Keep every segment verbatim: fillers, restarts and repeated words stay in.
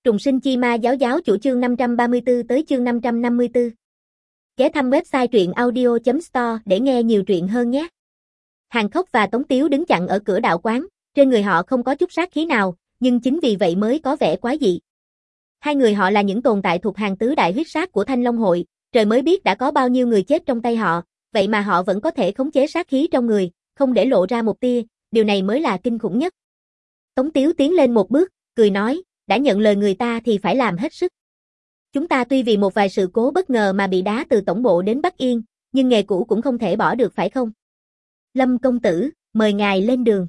Trùng sinh chi ma giáo giáo chủ chương năm trăm ba mươi tư tới chương năm trăm năm mươi tư. Ghé thăm website truyện audio chấm store để nghe nhiều truyện hơn nhé. Hàn Khốc và Tống Tiếu đứng chặn ở cửa đạo quán, trên người họ không có chút sát khí nào, nhưng chính vì vậy mới có vẻ quái dị. Hai người họ là những tồn tại thuộc hàng tứ đại huyết sát của Thanh Long hội, trời mới biết đã có bao nhiêu người chết trong tay họ, vậy mà họ vẫn có thể khống chế sát khí trong người, không để lộ ra một tia, điều này mới là kinh khủng nhất. Tống Tiếu tiến lên một bước, cười nói, đã nhận lời người ta thì phải làm hết sức. Chúng ta tuy vì một vài sự cố bất ngờ mà bị đá từ tổng bộ đến Bắc Yên, nhưng nghề cũ cũng không thể bỏ được phải không? Lâm công tử, mời ngài lên đường.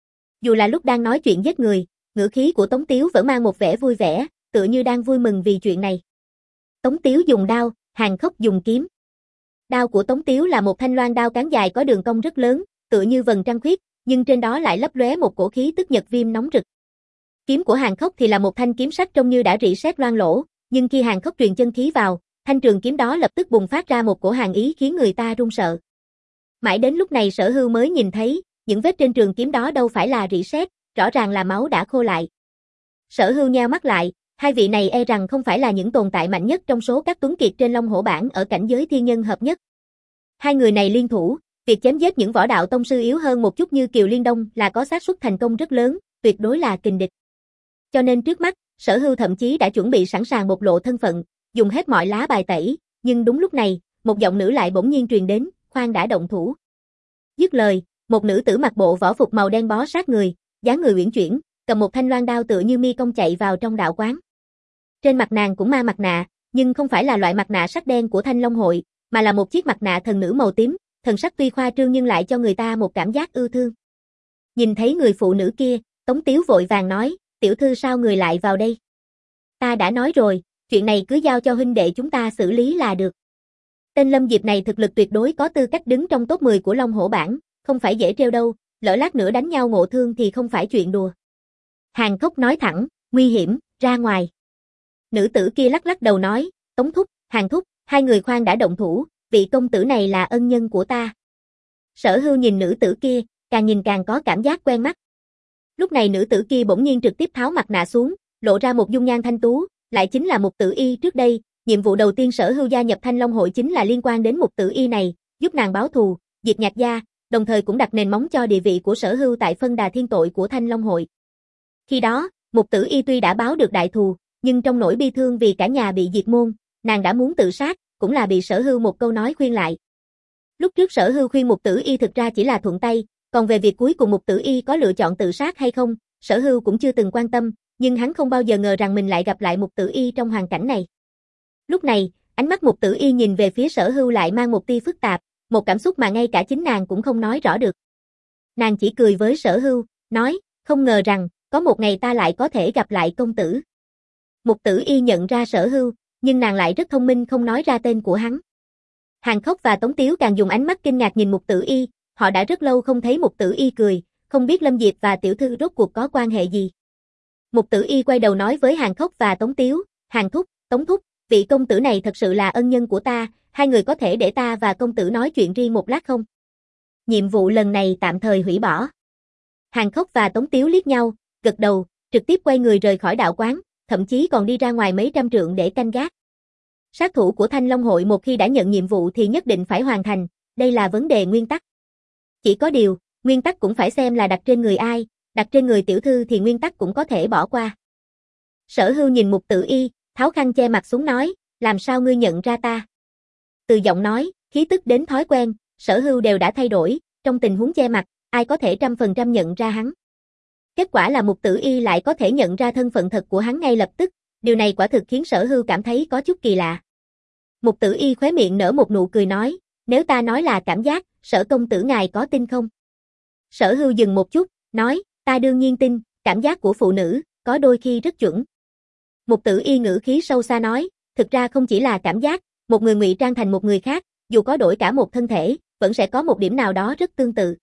Dù là lúc đang nói chuyện giết người, ngữ khí của Tống Tiếu vẫn mang một vẻ vui vẻ, tựa như đang vui mừng vì chuyện này. Tống Tiếu dùng đao, Hàn Khốc dùng kiếm. Đao của Tống Tiếu là một thanh loan đao cán dài có đường cong rất lớn, tựa như vầng trăng khuyết, nhưng trên đó lại lấp lóe một cổ khí tức nhật viêm nóng rực. Kiếm của Hàn Khốc thì là một thanh kiếm sắt trông như đã rỉ sét loang lỗ, nhưng khi Hàn Khốc truyền chân khí vào, thanh trường kiếm đó lập tức bùng phát ra một cổ hàn ý khiến người ta run sợ. Mãi đến lúc này Sở Hưu mới nhìn thấy, những vết trên trường kiếm đó đâu phải là rỉ sét, rõ ràng là máu đã khô lại. Sở Hưu nheo mắt lại, hai vị này e rằng không phải là những tồn tại mạnh nhất trong số các tuấn kiệt trên Long Hổ bảng ở cảnh giới thiên nhân hợp nhất. Hai người này liên thủ, việc chém giết những võ đạo tông sư yếu hơn một chút như Kiều Liên Đông là có xác suất thành công rất lớn, tuyệt đối là kình địch. Cho nên trước mắt, Sở Hưu thậm chí đã chuẩn bị sẵn sàng bộc lộ thân phận, dùng hết mọi lá bài tẩy, nhưng đúng lúc này, một giọng nữ lại bỗng nhiên truyền đến, khoan đã động thủ. Dứt lời, một nữ tử mặc bộ võ phục màu đen bó sát người, dáng người uyển chuyển, cầm một thanh loan đao tựa như mi công chạy vào trong đạo quán. Trên mặt nàng cũng mang mặt nạ, nhưng không phải là loại mặt nạ sắc đen của Thanh Long hội, mà là một chiếc mặt nạ thần nữ màu tím, thần sắc tuy khoa trương nhưng lại cho người ta một cảm giác ưu thương. Nhìn thấy người phụ nữ kia, Tống Tiếu vội vàng nói, tiểu thư sao người lại vào đây? Ta đã nói rồi, chuyện này cứ giao cho huynh đệ chúng ta xử lý là được. Tên Lâm Diệp này thực lực tuyệt đối có tư cách đứng trong top mười của Long Hổ bảng, không phải dễ trêu đâu, lỡ lát nữa đánh nhau ngộ thương thì không phải chuyện đùa. Hàn Khốc nói thẳng, nguy hiểm, ra ngoài. Nữ tử kia lắc lắc đầu nói, Tống thúc, Hàn thúc, hai người khoan đã động thủ, vị công tử này là ân nhân của ta. Sở Hưu nhìn nữ tử kia, càng nhìn càng có cảm giác quen mắt. Lúc này nữ tử kia bỗng nhiên trực tiếp tháo mặt nạ xuống, lộ ra một dung nhan thanh tú, lại chính là Mục Tử Y trước đây, nhiệm vụ đầu tiên Sở Hưu gia nhập Thanh Long hội chính là liên quan đến Mục Tử Y này, giúp nàng báo thù, diệt Nhạc gia, đồng thời cũng đặt nền móng cho địa vị của Sở Hưu tại phân đà thiên tội của Thanh Long hội. Khi đó, Mục Tử Y tuy đã báo được đại thù, nhưng trong nỗi bi thương vì cả nhà bị diệt môn, nàng đã muốn tự sát, cũng là bị Sở Hưu một câu nói khuyên lại. Lúc trước Sở Hưu khuyên Mục Tử Y thực ra chỉ là thuận tay, còn về việc cuối cùng Mục Tử Y có lựa chọn tự sát hay không, Sở Hưu cũng chưa từng quan tâm, nhưng hắn không bao giờ ngờ rằng mình lại gặp lại Mục Tử Y trong hoàn cảnh này. Lúc này, ánh mắt Mục Tử Y nhìn về phía Sở Hưu lại mang một tia phức tạp, một cảm xúc mà ngay cả chính nàng cũng không nói rõ được. Nàng chỉ cười với Sở Hưu, nói, không ngờ rằng, có một ngày ta lại có thể gặp lại công tử. Mục Tử Y nhận ra Sở Hưu, nhưng nàng lại rất thông minh không nói ra tên của hắn. Hàn Khốc và Tống Tiếu càng dùng ánh mắt kinh ngạc nhìn Mục Tử Y, họ đã rất lâu không thấy Mục Tử Y cười, không biết Lâm Diệp và tiểu thư rốt cuộc có quan hệ gì. Mục Tử Y quay đầu nói với Hàn Khốc và Tống Tiếu, Hàn thúc, Tống thúc, vị công tử này thật sự là ân nhân của ta, hai người có thể để ta và công tử nói chuyện riêng một lát không? Nhiệm vụ lần này tạm thời hủy bỏ. Hàn Khốc và Tống Tiếu liếc nhau, gật đầu, trực tiếp quay người rời khỏi đạo quán, thậm chí còn đi ra ngoài mấy trăm trượng để canh gác. Sát thủ của Thanh Long hội một khi đã nhận nhiệm vụ thì nhất định phải hoàn thành, đây là vấn đề nguyên tắc. Chỉ có điều, nguyên tắc cũng phải xem là đặt trên người ai, đặt trên người tiểu thư thì nguyên tắc cũng có thể bỏ qua. Sở Hưu nhìn Mục Tử Y, tháo khăn che mặt xuống nói, làm sao ngươi nhận ra ta? Từ giọng nói, khí tức đến thói quen, Sở Hưu đều đã thay đổi, trong tình huống che mặt, ai có thể trăm phần trăm nhận ra hắn. Kết quả là Mục Tử Y lại có thể nhận ra thân phận thật của hắn ngay lập tức, điều này quả thực khiến Sở Hưu cảm thấy có chút kỳ lạ. Mục Tử Y khóe miệng nở một nụ cười nói, nếu ta nói là cảm giác, Sở công tử ngài có tin không? Sở Hưu dừng một chút, nói, ta đương nhiên tin, cảm giác của phụ nữ, có đôi khi rất chuẩn. Mục Tử Y ngữ khí sâu xa nói, thực ra không chỉ là cảm giác, một người ngụy trang thành một người khác, dù có đổi cả một thân thể, vẫn sẽ có một điểm nào đó rất tương tự.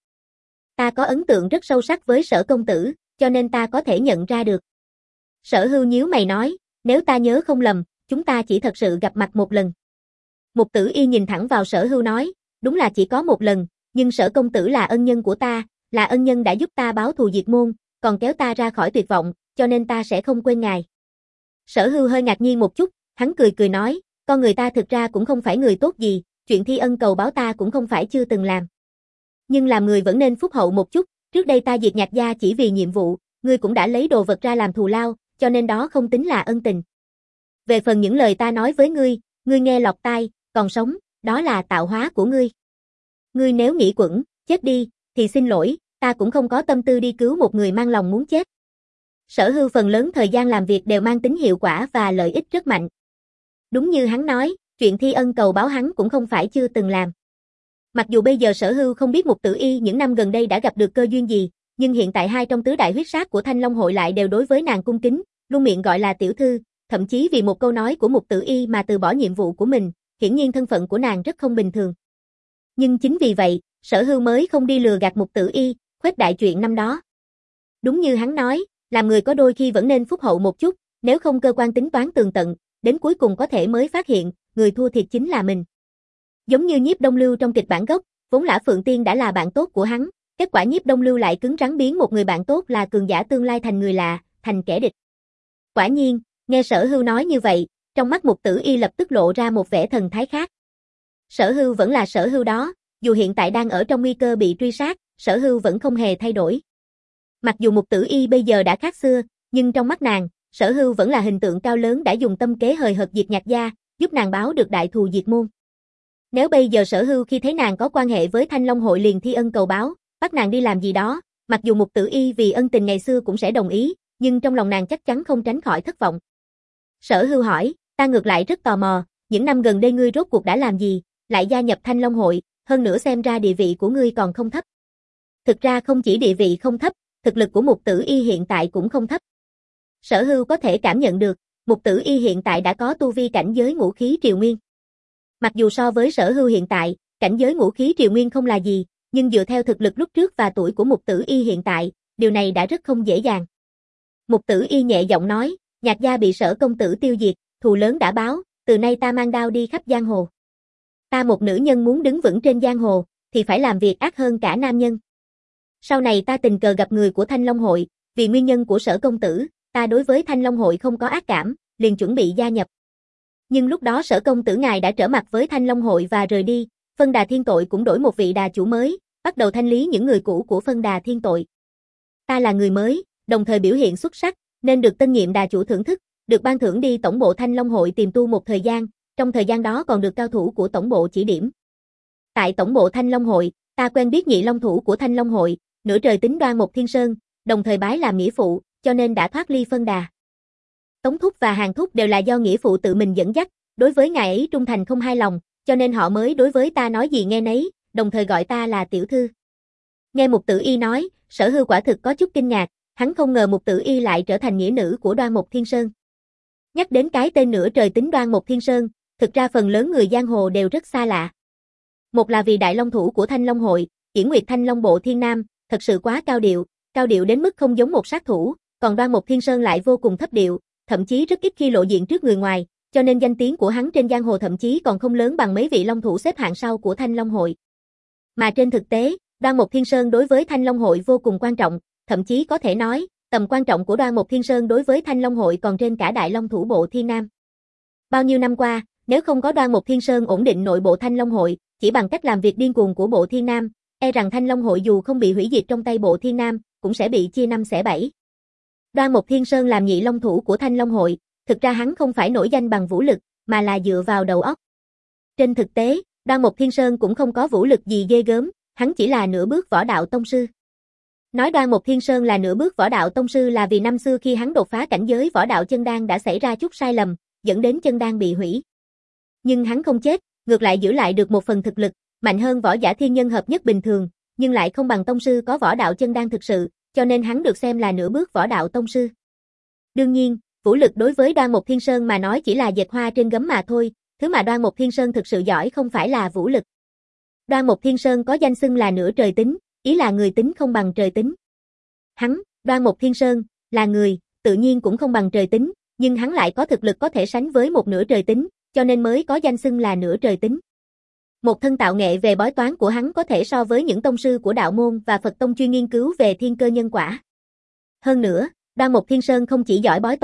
Ta có ấn tượng rất sâu sắc với Sở công tử, cho nên ta có thể nhận ra được. Sở Hưu nhíu mày nói, nếu ta nhớ không lầm, chúng ta chỉ thật sự gặp mặt một lần. Mục Tử Y nhìn thẳng vào Sở Hưu nói, đúng là chỉ có một lần, nhưng Sở công tử là ân nhân của ta, là ân nhân đã giúp ta báo thù diệt môn, còn kéo ta ra khỏi tuyệt vọng, cho nên ta sẽ không quên ngài. Sở Hưu hơi ngạc nhiên một chút, hắn cười cười nói, con người ta thực ra cũng không phải người tốt gì, chuyện thi ân cầu báo ta cũng không phải chưa từng làm. Nhưng làm người vẫn nên phúc hậu một chút, trước đây ta diệt Nhạc gia chỉ vì nhiệm vụ, ngươi cũng đã lấy đồ vật ra làm thù lao, cho nên đó không tính là ân tình. Về phần những lời ta nói với ngươi, ngươi nghe lọt tai, còn sống, đó là tạo hóa của ngươi. Ngươi nếu nghĩ quẩn, chết đi, thì xin lỗi, ta cũng không có tâm tư đi cứu một người mang lòng muốn chết. Sở Hưu phần lớn thời gian làm việc đều mang tính hiệu quả và lợi ích rất mạnh. Đúng như hắn nói, chuyện thi ân cầu báo hắn cũng không phải chưa từng làm. Mặc dù bây giờ Sở Hưu không biết Mục Tử Y những năm gần đây đã gặp được cơ duyên gì, nhưng hiện tại hai trong tứ đại huyết sát của Thanh Long hội lại đều đối với nàng cung kính, luôn miệng gọi là tiểu thư, thậm chí vì một câu nói của Mục Tử Y mà từ bỏ nhiệm vụ của mình, hiển nhiên thân phận của nàng rất không bình thường. Nhưng chính vì vậy, Sở Hưu mới không đi lừa gạt Mục Tử Y, khuếch đại chuyện năm đó. Đúng như hắn nói, làm người có đôi khi vẫn nên phúc hậu một chút, nếu không cơ quan tính toán tường tận, đến cuối cùng có thể mới phát hiện, người thua thiệt chính là mình. Giống như Nhiếp Đông Lưu trong kịch bản gốc, vốn Lã Phượng Tiên đã là bạn tốt của hắn, kết quả Nhiếp Đông Lưu lại cứng rắn biến một người bạn tốt là cường giả tương lai thành người lạ, thành kẻ địch. Quả nhiên, nghe Sở Hưu nói như vậy, trong mắt Mục Tử Y lập tức lộ ra một vẻ thần thái khác. Sở Hưu vẫn là Sở Hưu đó, dù hiện tại đang ở trong nguy cơ bị truy sát, Sở Hưu vẫn không hề thay đổi. Mặc dù Mục Tử Y bây giờ đã khác xưa, nhưng trong mắt nàng, Sở Hưu vẫn là hình tượng cao lớn đã dùng tâm kế hời hợt diệt Nhạc gia, giúp nàng báo được đại thù diệt môn. Nếu bây giờ Sở Hưu khi thấy nàng có quan hệ với Thanh Long hội liền thi ân cầu báo, bắt nàng đi làm gì đó, mặc dù Mục Tử Y vì ân tình ngày xưa cũng sẽ đồng ý, nhưng trong lòng nàng chắc chắn không tránh khỏi thất vọng. Sở Hưu hỏi, ta ngược lại rất tò mò, những năm gần đây ngươi rốt cuộc đã làm gì, lại gia nhập Thanh Long hội, hơn nữa xem ra địa vị của ngươi còn không thấp. Thực ra không chỉ địa vị không thấp, thực lực của Mục Tử Y hiện tại cũng không thấp. Sở Hưu có thể cảm nhận được, Mục Tử Y hiện tại đã có tu vi cảnh giới ngũ khí triều nguyên. Mặc dù so với Sở Hưu hiện tại, cảnh giới ngũ khí triều nguyên không là gì, nhưng dựa theo thực lực lúc trước và tuổi của Mục Tử Y hiện tại, điều này đã rất không dễ dàng. Mục Tử Y nhẹ giọng nói, Nhạc gia bị Sở công tử tiêu diệt, thù lớn đã báo, từ nay ta mang đao đi khắp giang hồ. Ta một nữ nhân muốn đứng vững trên giang hồ, thì phải làm việc ác hơn cả nam nhân. Sau này ta tình cờ gặp người của Thanh Long hội, vì nguyên nhân của Sở công tử, ta đối với Thanh Long hội không có ác cảm, liền chuẩn bị gia nhập. Nhưng lúc đó Sở công tử ngài đã trở mặt với Thanh Long hội và rời đi, Phân Đà Thiên Tội cũng đổi một vị đà chủ mới, bắt đầu thanh lý những người cũ của Phân Đà Thiên Tội. Ta là người mới, đồng thời biểu hiện xuất sắc, nên được tân nhiệm đà chủ thưởng thức, được ban thưởng đi tổng bộ Thanh Long hội tìm tu một thời gian, trong thời gian đó còn được cao thủ của tổng bộ chỉ điểm. Tại tổng bộ Thanh Long hội, ta quen biết nhị long thủ của Thanh Long hội, nửa trời tính Đoan Mộc Thiên Sơn, đồng thời bái làm nghĩa phụ, cho nên đã thoát ly Phân Đà. Tống Thúc và Hàng Thúc đều là do nghĩa phụ tự mình dẫn dắt, đối với ngài ấy trung thành không hai lòng, cho nên họ mới đối với ta nói gì nghe nấy, đồng thời gọi ta là tiểu thư. Nghe Mục Tử Y nói, Sở Hưu quả thực có chút kinh ngạc, hắn không ngờ Mục Tử Y lại trở thành nghĩa nữ của Đoan Mộc Thiên Sơn. Nhắc đến cái tên nửa trời tính Đoan Mộc Thiên Sơn, thực ra phần lớn người giang hồ đều rất xa lạ. Một là vì đại long thủ của Thanh Long hội, Yển Nguyệt Thanh Long bộ Thiên Nam, thật sự quá cao điệu, cao điệu đến mức không giống một sát thủ, còn Đoan Mộc Thiên Sơn lại vô cùng thấp điệu, thậm chí rất ít khi lộ diện trước người ngoài, cho nên danh tiếng của hắn trên giang hồ thậm chí còn không lớn bằng mấy vị long thủ xếp hạng sau của Thanh Long hội. Mà trên thực tế, Đoan Mộc Thiên Sơn đối với Thanh Long hội vô cùng quan trọng, thậm chí có thể nói, tầm quan trọng của Đoan Mộc Thiên Sơn đối với Thanh Long hội còn trên cả đại long thủ bộ Thiên Nam. Bao nhiêu năm qua, nếu không có Đoan Mộc Thiên Sơn ổn định nội bộ Thanh Long hội, chỉ bằng cách làm việc điên cuồng của bộ Thiên Nam, e rằng Thanh Long hội dù không bị hủy diệt trong tay bộ Thiên Nam, cũng sẽ bị chia năm xẻ bảy. Đoan Mộc Thiên Sơn làm nhị long thủ của Thanh Long hội, thực ra hắn không phải nổi danh bằng vũ lực, mà là dựa vào đầu óc. Trên thực tế, Đoan Mộc Thiên Sơn cũng không có vũ lực gì ghê gớm, hắn chỉ là nửa bước võ đạo tông sư. Nói Đoan Mộc Thiên Sơn là nửa bước võ đạo tông sư là vì năm xưa khi hắn đột phá cảnh giới võ đạo chân đan đã xảy ra chút sai lầm, dẫn đến chân đan bị hủy. Nhưng hắn không chết, ngược lại giữ lại được một phần thực lực, mạnh hơn võ giả thiên nhân hợp nhất bình thường, nhưng lại không bằng tông sư có võ đạo chân đan thực sự, cho nên hắn được xem là nửa bước võ đạo tông sư. Đương nhiên, vũ lực đối với Đoan Mộc Thiên Sơn mà nói chỉ là dệt hoa trên gấm mà thôi, thứ mà Đoan Mộc Thiên Sơn thực sự giỏi không phải là vũ lực. Đoan Mộc Thiên Sơn có danh xưng là nửa trời tính, ý là người tính không bằng trời tính. Hắn, Đoan Mộc Thiên Sơn, là người, tự nhiên cũng không bằng trời tính, nhưng hắn lại có thực lực có thể sánh với một nửa trời tính, cho nên mới có danh xưng là nửa trời tính. Một thân tạo nghệ về bói toán của hắn có thể so với những tông sư của đạo môn và Phật tông chuyên nghiên cứu về thiên cơ nhân quả. Hơn nữa, Đoan Mộc Thiên Sơn không chỉ giỏi bói toán,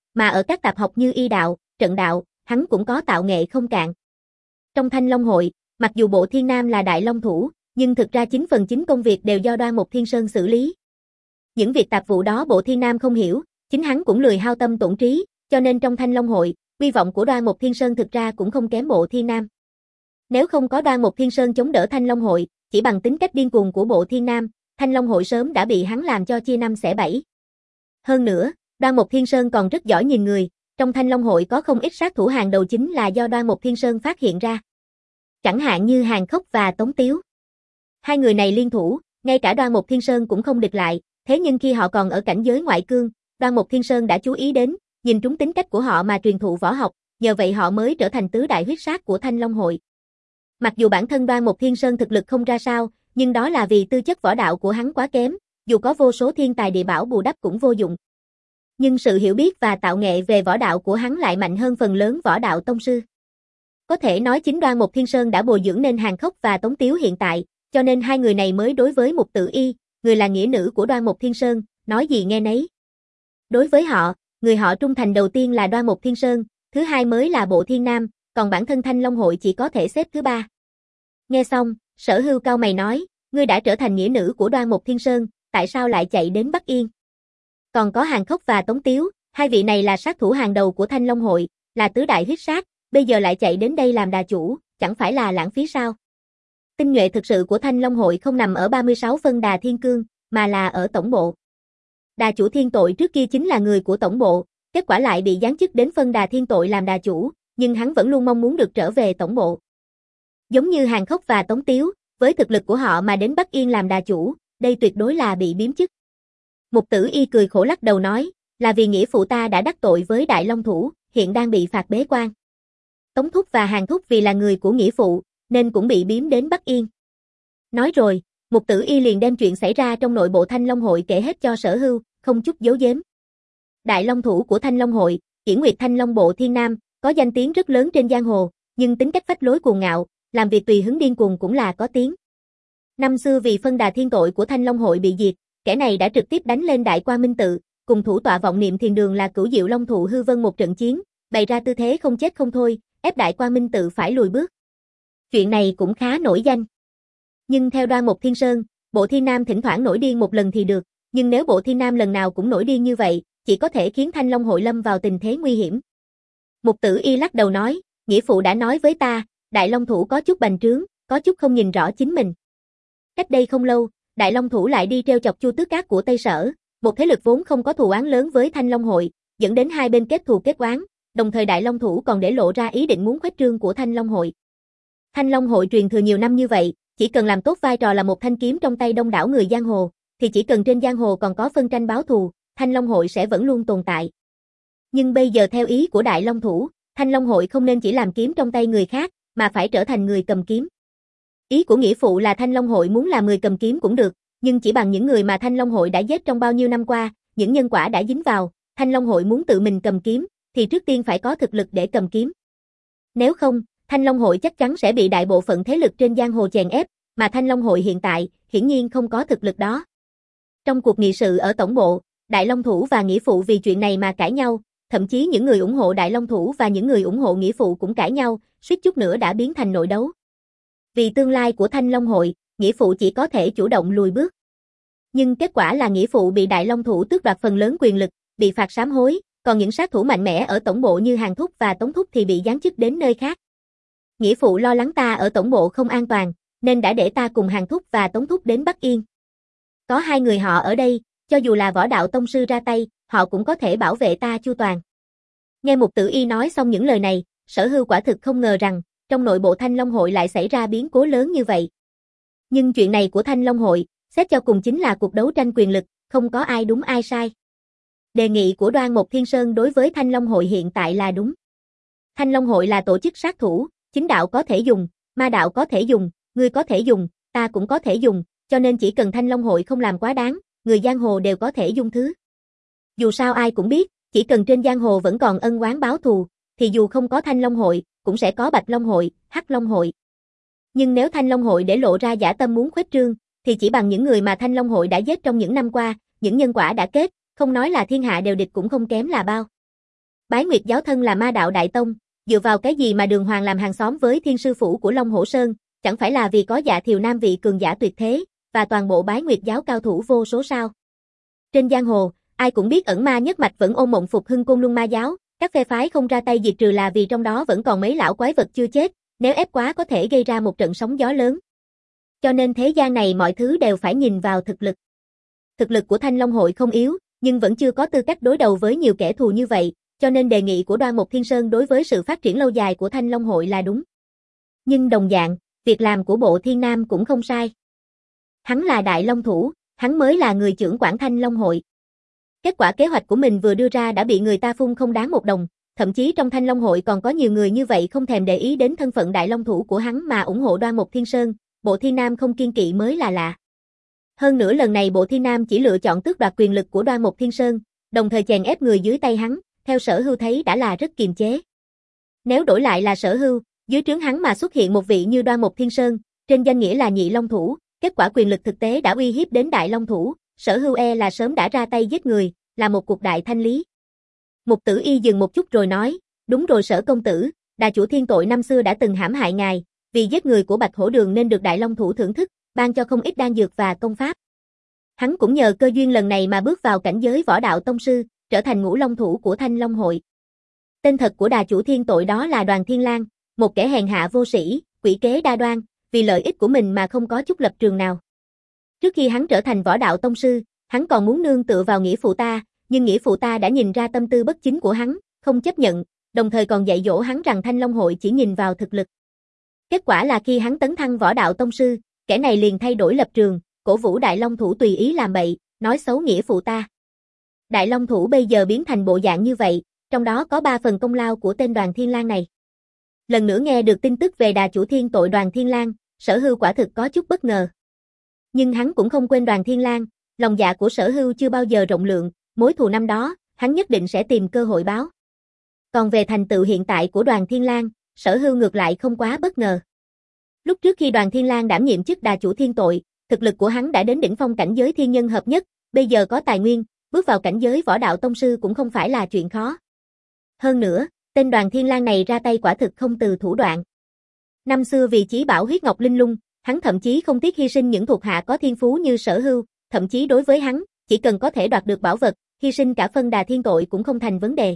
mà ở các tạp học như y đạo, trận đạo, hắn cũng có tạo nghệ không cạn. Trong Thanh Long hội, mặc dù Bộ Thiên Nam là đại long thủ, nhưng thực ra chín phần chín công việc đều do Đoan Mục Thiên Sơn xử lý. Những việc tạp vụ đó Bộ Thiên Nam không hiểu, chính hắn cũng lười hao tâm tổn trí, cho nên trong Thanh Long hội, uy vọng của Đoan Mục Thiên Sơn thực ra cũng không kém Bộ Thiên Nam. Nếu không có Đoan Mục Thiên Sơn chống đỡ Thanh Long hội, chỉ bằng tính cách điên cuồng của Bộ Thiên Nam, Thanh Long hội sớm đã bị hắn làm cho chia năm xẻ bảy. Hơn nữa, Đoan Mục Thiên Sơn còn rất giỏi nhìn người, trong Thanh Long hội có không ít sát thủ hàng đầu chính là do Đoan Mục Thiên Sơn phát hiện ra. Chẳng hạn như Hàn Khốc và Tống Tiếu. Hai người này liên thủ, ngay cả Đoan Mục Thiên Sơn cũng không địch lại, thế nhưng khi họ còn ở cảnh giới ngoại cương, Đoan Mục Thiên Sơn đã chú ý đến, nhìn trúng tính cách của họ mà truyền thụ võ học, nhờ vậy họ mới trở thành tứ đại huyết sát của Thanh Long hội. Mặc dù bản thân Đoan Mục Thiên Sơn thực lực không ra sao, nhưng đó là vì tư chất võ đạo của hắn quá kém, dù có vô số thiên tài địa bảo bù đắp cũng vô dụng. Nhưng sự hiểu biết và tạo nghệ về võ đạo của hắn lại mạnh hơn phần lớn võ đạo tông sư. Có thể nói chính Đoan Mục Thiên Sơn đã bồi dưỡng nên Hàn Khốc và Tống Tiếu hiện tại, cho nên hai người này mới đối với Mục Tử Y, người là nghĩa nữ của Đoan Mục Thiên Sơn, nói gì nghe nấy. Đối với họ, người họ trung thành đầu tiên là Đoan Mục Thiên Sơn, thứ hai mới là Bộ Thiên Nam, còn bản thân Thanh Long hội chỉ có thể xếp thứ ba. Nghe xong, Sở Hưu cau mày nói, ngươi đã trở thành nghĩa nữ của Đoan Mục Thiên Sơn, tại sao lại chạy đến Bắc Yên? Còn có Hàn Khốc và Tống Tiếu, hai vị này là sát thủ hàng đầu của Thanh Long hội, là tứ đại huyết sát, bây giờ lại chạy đến đây làm đà chủ, chẳng phải là lãng phí sao? Tinh nhuệ thực sự của Thanh Long hội không nằm ở ba mươi sáu phân đà thiên cương, mà là ở tổng bộ. Đà chủ thiên tội trước kia chính là người của tổng bộ, kết quả lại bị giáng chức đến phân đà thiên tội làm đà chủ, nhưng hắn vẫn luôn mong muốn được trở về tổng bộ. Giống như Hàn Khốc và Tống Tiếu, với thực lực của họ mà đến Bắc Yên làm đà chủ, đây tuyệt đối là bị biếm chức. Mục Tử Y cười khổ lắc đầu nói, là vì nghĩa phụ ta đã đắc tội với Đại Long thủ, hiện đang bị phạt bế quan. Tống Thúc và Hàn Thúc vì là người của nghĩa phụ, nên cũng bị biếm đến Bắc Yên. Nói rồi, Mục Tử Y liền đem chuyện xảy ra trong nội bộ Thanh Long hội kể hết cho Sở Hưu, không chút giấu giếm. Đại Long thủ của Thanh Long hội, Yển Nguyệt Thanh Long Bộ Thiên Nam, có danh tiếng rất lớn trên giang hồ, nhưng tính cách phách lối cuồng ngạo, làm việc tùy hứng điên cuồng cũng là có tiếng. Năm xưa vì phân đà thiên tội của Thanh Long hội bị diệt, kẻ này đã trực tiếp đánh lên Đại Quang Minh tự, cùng thủ tọa vọng niệm thiền đường là Cửu Diệu Long thụ Hư Vân một trận chiến, bày ra tư thế không chết không thôi, ép Đại Quang Minh tự phải lùi bước. Chuyện này cũng khá nổi danh. Nhưng theo Đoan Mục Thiên Sơn, Bộ Thiên Nam thỉnh thoảng nổi điên một lần thì được, nhưng nếu Bộ Thiên Nam lần nào cũng nổi điên như vậy, chỉ có thể khiến Thanh Long hội lâm vào tình thế nguy hiểm. Mục Tử Y lắc đầu nói, nghĩa phụ đã nói với ta, Đại Long thủ có chút bành trướng, có chút không nhìn rõ chính mình. Cách đây không lâu, Đại Long thủ lại đi treo chọc Chu Tước Các của Tây Sở, một thế lực vốn không có thù oán lớn với Thanh Long hội, dẫn đến hai bên kết thù kết oán, đồng thời Đại Long thủ còn để lộ ra ý định muốn khuếch trương của Thanh Long hội. Thanh Long hội truyền thừa nhiều năm như vậy, chỉ cần làm tốt vai trò là một thanh kiếm trong tay đông đảo người giang hồ, thì chỉ cần trên giang hồ còn có phân tranh báo thù, Thanh Long hội sẽ vẫn luôn tồn tại. Nhưng bây giờ theo ý của Đại Long thủ, Thanh Long hội không nên chỉ làm kiếm trong tay người khác, mà phải trở thành người cầm kiếm. Ý của nghĩa phụ là Thanh Long hội muốn làm người cầm kiếm cũng được, nhưng chỉ bằng những người mà Thanh Long hội đã giết trong bao nhiêu năm qua, những nhân quả đã dính vào, Thanh Long hội muốn tự mình cầm kiếm, thì trước tiên phải có thực lực để cầm kiếm. Nếu không, Thanh Long hội chắc chắn sẽ bị đại bộ phận thế lực trên giang hồ chèn ép, mà Thanh Long hội hiện tại, hiển nhiên không có thực lực đó. Trong cuộc nghị sự ở tổng bộ, Đại Long thủ và nghĩa phụ vì chuyện này mà cãi nhau, thậm chí những người ủng hộ Đại Long thủ và những người ủng hộ nghĩa phụ cũng cãi nhau, suýt chút nữa đã biến thành nội đấu. Vì tương lai của Thanh Long hội, nghĩa phụ chỉ có thể chủ động lùi bước. Nhưng kết quả là nghĩa phụ bị Đại Long thủ tước đoạt phần lớn quyền lực, bị phạt sám hối, còn những sát thủ mạnh mẽ ở tổng bộ như Hàn Thúc và Tống Thúc thì bị giáng chức đến nơi khác. Nghĩa phụ lo lắng ta ở tổng bộ không an toàn, nên đã để ta cùng Hàn Thúc và Tống Thúc đến Bắc Yên. Có hai người họ ở đây, cho dù là võ đạo tông sư ra tay, họ cũng có thể bảo vệ ta chu toàn. Nghe Mục Tử Y nói xong những lời này, Sở Hưu quả thực không ngờ rằng, trong nội bộ Thanh Long hội lại xảy ra biến cố lớn như vậy. Nhưng chuyện này của Thanh Long hội, xét cho cùng chính là cuộc đấu tranh quyền lực, không có ai đúng ai sai. Đề nghị của Đoan Mục Thiên Sơn đối với Thanh Long hội hiện tại là đúng. Thanh Long hội là tổ chức sát thủ, chính đạo có thể dùng, ma đạo có thể dùng, ngươi có thể dùng, ta cũng có thể dùng, cho nên chỉ cần Thanh Long hội không làm quá đáng, người giang hồ đều có thể dung thứ. Dù sao ai cũng biết, chỉ cần trên giang hồ vẫn còn ân oán báo thù, thì dù không có Thanh Long hội, cũng sẽ có Bạch Long hội, Hắc Long hội. Nhưng nếu Thanh Long hội để lộ ra dã tâm muốn khuếch trương, thì chỉ bằng những người mà Thanh Long hội đã giết trong những năm qua, những nhân quả đã kết, không nói là thiên hạ đều địch cũng không kém là bao. Bái Nguyệt giáo thân là ma đạo đại tông, dựa vào cái gì mà Đường Hoàng làm hàng xóm với Thiên sư phủ của Long Hổ Sơn, chẳng phải là vì có Dạ Thiều Nam vị cường giả tuyệt thế, và toàn bộ Bái Nguyệt giáo cao thủ vô số sao? Trên giang hồ, ai cũng biết ẩn ma nhất mạch vẫn ôm mộng phục hưng Côn Luân ma giáo, các phe phái không ra tay diệt trừ là vì trong đó vẫn còn mấy lão quái vật chưa chết, nếu ép quá có thể gây ra một trận sóng gió lớn. Cho nên thế gian này mọi thứ đều phải nhìn vào thực lực. Thực lực của Thanh Long hội không yếu, nhưng vẫn chưa có tư cách đối đầu với nhiều kẻ thù như vậy, cho nên đề nghị của Đoan Mộc Thiên Sơn đối với sự phát triển lâu dài của Thanh Long hội là đúng. Nhưng đồng dạng, việc làm của Bộ Thiên Nam cũng không sai. Hắn là đại long thủ, hắn mới là người trưởng quản Thanh Long hội. Kết quả kế hoạch của mình vừa đưa ra đã bị người ta phun không đáng một đồng, thậm chí trong Thanh Long hội còn có nhiều người như vậy không thèm để ý đến thân phận đại long thủ của hắn mà ủng hộ Đoan Mộc Thiên Sơn, Bộ Thiên Nam không kiên kỵ mới là lạ. Hơn nữa lần này Bộ Thiên Nam chỉ lựa chọn tước đoạt quyền lực của Đoan Mộc Thiên Sơn, đồng thời chèn ép người dưới tay hắn, theo Sở Hưu thấy đã là rất kiềm chế. Nếu đổi lại là Sở Hưu, dưới trướng hắn mà xuất hiện một vị như Đoan Mộc Thiên Sơn, trên danh nghĩa là nhị long thủ, kết quả quyền lực thực tế đã uy hiếp đến đại long thủ, Sở Hưu e là sớm đã ra tay giết người, là một cuộc đại thanh lý. Mục Tử Y dừng một chút rồi nói, đúng rồi Sở công tử, đà chủ Thiên Tội năm xưa đã từng hãm hại ngài, vì giết người của Bạch Hổ Đường nên được đại long thủ thưởng thức, ban cho không ít đan dược và công pháp. Hắn cũng nhờ cơ duyên lần này mà bước vào cảnh giới võ đạo tông sư, trở thành ngũ long thủ của Thanh Long hội. Tên thật của đà chủ Thiên Tội đó là Đoàn Thiên Lang, một kẻ hèn hạ vô sĩ, quỷ kế đa đoan, vì lợi ích của mình mà không có chút lập trường nào. Trước khi hắn trở thành võ đạo tông sư, hắn còn muốn nương tựa vào nghĩa phụ ta, nhưng nghĩa phụ ta đã nhìn ra tâm tư bất chính của hắn, không chấp nhận, đồng thời còn dạy dỗ hắn rằng Thanh Long hội chỉ nhìn vào thực lực. Kết quả là khi hắn tấn thăng võ đạo tông sư, kẻ này liền thay đổi lập trường, cổ vũ đại long thủ tùy ý làm bậy, nói xấu nghĩa phụ ta. Đại long thủ bây giờ biến thành bộ dạng như vậy, trong đó có ba phần công lao của tên Đoàn Thiên Lang này. Lần nữa nghe được tin tức về đà chủ Thiên Tội Đoàn Thiên Lang, Sở Hưu quả thực có chút bất ngờ. Nhưng hắn cũng không quên Đoàn Thiên Lang, lòng dạ của Sở Hưu chưa bao giờ rộng lượng, mối thù năm đó, hắn nhất định sẽ tìm cơ hội báo. Còn về thành tựu hiện tại của Đoàn Thiên Lang, Sở Hưu ngược lại không quá bất ngờ. Lúc trước khi Đoàn Thiên Lang đảm nhiệm chức đà chủ Thiên Tội, thực lực của hắn đã đến đỉnh phong cảnh giới thiên nhân hợp nhất, bây giờ có tài nguyên, bước vào cảnh giới võ đạo tông sư cũng không phải là chuyện khó. Hơn nữa, tên Đoàn Thiên Lang này ra tay quả thực không từ thủ đoạn. Năm xưa vì chí bảo huyết ngọc linh lung, hắn thậm chí không tiếc hy sinh những thuộc hạ có thiên phú như Sở Hưu, thậm chí đối với hắn, chỉ cần có thể đoạt được bảo vật, hy sinh cả phân đà thiên tội cũng không thành vấn đề.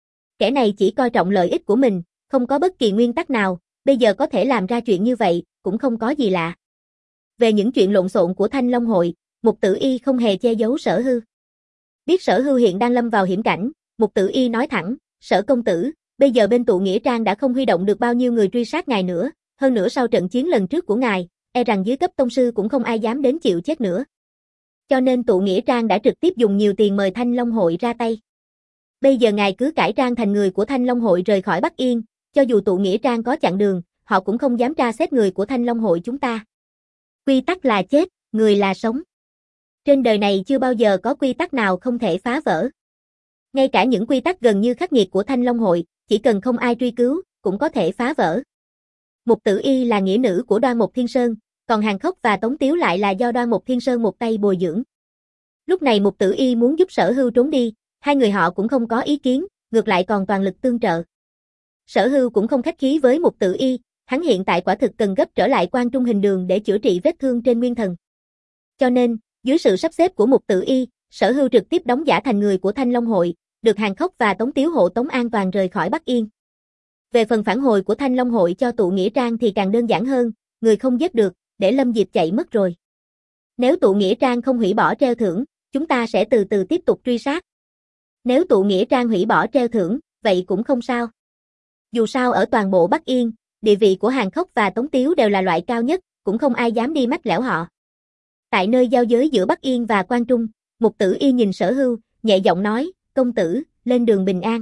Kẻ này chỉ coi trọng lợi ích của mình, không có bất kỳ nguyên tắc nào, bây giờ có thể làm ra chuyện như vậy, cũng không có gì lạ. Về những chuyện lộn xộn của Thanh Long hội, Mục Tử Y không hề che giấu Sở Hưu. Biết Sở Hưu hiện đang lâm vào hiểm cảnh, Mục Tử Y nói thẳng, Sở công tử, bây giờ bên tụ nghĩa trang đã không huy động được bao nhiêu người truy sát ngài nữa, hơn nữa sau trận chiến lần trước của ngài, e rằng dưới cấp tông sư cũng không ai dám đến chịu chết nữa. Cho nên tụ nghĩa trang đã trực tiếp dùng nhiều tiền mời Thanh Long hội ra tay. Bây giờ ngài cứ cải trang thành người của Thanh Long hội rời khỏi Bắc Yên, cho dù tụ nghĩa trang có chặn đường, họ cũng không dám tra xét người của Thanh Long hội chúng ta. Quy tắc là chết, người là sống. Trên đời này chưa bao giờ có quy tắc nào không thể phá vỡ. Ngay cả những quy tắc gần như khắc nghiệt của Thanh Long hội, chỉ cần không ai truy cứu, cũng có thể phá vỡ. Mục Tử Y là nghĩa nữ của Đoan Mộc Thiên Sơn, còn Hàn Khốc và Tống Tiếu lại là do Đoan Mộc Thiên Sơn một tay bồi dưỡng. Lúc này Mục Tử Y muốn giúp Sở Hưu trốn đi, hai người họ cũng không có ý kiến, ngược lại còn toàn lực tương trợ. Sở Hưu cũng không khách khí với Mục Tử Y, hắn hiện tại quả thực cần gấp trở lại Quan Trung Hình Đường để chữa trị vết thương trên nguyên thần. Cho nên, dưới sự sắp xếp của Mục Tử Y, Sở Hưu trực tiếp đóng giả thành người của Thanh Long hội, được Hàn Khốc và Tống Tiếu hộ tống an toàn rời khỏi Bắc Yên. Về phần phản hồi của Thanh Long hội cho tụ nghĩa trang thì càng đơn giản hơn, người không giết được, để Lâm Diệp chạy mất rồi. Nếu tụ nghĩa trang không hủy bỏ treo thưởng, chúng ta sẽ từ từ tiếp tục truy sát. Nếu tụ nghĩa trang hủy bỏ treo thưởng, vậy cũng không sao. Dù sao ở toàn bộ Bắc Yên, địa vị của Hàn Khốc và Tống Tiếu đều là loại cao nhất, cũng không ai dám đi mách lẻo họ. Tại nơi giao giới giữa Bắc Yên và Quan Trung, Mục Tử Y nhìn Sở Hưu, nhẹ giọng nói, công tử, lên đường bình an.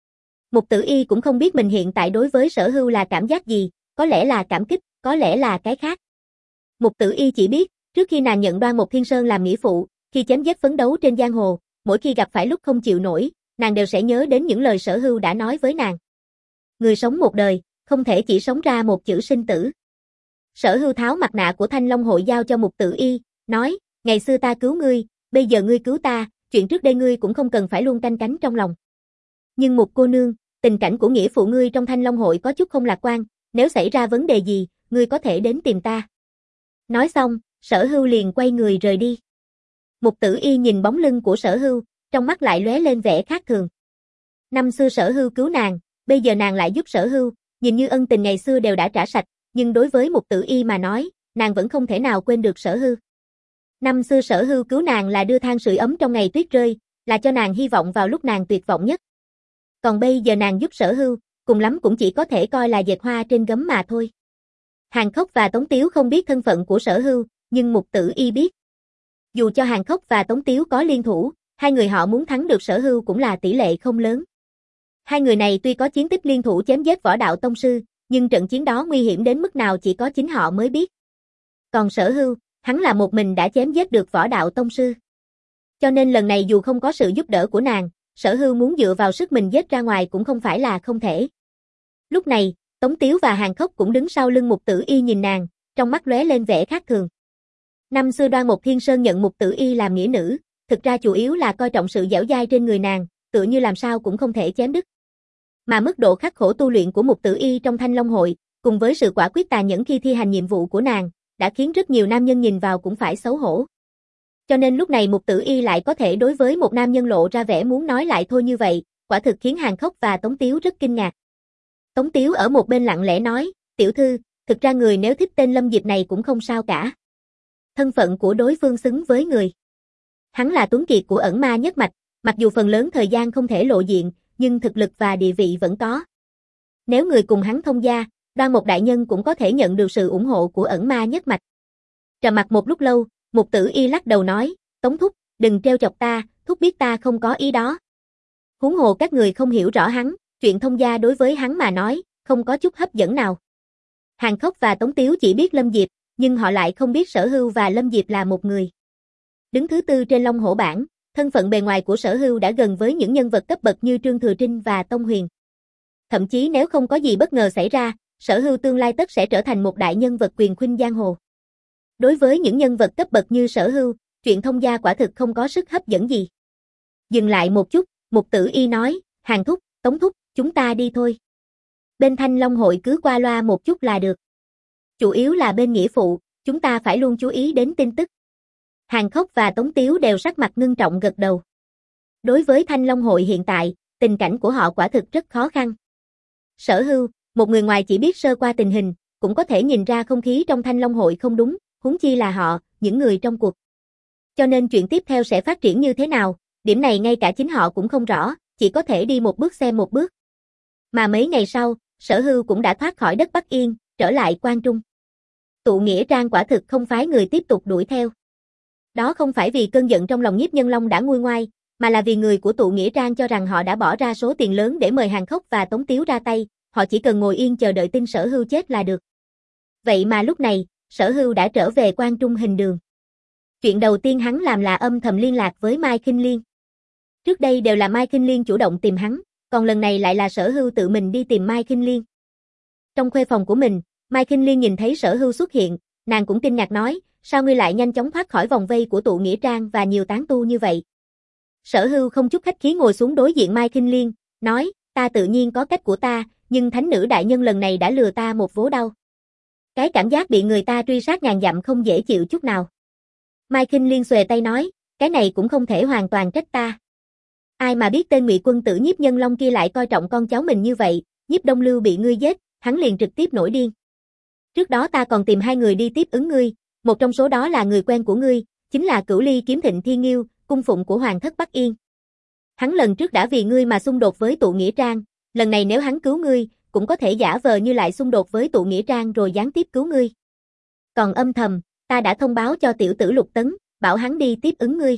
Mục Tử Y cũng không biết mình hiện tại đối với Sở Hưu là cảm giác gì, có lẽ là cảm kích, có lẽ là cái khác. Mục Tử Y chỉ biết, trước khi nàng nhận Đoan Mộc Thiên Sơn làm nghĩa phụ, khi chém giết phấn đấu trên giang hồ, mỗi khi gặp phải lúc không chịu nổi, nàng đều sẽ nhớ đến những lời Sở Hưu đã nói với nàng. Người sống một đời, không thể chỉ sống ra một chữ sinh tử. Sở Hưu tháo mặt nạ của Thanh Long hội giao cho Mục Tử Y, nói, ngày xưa ta cứu ngươi, bây giờ ngươi cứu ta, chuyện trước đây ngươi cũng không cần phải luôn canh cánh trong lòng. Nhưng Mục cô nương, tình cảnh của nghĩa phụ ngươi trong Thanh Long hội có chút không lạc quan, nếu xảy ra vấn đề gì, ngươi có thể đến tìm ta. Nói xong, Sở Hưu liền quay người rời đi. Mục Tử Y nhìn bóng lưng của Sở Hưu, trong mắt lại lóe lên vẻ khác thường. Năm xưa Sở Hưu cứu nàng, bây giờ nàng lại giúp Sở Hưu, nhìn như ân tình ngày xưa đều đã trả sạch, nhưng đối với Mục Tử Y mà nói, nàng vẫn không thể nào quên được Sở Hưu. Năm xưa Sở Hưu cứu nàng là đưa than sưởi ấm trong ngày tuyết rơi, là cho nàng hy vọng vào lúc nàng tuyệt vọng nhất. Còn bây giờ nàng giúp Sở Hưu, cùng lắm cũng chỉ có thể coi là dệt hoa trên gấm mà thôi. Hàn Khốc và Tống Tiếu không biết thân phận của Sở Hưu, nhưng Mục Tử Y biết. Dù cho Hàn Khốc và Tống Tiếu có liên thủ, hai người họ muốn thắng được Sở Hưu cũng là tỷ lệ không lớn. Hai người này tuy có chiến tích liên thủ chém giết võ đạo tông sư, nhưng trận chiến đó nguy hiểm đến mức nào chỉ có chính họ mới biết. Còn Sở Hưu, hắn là một mình đã chém giết được võ đạo tông sư. Cho nên lần này dù không có sự giúp đỡ của nàng, Sở Hưu muốn dựa vào sức mình giết ra ngoài cũng không phải là không thể. Lúc này, Tống Tiếu và Hàn Khốc cũng đứng sau lưng Mục Tử Y nhìn nàng, trong mắt lóe lên vẻ khác thường. Năm xưa Đoan Mục Thiên Sơn nhận Mục Tử Y làm nghĩa nữ, thực ra chủ yếu là coi trọng sự dẻo dai trên người nàng, tựa như làm sao cũng không thể chém đứt. Mà mức độ khắc khổ tu luyện của Mục Tử Y trong Thanh Long hội, cùng với sự quả quyết tàn nhẫn khi thi hành nhiệm vụ của nàng, đã khiến rất nhiều nam nhân nhìn vào cũng phải xấu hổ. Cho nên lúc này Mục Tử Y lại có thể đối với một nam nhân lộ ra vẻ muốn nói lại thôi như vậy, quả thực khiến Hàn Khốc và Tống Tiếu rất kinh ngạc. Tống Tiếu ở một bên lặng lẽ nói, tiểu thư, thực ra người nếu thích tên Lâm Diệp này cũng không sao cả. Thân phận của đối phương xứng với người. Hắn là tuấn kiệt của ẩn ma nhất mạch, mặc dù phần lớn thời gian không thể lộ diện, nhưng thực lực và địa vị vẫn có. Nếu người cùng hắn thông gia, Đoan Mục đại nhân cũng có thể nhận được sự ủng hộ của ẩn ma nhất mạch. Trầm mặc một lúc lâu, Mục Tử Y lắc đầu nói, Tống thúc, đừng trêu chọc ta, thúc biết ta không có ý đó. Huống hồ các người không hiểu rõ hắn, chuyện thông gia đối với hắn mà nói, không có chút hấp dẫn nào. Hàn Khốc và Tống Tiếu chỉ biết Lâm Diệp, nhưng họ lại không biết Sở Hưu và Lâm Diệp là một người. Đứng thứ tư trên Long Hổ bảng, thân phận bề ngoài của Sở Hưu đã gần với những nhân vật cấp bậc như Trương Thừa Trinh và Tông Huyền. Thậm chí nếu không có gì bất ngờ xảy ra, Sở Hưu tương lai tất sẽ trở thành một đại nhân vật quyền khuynh giang hồ. Đối với những nhân vật cấp bậc như Sở Hưu, chuyện thông gia quả thực không có sức hấp dẫn gì. Dừng lại một chút, Mục Tử Y nói, Hàn thúc, Tống thúc, chúng ta đi thôi. Bên Thanh Long hội cứ qua loa một chút là được. Chủ yếu là bên nghĩa phụ, chúng ta phải luôn chú ý đến tin tức. Hàn Khốc và Tống Tiếu đều sắc mặt ngưng trọng gật đầu. Đối với Thanh Long hội hiện tại, tình cảnh của họ quả thực rất khó khăn. Sở Hưu, một người ngoài chỉ biết sơ qua tình hình, cũng có thể nhìn ra không khí trong Thanh Long hội không đúng, huống chi là họ, những người trong cuộc. Cho nên chuyện tiếp theo sẽ phát triển như thế nào, điểm này ngay cả chính họ cũng không rõ, chỉ có thể đi một bước xem một bước. Mà mấy ngày sau, Sở Hưu cũng đã thoát khỏi đất Bắc Yên, trở lại Quan Trung. Tụ Nghĩa Trang quả thực không phái người tiếp tục đuổi theo. Đó không phải vì cơn giận trong lòng Nhiếp Nhân Long đã nguôi ngoai, mà là vì người của Tụ Nghĩa Trang cho rằng họ đã bỏ ra số tiền lớn để mời Hàn Khốc và Tống Tiếu ra tay, họ chỉ cần ngồi yên chờ đợi tin Sở Hưu chết là được. Vậy mà lúc này, Sở Hưu đã trở về Quan Trung Hình Đường. Chuyện đầu tiên hắn làm là âm thầm liên lạc với Mai Khinh Liên. Trước đây đều là Mai Khinh Liên chủ động tìm hắn, còn lần này lại là Sở Hưu tự mình đi tìm Mai Khinh Liên. Trong khuê phòng của mình, Mai Khinh Liên nhìn thấy Sở Hưu xuất hiện, nàng cũng kinh ngạc nói, sao ngươi lại nhanh chóng thoát khỏi vòng vây của Tụ Nghĩa Trang và nhiều tán tu như vậy? Sở Hưu không chút khách khí ngồi xuống đối diện Mai Khinh Liên, nói, ta tự nhiên có cách của ta, nhưng thánh nữ đại nhân lần này đã lừa ta một vố đau. Cái cảm giác bị người ta truy sát ngàn dặm không dễ chịu chút nào. Mai Khinh Liên xuề tay nói, cái này cũng không thể hoàn toàn trách ta. Ai mà biết tên Ngụy quân tử Nhiếp Nhân Long kia lại coi trọng con cháu mình như vậy, Nhiếp Đông Lưu bị ngươi giết, hắn liền trực tiếp nổi điên. Trước đó ta còn tìm hai người đi tiếp ứng ngươi, một trong số đó là người quen của ngươi, chính là Cửu Ly Kiếm Thịnh Thiên Nghiêu, cung phụng của Hoàng thất Bắc Yên. Hắn lần trước đã vì ngươi mà xung đột với Tụ Nghĩa Trang, lần này nếu hắn cứu ngươi, cũng có thể giả vờ như lại xung đột với Tụ Nghĩa Trang rồi gián tiếp cứu ngươi. Còn âm thầm, ta đã thông báo cho tiểu tử Lục Tấn, bảo hắn đi tiếp ứng ngươi.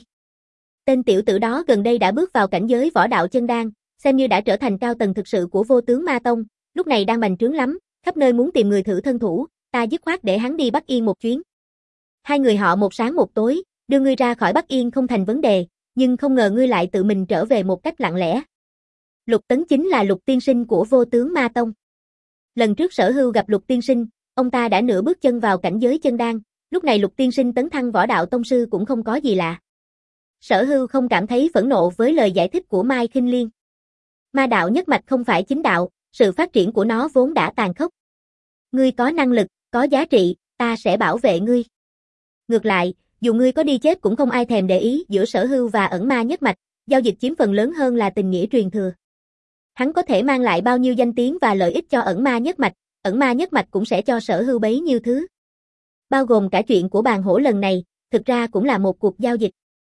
Tên tiểu tử đó gần đây đã bước vào cảnh giới võ đạo chân đan, xem như đã trở thành cao tầng thực sự của Vô Tướng Ma Tông, lúc này đang bành trướng lắm, khắp nơi muốn tìm người thử thân thủ, ta dứt khoát để hắn đi Bắc Yên một chuyến. Hai người họ một sáng một tối, đưa ngươi ra khỏi Bắc Yên không thành vấn đề, nhưng không ngờ ngươi lại tự mình trở về một cách lặng lẽ. Lục Tấn chính là Lục tiên sinh của Vô Tướng Ma Tông. Lần trước Sở Hưu gặp Lục tiên sinh, ông ta đã nửa bước chân vào cảnh giới chân đan, lúc này Lục tiên sinh tấn thăng võ đạo tông sư cũng không có gì lạ. Sở Hưu không cảm thấy phẫn nộ với lời giải thích của Mai Khinh Liên. Ma đạo nhất mạch không phải chính đạo, sự phát triển của nó vốn đã tàn khốc. Ngươi có năng lực, có giá trị, ta sẽ bảo vệ ngươi. Ngược lại, dù ngươi có đi chết cũng không ai thèm để ý. Giữa Sở Hưu và Ẩn Ma nhất mạch, giao dịch chiếm phần lớn hơn là tình nghĩa truyền thừa. Hắn có thể mang lại bao nhiêu danh tiếng và lợi ích cho Ẩn Ma nhất mạch, Ẩn Ma nhất mạch cũng sẽ cho Sở Hưu bấy nhiêu thứ. Bao gồm cả chuyện của bàn hổ lần này, thực ra cũng là một cuộc giao dịch.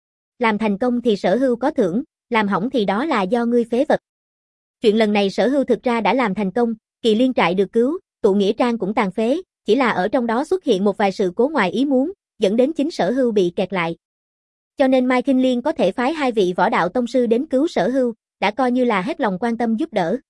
Làm thành công thì Sở Hưu có thưởng, làm hỏng thì đó là do ngươi phế vật. Chuyện lần này Sở Hưu thực ra đã làm thành công, Kỳ Liên trại được cứu, tụ nghĩa trang cũng tàn phế, chỉ là ở trong đó xuất hiện một vài sự cố ngoài ý muốn, dẫn đến chính Sở Hưu bị kẹt lại. Cho nên Mai Kinh Liên có thể phái hai vị võ đạo tông sư đến cứu Sở Hưu, đã coi như là hết lòng quan tâm giúp đỡ.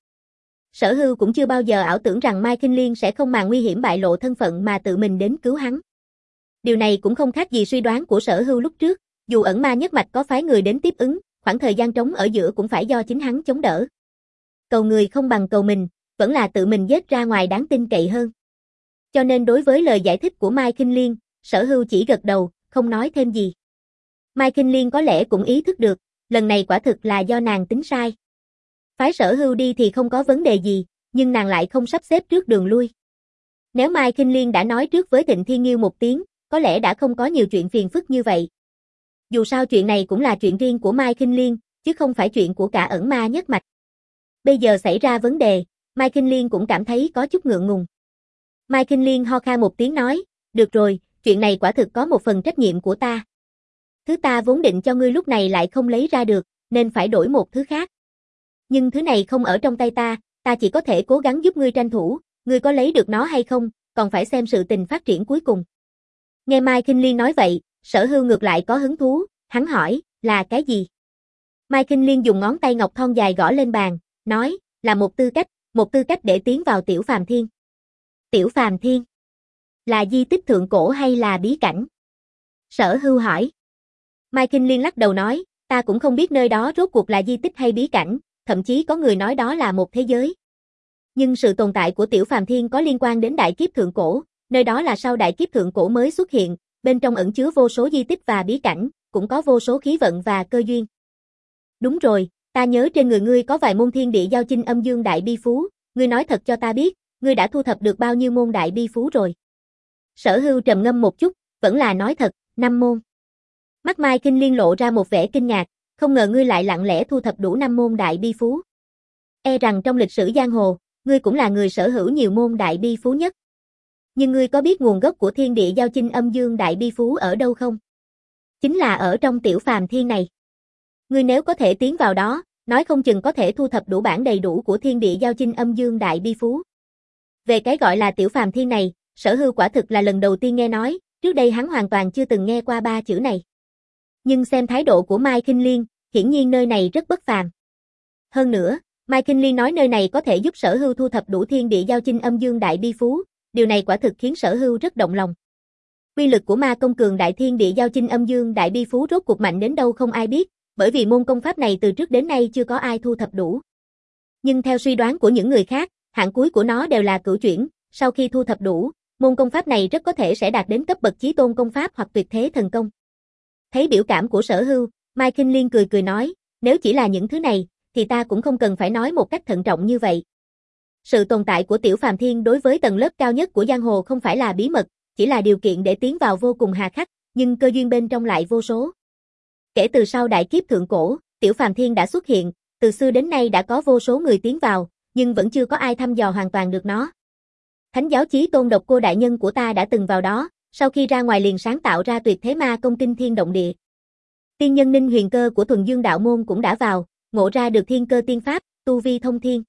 Sở Hưu cũng chưa bao giờ ảo tưởng rằng Mai Kinh Liên sẽ không màng nguy hiểm bại lộ thân phận mà tự mình đến cứu hắn. Điều này cũng không khác gì suy đoán của Sở Hưu lúc trước, dù Ẩn Ma nhất mạch có phái người đến tiếp ứng, khoảng thời gian trống ở giữa cũng phải do chính hắn chống đỡ. Cầu người không bằng cầu mình, vẫn là tự mình giết ra ngoài đáng tin cậy hơn. Cho nên đối với lời giải thích của Mai Kinh Liên, Sở Hưu chỉ gật đầu, không nói thêm gì. Mai Kinh Liên có lẽ cũng ý thức được, lần này quả thực là do nàng tính sai. Phái Sở Hưu đi thì không có vấn đề gì, nhưng nàng lại không sắp xếp trước đường lui. Nếu Mai Kinh Liên đã nói trước với Tịnh Thiên Nghiêu một tiếng, có lẽ đã không có nhiều chuyện phiền phức như vậy. Dù sao chuyện này cũng là chuyện riêng của Mai Kinh Liên, chứ không phải chuyện của cả Ẩn Ma nhất mạch. Bây giờ xảy ra vấn đề, Mai Kinh Liên cũng cảm thấy có chút ngượng ngùng. Mai Kinh Liên ho khan một tiếng nói, được rồi, chuyện này quả thực có một phần trách nhiệm của ta. Thứ ta vốn định cho ngươi lúc này lại không lấy ra được, nên phải đổi một thứ khác. Nhưng thứ này không ở trong tay ta, ta chỉ có thể cố gắng giúp ngươi tranh thủ, ngươi có lấy được nó hay không, còn phải xem sự tình phát triển cuối cùng. Nghe Mai Kinh Liên nói vậy, Sở Hưu ngược lại có hứng thú, hắn hỏi, là cái gì? Mai Kinh Liên dùng ngón tay ngọc thon dài gõ lên bàn, nói, là một tư cách, một tư cách để tiến vào Tiểu Phàm Thiên. Tiểu Phàm Thiên? Là di tích thượng cổ hay là bí cảnh? Sở Hưu hỏi. Mai Kinh Liên lắc đầu nói, ta cũng không biết nơi đó rốt cuộc là di tích hay bí cảnh, thậm chí có người nói đó là một thế giới. Nhưng sự tồn tại của Tiểu Phàm Thiên có liên quan đến đại kiếp thượng cổ, nơi đó là sau đại kiếp thượng cổ mới xuất hiện, bên trong ẩn chứa vô số di tích và bí cảnh, cũng có vô số khí vận và cơ duyên. Đúng rồi, ta nhớ trên người ngươi có vài môn thiên địa giao chinh âm dương đại bi phú, ngươi nói thật cho ta biết, ngươi đã thu thập được bao nhiêu môn đại bi phú rồi? Sở Hưu trầm ngâm một chút, vẫn là nói thật, năm môn. Mắt Mai Kinh Liên lộ ra một vẻ kinh ngạc, không ngờ ngươi lại lặng lẽ thu thập đủ năm môn đại bi phú. E rằng trong lịch sử giang hồ, ngươi cũng là người sở hữu nhiều môn đại bi phú nhất. Nhưng ngươi có biết nguồn gốc của thiên địa giao chinh âm dương đại bi phú ở đâu không? Chính là ở trong Tiểu Phàm Thiên này. Ngươi nếu có thể tiến vào đó, nói không chừng có thể thu thập đủ bản đầy đủ của thiên địa giao chinh âm dương đại bi phú. Về cái gọi là Tiểu Phàm Thiên này, Sở Hưu quả thực là lần đầu tiên nghe nói, trước đây hắn hoàn toàn chưa từng nghe qua ba chữ này. Nhưng xem thái độ của Mai Kinh Liên, hiển nhiên nơi này rất bất phàm. Hơn nữa, Mai Kinh Liên nói nơi này có thể giúp Sở Hưu thu thập đủ thiên địa giao chinh âm dương đại bi phú, điều này quả thực khiến Sở Hưu rất động lòng. Uy lực của ma công cường đại thiên địa giao chinh âm dương đại bi phú rốt cuộc mạnh đến đâu không ai biết, bởi vì môn công pháp này từ trước đến nay chưa có ai thu thập đủ. Nhưng theo suy đoán của những người khác, hạng cuối của nó đều là cửu chuyển, sau khi thu thập đủ, môn công pháp này rất có thể sẽ đạt đến cấp bậc chí tôn công pháp hoặc tuyệt thế thần công. Thấy biểu cảm của Sở Hưu, Mai Kinh Liên cười cười nói, nếu chỉ là những thứ này, thì ta cũng không cần phải nói một cách thận trọng như vậy. Sự tồn tại của Tiểu Phàm Thiên đối với tầng lớp cao nhất của giang hồ không phải là bí mật, chỉ là điều kiện để tiến vào vô cùng hà khắc, nhưng cơ duyên bên trong lại vô số. Kể từ sau đại kiếp thượng cổ, Tiểu Phàm Thiên đã xuất hiện, từ xưa đến nay đã có vô số người tiến vào, nhưng vẫn chưa có ai thăm dò hoàn toàn được nó. Thánh giáo chí tôn Độc Cô đại nhân của ta đã từng vào đó, sau khi ra ngoài liền sáng tạo ra tuyệt thế ma công kinh thiên động địa. Tiên nhân Ninh Huyền Cơ của Thuần Dương đạo môn cũng đã vào, ngộ ra được thiên cơ tiên pháp, tu vi thông thiên.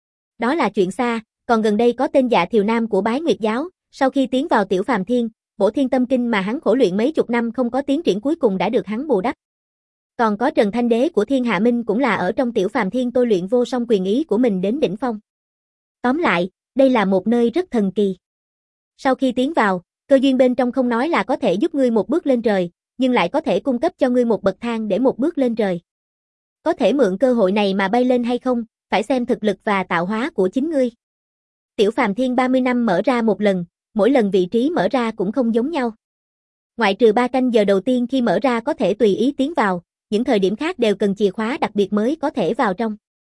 Đó là chuyện xa, còn gần đây có tên Dạ Thiều Nam của Bái Nguyệt giáo, sau khi tiến vào Tiểu Phàm Thiên, Bổ Thiên Tâm Kinh mà hắn khổ luyện mấy chục năm không có tiến triển cuối cùng đã được hắn bù đắp. Còn có Trần Thanh Đế của Thiên Hạ Minh cũng là ở trong Tiểu Phàm Thiên tôi luyện vô song quyền ý của mình đến đỉnh phong. Tóm lại, đây là một nơi rất thần kỳ. Sau khi tiến vào, cơ duyên bên trong không nói là có thể giúp ngươi một bước lên trời, nhưng lại có thể cung cấp cho ngươi một bậc thang để một bước lên trời. Có thể mượn cơ hội này mà bay lên hay không, phải xem thực lực và tạo hóa của chính ngươi. Tiểu Phàm Thiên ba mươi năm mở ra một lần, mỗi lần vị trí mở ra cũng không giống nhau. Ngoại trừ ba canh giờ đầu tiên khi mở ra có thể tùy ý tiến vào, những thời điểm khác đều cần chìa khóa đặc biệt mới có thể vào trong.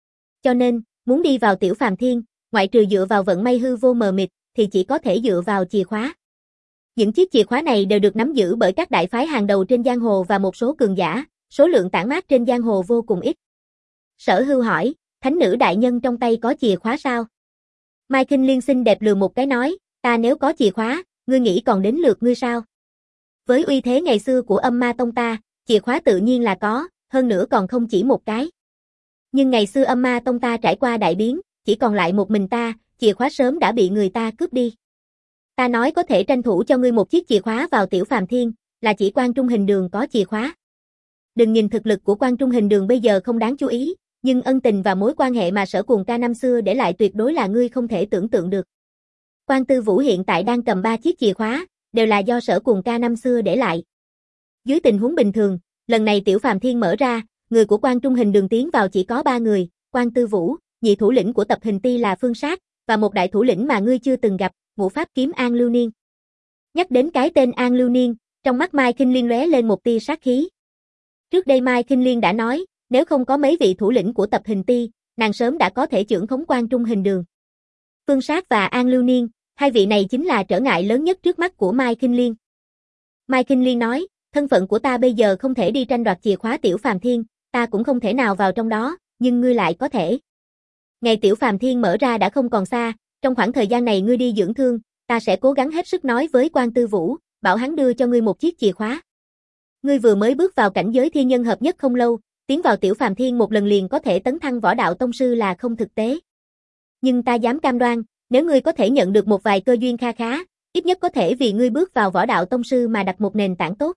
Cho nên, muốn đi vào Tiểu Phàm Thiên, ngoại trừ dựa vào vận may hư vô mờ mịt, thì chỉ có thể dựa vào chìa khóa. Những chiếc chìa khóa này đều được nắm giữ bởi các đại phái hàng đầu trên giang hồ và một số cường giả, số lượng tản mát trên giang hồ vô cùng ít. Sở Hưu hỏi, thánh nữ đại nhân trong tay có chìa khóa sao? Mai Kinh Liên xinh đẹp lườm một cái nói, ta nếu có chìa khóa, ngươi nghĩ còn đến lượt ngươi sao? Với uy thế ngày xưa của Âm Ma Tông ta, chìa khóa tự nhiên là có, hơn nữa còn không chỉ một cái. Nhưng ngày xưa Âm Ma Tông ta trải qua đại biến, chỉ còn lại một mình ta, chìa khóa sớm đã bị người ta cướp đi. Ta nói có thể tranh thủ cho ngươi một chiếc chìa khóa vào Tiểu Phàm Thiên, là chỉ Quan Trung Hình Đường có chìa khóa. Đừng nhìn thực lực của Quan Trung Hình Đường bây giờ không đáng chú ý, nhưng ân tình và mối quan hệ mà Sở Cuồng ca năm xưa để lại tuyệt đối là ngươi không thể tưởng tượng được. Quan Tư Vũ hiện tại đang cầm ba chiếc chìa khóa, đều là do Sở Cuồng ca năm xưa để lại. Dưới tình huống bình thường, lần này Tiểu Phàm Thiên mở ra, người của Quan Trung Hình Đường tiến vào chỉ có ba người, Quan Tư Vũ, nhị thủ lĩnh của tập hình ti là Phương Sát, và một đại thủ lĩnh mà ngươi chưa từng gặp, Ngũ Pháp Kiếm An Lưu Niên. Nhắc đến cái tên An Lưu Niên, trong mắt Mai Kinh Liên lóe lên một tia sát khí. Trước đây Mai Kinh Liên đã nói, nếu không có mấy vị thủ lĩnh của tập hình ti, nàng sớm đã có thể chưởng khống Quan Trung Hình Đường. Phương Sát và An Lưu Niên, hai vị này chính là trở ngại lớn nhất trước mắt của Mai Kinh Liên. Mai Kinh Liên nói, thân phận của ta bây giờ không thể đi tranh đoạt chìa khóa Tiểu Phàm Thiên, ta cũng không thể nào vào trong đó, nhưng ngươi lại có thể. Ngày Tiểu Phàm Thiên mở ra đã không còn xa, trong khoảng thời gian này ngươi đi dưỡng thương, ta sẽ cố gắng hết sức nói với Quan Tư Vũ, bảo hắn đưa cho ngươi một chiếc chìa khóa. Ngươi vừa mới bước vào cảnh giới thiên nhân hợp nhất không lâu, tiến vào Tiểu Phàm Thiên một lần liền có thể tấn thăng võ đạo tông sư là không thực tế. Nhưng ta dám cam đoan, nếu ngươi có thể nhận được một vài cơ duyên kha khá, ít nhất có thể vì ngươi bước vào võ đạo tông sư mà đặt một nền tảng tốt.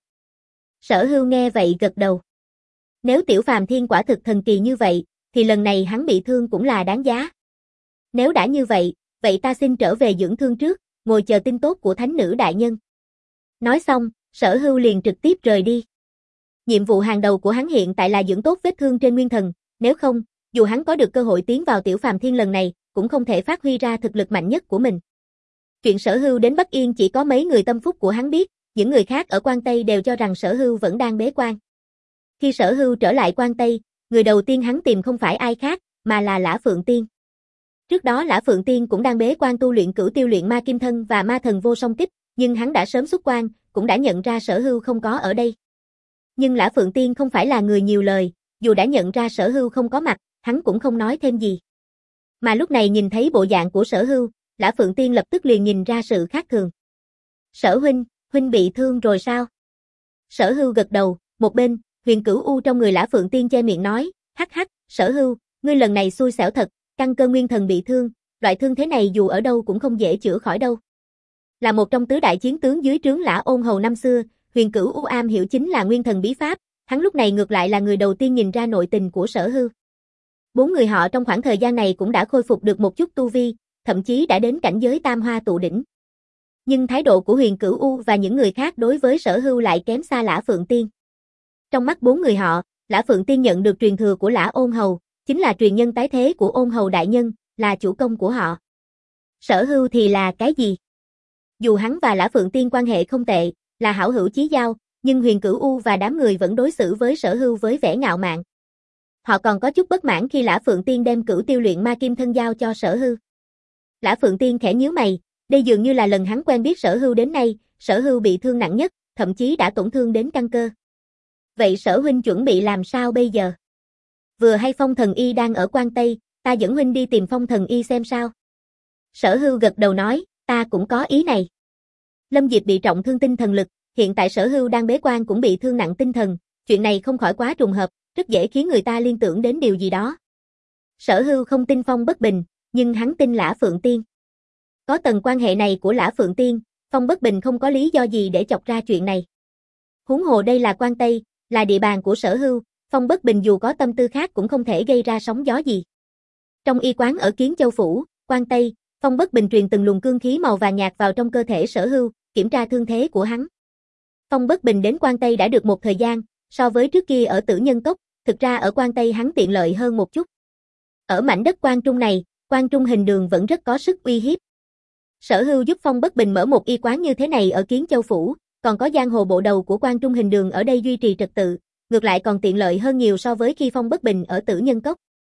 Sở Hưu nghe vậy gật đầu. Nếu Tiểu Phàm Thiên quả thực thần kỳ như vậy, thì lần này hắn bị thương cũng là đáng giá. Nếu đã như vậy, vậy ta xin trở về dưỡng thương trước, ngồi chờ tin tốt của thánh nữ đại nhân. Nói xong, Sở Hưu liền trực tiếp rời đi. Nhiệm vụ hàng đầu của hắn hiện tại là dưỡng tốt vết thương trên nguyên thần, nếu không, dù hắn có được cơ hội tiến vào Tiểu Phàm Thiên lần này, cũng không thể phát huy ra thực lực mạnh nhất của mình. Chuyện Sở Hưu đến Bắc Yên chỉ có mấy người tâm phúc của hắn biết, những người khác ở Quan Tây đều cho rằng Sở Hưu vẫn đang bế quan. Khi Sở Hưu trở lại Quan Tây, người đầu tiên hắn tìm không phải ai khác, mà là Lã Phượng Tiên. Trước đó Lã Phượng Tiên cũng đang bế quan tu luyện Cửu Tiêu Luyện Ma Kim Thân và Ma Thần Vô Song Kích, nhưng hắn đã sớm xuất quan, cũng đã nhận ra Sở Hưu không có ở đây. Nhưng Lã Phượng Tiên không phải là người nhiều lời, dù đã nhận ra Sở Hưu không có mặt, hắn cũng không nói thêm gì. Mà lúc này nhìn thấy bộ dạng của Sở Hưu, Lã Phượng Tiên lập tức liền nhìn ra sự khác thường. Sở huynh, huynh bị thương rồi sao? Sở Hưu gật đầu, một bên, Huyền Cửu U trong người Lã Phượng Tiên che miệng nói, hắc hắc, Sở Hưu, ngươi lần này xui xẻo thật, căn cơ nguyên thần bị thương, loại thương thế này dù ở đâu cũng không dễ chữa khỏi đâu. Là một trong tứ đại chiến tướng dưới trướng Lã Ôn Hầu năm xưa, Huyền Cửu U am hiểu chính là nguyên thần bí pháp, hắn lúc này ngược lại là người đầu tiên nhìn ra nội tình của Sở Hưu. Bốn người họ trong khoảng thời gian này cũng đã khôi phục được một chút tu vi, thậm chí đã đến cảnh giới tam hoa tụ đỉnh. Nhưng thái độ của Huyền Cửu U và những người khác đối với Sở Hưu lại kém xa Lã Phượng Tiên. Trong mắt bốn người họ, Lã Phượng Tiên nhận được truyền thừa của Lã Ôn Hầu, chính là truyền nhân tái thế của Ôn Hầu đại nhân, là chủ công của họ. Sở Hưu thì là cái gì? Dù hắn và Lã Phượng Tiên quan hệ không tệ, là hảo hữu chí giao, nhưng Huyền Cửu U và đám người vẫn đối xử với Sở Hưu với vẻ ngạo mạn. Họ còn có chút bất mãn khi Lã Phượng Tiên đem Cửu Tiêu Luyện Ma Kim Thân giao cho Sở Hưu. Lã Phượng Tiên khẽ nhíu mày, đây dường như là lần hắn quen biết Sở Hưu đến nay, Sở Hưu bị thương nặng nhất, thậm chí đã tổn thương đến căn cơ. Vậy Sở huynh chuẩn bị làm sao bây giờ? Vừa hay Phong Thần Y đang ở Quan Tây, ta dẫn huynh đi tìm Phong Thần Y xem sao. Sở Hưu gật đầu nói, ta cũng có ý này. Lâm Diệp bị trọng thương tinh thần lực, hiện tại Sở Hưu đang bế quan cũng bị thương nặng tinh thần, chuyện này không khỏi quá trùng hợp, rất dễ khiến người ta liên tưởng đến điều gì đó. Sở Hưu không tin Phong Bất Bình, nhưng hắn tin Lã Phượng Tiên. Có tầng quan hệ này của Lã Phượng Tiên, Phong Bất Bình không có lý do gì để chọc ra chuyện này. Huống hồ đây là Quan Tây, là địa bàn của Sở Hưu, Phong Bất Bình dù có tâm tư khác cũng không thể gây ra sóng gió gì. Trong y quán ở Kiến Châu Phủ, Quan Tây, Phong Bất Bình truyền từng luồng cương khí màu vàng nhạt vào trong cơ thể Sở Hưu, kiểm tra thương thế của hắn. Phong Bất Bình đến Quan Tây đã được một thời gian, so với trước kia ở Tử Nhân Cốc, thực ra ở Quan Tây hắn tiện lợi hơn một chút. Ở mảnh đất Quan Trung này, Quan Trung Hình Đường vẫn rất có sức uy hiếp. Sở Hưu giúp Phong Bất Bình mở một y quán như thế này ở Kiến Châu Phủ, còn có giang hồ bộ đầu của Quan Trung Hình Đường ở đây duy trì trật tự, ngược lại còn tiện lợi hơn nhiều so với khi Phong Bất Bình ở Tử Nhân Cốc.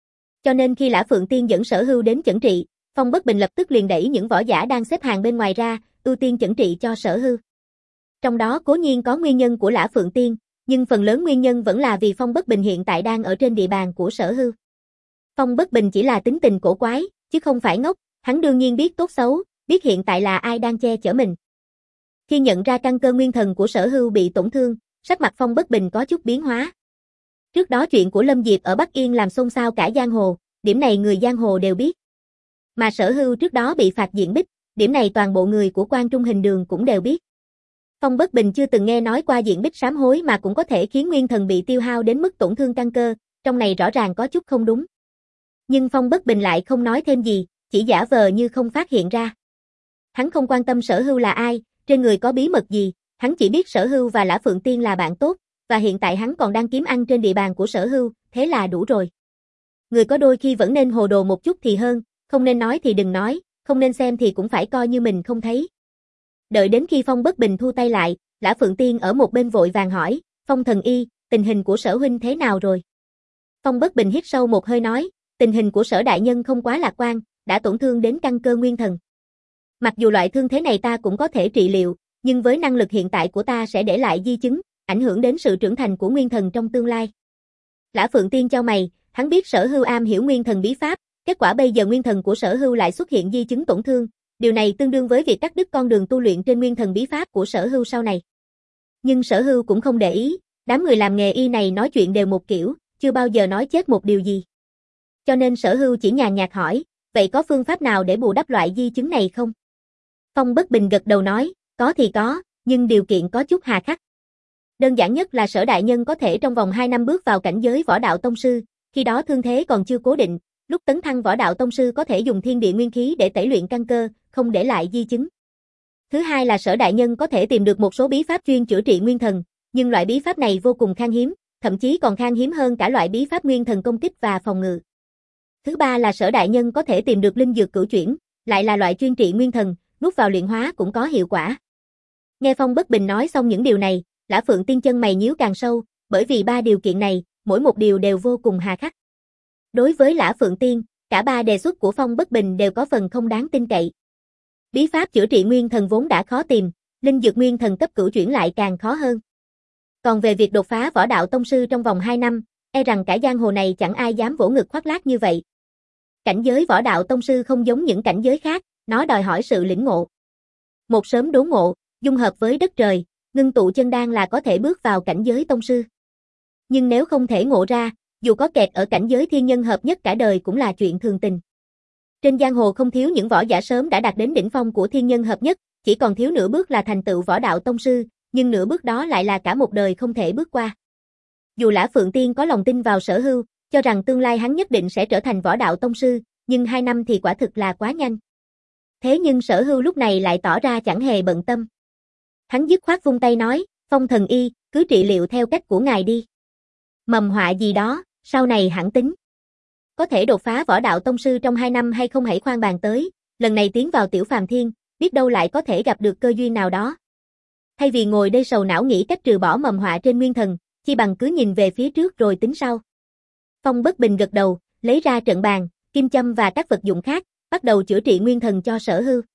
Cho nên khi Lã Phượng Tiên dẫn Sở Hưu đến chẩn trị, Phong Bất Bình lập tức liền đẩy những võ giả đang xếp hàng bên ngoài ra, ưu tiên chẩn trị cho Sở Hưu. Trong đó cố nhiên có nguyên nhân của Lã Phượng Tiên, nhưng phần lớn nguyên nhân vẫn là vì Phong Bất Bình hiện tại đang ở trên địa bàn của Sở Hưu. Phong Bất Bình chỉ là tính tình cổ quái, chứ không phải ngốc, hắn đương nhiên biết tốt xấu, biết hiện tại là ai đang che chở mình. Khi nhận ra căn cơ nguyên thần của Sở Hưu bị tổn thương, sắc mặt Phong Bất Bình có chút biến hóa. Trước đó chuyện của Lâm Diệp ở Bắc Yên làm xôn xao cả giang hồ, điểm này người giang hồ đều biết. Mà Sở Hưu trước đó bị phạt diện bích, điểm này toàn bộ người của Quan Trung Hình Đường cũng đều biết. Phong Bất Bình chưa từng nghe nói qua diện bích sám hối mà cũng có thể khiến nguyên thần bị tiêu hao đến mức tổn thương căn cơ, trong này rõ ràng có chút không đúng. Nhưng Phong Bất Bình lại không nói thêm gì, chỉ giả vờ như không phát hiện ra. Hắn không quan tâm Sở Hưu là ai, trên người có bí mật gì, hắn chỉ biết Sở Hưu và Lã Phượng Tiên là bạn tốt, và hiện tại hắn còn đang kiếm ăn trên địa bàn của Sở Hưu, thế là đủ rồi. Người có đôi khi vẫn nên hồ đồ một chút thì hơn, không nên nói thì đừng nói, không nên xem thì cũng phải coi như mình không thấy. Đợi đến khi Phong Bất Bình thu tay lại, Lã Phượng Tiên ở một bên vội vàng hỏi, Phong thần y, tình hình của Sở huynh thế nào rồi? Phong Bất Bình hít sâu một hơi nói, tình hình của Sở đại nhân không quá lạc quan, đã tổn thương đến căn cơ nguyên thần. Mặc dù loại thương thế này ta cũng có thể trị liệu, nhưng với năng lực hiện tại của ta sẽ để lại di chứng, ảnh hưởng đến sự trưởng thành của nguyên thần trong tương lai. Lã Phượng Tiên chau mày, hắn biết Sở Hưu am hiểu nguyên thần bí pháp, kết quả bây giờ nguyên thần của Sở Hưu lại xuất hiện di chứng tổn thương, điều này tương đương với việc cắt đứt con đường tu luyện trên nguyên thần bí pháp của Sở Hưu sau này. Nhưng Sở Hưu cũng không để ý, đám người làm nghề y này nói chuyện đều một kiểu, chưa bao giờ nói chết một điều gì. Cho nên Sở Hưu chỉ nhàn nhạt hỏi, vậy có phương pháp nào để bù đắp loại di chứng này không? Phong Bất Bình gật đầu nói, có thì có, nhưng điều kiện có chút hà khắc. Đơn giản nhất là Sở đại nhân có thể trong vòng hai năm bước vào cảnh giới võ đạo tông sư, khi đó thương thế còn chưa cố định, lúc tấn thăng võ đạo tông sư có thể dùng thiên địa nguyên khí để tẩy luyện căn cơ, không để lại di chứng. Thứ hai là Sở đại nhân có thể tìm được một số bí pháp chuyên chữa trị nguyên thần, nhưng loại bí pháp này vô cùng khan hiếm, thậm chí còn khan hiếm hơn cả loại bí pháp nguyên thần công kích và phòng ngự. Thứ ba là Sở đại nhân có thể tìm được linh dược cửu chuyển, lại là loại chuyên trị nguyên thần, nuốt vào luyện hóa cũng có hiệu quả. Nghe Phong Bất Bình nói xong những điều này, Lã Phượng Tiên chân mày nhíu càng sâu, bởi vì ba điều kiện này, mỗi một điều đều vô cùng hà khắc. Đối với Lã Phượng Tiên, cả ba đề xuất của Phong Bất Bình đều có phần không đáng tin cậy. Bí pháp chữa trị nguyên thần vốn đã khó tìm, linh dược nguyên thần cấp cửu chuyển lại càng khó hơn. Còn về việc đột phá võ đạo tông sư trong vòng hai năm, e rằng cả giang hồ này chẳng ai dám vỗ ngực khoác lác như vậy. Cảnh giới võ đạo tông sư không giống những cảnh giới khác, nó đòi hỏi sự lĩnh ngộ. Một sớm đốn ngộ, dung hợp với đất trời, ngưng tụ chân đan là có thể bước vào cảnh giới tông sư. Nhưng nếu không thể ngộ ra, dù có kẹt ở cảnh giới thiên nhân hợp nhất cả đời cũng là chuyện thường tình. Trên giang hồ không thiếu những võ giả sớm đã đạt đến đỉnh phong của thiên nhân hợp nhất, chỉ còn thiếu nửa bước là thành tựu võ đạo tông sư, nhưng nửa bước đó lại là cả một đời không thể bước qua. Dù Lã Phượng Tiên có lòng tin vào Sở Hưu, cho rằng tương lai hắn nhất định sẽ trở thành võ đạo tông sư, nhưng hai năm thì quả thực là quá nhanh. Thế nhưng Sở Hưu lúc này lại tỏ ra chẳng hề bận tâm. Hắn dứt khoát vung tay nói, Phong thần y, cứ trị liệu theo cách của ngài đi. Mầm họa gì đó, sau này hẳn tính. Có thể đột phá võ đạo tông sư trong hai năm hay không hãy khoan bàn tới, lần này tiến vào tiểu phàm thiên, biết đâu lại có thể gặp được cơ duyên nào đó. Thay vì ngồi đây sầu não nghĩ cách trừ bỏ mầm họa trên nguyên thần, chi bằng cứ nhìn về phía trước rồi tính sau. Phong Bất Bình gật đầu, lấy ra trận bàn, kim châm và các vật dụng khác, bắt đầu chữa trị nguyên thần cho Sở Hưu.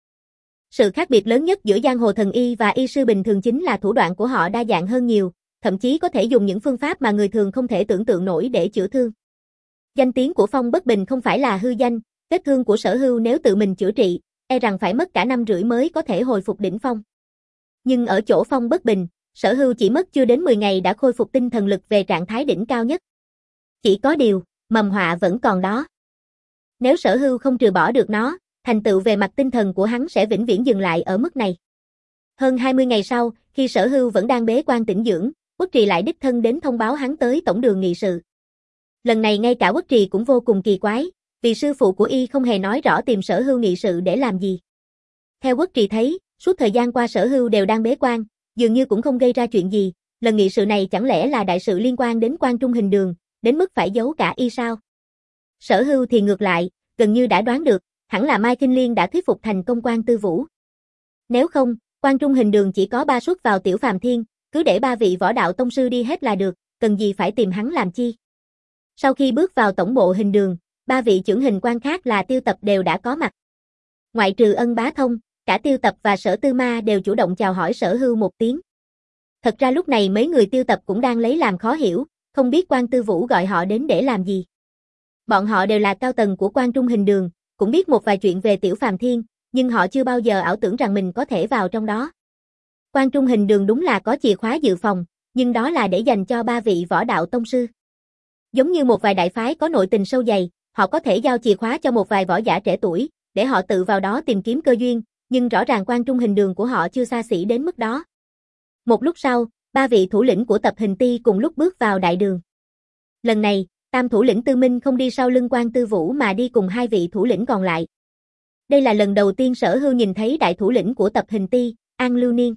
Sự khác biệt lớn nhất giữa giang hồ thần y và y sư bình thường chính là thủ đoạn của họ đa dạng hơn nhiều, thậm chí có thể dùng những phương pháp mà người thường không thể tưởng tượng nổi để chữa thương. Danh tiếng của Phong Bất Bình không phải là hư danh, vết thương của Sở Hưu nếu tự mình chữa trị, e rằng phải mất cả năm rưỡi mới có thể hồi phục đỉnh phong. Nhưng ở chỗ Phong Bất Bình, Sở Hưu chỉ mất chưa đến mười ngày đã khôi phục tinh thần lực về trạng thái đỉnh cao nhất. Chỉ có điều, mầm họa vẫn còn đó. Nếu Sở Hưu không trừ bỏ được nó, thành tựu về mặt tinh thần của hắn sẽ vĩnh viễn dừng lại ở mức này. Hơn hai mươi ngày sau, khi Sở Hưu vẫn đang bế quan tĩnh dưỡng, Uất Trì lại đích thân đến thông báo hắn tới tổng đường nghị sự. Lần này ngay cả Uất Trì cũng vô cùng kỳ quái, vì sư phụ của y không hề nói rõ tìm Sở Hưu nghị sự để làm gì. Theo Uất Trì thấy, suốt thời gian qua Sở Hưu đều đang bế quan, dường như cũng không gây ra chuyện gì, lần nghị sự này chẳng lẽ là đại sự liên quan đến Quan Trung Hình Đường, đến mức phải giấu cả y sao? Sở Hưu thì ngược lại, gần như đã đoán được, hẳn là Mai Kinh Liên đã thuyết phục thành công Quan Tư Vũ. Nếu không, Quan Trung Hình Đường chỉ có ba suất vào tiểu phàm thiên, cứ để ba vị võ đạo tông sư đi hết là được, cần gì phải tìm hắn làm chi. Sau khi bước vào tổng bộ Hình Đường, ba vị chưởng hình quan khác là Tiêu Tập đều đã có mặt. Ngoại trừ Ân Bá Thông, cả Tiêu Tập và Sở Tư Ma đều chủ động chào hỏi Sở Hưu một tiếng. Thật ra lúc này mấy người Tiêu Tập cũng đang lấy làm khó hiểu, không biết Quan Tư Vũ gọi họ đến để làm gì. Bọn họ đều là cao tầng của Quan Trung Hình Đường, cũng biết một vài chuyện về Tiểu Phàm Thiên, nhưng họ chưa bao giờ ảo tưởng rằng mình có thể vào trong đó. Quan Trung Hình Đường đúng là có chìa khóa dự phòng, nhưng đó là để dành cho ba vị võ đạo tông sư. Giống như một vài đại phái có nội tình sâu dày, họ có thể giao chìa khóa cho một vài võ giả trẻ tuổi, để họ tự vào đó tìm kiếm cơ duyên, nhưng rõ ràng Quan Trung Hình Đường của họ chưa xa xỉ đến mức đó. Một lúc sau, ba vị thủ lĩnh của Tập Hình Ti cùng lúc bước vào đại đường. Lần này, tam thủ lĩnh Tư Minh không đi sau lưng Quan Tư Vũ mà đi cùng hai vị thủ lĩnh còn lại. Đây là lần đầu tiên Sở Hưu nhìn thấy đại thủ lĩnh của Tập Hình Ti, An Lưu Niên.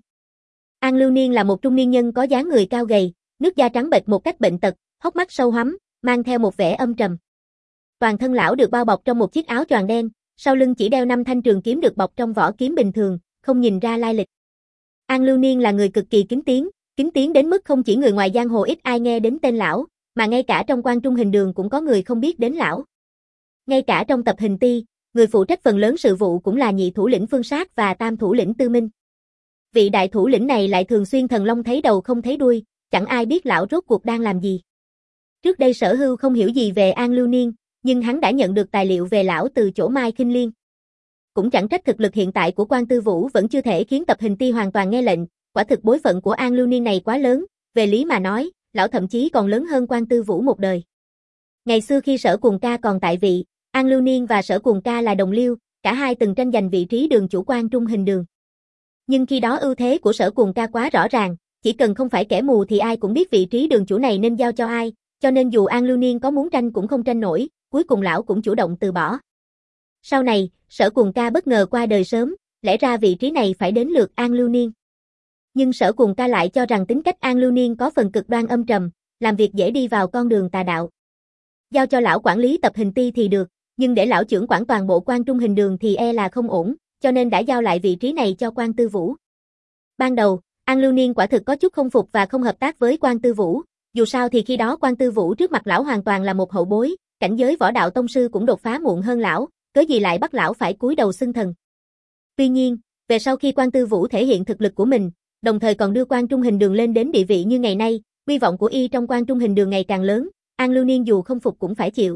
An Lưu Niên là một trung niên nhân có dáng người cao gầy, nước da trắng bệch một cách bệnh tật, hốc mắt sâu hoắm, mang theo một vẻ âm trầm. Toàn thân lão được bao bọc trong một chiếc áo choàng đen, sau lưng chỉ đeo năm thanh trường kiếm được bọc trong vỏ kiếm bình thường, không nhìn ra lai lịch. An Lưu Niên là người cực kỳ kính tiếng, kính tiếng đến mức không chỉ người ngoài giang hồ ít ai nghe đến tên lão, mà ngay cả trong Quan Trung Hình Đường cũng có người không biết đến lão. Ngay cả trong Tập Hình Ti, người phụ trách phần lớn sự vụ cũng là nhị thủ lĩnh Phương Sát và tam thủ lĩnh Tư Minh. Vị đại thủ lĩnh này lại thường xuyên thần long thấy đầu không thấy đuôi, chẳng ai biết lão rốt cuộc đang làm gì. Trước đây Sở Hưu không hiểu gì về An Lưu Niên, nhưng hắn đã nhận được tài liệu về lão từ chỗ Mai Khinh Liên. Cũng chẳng trách thực lực hiện tại của Quan Tư Vũ vẫn chưa thể khiến Tập Hình Ti hoàn toàn nghe lệnh, quả thực bối phận của An Lưu Niên này quá lớn, về lý mà nói, lão thậm chí còn lớn hơn Quan Tư Vũ một đời. Ngày xưa khi Sở Cuồng Ca còn tại vị, An Lưu Niên và Sở Cuồng Ca là đồng liêu, cả hai từng tranh giành vị trí đường chủ Quan Trung Hình Đường. Nhưng khi đó ưu thế của Sở Cuồng Ca quá rõ ràng, chỉ cần không phải kẻ mù thì ai cũng biết vị trí đường chủ này nên giao cho ai, cho nên dù An Lưu Niên có muốn tranh cũng không tranh nổi, cuối cùng lão cũng chủ động từ bỏ. Sau này, Sở Cuồng Ca bất ngờ qua đời sớm, lẽ ra vị trí này phải đến lượt An Lưu Niên. Nhưng Sở Cuồng Ca lại cho rằng tính cách An Lưu Niên có phần cực đoan âm trầm, làm việc dễ đi vào con đường tà đạo. Giao cho lão quản lý Tập Hình Ti thì được, nhưng để lão trưởng quản toàn bộ Quan Trung Hình Đường thì e là không ổn, cho nên đã giao lại vị trí này cho Quan Tư Vũ. Ban đầu, An Lưu Niên quả thực có chút không phục và không hợp tác với Quan Tư Vũ, dù sao thì khi đó Quan Tư Vũ trước mặt lão hoàn toàn là một hậu bối, cảnh giới võ đạo tông sư cũng đột phá muộn hơn lão, cớ gì lại bắt lão phải cúi đầu xưng thần. Tuy nhiên, về sau khi Quan Tư Vũ thể hiện thực lực của mình, đồng thời còn đưa Quan Trung Hình Đường lên đến địa vị như ngày nay, uy vọng của y trong Quan Trung Hình Đường ngày càng lớn, An Lưu Niên dù không phục cũng phải chịu.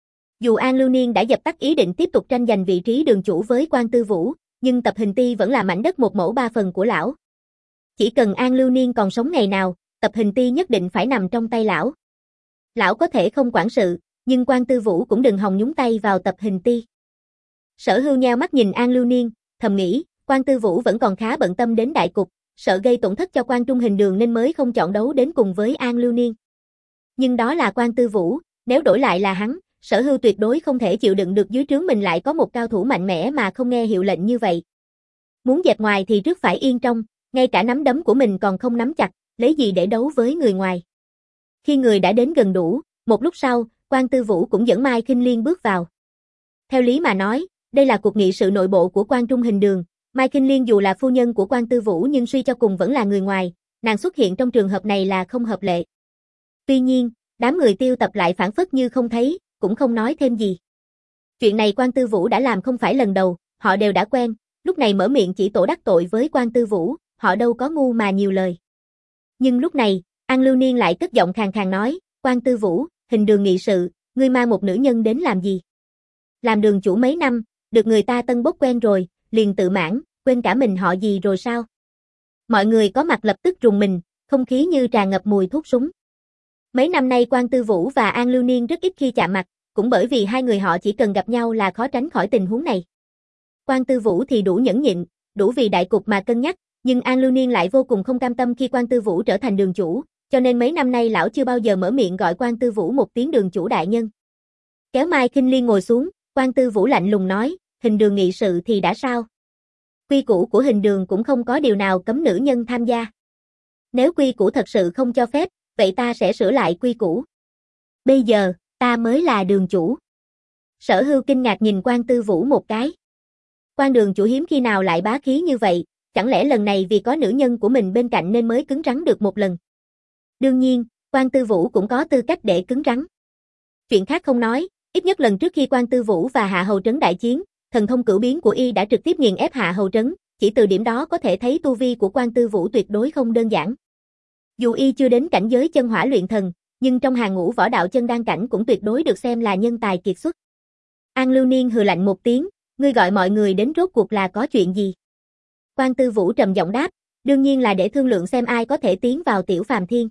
Dù An Lưu Niên đã dập tắt ý định tiếp tục tranh giành vị trí đường chủ với Quan Tư Vũ, nhưng Tập Hình Ti vẫn là mảnh đất một mẫu ba phần của lão. Chỉ cần An Lưu Niên còn sống ngày nào, Tập Hình Ti nhất định phải nằm trong tay lão. Lão có thể không quản sự, nhưng Quan Tư Vũ cũng đừng hòng nhúng tay vào Tập Hình Ti. Sở Hưu nheo mắt nhìn An Lưu Niên, thầm nghĩ, Quan Tư Vũ vẫn còn khá bận tâm đến đại cục, sợ gây tổn thất cho Quan Trung Hình Đường nên mới không chọn đấu đến cùng với An Lưu Niên. Nhưng đó là Quan Tư Vũ, nếu đổi lại là hắn, Sở Hưu tuyệt đối không thể chịu đựng được dưới trướng mình lại có một cao thủ mạnh mẽ mà không nghe hiệu lệnh như vậy. Muốn dẹp ngoài thì trước phải yên trong, ngay cả nắm đấm của mình còn không nắm chặt, lấy gì để đấu với người ngoài. Khi người đã đến gần đủ, một lúc sau, Quan Tư Vũ cũng dẫn Mai Khinh Liên bước vào. Theo lý mà nói, đây là cuộc nghị sự nội bộ của Quan Trung Hình Đường, Mai Khinh Liên dù là phu nhân của Quan Tư Vũ nhưng suy cho cùng vẫn là người ngoài, nàng xuất hiện trong trường hợp này là không hợp lệ. Tuy nhiên, đám người Tiêu Tập lại phản phất như không thấy, cũng không nói thêm gì. Chuyện này Quan Tư Vũ đã làm không phải lần đầu, họ đều đã quen, lúc này mở miệng chỉ tổ đắc tội với Quan Tư Vũ, họ đâu có ngu mà nhiều lời. Nhưng lúc này, An Lưu Niên lại cất giọng khàn khàn nói, Quan Tư Vũ, Hình Đường nghị sự, ngươi mang một nữ nhân đến làm gì? Làm đường chủ mấy năm, được người ta tân bốc quen rồi, liền tự mãn, quên cả mình họ gì rồi sao? Mọi người có mặt lập tức rùng mình, không khí như tràn ngập mùi thuốc súng. Mấy năm nay Quan Tư Vũ và An Lưu Niên rất ít khi chạm mặt, cũng bởi vì hai người họ chỉ cần gặp nhau là khó tránh khỏi tình huống này. Quan Tư Vũ thì đủ nhẫn nhịn, đủ vì đại cục mà cân nhắc, nhưng An Lưu Niên lại vô cùng không cam tâm khi Quan Tư Vũ trở thành đường chủ, cho nên mấy năm nay lão chưa bao giờ mở miệng gọi Quan Tư Vũ một tiếng đường chủ đại nhân. Kéo Mai Khinh Liên ngồi xuống, Quan Tư Vũ lạnh lùng nói, Hình Đường nghị sự thì đã sao? Quy củ của Hình Đường cũng không có điều nào cấm nữ nhân tham gia. Nếu quy củ thật sự không cho phép, vậy ta sẽ sửa lại quy củ. Bây giờ, ta mới là đường chủ. Sở Hưu kinh ngạc nhìn Quan Tư Vũ một cái. Quan đường chủ hiếm khi nào lại bá khí như vậy, chẳng lẽ lần này vì có nữ nhân của mình bên cạnh nên mới cứng rắn được một lần. Đương nhiên, Quan Tư Vũ cũng có tư cách để cứng rắn. Chuyện khác không nói, Ít nhất lần trước khi Quan Tư Vũ và Hạ Hầu Trấn đại chiến, thần thông cửu biến của y đã trực tiếp nghiền ép Hạ Hầu Trấn, chỉ từ điểm đó có thể thấy tu vi của Quan Tư Vũ tuyệt đối không đơn giản. Dù y chưa đến cảnh giới chân hỏa luyện thần, nhưng trong hàng ngũ võ đạo chân đan cảnh cũng tuyệt đối được xem là nhân tài kiệt xuất. An Lưu Niên hừ lạnh một tiếng, ngươi gọi mọi người đến rốt cuộc là có chuyện gì? Quan Tư Vũ trầm giọng đáp, đương nhiên là để thương lượng xem ai có thể tiến vào Tiểu Phàm Thiên.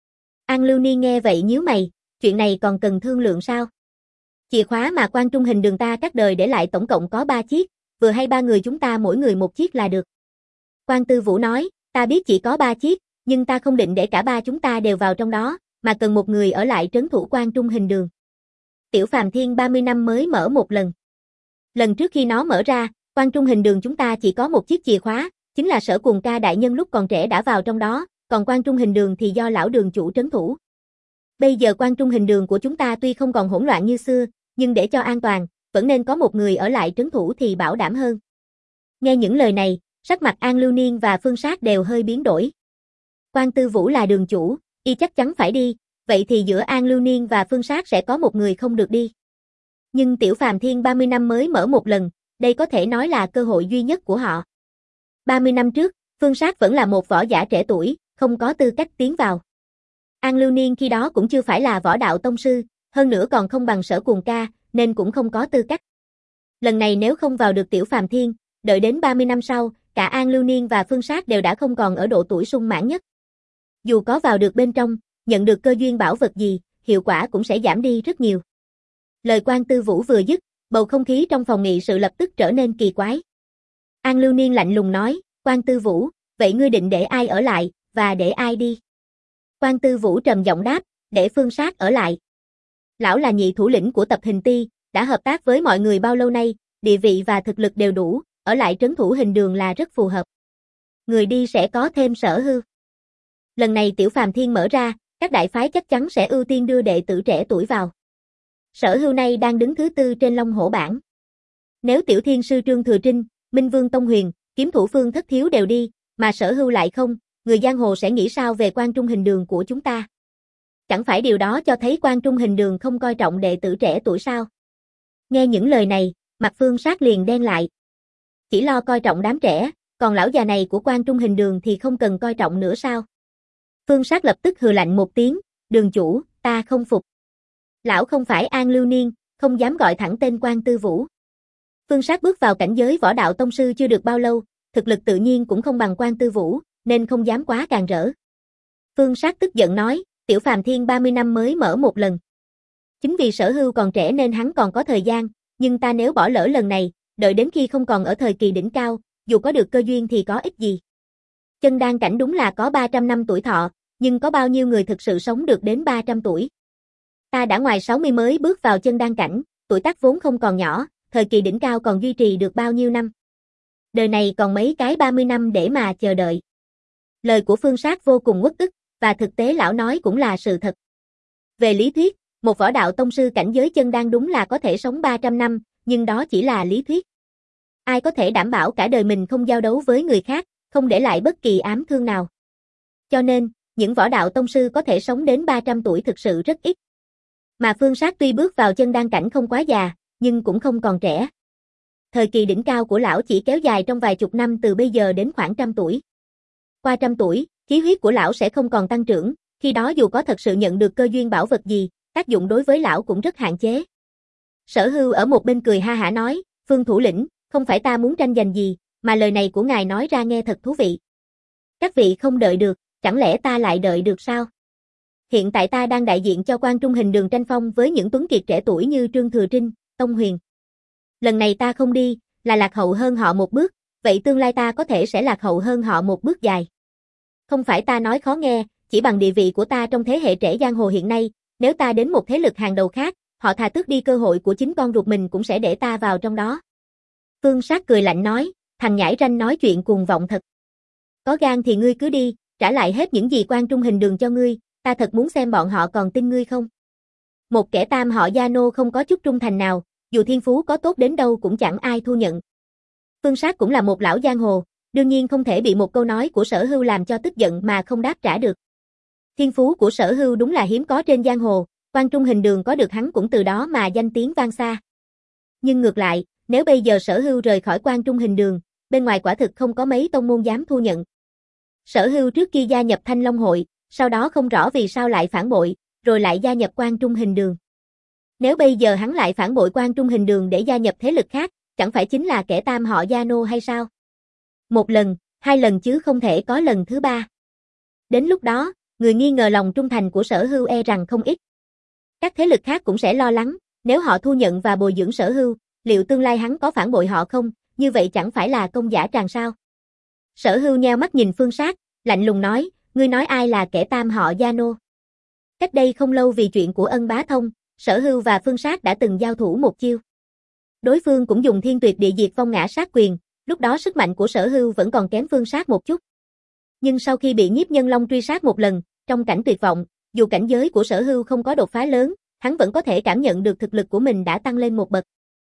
An Lưu Niên nghe vậy nhíu mày, chuyện này còn cần thương lượng sao? Chìa khóa mà Quan Trung Hình Đường ta các đời để lại tổng cộng có ba chiếc, vừa hay ba người chúng ta mỗi người một chiếc là được. Quan Tư Vũ nói, ta biết chỉ có ba chiếc, nhưng ta không định để cả ba chúng ta đều vào trong đó, mà cần một người ở lại trấn thủ Quan Trung Hình Đường. Tiểu Phàm Thiên ba mươi năm mới mở một lần. Lần trước khi nó mở ra, Quan Trung Hình Đường chúng ta chỉ có một chiếc chìa khóa, chính là Sở Cuồng Ca đại nhân lúc còn trẻ đã vào trong đó, còn Quan Trung Hình Đường thì do lão đường chủ trấn thủ. Bây giờ Quan Trung Hình Đường của chúng ta tuy không còn hỗn loạn như xưa, nhưng để cho an toàn, vẫn nên có một người ở lại trấn thủ thì bảo đảm hơn. Nghe những lời này, sắc mặt An Lưu Niên và Phương Sát đều hơi biến đổi. Quan Tư Vũ là đường chủ, y chắc chắn phải đi, vậy thì giữa An Lưu Niên và Phương Sát sẽ có một người không được đi. Nhưng Tiểu Phàm Thiên ba mươi năm mới mở một lần, đây có thể nói là cơ hội duy nhất của họ. ba mươi năm trước, Phương Sát vẫn là một võ giả trẻ tuổi, không có tư cách tiến vào. An Lưu Niên khi đó cũng chưa phải là võ đạo tông sư, hơn nữa còn không bằng Sở Cuồng Ca, nên cũng không có tư cách. Lần này nếu không vào được Tiểu Phàm Thiên, đợi đến ba mươi năm sau, cả An Lưu Niên và Phương Sát đều đã không còn ở độ tuổi sung mãn nhất. Dù có vào được bên trong, nhận được cơ duyên bảo vật gì, hiệu quả cũng sẽ giảm đi rất nhiều. Lời Quan Tư Vũ vừa dứt, bầu không khí trong phòng nghị sự lập tức trở nên kỳ quái. An Lưu Niên lạnh lùng nói, Quan Tư Vũ, vậy ngươi định để ai ở lại, và để ai đi? Quan Tư Vũ trầm giọng đáp, để Phương Sát ở lại. Lão là nhị thủ lĩnh của tập Hình Ti, đã hợp tác với mọi người bao lâu nay, địa vị và thực lực đều đủ, ở lại trấn thủ Hình Đường là rất phù hợp. Người đi sẽ có thêm Sở Hưu. Lần này Tiểu Phàm Thiên mở ra, các đại phái chắc chắn sẽ ưu tiên đưa đệ tử trẻ tuổi vào. Sở Hưu này đang đứng thứ tư trên Long Hổ bảng. Nếu Tiểu Thiên sư Trương Thừa Trinh, Minh Vương Tông Huyền, Kiếm thủ Phương Thất Thiếu đều đi, mà Sở Hưu lại không, người giang hồ sẽ nghĩ sao về Quan Trung Hình Đường của chúng ta? Chẳng phải điều đó cho thấy Quan Trung Hình Đường không coi trọng đệ tử trẻ tuổi sao? Nghe những lời này, mặt Phương Sát liền đen lại. Chỉ lo coi trọng đám trẻ, còn lão già này của Quan Trung Hình Đường thì không cần coi trọng nữa sao? Phương Sát lập tức hừ lạnh một tiếng, đường chủ, ta không phục. Lão không phải An Lưu Niên, không dám gọi thẳng tên Quan Tư Vũ. Phương Sát bước vào cảnh giới võ đạo tông sư chưa được bao lâu, thực lực tự nhiên cũng không bằng Quan Tư Vũ, nên không dám quá càn rỡ. Phương Sát tức giận nói, Tiểu Phàm Thiên ba mươi năm mới mở một lần. Chính vì Sở Hưu còn trẻ nên hắn còn có thời gian, nhưng ta nếu bỏ lỡ lần này, đợi đến khi không còn ở thời kỳ đỉnh cao, dù có được cơ duyên thì có ích gì. Chân đan cảnh đúng là có ba trăm năm tuổi thọ, nhưng có bao nhiêu người thực sự sống được đến ba trăm tuổi. Ta đã ngoài sáu mươi mới bước vào chân đan cảnh, tuổi tác vốn không còn nhỏ, thời kỳ đỉnh cao còn duy trì được bao nhiêu năm. Đời này còn mấy cái ba mươi năm để mà chờ đợi. Lời của Phương Sát vô cùng uất ức, và thực tế lão nói cũng là sự thật. Về lý thuyết, một võ đạo tông sư cảnh giới chân đan đúng là có thể sống ba trăm năm, nhưng đó chỉ là lý thuyết. Ai có thể đảm bảo cả đời mình không giao đấu với người khác, không để lại bất kỳ ám thương nào. Cho nên, những võ đạo tông sư có thể sống đến ba trăm tuổi thực sự rất ít. Mà Phương Sát tuy bước vào chân đan cảnh không quá già, nhưng cũng không còn trẻ. Thời kỳ đỉnh cao của lão chỉ kéo dài trong vài chục năm từ bây giờ đến khoảng trăm tuổi. Qua trăm tuổi, khí huyết của lão sẽ không còn tăng trưởng, khi đó dù có thật sự nhận được cơ duyên bảo vật gì, tác dụng đối với lão cũng rất hạn chế. Sở Hưu ở một bên cười ha hả nói, Phương thủ lĩnh, không phải ta muốn tranh giành gì, mà lời này của ngài nói ra nghe thật thú vị. Các vị không đợi được, chẳng lẽ ta lại đợi được sao? Hiện tại ta đang đại diện cho Quan Trung Hình Đường tranh phong với những tuấn kiệt trẻ tuổi như Trương Thừa Trinh, Tông Huyền. Lần này ta không đi, là lạc hậu hơn họ một bước, vậy tương lai ta có thể sẽ lạc hậu hơn họ một bước dài. Không phải ta nói khó nghe, chỉ bằng địa vị của ta trong thế hệ trẻ giang hồ hiện nay, nếu ta đến một thế lực hàng đầu khác, họ thà tước đi cơ hội của chính con ruột mình cũng sẽ để ta vào trong đó. Phương Sát cười lạnh nói, thằng nhãi ranh nói chuyện cuồng vọng thật. Có gan thì ngươi cứ đi, trả lại hết những gì Quan Trung Hình Đường cho ngươi, ta thật muốn xem bọn họ còn tin ngươi không. Một kẻ tam họ Gia Nô không có chút trung thành nào, dù thiên phú có tốt đến đâu cũng chẳng ai thu nhận. Phương Sát cũng là một lão giang hồ, đương nhiên không thể bị một câu nói của Sở Hưu làm cho tức giận mà không đáp trả được. Thiên phú của Sở Hưu đúng là hiếm có trên giang hồ, Quan Trung Hình Đường có được hắn cũng từ đó mà danh tiếng vang xa. Nhưng ngược lại, nếu bây giờ Sở Hưu rời khỏi Quan Trung Hình Đường, bên ngoài quả thực không có mấy tông môn dám thu nhận. Sở Hưu trước kia gia nhập Thanh Long Hội, sau đó không rõ vì sao lại phản bội, rồi lại gia nhập Quan Trung Hình Đường. Nếu bây giờ hắn lại phản bội Quan Trung Hình Đường để gia nhập thế lực khác, chẳng phải chính là kẻ tam họ Gia Nô hay sao? Một lần, hai lần chứ không thể có lần thứ ba. Đến lúc đó, người nghi ngờ lòng trung thành của Sở Hưu e rằng không ít. Các thế lực khác cũng sẽ lo lắng, nếu họ thu nhận và bồi dưỡng Sở Hưu, liệu tương lai hắn có phản bội họ không, như vậy chẳng phải là công giả tràng sao? Sở Hưu nheo mắt nhìn Phương Sát, lạnh lùng nói, ngươi nói ai là kẻ tam họ Gia Nô? Cách đây không lâu vì chuyện của Ân Bá Thông, Sở Hưu và Phương Sát đã từng giao thủ một chiêu. Đối phương cũng dùng thiên tuyệt địa diệt vong ngã sát quyền, lúc đó sức mạnh của Sở Hưu vẫn còn kém Phương Sát một chút. Nhưng sau khi bị Nhiếp Nhân Long truy sát một lần, trong cảnh tuyệt vọng, dù cảnh giới của Sở Hưu không có đột phá lớn, hắn vẫn có thể cảm nhận được thực lực của mình đã tăng lên một bậc.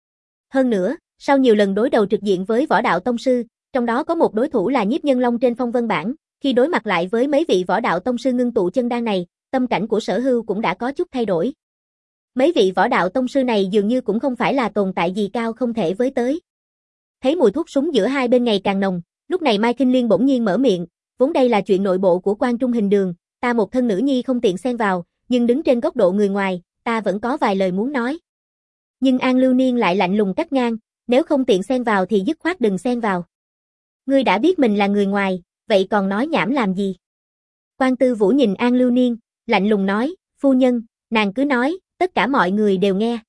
Hơn nữa, sau nhiều lần đối đầu trực diện với võ đạo tông sư, trong đó có một đối thủ là Nhiếp Nhân Long trên phong vân bảng, khi đối mặt lại với mấy vị võ đạo tông sư ngưng tụ chân đan này, tâm cảnh của Sở Hưu cũng đã có chút thay đổi. Mấy vị võ đạo tông sư này dường như cũng không phải là tồn tại gì cao không thể với tới. Thấy mùi thuốc súng giữa hai bên ngày càng nồng, lúc này Mai Kinh Liên bỗng nhiên mở miệng, vốn đây là chuyện nội bộ của Quan Trung Hình Đường, ta một thân nữ nhi không tiện xen vào, nhưng đứng trên góc độ người ngoài, ta vẫn có vài lời muốn nói. Nhưng An Lưu Niên lại lạnh lùng cắt ngang, nếu không tiện xen vào thì dứt khoát đừng xen vào. Ngươi đã biết mình là người ngoài, vậy còn nói nhảm làm gì? Quan Tư Vũ nhìn An Lưu Niên, lạnh lùng nói, phu nhân, nàng cứ nói, tất cả mọi người đều nghe.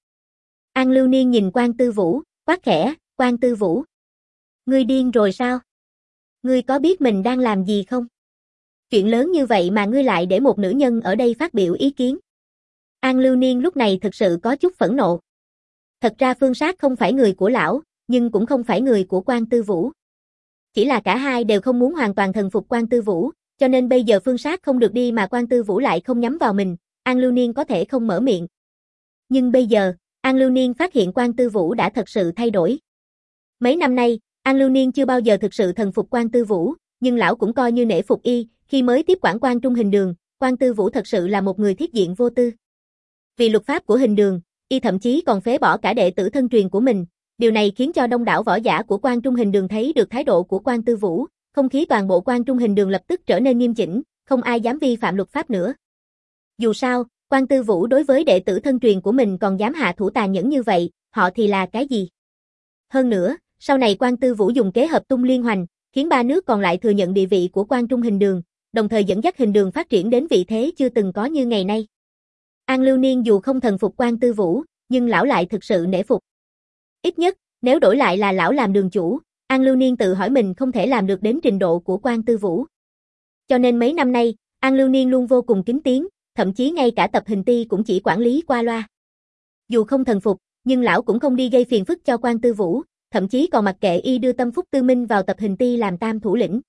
An Lưu Niên nhìn Quan Tư Vũ, quát khẽ, Quan Tư Vũ. Ngươi điên rồi sao? Ngươi có biết mình đang làm gì không? Chuyện lớn như vậy mà ngươi lại để một nữ nhân ở đây phát biểu ý kiến. An Lưu Niên lúc này thực sự có chút phẫn nộ. Thật ra Phương Sát không phải người của lão, nhưng cũng không phải người của Quan Tư Vũ. Chỉ là cả hai đều không muốn hoàn toàn thần phục Quan Tư Vũ, cho nên bây giờ Phương Sát không được đi mà Quan Tư Vũ lại không nhắm vào mình, An Lưu Niên có thể không mở miệng. Nhưng bây giờ, An Lưu Niên phát hiện Quan Tư Vũ đã thật sự thay đổi. Mấy năm nay, An Lưu Niên chưa bao giờ thực sự thần phục Quan Tư Vũ, nhưng lão cũng coi như nể phục y, khi mới tiếp quản Quan Trung Hình Đường, Quan Tư Vũ thật sự là một người thiết diện vô tư. Vì luật pháp của Hình Đường, y thậm chí còn phế bỏ cả đệ tử thân truyền của mình, điều này khiến cho đông đảo võ giả của Quan Trung Hình Đường thấy được thái độ của Quan Tư Vũ, không khí toàn bộ Quan Trung Hình Đường lập tức trở nên nghiêm chỉnh, không ai dám vi phạm luật pháp nữa. Dù sao, Quan Tư Vũ đối với đệ tử thân truyền của mình còn dám hạ thủ tàn nhẫn như vậy, họ thì là cái gì? Hơn nữa, sau này Quan Tư Vũ dùng kế hợp tung liên hoành, khiến ba nước còn lại thừa nhận địa vị của Quan Trung Hình Đường, đồng thời dẫn dắt Hình Đường phát triển đến vị thế chưa từng có như ngày nay. An Lưu Niên dù không thần phục Quan Tư Vũ, nhưng lão lại thực sự nể phục. Ít nhất, nếu đổi lại là lão làm đường chủ, An Lưu Niên tự hỏi mình không thể làm được đến trình độ của Quan Tư Vũ. Cho nên mấy năm nay, An Lưu Niên luôn vô cùng kính tiếng, thậm chí ngay cả tập hình ti cũng chỉ quản lý qua loa. Dù không thần phục, nhưng lão cũng không đi gây phiền phức cho Quan Tư Vũ, thậm chí còn mặc kệ y đưa Tâm Phúc Tư Minh vào tập hình ti làm tam thủ lĩnh.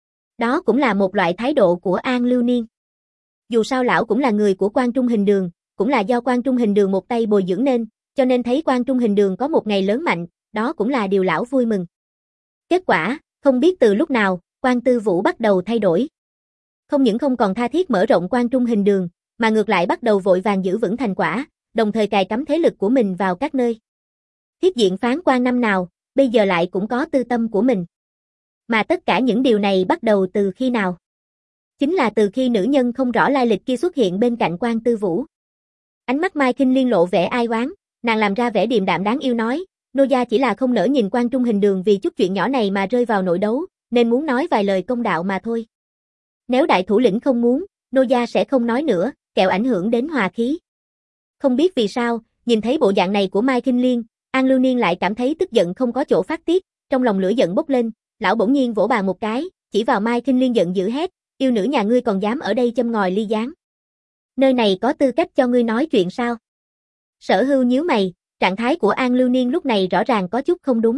Đó cũng là một loại thái độ của An Lưu Niên. Dù sao lão cũng là người của Quan Trung Hình Đường, cũng là do Quan Trung Hình Đường một tay bồi dưỡng nên, cho nên thấy Quan Trung Hình Đường có một ngày lớn mạnh, đó cũng là điều lão vui mừng. Kết quả, không biết từ lúc nào, Quan Tư Vũ bắt đầu thay đổi. Không những không còn tha thiết mở rộng Quan Trung Hình Đường, mà ngược lại bắt đầu vội vàng giữ vững thành quả, đồng thời cài cắm thế lực của mình vào các nơi. Thiết diện phán quan năm nào, bây giờ lại cũng có tư tâm của mình. Mà tất cả những điều này bắt đầu từ khi nào? Chính là từ khi nữ nhân không rõ lai lịch kia xuất hiện bên cạnh Quan Tư Vũ. Ánh mắt Mai Kinh Liên lộ vẻ ai oán, nàng làm ra vẻ điềm đạm đáng yêu nói, nô gia chỉ là không nỡ nhìn Quan Trung Hình Đường vì chút chuyện nhỏ này mà rơi vào nội đấu, nên muốn nói vài lời công đạo mà thôi. Nếu đại thủ lĩnh không muốn, nô gia sẽ không nói nữa, kẻo ảnh hưởng đến hòa khí. Không biết vì sao, nhìn thấy bộ dạng này của Mai Kinh Liên, An Lưu Niên lại cảm thấy tức giận không có chỗ phát tiết, trong lòng lửa giận bốc lên, lão bỗng nhiên vỗ bàn một cái, chỉ vào Mai Kinh Liên giận dữ hét, yêu nữ nhà ngươi còn dám ở đây châm ngòi ly gián. Nơi này có tư cách cho ngươi nói chuyện sao? Sở Hưu nhíu mày, trạng thái của An Lưu Niên lúc này rõ ràng có chút không đúng.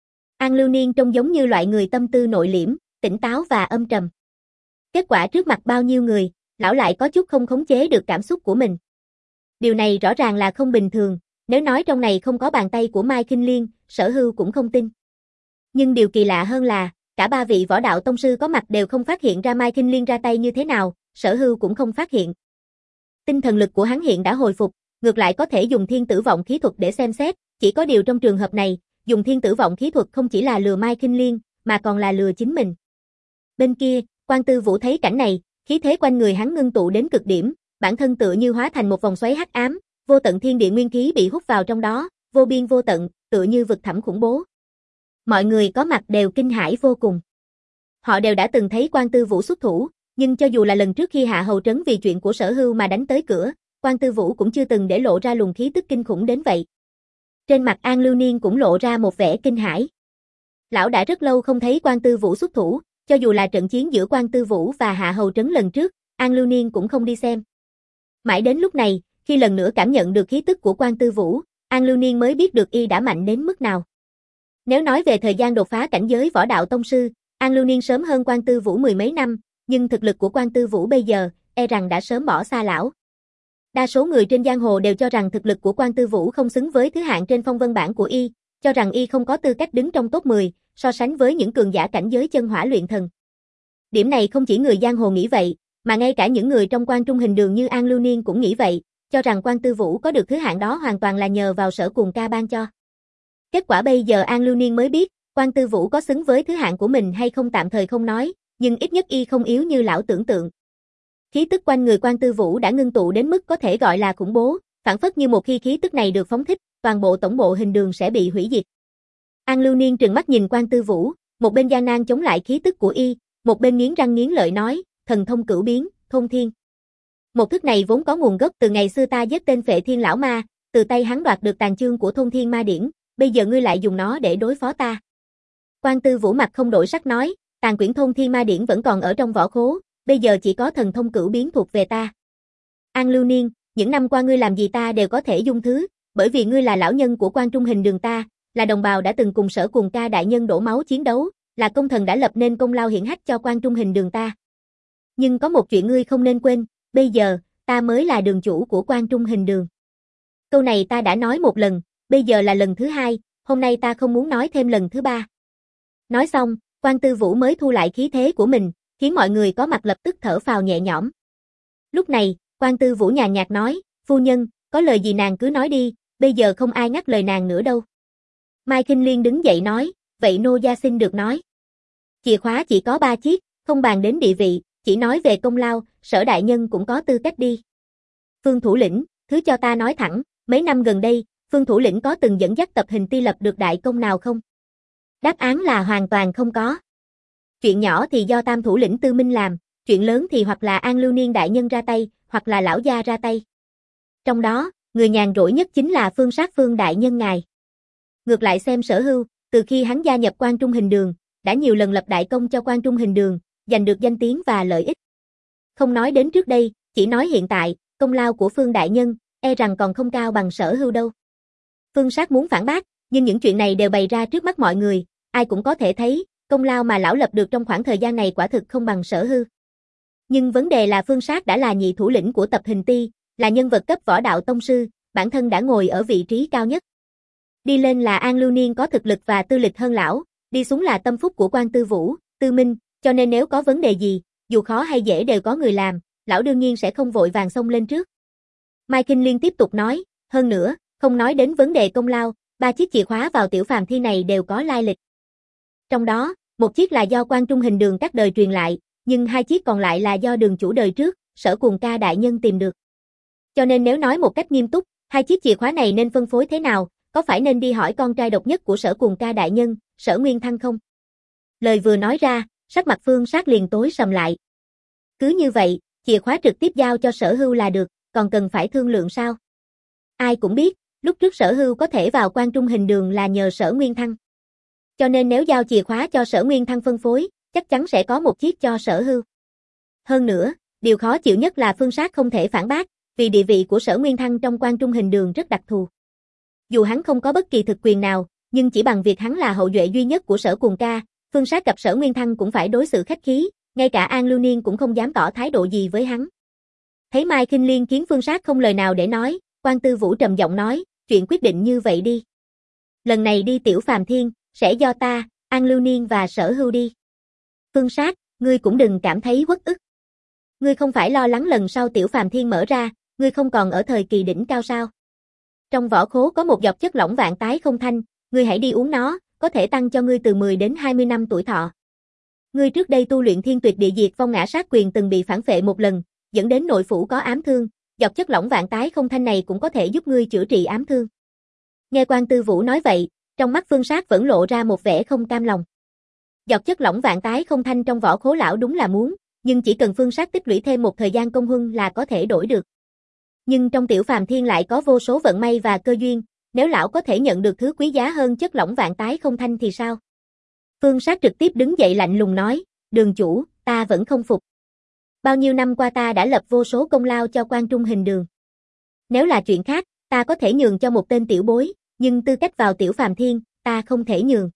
An Lưu Niên trông giống như loại người tâm tư nội liễm, tỉnh táo và âm trầm. Kết quả trước mặt bao nhiêu người, lão lại có chút không khống chế được cảm xúc của mình. Điều này rõ ràng là không bình thường, nếu nói trong này không có bàn tay của Mai Kinh Liên, Sở Hưu cũng không tin. Nhưng điều kỳ lạ hơn là, cả ba vị võ đạo tông sư có mặt đều không phát hiện ra Mai Kinh Liên ra tay như thế nào, Sở Hưu cũng không phát hiện. Tinh thần lực của hắn hiện đã hồi phục, ngược lại có thể dùng thiên tử vọng khí thuật để xem xét, chỉ có điều trong trường hợp này, dùng thiên tử vọng khí thuật không chỉ là lừa Mai Kinh Liên, mà còn là lừa chính mình. Bên kia, Quan Tư Vũ thấy cảnh này, khí thế quanh người hắn ngưng tụ đến cực điểm, bản thân tựa như hóa thành một vòng xoáy hắc ám, vô tận thiên địa nguyên khí bị hút vào trong đó, vô biên vô tận, tựa như vực thẳm khủng bố. Mọi người có mặt đều kinh hãi vô cùng. Họ đều đã từng thấy Quan Tư Vũ xuất thủ, nhưng cho dù là lần trước khi Hạ Hầu Trấn vì chuyện của Sở Hưu mà đánh tới cửa, Quan Tư Vũ cũng chưa từng để lộ ra luồng khí tức kinh khủng đến vậy. Trên mặt An Lưu Niên cũng lộ ra một vẻ kinh hãi. Lão đã rất lâu không thấy Quan Tư Vũ xuất thủ, cho dù là trận chiến giữa Quan Tư Vũ và Hạ Hầu Trấn lần trước, An Lưu Niên cũng không đi xem. Mãi đến lúc này, khi lần nữa cảm nhận được khí tức của Quan Tư Vũ, An Lưu Niên mới biết được y đã mạnh đến mức nào. Nếu nói về thời gian đột phá cảnh giới võ đạo tông sư, An Lưu Niên sớm hơn Quan Tư Vũ mười mấy năm, nhưng thực lực của Quan Tư Vũ bây giờ, e rằng đã sớm bỏ xa lão. Đa số người trên giang hồ đều cho rằng thực lực của Quan Tư Vũ không xứng với thứ hạng trên phong vân bảng của y, cho rằng y không có tư cách đứng trong top mười, so sánh với những cường giả cảnh giới chân hỏa luyện thần. Điểm này không chỉ người giang hồ nghĩ vậy, mà ngay cả những người trong Quan Trung Hình Đường như An Lưu Niên cũng nghĩ vậy, cho rằng Quan Tư Vũ có được thứ hạng đó hoàn toàn là nhờ vào Sở Cuồng Ca ban cho. Kết quả bây giờ An Lưu Niên mới biết, Quan Tư Vũ có xứng với thứ hạng của mình hay không tạm thời không nói, nhưng ít nhất y không yếu như lão tưởng tượng. Khí tức quanh người Quan Tư Vũ đã ngưng tụ đến mức có thể gọi là khủng bố, phản phất như một khi khí tức này được phóng thích, toàn bộ tổng bộ Hình Đường sẽ bị hủy diệt. An Lưu Niên trừng mắt nhìn Quan Tư Vũ, một bên gian nan chống lại khí tức của y, một bên nghiến răng nghiến lợi nói, thần thông cửu biến, thôn thiên. Một thức này vốn có nguồn gốc từ ngày xưa ta giết tên Phệ Thiên lão ma, từ tay hắn đoạt được tàn chương của thôn thiên ma điển, bây giờ ngươi lại dùng nó để đối phó ta. Quan Tư Vũ mặt không đổi sắc nói, tàn quyển thôn thiên ma điển vẫn còn ở trong vỏ khố, bây giờ chỉ có thần thông cửu biến thuộc về ta. An Lưu Niên, những năm qua ngươi làm gì ta đều có thể dung thứ, bởi vì ngươi là lão nhân của Quan Trung Hình Đường ta, là đồng bào đã từng cùng Sở Cuồng Ca đại nhân đổ máu chiến đấu, là công thần đã lập nên công lao hiển hách cho Quan Trung Hình Đường ta. Nhưng có một chuyện ngươi không nên quên, bây giờ, ta mới là đường chủ của Quan Trung Hình Đường. Câu này ta đã nói một lần, bây giờ là lần thứ hai, hôm nay ta không muốn nói thêm lần thứ ba. Nói xong, Quan Tư Vũ mới thu lại khí thế của mình, khiến mọi người có mặt lập tức thở phào nhẹ nhõm. Lúc này, Quan Tư Vũ nhàn nhạt nói, phu nhân, có lời gì nàng cứ nói đi, bây giờ không ai ngắt lời nàng nữa đâu. Mai Kinh Liên đứng dậy nói, vậy nô gia xin được nói. Chìa khóa chỉ có ba chiếc, không bàn đến địa vị, chỉ nói về công lao, Sở đại nhân cũng có tư cách đi. Phương thủ lĩnh, thứ cho ta nói thẳng, mấy năm gần đây, Phương thủ lĩnh có từng dẫn dắt tập Hình Ti lập được đại công nào không? Đáp án là hoàn toàn không có. Chuyện nhỏ thì do tam thủ lĩnh Tư Minh làm, chuyện lớn thì hoặc là An Lưu Niên đại nhân ra tay, hoặc là lão gia ra tay. Trong đó, người nhàn rỗi nhất chính là Phương Sát Phương đại nhân ngài. Ngược lại xem Sở Hưu, từ khi hắn gia nhập Quan Trung Hình Đường, đã nhiều lần lập đại công cho Quan Trung Hình Đường, giành được danh tiếng và lợi ích. Không nói đến trước đây, chỉ nói hiện tại, công lao của Phương đại nhân, e rằng còn không cao bằng Sở Hưu đâu. Phương Sát muốn phản bác, nhưng những chuyện này đều bày ra trước mắt mọi người, ai cũng có thể thấy, công lao mà lão lập được trong khoảng thời gian này quả thực không bằng Sở Hưu. Nhưng vấn đề là Phương Sát đã là nhị thủ lĩnh của tập Hình Ti, là nhân vật cấp võ đạo tông sư, bản thân đã ngồi ở vị trí cao nhất. Đi lên là An Lưu Niên có thực lực và tư lịch hơn lão, đi xuống là tâm phúc của Quan Tư Vũ, Tư Minh, cho nên nếu có vấn đề gì, dù khó hay dễ đều có người làm, lão đương nhiên sẽ không vội vàng xông lên trước. Mai Kinh Liên tiếp tục nói, hơn nữa, không nói đến vấn đề công lao, ba chiếc chìa khóa vào tiểu phàm thi này đều có lai lịch. Trong đó, một chiếc là do Quan Trung Hình Đường các đời truyền lại, nhưng hai chiếc còn lại là do đường chủ đời trước, Sở Cuồng Ca đại nhân tìm được. Cho nên nếu nói một cách nghiêm túc, hai chiếc chìa khóa này nên phân phối thế nào, có phải nên đi hỏi con trai độc nhất của Sở Cuồng Ca đại nhân, Sở Nguyên Thăng không? Lời vừa nói ra, sắc mặt Phương Sát liền tối sầm lại. Cứ như vậy, chìa khóa trực tiếp giao cho Sở Hưu là được, còn cần phải thương lượng sao? Ai cũng biết, lúc trước Sở Hưu có thể vào Quan Trung Hình Đường là nhờ Sở Nguyên Thăng. Cho nên nếu giao chìa khóa cho Sở Nguyên Thăng phân phối, chắc chắn sẽ có một chiếc cho Sở Hưu. Hơn nữa, điều khó chịu nhất là Phương Sát không thể phản bác, vì địa vị của Sở Nguyên Thăng trong Quan Trung Hình Đường rất đặc thù. Dù hắn không có bất kỳ thực quyền nào, nhưng chỉ bằng việc hắn là hậu duệ duy nhất của Sở Cuồng Ca, Phương Sát gặp Sở Nguyên Thăng cũng phải đối xử khách khí, ngay cả An Lưu Niên cũng không dám tỏ thái độ gì với hắn. Thấy Mai Kinh Liên khiến Phương Sát không lời nào để nói, Quan Tư Vũ trầm giọng nói, chuyện quyết định như vậy đi. Lần này đi tiểu phàm thiên, sẽ do ta, An Lưu Niên và Sở Hưu đi. Phương Sát, ngươi cũng đừng cảm thấy uất ức. Ngươi không phải lo lắng lần sau tiểu phàm thiên mở ra, Ngươi không còn ở thời kỳ đỉnh cao sao? Trong vỏ khố có một giọt chất lỏng vạn tái không thanh, ngươi hãy đi uống nó, có thể tăng cho ngươi từ mười đến hai mươi năm tuổi thọ. Ngươi trước đây tu luyện thiên tuyệt địa diệt vong ngã sát quyền từng bị phản phệ một lần, dẫn đến nội phủ có ám thương, giọt chất lỏng vạn tái không thanh này cũng có thể giúp ngươi chữa trị ám thương. Nghe Quan Tư Vũ nói vậy, trong mắt Phương Sát vẫn lộ ra một vẻ không cam lòng. Giọt chất lỏng vạn tái không thanh trong vỏ khố lão đúng là muốn, nhưng chỉ cần Phương Sát tích lũy thêm một thời gian công huân là có thể đổi được. Nhưng trong Tiểu Phàm Thiên lại có vô số vận may và cơ duyên, nếu lão có thể nhận được thứ quý giá hơn chất lỏng vạn tái không thanh thì sao? Phương Sát trực tiếp đứng dậy lạnh lùng nói, Đường chủ, ta vẫn không phục. Bao nhiêu năm qua ta đã lập vô số công lao cho Quan Trung Hình Đường. Nếu là chuyện khác, ta có thể nhường cho một tên tiểu bối, nhưng tư cách vào Tiểu Phàm Thiên, ta không thể nhường.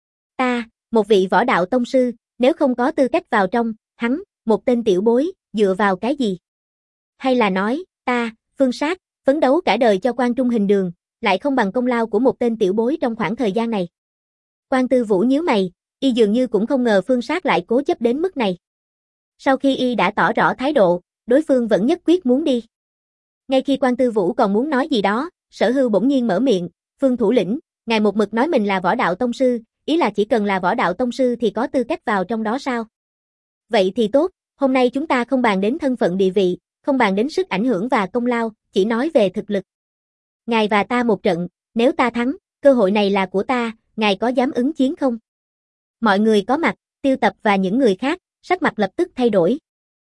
Ta, một vị võ đạo tông sư, nếu không có tư cách vào trong, hắn, một tên tiểu bối, dựa vào cái gì? Hay là nói, ta, Phương Sát, phấn đấu cả đời cho Quan Trung Hình Đường, lại không bằng công lao của một tên tiểu bối trong khoảng thời gian này. Quan Tư Vũ nhíu mày, y dường như cũng không ngờ Phương Sát lại cố chấp đến mức này. Sau khi y đã tỏ rõ thái độ, đối phương vẫn nhất quyết muốn đi. Ngay khi Quan Tư Vũ còn muốn nói gì đó, Sở Hưu bỗng nhiên mở miệng, Phương thủ lĩnh, ngài một mực nói mình là võ đạo tông sư, ý là chỉ cần là võ đạo tông sư thì có tư cách vào trong đó sao? Vậy thì tốt, hôm nay chúng ta không bàn đến thân phận địa vị, không bàn đến sức ảnh hưởng và công lao, chỉ nói về thực lực. Ngài và ta một trận, nếu ta thắng, cơ hội này là của ta, ngài có dám ứng chiến không? Mọi người có mặt, Tiêu Tập và những người khác, sắc mặt lập tức thay đổi.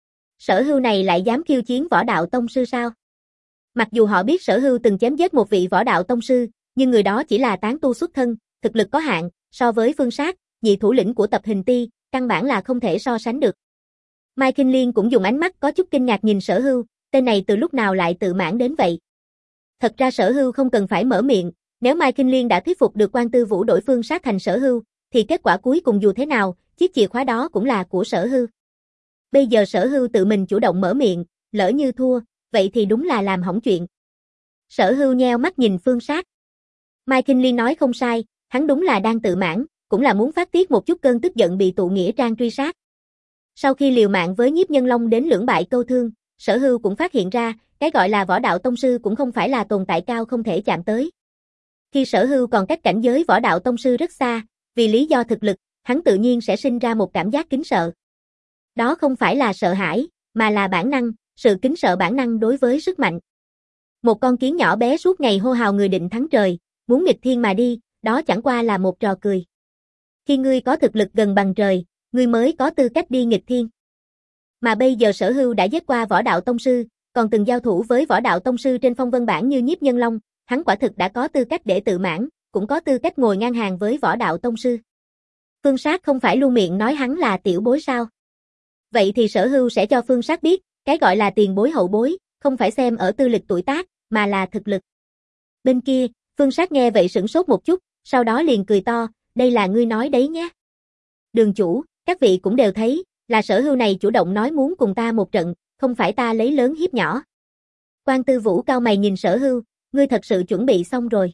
Sở Hưu này lại dám khiêu chiến võ đạo tông sư sao? Mặc dù họ biết Sở Hưu từng chém giết một vị võ đạo tông sư, nhưng người đó chỉ là tán tu xuất thân, thực lực có hạn, so với Phương Sát, nhị thủ lĩnh của Tập Hình Ti, căn bản là không thể so sánh được. Mai Kinh Liên cũng dùng ánh mắt có chút kinh ngạc nhìn Sở Hưu, tên này từ lúc nào lại tự mãn đến vậy. Thật ra Sở Hưu không cần phải mở miệng, nếu Mai Kinh Liên đã thuyết phục được Quan Tư Vũ đổi Phương Sát thành Sở Hưu, thì kết quả cuối cùng dù thế nào, chiếc chìa khóa đó cũng là của Sở Hưu. Bây giờ Sở Hưu tự mình chủ động mở miệng, lỡ như thua, vậy thì đúng là làm hỏng chuyện. Sở Hưu nheo mắt nhìn Phương Sát. Mai Kinh Liên nói không sai, hắn đúng là đang tự mãn, cũng là muốn phát tiết một chút cơn tức giận bị tụ nghĩa trang truy sát. Sau khi liều mạng với Nhiếp Nhân Long đến lưỡng bại câu thương, Sở Hưu cũng phát hiện ra, cái gọi là võ đạo tông sư cũng không phải là tồn tại cao không thể chạm tới. Khi Sở Hưu còn cách cảnh giới võ đạo tông sư rất xa, vì lý do thực lực, hắn tự nhiên sẽ sinh ra một cảm giác kính sợ. Đó không phải là sợ hãi, mà là bản năng, sự kính sợ bản năng đối với sức mạnh. Một con kiến nhỏ bé suốt ngày hô hào người định thắng trời, muốn nghịch thiên mà đi, đó chẳng qua là một trò cười. Khi ngươi có thực lực gần bằng trời, ngươi mới có tư cách đi nghịch thiên. Mà bây giờ Sở Hưu đã giết qua võ đạo tông sư, còn từng giao thủ với võ đạo tông sư trên phong vân bảng như Nhiếp Nhân Long, hắn quả thực đã có tư cách để tự mãn, cũng có tư cách ngồi ngang hàng với võ đạo tông sư. Phương Sát không phải luôn miệng nói hắn là tiểu bối sao? Vậy thì Sở Hưu sẽ cho Phương Sát biết, cái gọi là tiền bối hậu bối, không phải xem ở tư lịch tuổi tác, mà là thực lực. Bên kia, Phương Sát nghe vậy sửng sốt một chút, sau đó liền cười to, đây là ngươi nói đấy nhé. Đường chủ, các vị cũng đều thấy, là Sở Hưu này chủ động nói muốn cùng ta một trận, không phải ta lấy lớn hiếp nhỏ. Quan Tư Vũ cau mày nhìn Sở Hưu, ngươi thật sự chuẩn bị xong rồi.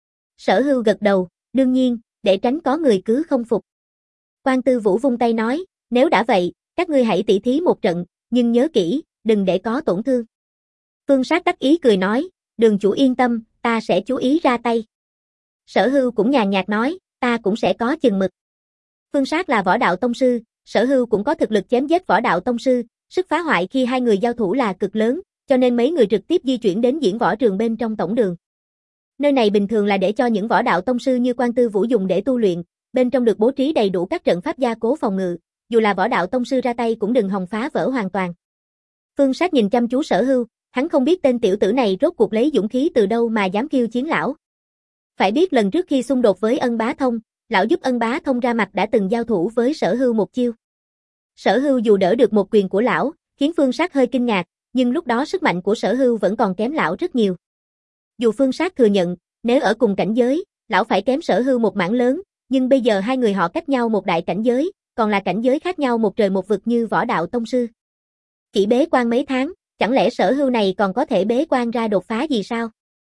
Sở Hưu gật đầu, đương nhiên, để tránh có người cứ không phục. Quan Tư Vũ vung tay nói, nếu đã vậy, các ngươi hãy tỉ thí một trận, nhưng nhớ kỹ, đừng để có tổn thương. Phương Sát đắc ý cười nói, đường chủ yên tâm, ta sẽ chú ý ra tay. Sở Hưu cũng nhàn nhạt nói, ta cũng sẽ có chừng mực. Phương Sát là võ đạo tông sư, Sở Hưu cũng có thực lực chém giết võ đạo tông sư, sức phá hoại khi hai người giao thủ là cực lớn, cho nên mấy người trực tiếp di chuyển đến diễn võ trường bên trong tổng đường. Nơi này bình thường là để cho những võ đạo tông sư như Quan Tư Vũ dùng để tu luyện, bên trong được bố trí đầy đủ các trận pháp gia cố phòng ngự, dù là võ đạo tông sư ra tay cũng đừng hòng phá vỡ hoàn toàn. Phương Sát nhìn chăm chú Sở Hưu, hắn không biết tên tiểu tử này rốt cuộc lấy dũng khí từ đâu mà dám khiêu chiến lão. Phải biết lần trước khi xung đột với Ân Bá Thông, lão giúp Ân Bá Thông ra mặt đã từng giao thủ với Sở Hưu một chiêu. Sở Hưu dù đỡ được một quyền của lão, khiến Phương Sát hơi kinh ngạc, nhưng lúc đó sức mạnh của Sở Hưu vẫn còn kém lão rất nhiều. Dù Phương Sát thừa nhận, nếu ở cùng cảnh giới, lão phải kém Sở Hưu một mảng lớn, nhưng bây giờ hai người họ cách nhau một đại cảnh giới, còn là cảnh giới khác nhau một trời một vực như võ đạo tông sư. Chỉ bế quan mấy tháng, chẳng lẽ Sở Hưu này còn có thể bế quan ra đột phá gì sao?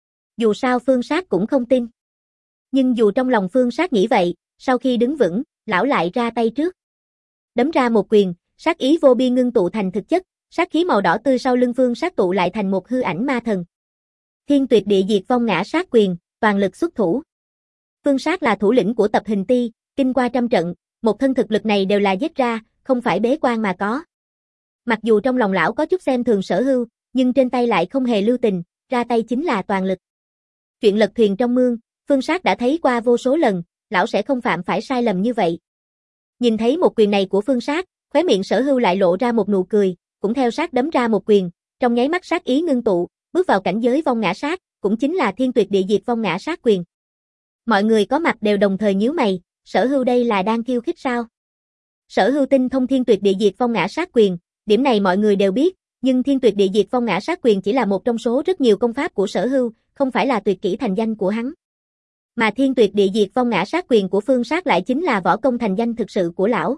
Dù sao Phương Sát cũng không tin. Nhưng dù trong lòng Phương Sát nghĩ vậy, sau khi đứng vững, lão lại ra tay trước. Đấm ra một quyền, sát ý vô biên ngưng tụ thành thực chất, Sát khí màu đỏ tươi sau lưng Phương Sát tụ lại thành một hư ảnh ma thần. Thiên tuyệt địa diệt vong ngã sát quyền, toàn lực xuất thủ. Phương Sát là thủ lĩnh của tập hình ti, kinh qua trăm trận, một thân thực lực này đều là giết ra, không phải bế quan mà có. Mặc dù trong lòng lão có chút xem thường Sở Hưu, nhưng trên tay lại không hề lưu tình, ra tay chính là toàn lực. Chuyện lật thuyền trong mương, Phương Sát đã thấy qua vô số lần, lão sẽ không phạm phải sai lầm như vậy. Nhìn thấy một quyền này của Phương Sát, khóe miệng Sở Hưu lại lộ ra một nụ cười, cũng theo sát đấm ra một quyền, trong nháy mắt sát ý ngưng tụ, bước vào cảnh giới vong ngã sát, cũng chính là thiên tuyệt địa diệt vong ngã sát quyền. Mọi người có mặt đều đồng thời nhíu mày, Sở Hưu đây là đang khiêu khích sao? Sở Hưu tinh thông thiên tuyệt địa diệt vong ngã sát quyền, điểm này mọi người đều biết, nhưng thiên tuyệt địa diệt vong ngã sát quyền chỉ là một trong số rất nhiều công pháp của Sở Hưu, không phải là tuyệt kỹ thành danh của hắn. Mà thiên tuyệt địa diệt vong ngã sát quyền của Phương Sát lại chính là võ công thành danh thực sự của lão.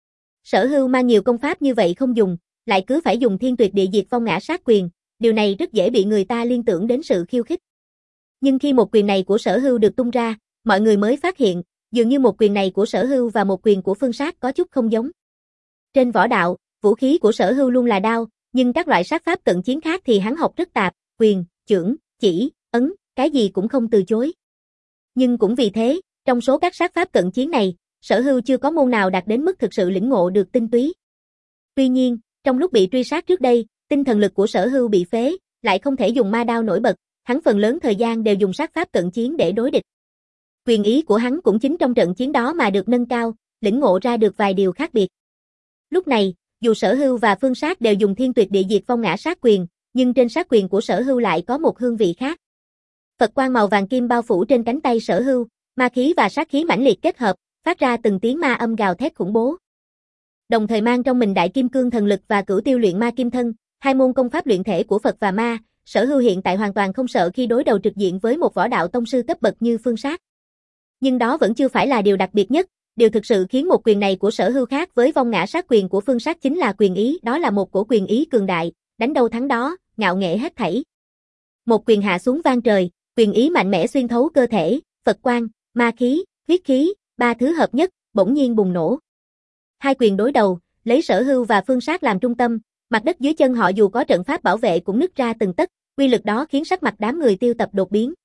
Sở Hưu mang nhiều công pháp như vậy không dùng, lại cứ phải dùng thiên tuyệt địa diệt vong ngã sát quyền, điều này rất dễ bị người ta liên tưởng đến sự khiêu khích. Nhưng khi một quyền này của Sở Hưu được tung ra, mọi người mới phát hiện, dường như một quyền này của Sở Hưu và một quyền của Phương Sát có chút không giống. Trên võ đạo, vũ khí của Sở Hưu luôn là đao, nhưng các loại sát pháp cận chiến khác thì hắn học rất tạp, quyền, chưởng, chỉ, ấn, cái gì cũng không từ chối. Nhưng cũng vì thế, trong số các sát pháp cận chiến này, Sở Hưu chưa có môn nào đạt đến mức thực sự lĩnh ngộ được tinh túy. Tuy nhiên, trong lúc bị truy sát trước đây, tinh thần lực của Sở Hưu bị phế, lại không thể dùng ma đao nổi bật, hắn phần lớn thời gian đều dùng sát pháp cận chiến để đối địch. Quyền ý của hắn cũng chính trong trận chiến đó mà được nâng cao, lĩnh ngộ ra được vài điều khác biệt. Lúc này, dù Sở Hưu và Phương Sát đều dùng thiên tuyệt địa diệt vong ngã sát quyền, nhưng trên sát quyền của Sở Hưu lại có một hương vị khác. Phật quang màu vàng kim bao phủ trên cánh tay Sở Hưu, ma khí và sát khí mãnh liệt kết hợp, phát ra từng tiếng ma âm gào thét khủng bố. Đồng thời mang trong mình đại kim cương thần lực và cửu tiêu luyện ma kim thân, hai môn công pháp luyện thể của Phật và ma, Sở Hưu hiện tại hoàn toàn không sợ khi đối đầu trực diện với một võ đạo tông sư cấp bậc như Phương Sát. Nhưng đó vẫn chưa phải là điều đặc biệt nhất, điều thực sự khiến một quyền này của Sở Hưu khác với vong ngã sát quyền của Phương Sát chính là quyền ý, đó là một cổ quyền ý cường đại, đánh đâu thắng đó, ngạo nghễ hết thảy. Một quyền hạ xuống vang trời, quyền ý mạnh mẽ xuyên thấu cơ thể, Phật quang, ma khí, huyết khí, ba thứ hợp nhất, bỗng nhiên bùng nổ. Hai quyền đối đầu, lấy Sở Hưu và Phương Sát làm trung tâm, mặt đất dưới chân họ dù có trận pháp bảo vệ cũng nứt ra từng tấc, uy lực đó khiến sắc mặt đám người Tiêu Tập đột biến.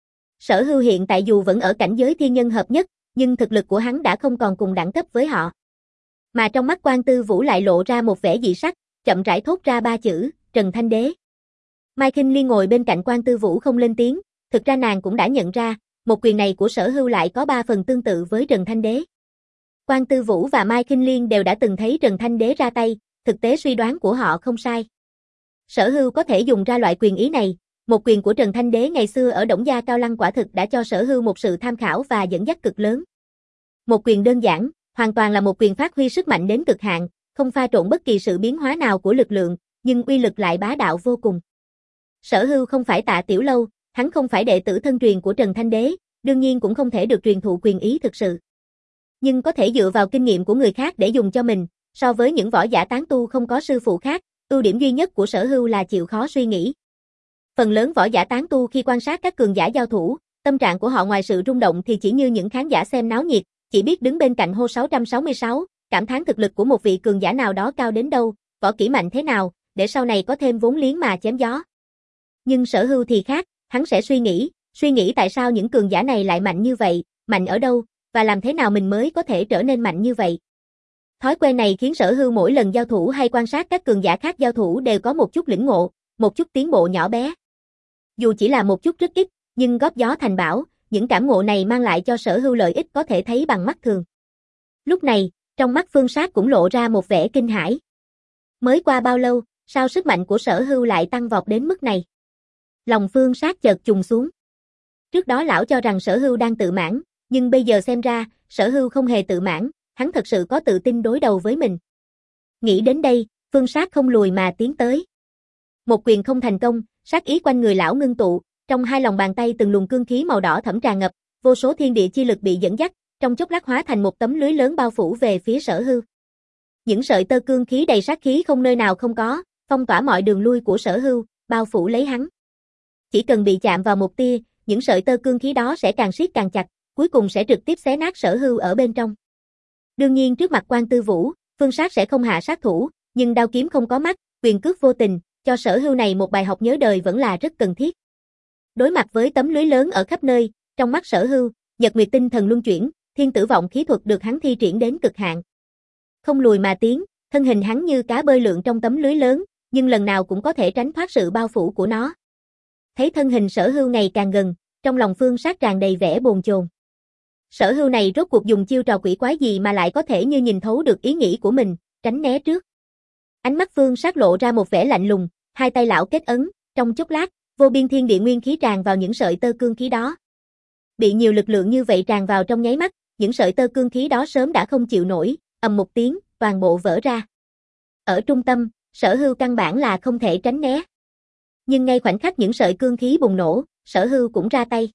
Sở Hưu hiện tại dù vẫn ở cảnh giới thiên nhân hợp nhất, nhưng thực lực của hắn đã không còn cùng đẳng cấp với họ. Mà trong mắt Quan Tư Vũ lại lộ ra một vẻ dị sắc, chậm rãi thốt ra ba chữ, Trần Thanh Đế. Mai Khinh Liên ngồi bên cạnh Quan Tư Vũ không lên tiếng, thực ra nàng cũng đã nhận ra, một quyền này của Sở Hưu lại có ba phần tương tự với Trần Thanh Đế. Quan Tư Vũ và Mai Khinh Liên đều đã từng thấy Trần Thanh Đế ra tay, thực tế suy đoán của họ không sai. Sở Hưu có thể dùng ra loại quyền ý này, một quyền của Trần Thanh Đế ngày xưa ở Đổng Gia Cao Lăng quả thực đã cho Sở Hưu một sự tham khảo và dẫn dắt cực lớn. Một quyền đơn giản, hoàn toàn là một quyền phát huy sức mạnh đến cực hạn, không pha trộn bất kỳ sự biến hóa nào của lực lượng, nhưng uy lực lại bá đạo vô cùng. Sở Hưu không phải Tạ Tiểu Lâu, hắn không phải đệ tử thân truyền của Trần Thanh Đế, đương nhiên cũng không thể được truyền thụ quyền ý thực sự. Nhưng có thể dựa vào kinh nghiệm của người khác để dùng cho mình, so với những võ giả tán tu không có sư phụ khác, ưu điểm duy nhất của Sở Hưu là chịu khó suy nghĩ. Phần lớn võ giả tán tu khi quan sát các cường giả giao thủ, tâm trạng của họ ngoài sự rung động thì chỉ như những khán giả xem náo nhiệt, chỉ biết đứng bên cạnh hô sáu sáu sáu, cảm thán thực lực của một vị cường giả nào đó cao đến đâu, võ kỹ mạnh thế nào, để sau này có thêm vốn liếng mà chém gió. Nhưng Sở Hưu thì khác, hắn sẽ suy nghĩ, suy nghĩ tại sao những cường giả này lại mạnh như vậy, mạnh ở đâu, và làm thế nào mình mới có thể trở nên mạnh như vậy. Thói quen này khiến Sở Hưu mỗi lần giao thủ hay quan sát các cường giả khác giao thủ đều có một chút lĩnh ngộ, một chút tiến bộ nhỏ bé. Dù chỉ là một chút rất ít, nhưng góp gió thành bão, những cảm ngộ này mang lại cho Sở Hưu lợi ích có thể thấy bằng mắt thường. Lúc này, trong mắt Phương Sát cũng lộ ra một vẻ kinh hãi. Mới qua bao lâu, sao sức mạnh của Sở Hưu lại tăng vọt đến mức này? Lòng Phương Sát chợt trùng xuống. Trước đó lão cho rằng Sở Hưu đang tự mãn, nhưng bây giờ xem ra, Sở Hưu không hề tự mãn, hắn thật sự có tự tin đối đầu với mình. Nghĩ đến đây, Phương Sát không lùi mà tiến tới. Một quyền không thành công, sát ý quanh người lão ngưng tụ, trong hai lòng bàn tay từng luồng cương khí màu đỏ thẫm tràn ngập, vô số thiên địa chi lực bị dẫn dắt, trong chốc lát hóa thành một tấm lưới lớn bao phủ về phía Sở Hưu. Những sợi tơ cương khí đầy sát khí không nơi nào không có, phong tỏa mọi đường lui của Sở Hưu, bao phủ lấy hắn. Chỉ cần bị chạm vào một tia, những sợi tơ cương khí đó sẽ càng siết càng chặt, cuối cùng sẽ trực tiếp xé nát Sở Hưu ở bên trong. Đương nhiên trước mặt Quan Tư Vũ, Phương Sát sẽ không hạ sát thủ, nhưng đao kiếm không có mắt, quyền cước vô tình, cho Sở Hưu này một bài học nhớ đời vẫn là rất cần thiết. Đối mặt với tấm lưới lớn ở khắp nơi, trong mắt Sở Hưu, Nhật Nguyệt tinh thần luân chuyển, thiên tử vọng khí thuật được hắn thi triển đến cực hạn. Không lùi mà tiến, thân hình hắn như cá bơi lượn trong tấm lưới lớn, nhưng lần nào cũng có thể tránh thoát sự bao phủ của nó. Thấy thân hình Sở Hưu ngày càng gần, trong lòng Phương Sát tràn đầy vẻ bồn chồn. Sở Hưu này rốt cuộc dùng chiêu trò quỷ quái gì mà lại có thể như nhìn thấu được ý nghĩ của mình, tránh né trước. Ánh mắt Phương Sát lộ ra một vẻ lạnh lùng, hai tay lão kết ấn, trong chốc lát, vô biên thiên địa nguyên khí tràn vào những sợi tơ cương khí đó. Bị nhiều lực lượng như vậy tràn vào trong nháy mắt, những sợi tơ cương khí đó sớm đã không chịu nổi, ầm một tiếng, toàn bộ vỡ ra. Ở trung tâm, Sở Hưu căn bản là không thể tránh né. Nhưng ngay khoảnh khắc những sợi cương khí bùng nổ, Sở Hưu cũng ra tay.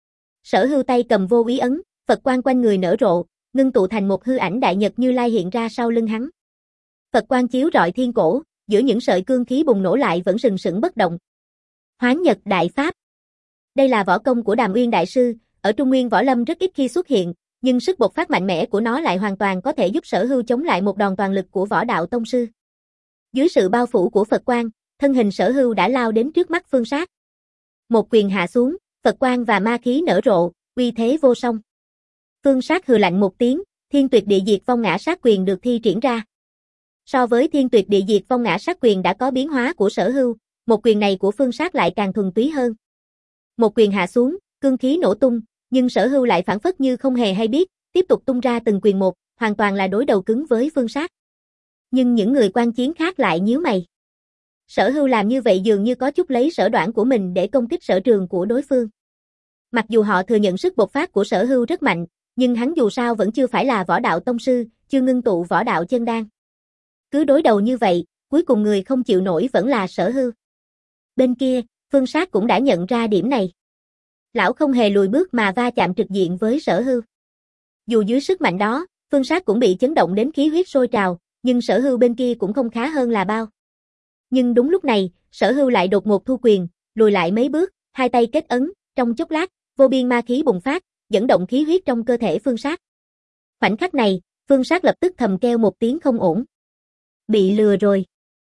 Sở Hưu tay cầm vô úy ấn, Phật quang quanh người nở rộ, ngưng tụ thành một hư ảnh đại nhật Như Lai hiện ra sau lưng hắn. Phật quang chiếu rọi thiên cổ, giữa những sợi cương khí bùng nổ lại vẫn sừng sững bất động. Hoán Nhật Đại Pháp. Đây là võ công của Đàm Uyên Đại Sư, ở Trung Nguyên võ lâm rất ít khi xuất hiện, nhưng sức bộc phát mạnh mẽ của nó lại hoàn toàn có thể giúp Sở Hưu chống lại một đòn toàn lực của võ đạo tông sư. Dưới sự bao phủ của Phật quang, thân hình Sở Hưu đã lao đến trước mắt Phương Sát. Một quyền hạ xuống, Phật quang và ma khí nở rộ, uy thế vô song. Phương Sát hừ lạnh một tiếng, Thiên Tuyệt Địa Diệt Vong Ngã Sát Quyền được thi triển ra. So với Thiên Tuyệt Địa Diệt Vong Ngã Sát Quyền đã có biến hóa của Sở Hưu, một quyền này của Phương Sát lại càng thuần túy hơn. Một quyền hạ xuống, cương khí nổ tung, nhưng Sở Hưu lại phản phất như không hề hay biết, tiếp tục tung ra từng quyền một, hoàn toàn là đối đầu cứng với Phương Sát. Nhưng những người quan chiến khác lại nhíu mày. Sở Hưu làm như vậy dường như có chút lấy sở đoản của mình để công kích sở trường của đối phương. Mặc dù họ thừa nhận sức bộc phát của Sở Hưu rất mạnh, nhưng hắn dù sao vẫn chưa phải là võ đạo tông sư, chưa ngưng tụ võ đạo chân đan. Cứ đối đầu như vậy, cuối cùng người không chịu nổi vẫn là Sở Hưu. Bên kia, Phương Sát cũng đã nhận ra điểm này. Lão không hề lùi bước mà va chạm trực diện với Sở Hưu. Dù dưới sức mạnh đó, Phương Sát cũng bị chấn động đến khí huyết sôi trào, nhưng Sở Hưu bên kia cũng không khá hơn là bao. Nhưng đúng lúc này, Sở Hưu lại đột ngột thu quyền, lùi lại mấy bước, hai tay kết ấn, trong chốc lát, vô biên ma khí bùng phát, dẫn động khí huyết trong cơ thể Phương Sát. Khoảnh khắc này, Phương Sát lập tức thầm kêu một tiếng không ổn. Bị lừa rồi.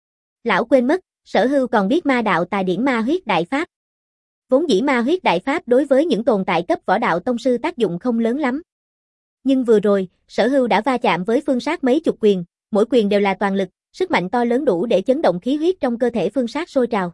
Lão quên mất, Sở Hưu còn biết ma đạo tà điển ma huyết đại pháp. Vốn dĩ ma huyết đại pháp đối với những tồn tại cấp võ đạo tông sư tác dụng không lớn lắm. Nhưng vừa rồi, Sở Hưu đã va chạm với Phương Sát mấy chục quyền, mỗi quyền đều là toàn lực, sức mạnh to lớn đủ để chấn động khí huyết trong cơ thể Phương Sát sôi trào.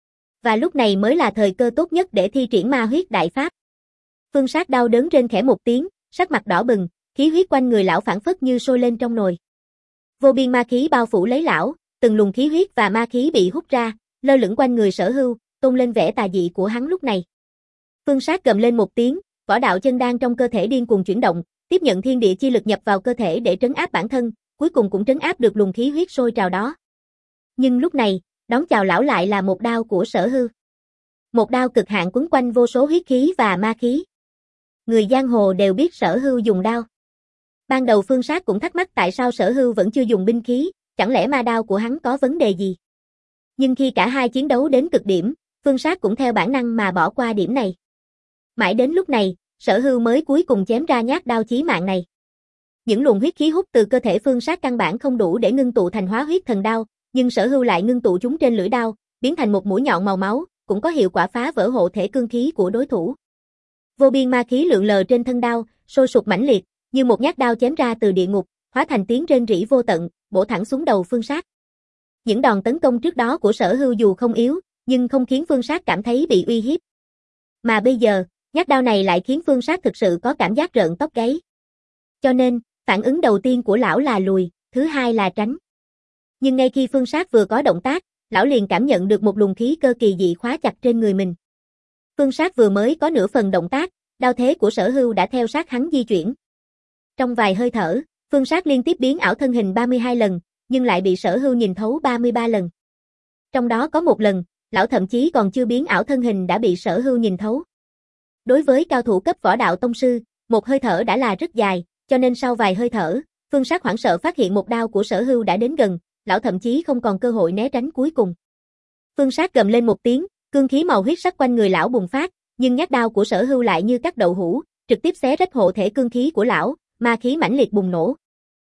Và lúc này mới là thời cơ tốt nhất để thi triển ma huyết đại pháp. Phương Sát đau đớn rên khẽ một tiếng, sắc mặt đỏ bừng, khí huyết quanh người lão phảng phất như sôi lên trong nồi. Vô biên ma khí bao phủ lấy lão, từng luồng khí huyết và ma khí bị hút ra, lơ lửng quanh người Sở Hưu, tôn lên vẻ tà dị của hắn lúc này. Phương Sát gầm lên một tiếng, võ đạo chân đan trong cơ thể điên cuồng chuyển động, tiếp nhận thiên địa chi lực nhập vào cơ thể để trấn áp bản thân, cuối cùng cũng trấn áp được luồng khí huyết sôi trào đó. Nhưng lúc này, đón chào lão lại là một đao của Sở Hưu. Một đao cực hạn quấn quanh vô số huyết khí và ma khí. Người giang hồ đều biết Sở Hưu dùng đao. Ban đầu Phương Sát cũng thắc mắc tại sao Sở Hưu vẫn chưa dùng binh khí, chẳng lẽ ma đao của hắn có vấn đề gì. Nhưng khi cả hai chiến đấu đến cực điểm, Phương Sát cũng theo bản năng mà bỏ qua điểm này. Mãi đến lúc này, Sở Hưu mới cuối cùng chém ra nhát đao chí mạng này. Những luồng huyết khí hút từ cơ thể Phương Sát căn bản không đủ để ngưng tụ thành hóa huyết thần đao, nhưng Sở Hưu lại ngưng tụ chúng trên lưỡi đao, biến thành một mũi nhọn màu máu, cũng có hiệu quả phá vỡ hộ thể cương khí của đối thủ. Vô biên ma khí lượn lờ trên thân đao, sôi sục mãnh liệt, như một nhát đao chém ra từ địa ngục, hóa thành tiếng rên rỉ vô tận, bổ thẳng xuống đầu Phương Sát. Những đòn tấn công trước đó của Sở Hưu dù không yếu, nhưng không khiến Phương Sát cảm thấy bị uy hiếp. Mà bây giờ, nhát đao này lại khiến Phương Sát thực sự có cảm giác rợn tóc gáy. Cho nên, phản ứng đầu tiên của lão là lùi, thứ hai là tránh. Nhưng ngay khi Phương Sát vừa có động tác, lão liền cảm nhận được một luồng khí cơ kỳ dị khóa chặt trên người mình. Phương Sát vừa mới có nửa phần động tác, đao thế của Sở Hưu đã theo sát hắn di chuyển. Trong vài hơi thở, Phương Sát liên tiếp biến ảo thân hình ba mươi hai lần, nhưng lại bị Sở Hưu nhìn thấu ba mươi ba lần. Trong đó có một lần, lão thậm chí còn chưa biến ảo thân hình đã bị Sở Hưu nhìn thấu. Đối với cao thủ cấp võ đạo tông sư, một hơi thở đã là rất dài, cho nên sau vài hơi thở, Phương Sát hoảng sợ phát hiện một đao của Sở Hưu đã đến gần, lão thậm chí không còn cơ hội né tránh cuối cùng. Phương Sát gầm lên một tiếng, cương khí màu huyết sắc quanh người lão bùng phát, nhưng nhát đao của Sở Hưu lại như cắt đậu hũ, trực tiếp xé rách hộ thể cương khí của lão, ma khí mãnh liệt bùng nổ.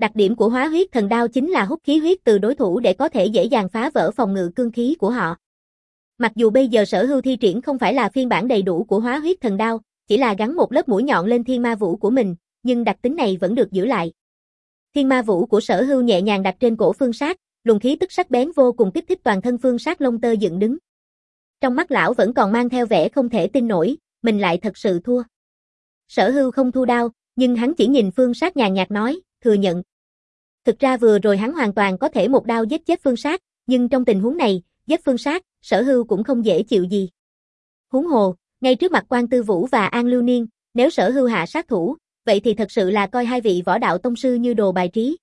Đặc điểm của hóa huyết thần đao chính là hút khí huyết từ đối thủ để có thể dễ dàng phá vỡ phòng ngự cương khí của họ. Mặc dù bây giờ Sở Hưu thi triển không phải là phiên bản đầy đủ của hóa huyết thần đao, chỉ là gắn một lớp mũi nhọn lên thiên ma vũ của mình, nhưng đặc tính này vẫn được giữ lại. Thiên ma vũ của Sở Hưu nhẹ nhàng đặt trên cổ Phương Sát, luồng khí tức sắc bén vô cùng kích thích toàn thân Phương Sát lông tơ dựng đứng. Trong mắt lão vẫn còn mang theo vẻ không thể tin nổi, mình lại thật sự thua. Sở Hưu không thu đao, nhưng hắn chỉ nhìn Phương Sát nhàn nhạt nói, thừa nhận. Thực ra vừa rồi hắn hoàn toàn có thể một đao giết chết Phương Sát, nhưng trong tình huống này, giết Phương Sát, Sở Hưu cũng không dễ chịu gì. Huống hồ, ngay trước mặt Quan Tư Vũ và An Lưu Niên, nếu Sở Hưu hạ sát thủ, vậy thì thật sự là coi hai vị võ đạo tông sư như đồ bài trí.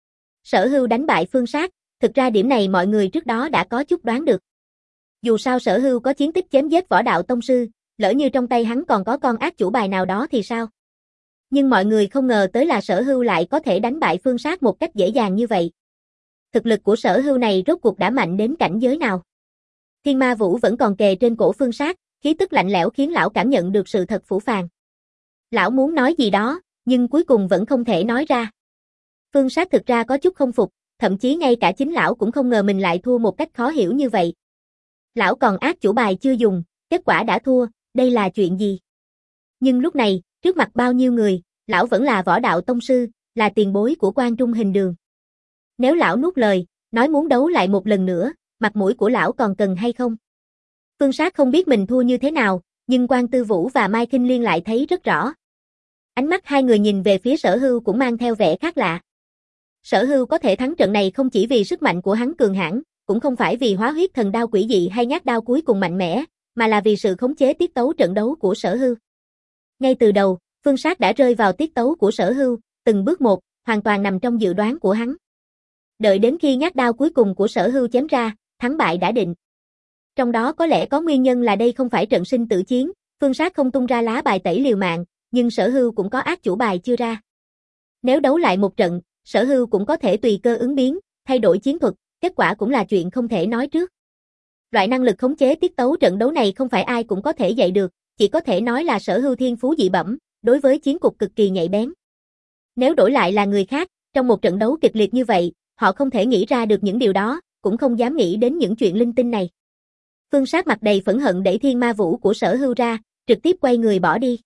Sở Hưu đánh bại Phương Sát, thực ra điểm này mọi người trước đó đã có chút đoán được. Dù sao Sở Hưu có chiến tích chém giết võ đạo tông sư, lỡ như trong tay hắn còn có con ác chủ bài nào đó thì sao? Nhưng mọi người không ngờ tới là Sở Hưu lại có thể đánh bại Phương Sát một cách dễ dàng như vậy. Thực lực của Sở Hưu này rốt cuộc đã mạnh đến cảnh giới nào? Thiên ma vũ vẫn còn kề trên cổ Phương Sát, khí tức lạnh lẽo khiến lão cảm nhận được sự thật phũ phàng. Lão muốn nói gì đó, nhưng cuối cùng vẫn không thể nói ra. Phương Sát thực ra có chút không phục, thậm chí ngay cả chính lão cũng không ngờ mình lại thua một cách khó hiểu như vậy. Lão còn ác chủ bài chưa dùng, kết quả đã thua, đây là chuyện gì? Nhưng lúc này, trước mặt bao nhiêu người, lão vẫn là võ đạo tông sư, là tiền bối của Quan Trung Hình Đường. Nếu lão nuốt lời, nói muốn đấu lại một lần nữa, mặt mũi của lão còn cần hay không? Phương Sát không biết mình thua như thế nào, nhưng Quan Tư Vũ và Mai Kinh Liên lại thấy rất rõ. Ánh mắt hai người nhìn về phía Sở Hưu cũng mang theo vẻ khác lạ. Sở Hưu có thể thắng trận này không chỉ vì sức mạnh của hắn cường hãn, cũng không phải vì hóa huyết thần đao quỷ dị hay nhát đao cuối cùng mạnh mẽ, mà là vì sự khống chế tiết tấu trận đấu của Sở Hưu. Ngay từ đầu, Phương Sát đã rơi vào tiết tấu của Sở Hưu, từng bước một, hoàn toàn nằm trong dự đoán của hắn. Đợi đến khi nhát đao cuối cùng của Sở Hưu chém ra, thắng bại đã định. Trong đó có lẽ có nguyên nhân là đây không phải trận sinh tử chiến, Phương Sát không tung ra lá bài tẩy liều mạng, nhưng Sở Hưu cũng có ác chủ bài chưa ra. Nếu đấu lại một trận, Sở Hưu cũng có thể tùy cơ ứng biến, thay đổi chiến thuật, kết quả cũng là chuyện không thể nói trước. Loại năng lực khống chế tiết tấu trận đấu này không phải ai cũng có thể dạy được, chỉ có thể nói là Sở Hưu thiên phú dị bẩm, đối với chiến cục cực kỳ nhạy bén. Nếu đổi lại là người khác, trong một trận đấu kịch liệt như vậy, họ không thể nghĩ ra được những điều đó, cũng không dám nghĩ đến những chuyện linh tinh này. Phương Sát mặt đầy phẫn hận đẩy thiên ma vũ của Sở Hưu ra, trực tiếp quay người bỏ đi.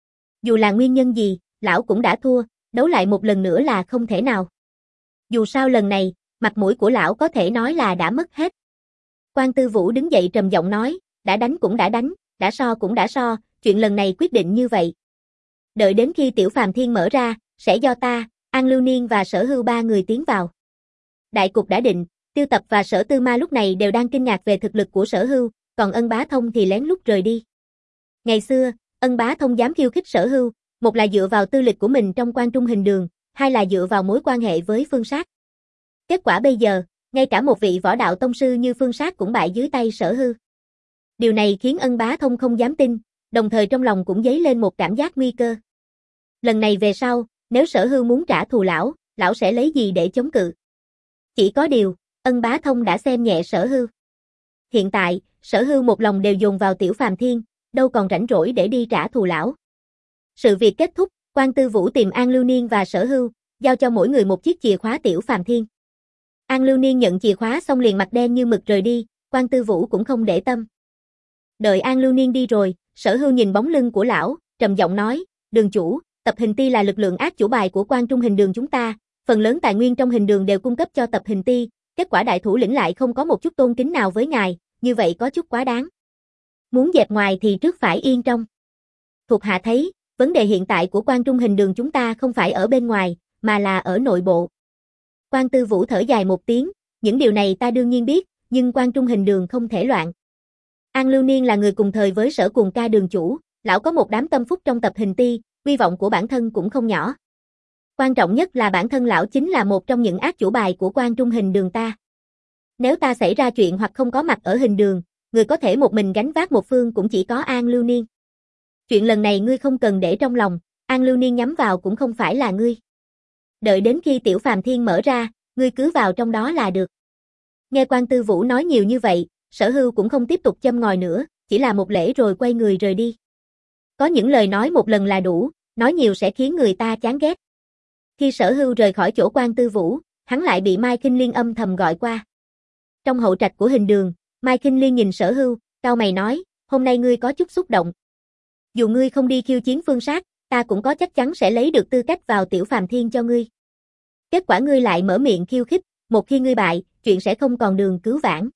Dù là nguyên nhân gì, lão cũng đã thua, đấu lại một lần nữa là không thể nào. Dù sao lần này, mặt mũi của lão có thể nói là đã mất hết. Quan Tư Vũ đứng dậy trầm giọng nói, đã đánh cũng đã đánh, đã so cũng đã so, chuyện lần này quyết định như vậy. Đợi đến khi Tiểu Phàm Thiên mở ra, sẽ do ta, An Lưu Niên và Sở Hưu ba người tiến vào. Đại cục đã định, Tiêu Tập và Sở Tư Ma lúc này đều đang kinh ngạc về thực lực của Sở Hưu, còn Ân Bá Thông thì lén lút rời đi. Ngày xưa, Ân Bá Thông dám khiêu khích Sở Hưu, một là dựa vào tư lịch của mình trong Quan Trung Hình Đường, hai là dựa vào mối quan hệ với Phương Sát. Kết quả bây giờ, ngay cả một vị võ đạo tông sư như Phương Sát cũng bại dưới tay Sở Hưu. Điều này khiến Ân Bá Thông không dám tin, đồng thời trong lòng cũng dấy lên một cảm giác nguy cơ. Lần này về sau, nếu Sở Hưu muốn trả thù lão, lão sẽ lấy gì để chống cự? Chỉ có điều, Ân Bá Thông đã xem nhẹ Sở Hưu. Hiện tại, Sở Hưu một lòng đều dồn vào Tiểu Phàm Thiên, đâu còn rảnh rỗi để đi trả thù lão. Sự việc kết thúc, Quan Tư Vũ tìm An Lưu Niên và Sở Hưu, giao cho mỗi người một chiếc chìa khóa Tiểu Phàm Thiên. An Lưu Niên nhận chìa khóa xong liền mặt đen như mực rời đi, Quan Tư Vũ cũng không để tâm. Đợi An Lưu Niên đi rồi, Sở Hưu nhìn bóng lưng của lão, trầm giọng nói, đường chủ, tập hình ti là lực lượng ác chủ bài của Quan Trung Hình Đường chúng ta, phần lớn tài nguyên trong hình đường đều cung cấp cho tập hình ti, kết quả đại thủ lĩnh lại không có một chút tôn kính nào với ngài, như vậy có chút quá đáng. Muốn dẹp ngoài thì trước phải yên trong. Thuộc hạ thấy, vấn đề hiện tại của Quan Trung Hình Đường chúng ta không phải ở bên ngoài, mà là ở nội bộ. Quan Tư Vũ thở dài một tiếng, những điều này ta đương nhiên biết, nhưng Quan Trung Hình Đường không thể loạn. An Lưu Niên là người cùng thời với Sở Cuồng Ca đường chủ, lão có một đám tâm phúc trong tập hình ti, hy vọng của bản thân cũng không nhỏ. Quan trọng nhất là bản thân lão chính là một trong những ác chủ bài của Quan Trung Hình Đường ta. Nếu ta xảy ra chuyện hoặc không có mặt ở hình đường, người có thể một mình gánh vác một phương cũng chỉ có An Lưu Niên. Chuyện lần này ngươi không cần để trong lòng, An Lưu Niên nhắm vào cũng không phải là ngươi. Đợi đến khi Tiểu Phàm Thiên mở ra, ngươi cứ vào trong đó là được. Nghe Quan Tư Vũ nói nhiều như vậy, Sở Hưu cũng không tiếp tục châm ngòi nữa, chỉ là một lễ rồi quay người rời đi. Có những lời nói một lần là đủ, nói nhiều sẽ khiến người ta chán ghét. Khi Sở Hưu rời khỏi chỗ Quan Tư Vũ, hắn lại bị Mai Kinh Liên âm thầm gọi qua. Trong hậu trạch của Hình Đường, Mai Kinh Liên nhìn Sở Hưu, cau mày nói, hôm nay ngươi có chút xúc động. Dù ngươi không đi khiêu chiến Phương Sát, ta cũng có chắc chắn sẽ lấy được tư cách vào Tiểu Phàm Thiên cho ngươi. Kết quả ngươi lại mở miệng khiêu khích, một khi ngươi bại, chuyện sẽ không còn đường cứu vãn.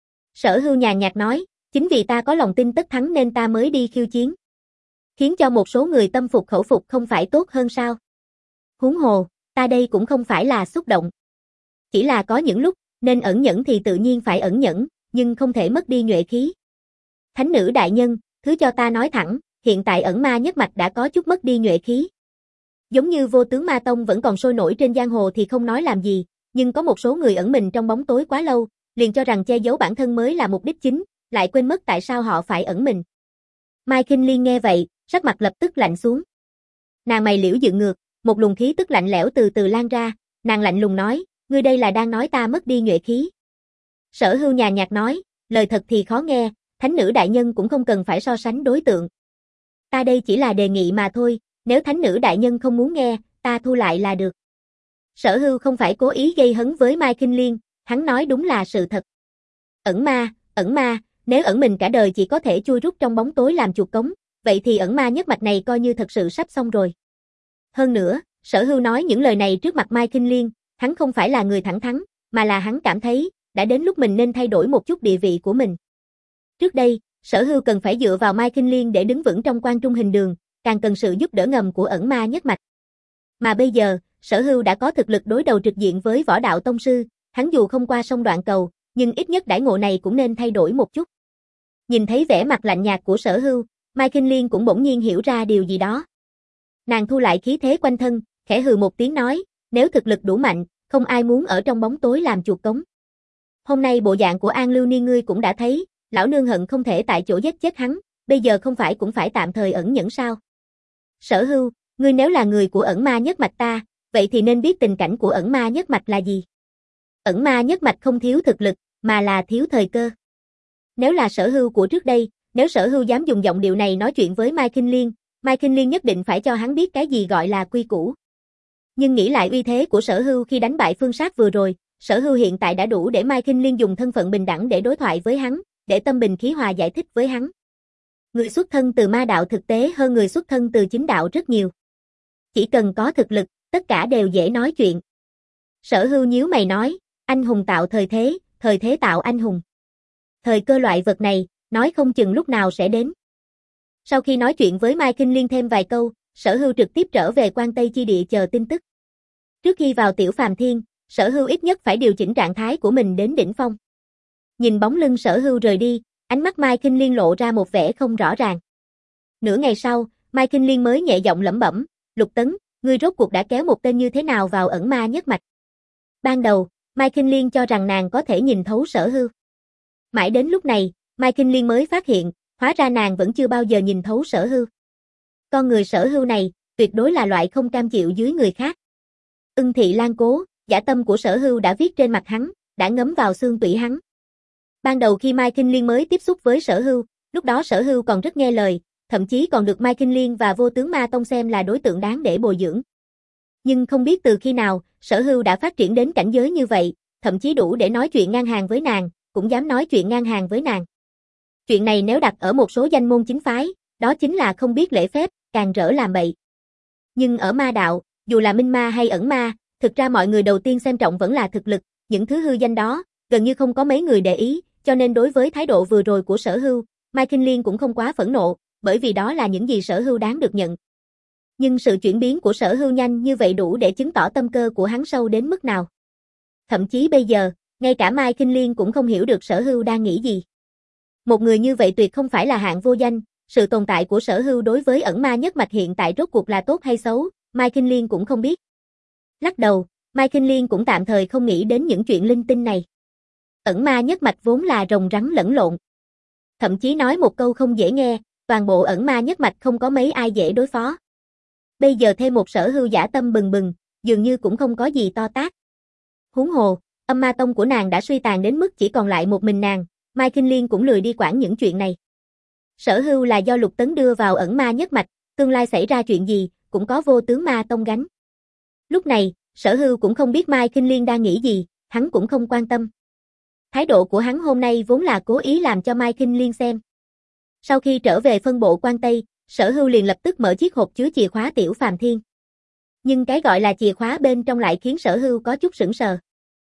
Sở Hưu nhàn nhạt nói, chính vì ta có lòng tin tất thắng nên ta mới đi khiêu chiến. Khiến cho một số người tâm phục khẩu phục không phải tốt hơn sao? Huống hồ, ta đây cũng không phải là xúc động. Chỉ là có những lúc, nên ẩn nhẫn thì tự nhiên phải ẩn nhẫn, nhưng không thể mất đi nhuệ khí. Thánh nữ đại nhân, thứ cho ta nói thẳng, hiện tại ẩn ma nhất mạch đã có chút mất đi nhuệ khí. Giống như Vô Tướng Ma Tông vẫn còn sôi nổi trên giang hồ thì không nói làm gì, nhưng có một số người ẩn mình trong bóng tối quá lâu, liền cho rằng che giấu bản thân mới là mục đích chính, lại quên mất tại sao họ phải ẩn mình. Mai Kinh Liên nghe vậy, sắc mặt lập tức lạnh xuống. Nàng mày liễu dựng ngược, một luồng khí tức lạnh lẽo từ từ lan ra, nàng lạnh lùng nói, ngươi đây là đang nói ta mất đi nhuệ khí. Sở Hưu nhàn nhạt nói, lời thật thì khó nghe, thánh nữ đại nhân cũng không cần phải so sánh đối tượng. Ta đây chỉ là đề nghị mà thôi, nếu thánh nữ đại nhân không muốn nghe, ta thu lại là được. Sở Hưu không phải cố ý gây hấn với Mai Kinh Liên, hắn nói đúng là sự thật. Ẩn ma, ẩn ma, nếu ẩn mình cả đời chỉ có thể chui rút trong bóng tối làm chuột cống, vậy thì ẩn ma nhất mạch này coi như thật sự sắp xong rồi. Hơn nữa, Sở Hưu nói những lời này trước mặt Mai Kinh Liên, hắn không phải là người thẳng thắn, mà là hắn cảm thấy, đã đến lúc mình nên thay đổi một chút địa vị của mình. Trước đây, Sở Hưu cần phải dựa vào Mai Kinh Liên để đứng vững trong quan trung hình đường, càng cần sự giúp đỡ ngầm của ẩn ma nhất mạch. Mà bây giờ, Sở Hưu đã có thực lực đối đầu trực diện với võ đạo tông sư, hắn dù không qua sông Đoạn Cầu, nhưng ít nhất đãi ngộ này cũng nên thay đổi một chút. Nhìn thấy vẻ mặt lạnh nhạt của Sở Hưu, Mai Kinh Liên cũng bỗng nhiên hiểu ra điều gì đó. Nàng thu lại khí thế quanh thân, khẽ hừ một tiếng nói, nếu thực lực đủ mạnh, không ai muốn ở trong bóng tối làm chuột cống. Hôm nay bộ dạng của An Lưu Niên ngươi cũng đã thấy, lão nương hận không thể tại chỗ giết chết hắn, bây giờ không phải cũng phải tạm thời ẩn nhẫn sao? Sở Hưu, ngươi nếu là người của ẩn ma nhất mạch ta, vậy thì nên biết tình cảnh của ẩn ma nhất mạch là gì. Ẩn ma nhất mạch không thiếu thực lực, mà là thiếu thời cơ. Nếu là Sở Hưu của trước đây, nếu Sở Hưu dám dùng giọng điệu này nói chuyện với Mai Kinh Liên, Mai Kinh Liên nhất định phải cho hắn biết cái gì gọi là quy củ. Nhưng nghĩ lại uy thế của Sở Hưu khi đánh bại Phương Sát vừa rồi, Sở Hưu hiện tại đã đủ để Mai Kinh Liên dùng thân phận bình đẳng để đối thoại với hắn, để tâm bình khí hòa giải thích với hắn. Người xuất thân từ ma đạo thực tế hơn người xuất thân từ chính đạo rất nhiều. Chỉ cần có thực lực, tất cả đều dễ nói chuyện. Sở Hưu nhíu mày nói, anh hùng tạo thời thế, thời thế tạo anh hùng. Thời cơ loại vật này, nói không chừng lúc nào sẽ đến. Sau khi nói chuyện với Mai Kinh Liên thêm vài câu, Sở Hưu trực tiếp trở về Quan Tây chi địa chờ tin tức. Trước khi vào Tiểu Phàm Thiên, Sở Hưu ít nhất phải điều chỉnh trạng thái của mình đến đỉnh phong. Nhìn bóng lưng Sở Hưu rời đi, ánh mắt Mai Kinh Liên lộ ra một vẻ không rõ ràng. Nửa ngày sau, Mai Kinh Liên mới nhẹ giọng lẩm bẩm, Lục Tấn, ngươi rốt cuộc đã kéo một tên như thế nào vào ẩn ma nhất mạch. Ban đầu, Mai Kinh Liên cho rằng nàng có thể nhìn thấu Sở Hưu. Mãi đến lúc này, Mai Kinh Liên mới phát hiện, hóa ra nàng vẫn chưa bao giờ nhìn thấu Sở Hưu. Con người Sở Hưu này, tuyệt đối là loại không cam chịu dưới người khác. Ưng thị lan cố, dã tâm của Sở Hưu đã viết trên mặt hắn, đã ngấm vào xương tủy hắn. Ban đầu khi Mai Kinh Liên mới tiếp xúc với Sở Hưu, lúc đó Sở Hưu còn rất nghe lời, thậm chí còn được Mai Kinh Liên và Vô Tướng Ma Tông xem là đối tượng đáng để bồi dưỡng. Nhưng không biết từ khi nào, Sở Hưu đã phát triển đến cảnh giới như vậy, thậm chí đủ để nói chuyện ngang hàng với nàng, cũng dám nói chuyện ngang hàng với nàng. Chuyện này nếu đặt ở một số danh môn chính phái, đó chính là không biết lễ phép, càng rỡ làm bậy. Nhưng ở ma đạo, dù là minh ma hay ẩn ma, thực ra mọi người đầu tiên xem trọng vẫn là thực lực, những thứ hư danh đó, gần như không có mấy người để ý, cho nên đối với thái độ vừa rồi của Sở Hưu, Mai Kinh Liên cũng không quá phẫn nộ, bởi vì đó là những gì Sở Hưu đáng được nhận. Nhưng sự chuyển biến của Sở Hưu nhanh như vậy đủ để chứng tỏ tâm cơ của hắn sâu đến mức nào. Thậm chí bây giờ, ngay cả Mai Kinh Liên cũng không hiểu được Sở Hưu đang nghĩ gì. Một người như vậy tuyệt không phải là hạng vô danh, sự tồn tại của Sở Hưu đối với ẩn ma nhất mạch hiện tại rốt cuộc là tốt hay xấu, Mai Kinh Liên cũng không biết. Lắc đầu, Mai Kinh Liên cũng tạm thời không nghĩ đến những chuyện linh tinh này. Ẩn ma nhất mạch vốn là rồng rắn lẫn lộn. Thậm chí nói một câu không dễ nghe, toàn bộ ẩn ma nhất mạch không có mấy ai dễ đối phó. Bây giờ thêm một Sở Hưu dã tâm bừng bừng, dường như cũng không có gì to tát. Huống hồ, âm ma tông của nàng đã suy tàn đến mức chỉ còn lại một mình nàng, Mai Kinh Liên cũng lười đi quản những chuyện này. Sở Hưu là do Lục Tấn đưa vào ẩn ma nhất mạch, tương lai xảy ra chuyện gì, cũng có Vô Tướng Ma Tông gánh. Lúc này, Sở Hưu cũng không biết Mai Kinh Liên đang nghĩ gì, hắn cũng không quan tâm. Thái độ của hắn hôm nay vốn là cố ý làm cho Mai Kinh Liên xem. Sau khi trở về phân bộ quan Tây, Sở Hưu liền lập tức mở chiếc hộp chứa chìa khóa Tiểu Phàm Thiên. Nhưng cái gọi là chìa khóa bên trong lại khiến Sở Hưu có chút sững sờ.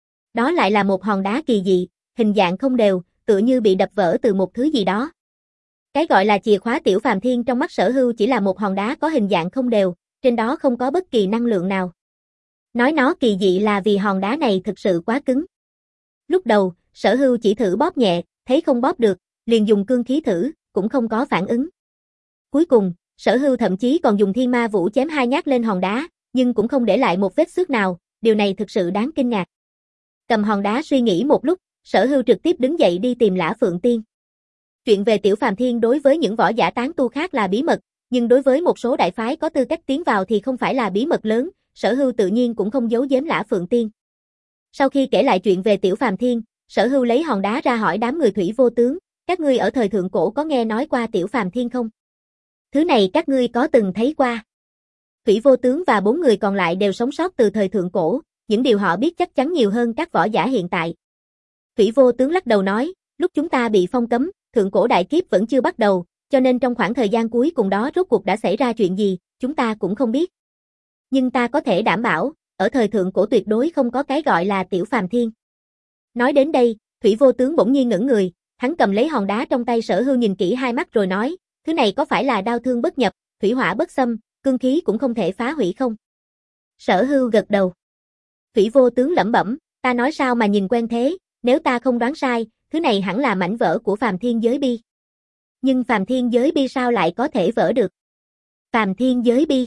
Đó lại là một hòn đá kỳ dị, hình dạng không đều, tựa như bị đập vỡ từ một thứ gì đó. Cái gọi là chìa khóa Tiểu Phàm Thiên trong mắt Sở Hưu chỉ là một hòn đá có hình dạng không đều, trên đó không có bất kỳ năng lượng nào. Nói nó kỳ dị là vì hòn đá này thực sự quá cứng. Lúc đầu, Sở Hưu chỉ thử bóp nhẹ, thấy không bóp được, liền dùng cương khí thử, cũng không có phản ứng. Cuối cùng, Sở Hưu thậm chí còn dùng Thiên Ma Vũ chém hai nhát lên hòn đá, nhưng cũng không để lại một vết xước nào, điều này thực sự đáng kinh ngạc. Cầm hòn đá suy nghĩ một lúc, Sở Hưu trực tiếp đứng dậy đi tìm Lã Phượng Tiên. Chuyện về Tiểu Phàm Thiên đối với những võ giả tán tu khác là bí mật, nhưng đối với một số đại phái có tư cách tiến vào thì không phải là bí mật lớn, Sở Hưu tự nhiên cũng không giấu giếm Lã Phượng Tiên. Sau khi kể lại chuyện về Tiểu Phàm Thiên, Sở Hưu lấy hòn đá ra hỏi đám người Thủy Vô Tướng, các ngươi ở thời thượng cổ có nghe nói qua Tiểu Phàm Thiên không? Thứ này các ngươi có từng thấy qua? Thủy Vô Tướng và bốn người còn lại đều sống sót từ thời thượng cổ, những điều họ biết chắc chắn nhiều hơn các võ giả hiện tại. Thủy Vô Tướng lắc đầu nói, lúc chúng ta bị phong cấm, thượng cổ đại kiếp vẫn chưa bắt đầu, cho nên trong khoảng thời gian cuối cùng đó rốt cuộc đã xảy ra chuyện gì, chúng ta cũng không biết. Nhưng ta có thể đảm bảo, ở thời thượng cổ tuyệt đối không có cái gọi là Tiểu Phàm Thiên. Nói đến đây, Thủy Vô Tướng bỗng nhiên ngẩn người, hắn cầm lấy hòn đá trong tay Sở Hưu nhìn kỹ hai mắt rồi nói, thứ này có phải là đao thương bất nhập, thủy hỏa bất xâm, cương khí cũng không thể phá hủy không? Sở Hưu gật đầu. Thủy Vô Tướng lẩm bẩm, ta nói sao mà nhìn quen thế, nếu ta không đoán sai, thứ này hẳn là mảnh vỡ của Phàm Thiên Giới Bi. Nhưng Phàm Thiên Giới Bi sao lại có thể vỡ được? Phàm Thiên Giới Bi?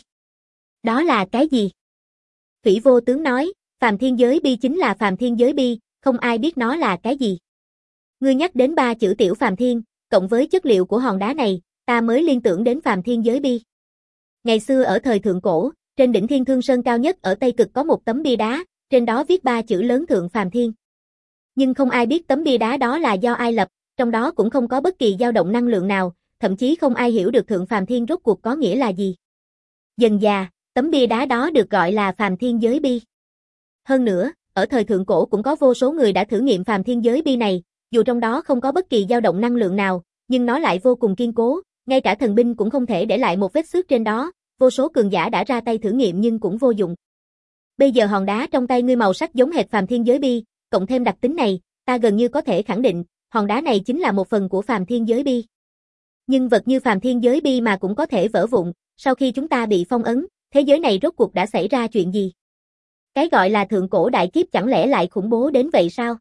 Đó là cái gì? Thủy Vô Tướng nói, Phàm Thiên Giới Bi chính là Phàm Thiên Giới Bi, không ai biết nó là cái gì. Ngươi nhắc đến ba chữ Tiểu Phàm Thiên, cộng với chất liệu của hòn đá này, ta mới liên tưởng đến Phàm Thiên Giới Bi. Ngày xưa ở thời thượng cổ, trên đỉnh Thiên Thương Sơn cao nhất ở Tây Cực có một tấm bia đá, trên đó viết ba chữ lớn Thượng Phàm Thiên. Nhưng không ai biết tấm bia đá đó là do ai lập, trong đó cũng không có bất kỳ dao động năng lượng nào, thậm chí không ai hiểu được Thượng Phàm Thiên rốt cuộc có nghĩa là gì. Dần dà, tấm bia đá đó được gọi là Phàm Thiên Giới Bi. Hơn nữa, ở thời thượng cổ cũng có vô số người đã thử nghiệm Phàm Thiên Giới Bi này, dù trong đó không có bất kỳ dao động năng lượng nào, nhưng nó lại vô cùng kiên cố, ngay cả thần binh cũng không thể để lại một vết xước trên đó, vô số cường giả đã ra tay thử nghiệm nhưng cũng vô dụng. Bây giờ hòn đá trong tay ngươi màu sắc giống hệt Phàm Thiên Giới Bi, cộng thêm đặc tính này, ta gần như có thể khẳng định, hòn đá này chính là một phần của Phàm Thiên Giới Bi. Nhưng vật như Phàm Thiên Giới Bi mà cũng có thể vỡ vụn, sau khi chúng ta bị phong ấn, thế giới này rốt cuộc đã xảy ra chuyện gì? Cái gọi là thượng cổ đại kiếp chẳng lẽ lại khủng bố đến vậy sao?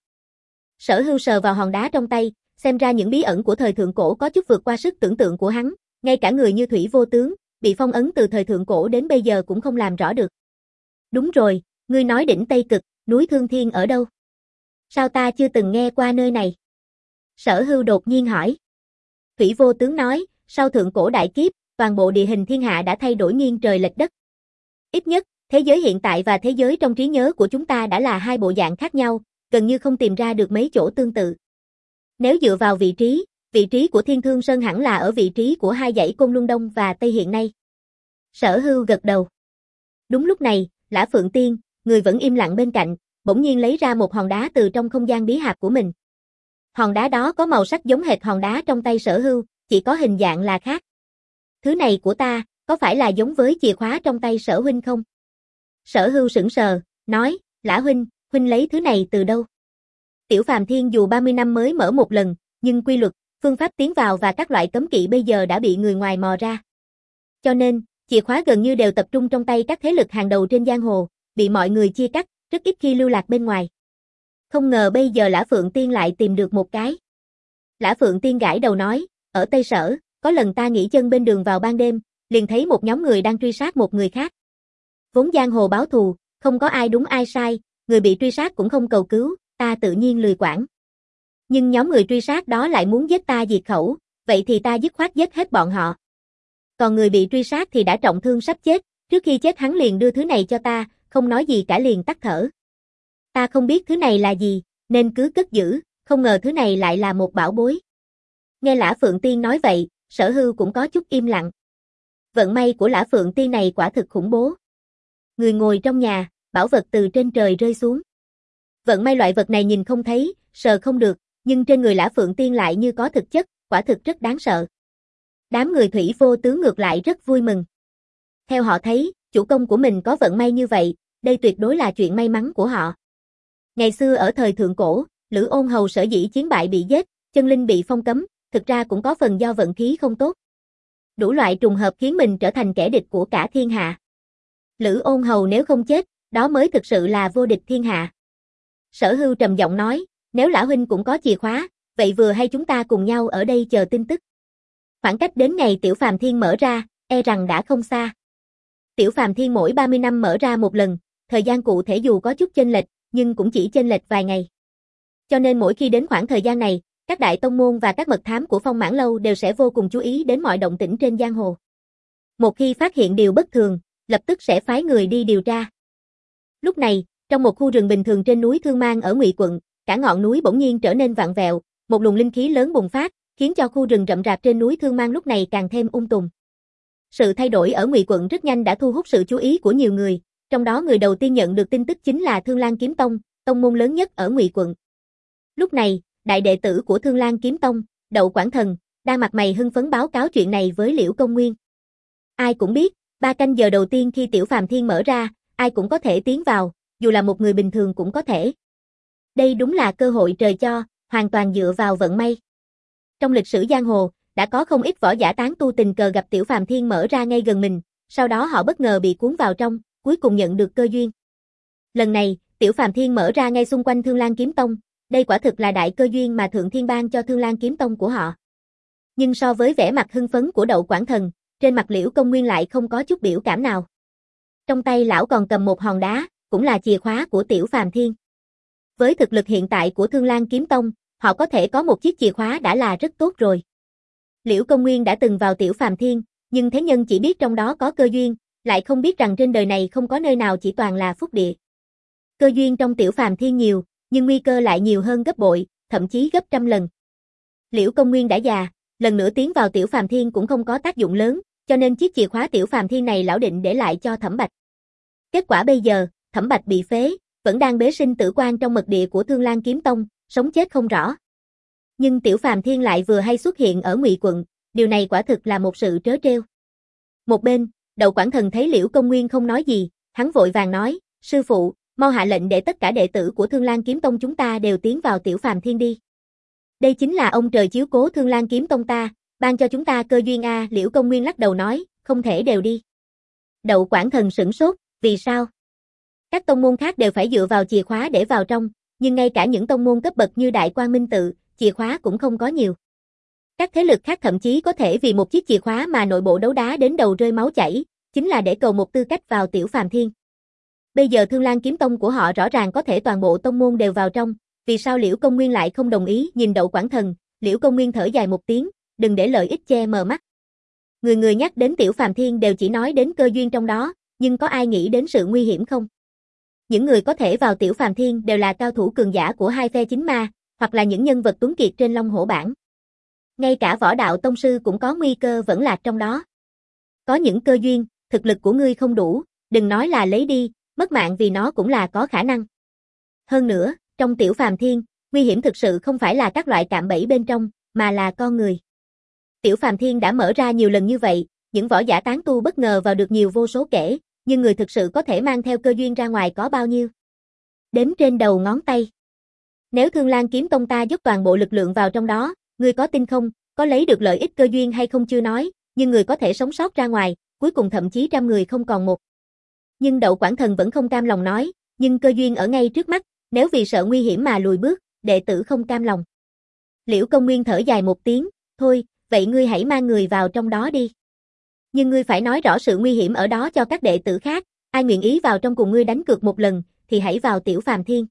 Sở Hưu sờ vào hòn đá trong tay, xem ra những bí ẩn của thời thượng cổ có chút vượt qua sức tưởng tượng của hắn, ngay cả người như Thủy Vô Tướng, bị phong ấn từ thời thượng cổ đến bây giờ cũng không làm rõ được. Đúng rồi, ngươi nói đỉnh Tây Cực, núi Thương Thiên ở đâu? Sao ta chưa từng nghe qua nơi này? Sở Hưu đột nhiên hỏi. Thủy Vô Tướng nói, sau thượng cổ đại kiếp, toàn bộ địa hình thiên hạ đã thay đổi nghiêng trời lệch đất. Ít nhất, thế giới hiện tại và thế giới trong trí nhớ của chúng ta đã là hai bộ dạng khác nhau, gần như không tìm ra được mấy chỗ tương tự. Nếu dựa vào vị trí, vị trí của Thiên Thương Sơn hẳn là ở vị trí của hai dãy Côn Luân Đông và Tây hiện nay. Sở Hưu gật đầu. Đúng lúc này, Lã Phượng Tiên, người vẫn im lặng bên cạnh, bỗng nhiên lấy ra một hòn đá từ trong không gian bí hạp của mình. Hòn đá đó có màu sắc giống hệt hòn đá trong tay Sở Hưu, chỉ có hình dạng là khác. Thứ này của ta, có phải là giống với chìa khóa trong tay Sở huynh không? Sở Hưu sững sờ, nói, Lã huynh, huynh lấy thứ này từ đâu? Tiểu Phàm Thiên dù ba mươi năm mới mở một lần, nhưng quy luật, phương pháp tiến vào và các loại cấm kỵ bây giờ đã bị người ngoài mò ra. Cho nên, chìa khóa gần như đều tập trung trong tay các thế lực hàng đầu trên giang hồ, bị mọi người chia cắt, rất ít khi lưu lạc bên ngoài. Không ngờ bây giờ Lã Phượng Tiên lại tìm được một cái. Lã Phượng Tiên gãi đầu nói, ở Tây Sở, có lần ta nghỉ chân bên đường vào ban đêm, liền thấy một nhóm người đang truy sát một người khác. Vốn giang hồ báo thù, không có ai đúng ai sai, người bị truy sát cũng không cầu cứu, ta tự nhiên lười quản. Nhưng nhóm người truy sát đó lại muốn giết ta diệt khẩu, vậy thì ta dứt khoát giết hết bọn họ. Còn người bị truy sát thì đã trọng thương sắp chết, trước khi chết hắn liền đưa thứ này cho ta, không nói gì cả liền tắt thở. Ta không biết thứ này là gì, nên cứ cất giữ, không ngờ thứ này lại là một bảo bối. Nghe Lã Phượng Tiên nói vậy, Sở Hưu cũng có chút im lặng. Vận may của Lã Phượng Tiên này quả thực khủng bố. Người ngồi trong nhà, bảo vật từ trên trời rơi xuống. Vận may loại vật này nhìn không thấy, sờ không được, nhưng trên người Lã Phượng Tiên lại như có thực chất, quả thực rất đáng sợ. Đám người Thủy Vô Tướng ngược lại rất vui mừng. Theo họ thấy, chủ công của mình có vận may như vậy, đây tuyệt đối là chuyện may mắn của họ. Ngày xưa ở thời thượng cổ, Lữ Ôn Hầu sở dĩ chiến bại bị giết, chân linh bị phong cấm, thực ra cũng có phần do vận khí không tốt. Đủ loại trùng hợp khiến mình trở thành kẻ địch của cả thiên hạ. Lữ Ôn Hầu nếu không chết, đó mới thực sự là vô địch thiên hạ. Sở Hưu trầm giọng nói, nếu Lã huynh cũng có chìa khóa, vậy vừa hay chúng ta cùng nhau ở đây chờ tin tức. Khoảng cách đến ngày Tiểu Phàm Thiên mở ra, e rằng đã không xa. Tiểu Phàm Thiên mỗi ba mươi năm mở ra một lần, thời gian cụ thể dù có chút chênh lệch, nhưng cũng chỉ chênh lệch vài ngày. Cho nên mỗi khi đến khoảng thời gian này, các đại tông môn và các mật thám của Phong Mãn Lâu đều sẽ vô cùng chú ý đến mọi động tĩnh trên giang hồ. Một khi phát hiện điều bất thường, lập tức sẽ phái người đi điều tra. Lúc này, trong một khu rừng bình thường trên núi Thương Mang ở Ngụy quận, cả ngọn núi bỗng nhiên trở nên vặn vẹo, một luồng linh khí lớn bùng phát, khiến cho khu rừng rậm rạp trên núi Thương Mang lúc này càng thêm ung tùm. Sự thay đổi ở Ngụy quận rất nhanh đã thu hút sự chú ý của nhiều người, trong đó người đầu tiên nhận được tin tức chính là Thương Lan Kiếm Tông, tông môn lớn nhất ở Ngụy quận. Lúc này, đại đệ tử của Thương Lan Kiếm Tông, Đậu Quảng Thần, đang mặt mày hưng phấn báo cáo chuyện này với Liễu Công Nguyên. Ai cũng biết, ba canh giờ đầu tiên khi Tiểu Phàm Thiên mở ra, ai cũng có thể tiến vào, dù là một người bình thường cũng có thể. Đây đúng là cơ hội trời cho, hoàn toàn dựa vào vận may. Trong lịch sử giang hồ, đã có không ít võ giả tán tu tình cờ gặp Tiểu Phàm Thiên mở ra ngay gần mình, sau đó họ bất ngờ bị cuốn vào trong, cuối cùng nhận được cơ duyên. Lần này, Tiểu Phàm Thiên mở ra ngay xung quanh Thương Lan Kiếm Tông, đây quả thực là đại cơ duyên mà Thượng Thiên ban cho Thương Lan Kiếm Tông của họ. Nhưng so với vẻ mặt hưng phấn của Đậu Quảng Thần, trên mặt Liễu Công Nguyên lại không có chút biểu cảm nào. Trong tay lão còn cầm một hòn đá, cũng là chìa khóa của Tiểu Phàm Thiên. Với thực lực hiện tại của Thương Lan Kiếm Tông, họ có thể có một chiếc chìa khóa đã là rất tốt rồi. Liễu Công Nguyên đã từng vào Tiểu Phàm Thiên, nhưng thế nhân chỉ biết trong đó có cơ duyên, lại không biết rằng trên đời này không có nơi nào chỉ toàn là phúc địa. Cơ duyên trong Tiểu Phàm Thiên nhiều, nhưng nguy cơ lại nhiều hơn gấp bội, thậm chí gấp trăm lần. Liễu Công Nguyên đã già, lần nữa tiến vào Tiểu Phàm Thiên cũng không có tác dụng lớn, cho nên chiếc chìa khóa Tiểu Phàm Thiên này lão định để lại cho Thẩm Bạch. Kết quả bây giờ, Thẩm Bạch bị phế, vẫn đang bế sinh tử quan trong mật địa của Thương Lan Kiếm Tông, sống chết không rõ. Nhưng Tiểu Phàm Thiên lại vừa hay xuất hiện ở Ngụy quận, điều này quả thực là một sự trớ trêu. Một bên, Đậu Quảng Thần thấy Liễu Công Nguyên không nói gì, hắn vội vàng nói, sư phụ, mau hạ lệnh để tất cả đệ tử của Thương Lan Kiếm Tông chúng ta đều tiến vào Tiểu Phàm Thiên đi. Đây chính là ông trời chiếu cố Thương Lan Kiếm Tông ta, ban cho chúng ta cơ duyên a. Liễu Công Nguyên lắc đầu nói, không thể đều đi. Đậu Quảng Thần sửng sốt, vì sao? Các tông môn khác đều phải dựa vào chìa khóa để vào trong, nhưng ngay cả những tông môn cấp bậc như Đại Quang Minh Tự, chìa khóa cũng không có nhiều. Các thế lực khác thậm chí có thể vì một chiếc chìa khóa mà nội bộ đấu đá đến đầu rơi máu chảy, chính là để cầu một tư cách vào Tiểu Phàm Thiên. Bây giờ Thương Lan Kiếm Tông của họ rõ ràng có thể toàn bộ tông môn đều vào trong, vì sao Liễu Công Nguyên lại không đồng ý? Nhìn Đậu Quảng Thần, Liễu Công Nguyên thở dài một tiếng, đừng để lợi ích che mờ mắt. Người người nhắc đến Tiểu Phàm Thiên đều chỉ nói đến cơ duyên trong đó, nhưng có ai nghĩ đến sự nguy hiểm không? Những người có thể vào Tiểu Phàm Thiên đều là cao thủ cường giả của hai phe chính ma, hoặc là những nhân vật tuấn kiệt trên Long Hổ bảng. Ngay cả võ đạo tông sư cũng có nguy cơ vẫn lạc trong đó. Có những cơ duyên, thực lực của ngươi không đủ, đừng nói là lấy đi, mất mạng vì nó cũng là có khả năng. Hơn nữa, trong Tiểu Phàm Thiên, nguy hiểm thực sự không phải là các loại cạm bẫy bên trong, mà là con người. Tiểu Phàm Thiên đã mở ra nhiều lần như vậy, những võ giả tán tu bất ngờ vào được nhiều vô số kể, nhưng người thực sự có thể mang theo cơ duyên ra ngoài có bao nhiêu? Đếm trên đầu ngón tay. Nếu Thương Lan Kiếm Tông ta dốc toàn bộ lực lượng vào trong đó, ngươi có tin không, có lấy được lợi ích cơ duyên hay không chưa nói, nhưng người có thể sống sót ra ngoài, cuối cùng thậm chí trăm người không còn một. Nhưng Đậu Quảng Thần vẫn không cam lòng nói, nhưng cơ duyên ở ngay trước mắt, nếu vì sợ nguy hiểm mà lùi bước, đệ tử không cam lòng. Liễu Công Nguyên thở dài một tiếng, thôi, vậy ngươi hãy mang người vào trong đó đi. Nhưng ngươi phải nói rõ sự nguy hiểm ở đó cho các đệ tử khác, ai nguyện ý vào trong cùng ngươi đánh cược một lần, thì hãy vào Tiểu Phàm Thiên.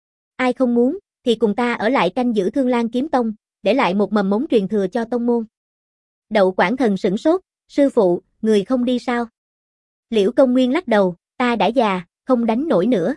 Ai không muốn, thì cùng ta ở lại canh giữ Thương Lan Kiếm Tông, để lại một mầm mống truyền thừa cho tông môn. Đậu Quảng Thần sửng sốt, sư phụ, người không đi sao? Liễu Công Nguyên lắc đầu, ta đã già, không đánh nổi nữa.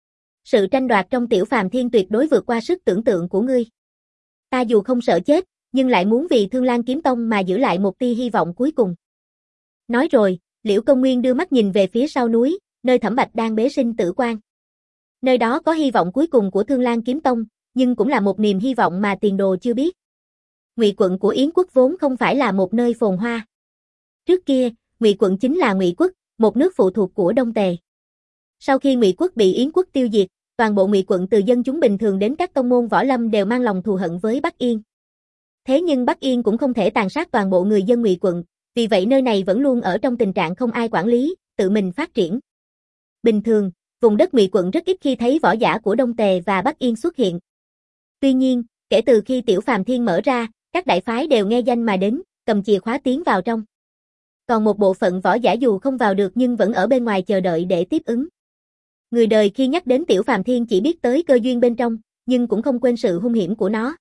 Sự tranh đoạt trong Tiểu Phàm Thiên tuyệt đối vượt qua sức tưởng tượng của ngươi. Ta dù không sợ chết, nhưng lại muốn vì Thương Lan Kiếm Tông mà giữ lại một tia hy vọng cuối cùng. Nói rồi, Liễu Công Nguyên đưa mắt nhìn về phía sau núi, nơi Thẩm Bạch đang bế sinh tử quan. Nơi đó có hy vọng cuối cùng của Thương Lan Kiếm Tông, nhưng cũng là một niềm hy vọng mà tiền đồ chưa biết. Ngụy quận của Yến quốc vốn không phải là một nơi phồn hoa. Trước kia, Ngụy quận chính là Ngụy quốc, một nước phụ thuộc của Đông Tề. Sau khi Ngụy quốc bị Yến quốc tiêu diệt, toàn bộ Ngụy quận từ dân chúng bình thường đến các tông môn võ lâm đều mang lòng thù hận với Bắc Yên. Thế nhưng Bắc Yên cũng không thể tàn sát toàn bộ người dân Ngụy quận, vì vậy nơi này vẫn luôn ở trong tình trạng không ai quản lý, tự mình phát triển. Bình thường, vùng đất Ngụy quận rất ít khi thấy võ giả của Đông Tề và Bắc Yên xuất hiện. Tuy nhiên, kể từ khi Tiểu Phàm Thiên mở ra, các đại phái đều nghe danh mà đến, cầm chìa khóa tiến vào trong. Còn một bộ phận võ giả dù không vào được nhưng vẫn ở bên ngoài chờ đợi để tiếp ứng. Người đời khi nhắc đến Tiểu Phàm Thiên chỉ biết tới cơ duyên bên trong, nhưng cũng không quên sự hung hiểm của nó.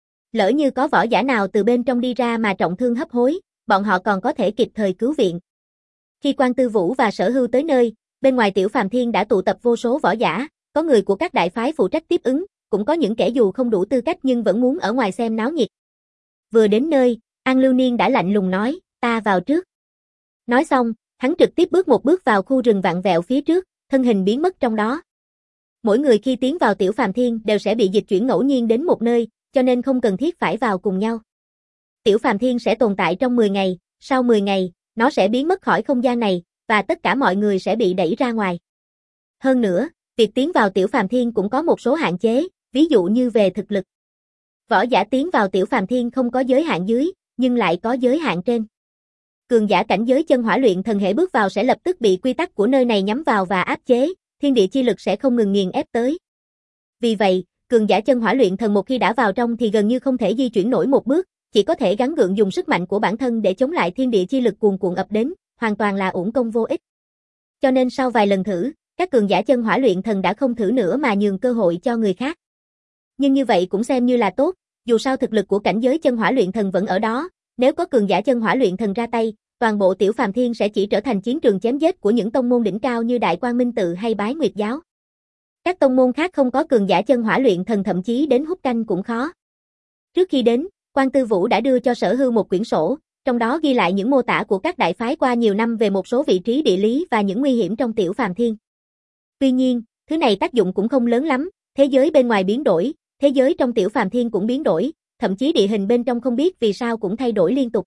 Lỡ như có võ giả nào từ bên trong đi ra mà trọng thương hấp hối, bọn họ còn có thể kịp thời cứu viện. Khi Quan Tư Vũ và Sở Hưu tới nơi, bên ngoài Tiểu Phàm Thiên đã tụ tập vô số võ giả, có người của các đại phái phụ trách tiếp ứng, cũng có những kẻ dù không đủ tư cách nhưng vẫn muốn ở ngoài xem náo nhiệt. Vừa đến nơi, An Lưu Niên đã lạnh lùng nói, ta vào trước. Nói xong, hắn trực tiếp bước một bước vào khu rừng vặn vẹo phía trước, thân hình biến mất trong đó. Mỗi người khi tiến vào Tiểu Phàm Thiên đều sẽ bị dịch chuyển ngẫu nhiên đến một nơi, cho nên không cần thiết phải vào cùng nhau. Tiểu Phàm Thiên sẽ tồn tại trong mười ngày, sau mười ngày, nó sẽ biến mất khỏi không gian này, và tất cả mọi người sẽ bị đẩy ra ngoài. Hơn nữa, việc tiến vào Tiểu Phàm Thiên cũng có một số hạn chế, ví dụ như về thực lực. Võ giả tiến vào Tiểu Phàm Thiên không có giới hạn dưới, nhưng lại có giới hạn trên. Cường giả cảnh giới chân hỏa luyện thần hệ bước vào sẽ lập tức bị quy tắc của nơi này nhắm vào và áp chế, thiên địa chi lực sẽ không ngừng nghiền ép tới. Vì vậy, cường giả chân hỏa luyện thần một khi đã vào trong thì gần như không thể di chuyển nổi một bước, chỉ có thể gắng gượng dùng sức mạnh của bản thân để chống lại thiên địa chi lực cuồn cuộn ập đến, hoàn toàn là uổng công vô ích. Cho nên sau vài lần thử, các cường giả chân hỏa luyện thần đã không thử nữa mà nhường cơ hội cho người khác. Nhưng như vậy cũng xem như là tốt, dù sao thực lực của cảnh giới chân hỏa luyện thần vẫn ở đó, nếu có cường giả chân hỏa luyện thần ra tay, toàn bộ Tiểu Phàm Thiên sẽ chỉ trở thành chiến trường chém giết của những tông môn đỉnh cao như Đại Quang Minh Tự hay Bái Nguyệt Giáo. Các tông môn khác không có cường giả chân hỏa luyện thần thậm chí đến hút canh cũng khó. Trước khi đến, Quan Tư Vũ đã đưa cho Sở Hưu một quyển sổ, trong đó ghi lại những mô tả của các đại phái qua nhiều năm về một số vị trí địa lý và những nguy hiểm trong Tiểu Phàm Thiên. Tuy nhiên, thứ này tác dụng cũng không lớn lắm, thế giới bên ngoài biến đổi, thế giới trong Tiểu Phàm Thiên cũng biến đổi, thậm chí địa hình bên trong không biết vì sao cũng thay đổi liên tục.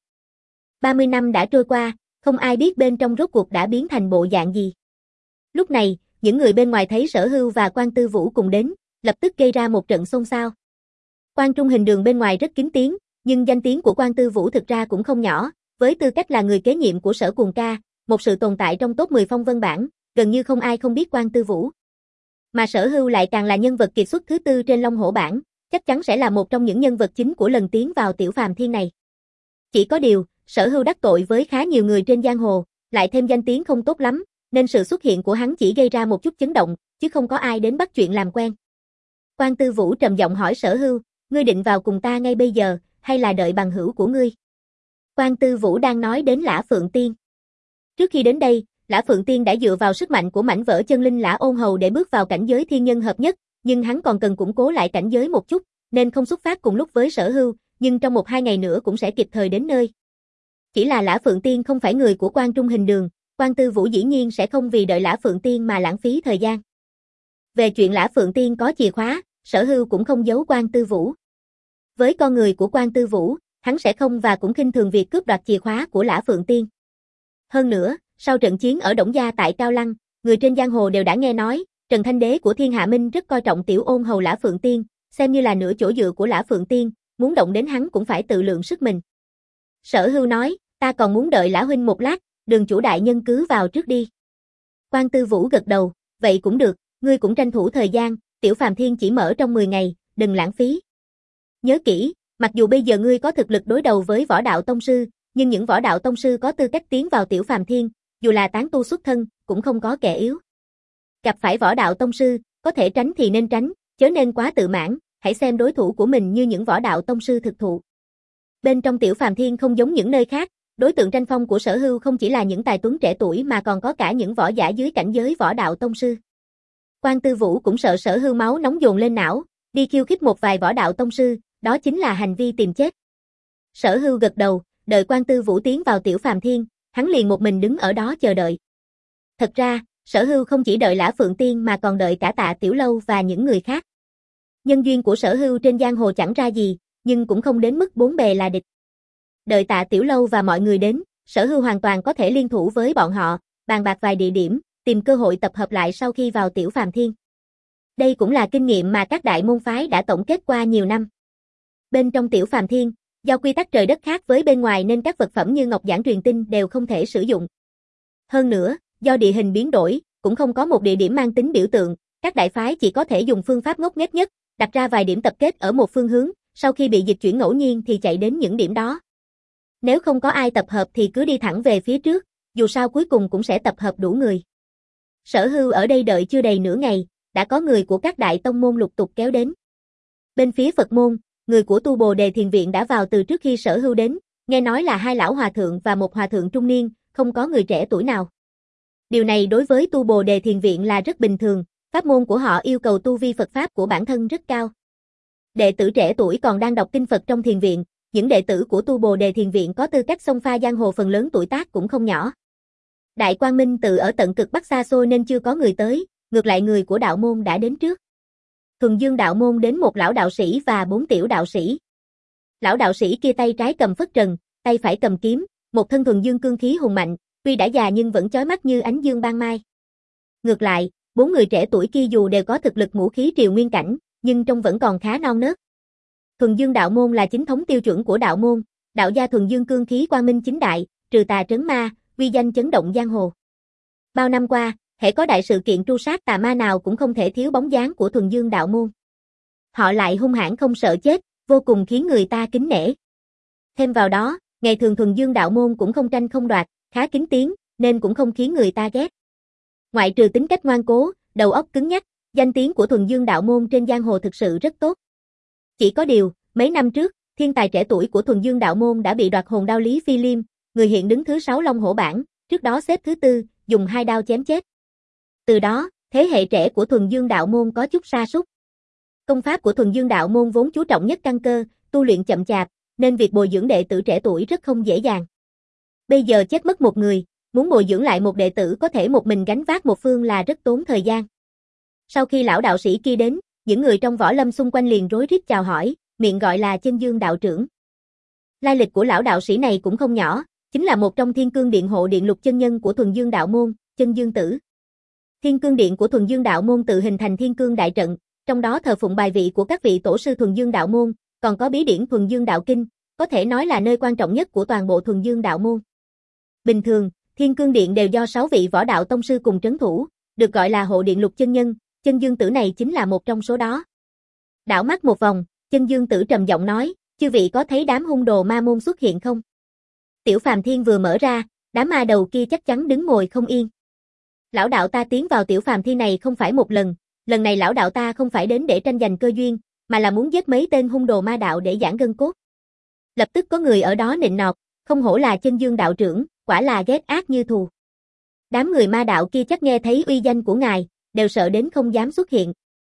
ba mươi năm đã trôi qua, không ai biết bên trong rốt cuộc đã biến thành bộ dạng gì. Lúc này, những người bên ngoài thấy Sở Hưu và Quan Tư Vũ cùng đến, lập tức gây ra một trận xôn xao. Quan Trung Hình Đường bên ngoài rất kín tiếng, nhưng danh tiếng của Quan Tư Vũ thực ra cũng không nhỏ, với tư cách là người kế nhiệm của Sở Cuồng Ca, một sự tồn tại trong top mười phong vân bảng, gần như không ai không biết Quan Tư Vũ. Mà Sở Hưu lại càng là nhân vật kiệt xuất thứ tư trên Long Hổ bảng, chắc chắn sẽ là một trong những nhân vật chính của lần tiến vào Tiểu Phàm Thiên này. Chỉ có điều, Sở Hưu đắc tội với khá nhiều người trên giang hồ, lại thêm danh tiếng không tốt lắm, nên sự xuất hiện của hắn chỉ gây ra một chút chấn động, chứ không có ai đến bắt chuyện làm quen. Quan Tư Vũ trầm giọng hỏi Sở Hưu, ngươi định vào cùng ta ngay bây giờ, hay là đợi bằng hữu của ngươi? Quan Tư Vũ đang nói đến Lã Phượng Tiên. Trước khi đến đây, Lã Phượng Tiên đã dựa vào sức mạnh của mảnh vỡ chân linh Lã Ôn Hầu để bước vào cảnh giới thiên nhân hợp nhất, nhưng hắn còn cần củng cố lại cảnh giới một chút, nên không xuất phát cùng lúc với Sở Hưu, nhưng trong một hai ngày nữa cũng sẽ kịp thời đến nơi. Chỉ là Lã Phượng Tiên không phải người của Quan Trung Hình Đường, Quan Tư Vũ dĩ nhiên sẽ không vì đợi Lã Phượng Tiên mà lãng phí thời gian. Về chuyện Lã Phượng Tiên có chìa khóa, Sở Hưu cũng không giấu Quan Tư Vũ. Với con người của Quan Tư Vũ, hắn sẽ không và cũng khinh thường việc cướp đoạt chìa khóa của Lã Phượng Tiên. Hơn nữa, sau trận chiến ở Đổng Gia tại Cao Lăng, người trên giang hồ đều đã nghe nói, Trần Thanh Đế của Thiên Hạ Minh rất coi trọng Tiểu Ôn Hầu Lã Phượng Tiên, xem như là nửa chỗ dựa của Lã Phượng Tiên, muốn động đến hắn cũng phải tự lượng sức mình. Sở Hưu nói, ta còn muốn đợi Lã huynh một lát, Đường chủ đại nhân cứ vào trước đi. Quan Tư Vũ gật đầu, vậy cũng được, ngươi cũng tranh thủ thời gian, Tiểu Phàm Thiên chỉ mở trong mười ngày, đừng lãng phí. Nhớ kỹ, mặc dù bây giờ ngươi có thực lực đối đầu với võ đạo tông sư, nhưng những võ đạo tông sư có tư cách tiến vào Tiểu Phàm Thiên, dù là tán tu xuất thân, cũng không có kẻ yếu. Gặp phải võ đạo tông sư, có thể tránh thì nên tránh, chớ nên quá tự mãn, hãy xem đối thủ của mình như những võ đạo tông sư thực thụ. Bên trong Tiểu Phàm Thiên không giống những nơi khác, đối tượng tranh phong của Sở Hưu không chỉ là những tài tuấn trẻ tuổi mà còn có cả những võ giả dưới cảnh giới võ đạo tông sư. Quan Tư Vũ cũng sợ Sở Hưu máu nóng dồn lên não, đi khiêu khích một vài võ đạo tông sư, đó chính là hành vi tìm chết. Sở Hưu gật đầu, đợi Quan Tư Vũ tiến vào Tiểu Phàm Thiên, hắn liền một mình đứng ở đó chờ đợi. Thật ra, Sở Hưu không chỉ đợi Lã Phượng Tiên mà còn đợi cả Tạ Tiểu Lâu và những người khác. Nhân duyên của Sở Hưu trên giang hồ chẳng ra gì, nhưng cũng không đến mức bốn bề là địch. Đợi Tạ Tiểu Lâu và mọi người đến, Sở Hưu hoàn toàn có thể liên thủ với bọn họ, bàn bạc vài địa điểm, tìm cơ hội tập hợp lại sau khi vào Tiểu Phàm Thiên. Đây cũng là kinh nghiệm mà các đại môn phái đã tổng kết qua nhiều năm. Bên trong Tiểu Phàm Thiên, do quy tắc trời đất khác với bên ngoài nên các vật phẩm như ngọc giản truyền tinh đều không thể sử dụng. Hơn nữa, do địa hình biến đổi, cũng không có một địa điểm mang tính biểu tượng, các đại phái chỉ có thể dùng phương pháp ngốc nghếch nhất, đặt ra vài điểm tập kết ở một phương hướng, sau khi bị dịch chuyển ngẫu nhiên thì chạy đến những điểm đó. Nếu không có ai tập hợp thì cứ đi thẳng về phía trước, dù sao cuối cùng cũng sẽ tập hợp đủ người. Sở Hưu ở đây đợi chưa đầy nửa ngày, đã có người của các đại tông môn lục tục kéo đến. Bên phía Phật môn, người của Tu Bồ Đề Thiền Viện đã vào từ trước khi Sở Hưu đến, nghe nói là hai lão hòa thượng và một hòa thượng trung niên, không có người trẻ tuổi nào. Điều này đối với Tu Bồ Đề Thiền Viện là rất bình thường, pháp môn của họ yêu cầu tu vi Phật Pháp của bản thân rất cao. Đệ tử trẻ tuổi còn đang đọc kinh Phật trong thiền viện, những đệ tử của Tu Bồ Đề Thiền Viện có tư cách xông pha giang hồ phần lớn tuổi tác cũng không nhỏ. Đại Quang Minh tự ở tận cực Bắc xa xôi nên chưa có người tới, ngược lại người của đạo môn đã đến trước. Thuần Dương đạo môn đến một lão đạo sĩ và bốn tiểu đạo sĩ. Lão đạo sĩ kia tay trái cầm phất trần, tay phải cầm kiếm, một thân thuần dương cương khí hùng mạnh, tuy đã già nhưng vẫn chói mắt như ánh dương ban mai. Ngược lại, bốn người trẻ tuổi kia dù đều có thực lực ngũ khí triều nguyên cảnh, nhưng trông vẫn còn khá non nớt. Thuần Dương đạo môn là chính thống tiêu chuẩn của đạo môn, đạo gia thuần dương cương khí quang minh chính đại, trừ tà trấn ma, uy danh chấn động giang hồ. Bao năm qua, hễ có đại sự kiện tru sát tà ma nào cũng không thể thiếu bóng dáng của Thuần Dương đạo môn. Họ lại hung hãn không sợ chết, vô cùng khiến người ta kính nể. Thêm vào đó, ngày thường Thuần Dương đạo môn cũng không tranh không đoạt, khá kín tiếng, nên cũng không khiến người ta ghét. Ngoại trừ tính cách ngoan cố, đầu óc cứng nhắc, danh tiếng của Thuần Dương đạo môn trên giang hồ thực sự rất tốt. Chỉ có điều, mấy năm trước, thiên tài trẻ tuổi của Thuần Dương đạo môn đã bị đoạt hồn đao Lý Phi Liêm, người hiện đứng thứ sáu Long Hổ bảng, trước đó xếp thứ tư, dùng hai đao chém chết. Từ đó, thế hệ trẻ của Thuần Dương đạo môn có chút sa sút. Công pháp của Thuần Dương đạo môn vốn chú trọng nhất căn cơ, tu luyện chậm chạp, nên việc bồi dưỡng đệ tử trẻ tuổi rất không dễ dàng. Bây giờ chết mất một người, muốn bồi dưỡng lại một đệ tử có thể một mình gánh vác một phương là rất tốn thời gian. Sau khi lão đạo sĩ kia đến, những người trong võ lâm xung quanh liền rối rít chào hỏi, miệng gọi là Chân Dương đạo trưởng. Lai lịch của lão đạo sĩ này cũng không nhỏ, chính là một trong Thiên Cương Điện hộ điện lục chân nhân của Thuần Dương đạo môn, Chân Dương tử. Thiên Cương Điện của Thuần Dương đạo môn tự hình thành Thiên Cương đại trận, trong đó thờ phụng bài vị của các vị tổ sư Thuần Dương đạo môn, còn có bí điển Thuần Dương đạo kinh, có thể nói là nơi quan trọng nhất của toàn bộ Thuần Dương đạo môn. Bình thường, Thiên Cương Điện đều do sáu vị võ đạo tông sư cùng trấn thủ, được gọi là hộ điện lục chân nhân, Chân Dương tử này chính là một trong số đó. Đảo mắt một vòng, Chân Dương tử trầm giọng nói, chư vị có thấy đám hung đồ ma môn xuất hiện không? Tiểu Phàm Thiên vừa mở ra, đám ma đầu kia chắc chắn đứng ngồi không yên. Lão đạo ta tiến vào Tiểu Phàm Thiên này không phải một lần, lần này lão đạo ta không phải đến để tranh giành cơ duyên, mà là muốn giết mấy tên hung đồ ma đạo để giãn gân cốt. Lập tức có người ở đó nịnh nọt, không hổ là Chân Dương đạo trưởng, quả là ghét ác như thù. Đám người ma đạo kia chắc nghe thấy uy danh của ngài, đều sợ đến không dám xuất hiện.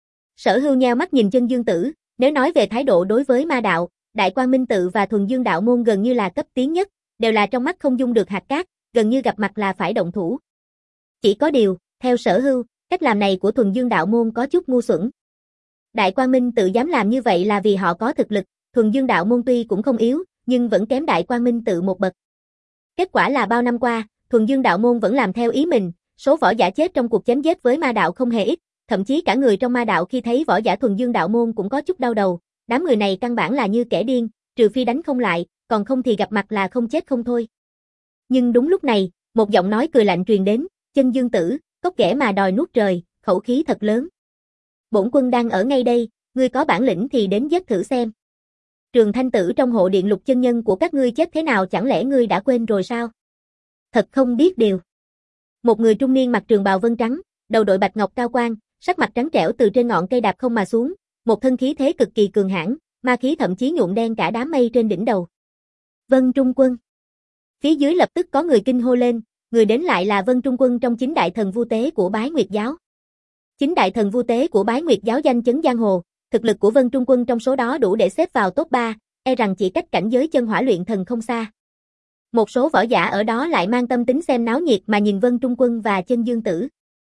Sở Hưu nheo mắt nhìn Chân Dương tử, nếu nói về thái độ đối với ma đạo, Đại Quang Minh tự và Thuần Dương đạo môn gần như là cấp tiến nhất, đều là trong mắt không dung được hạt cát, gần như gặp mặt là phải động thủ. Chỉ có điều, theo Sở Hưu, cách làm này của Thuần Dương đạo môn có chút ngu xuẩn. Đại Quang Minh tự dám làm như vậy là vì họ có thực lực, Thuần Dương đạo môn tuy cũng không yếu, nhưng vẫn kém Đại Quang Minh tự một bậc. Kết quả là bao năm qua, Thuần Dương đạo môn vẫn làm theo ý mình, số võ giả chết trong cuộc chém giết với ma đạo không hề ít, thậm chí cả người trong ma đạo khi thấy võ giả Thuần Dương đạo môn cũng có chút đau đầu, đám người này căn bản là như kẻ điên, trừ phi đánh không lại, còn không thì gặp mặt là không chết không thôi. Nhưng đúng lúc này, một giọng nói cười lạnh truyền đến, Chân Dương tử, cóc ghẻ mà đòi nuốt trời, khẩu khí thật lớn. Bổn quân đang ở ngay đây, ngươi có bản lĩnh thì đến giết thử xem. Trường Thanh tử trong hộ điện lục chân nhân của các ngươi chết thế nào chẳng lẽ ngươi đã quên rồi sao? Thật không biết điều. Một người trung niên mặc trường bào vân trắng, đầu đội bạch ngọc cao quan, sắc mặt trắng trẻo từ trên ngọn cây đạp không mà xuống, một thân khí thế cực kỳ cường hãn, ma khí thậm chí nhuộm đen cả đám mây trên đỉnh đầu. Vân Trung Quân. Phía dưới lập tức có người kinh hô lên, người đến lại là Vân Trung Quân trong chính đại thần vu tế của Bái Nguyệt giáo. Chính đại thần vu tế của Bái Nguyệt giáo danh chấn giang hồ, thực lực của Vân Trung Quân trong số đó đủ để xếp vào top ba, e rằng chỉ cách cảnh giới chân hỏa luyện thần không xa. Một số võ giả ở đó lại mang tâm tính xem náo nhiệt mà nhìn Vân Trung Quân và Chân Dương tử.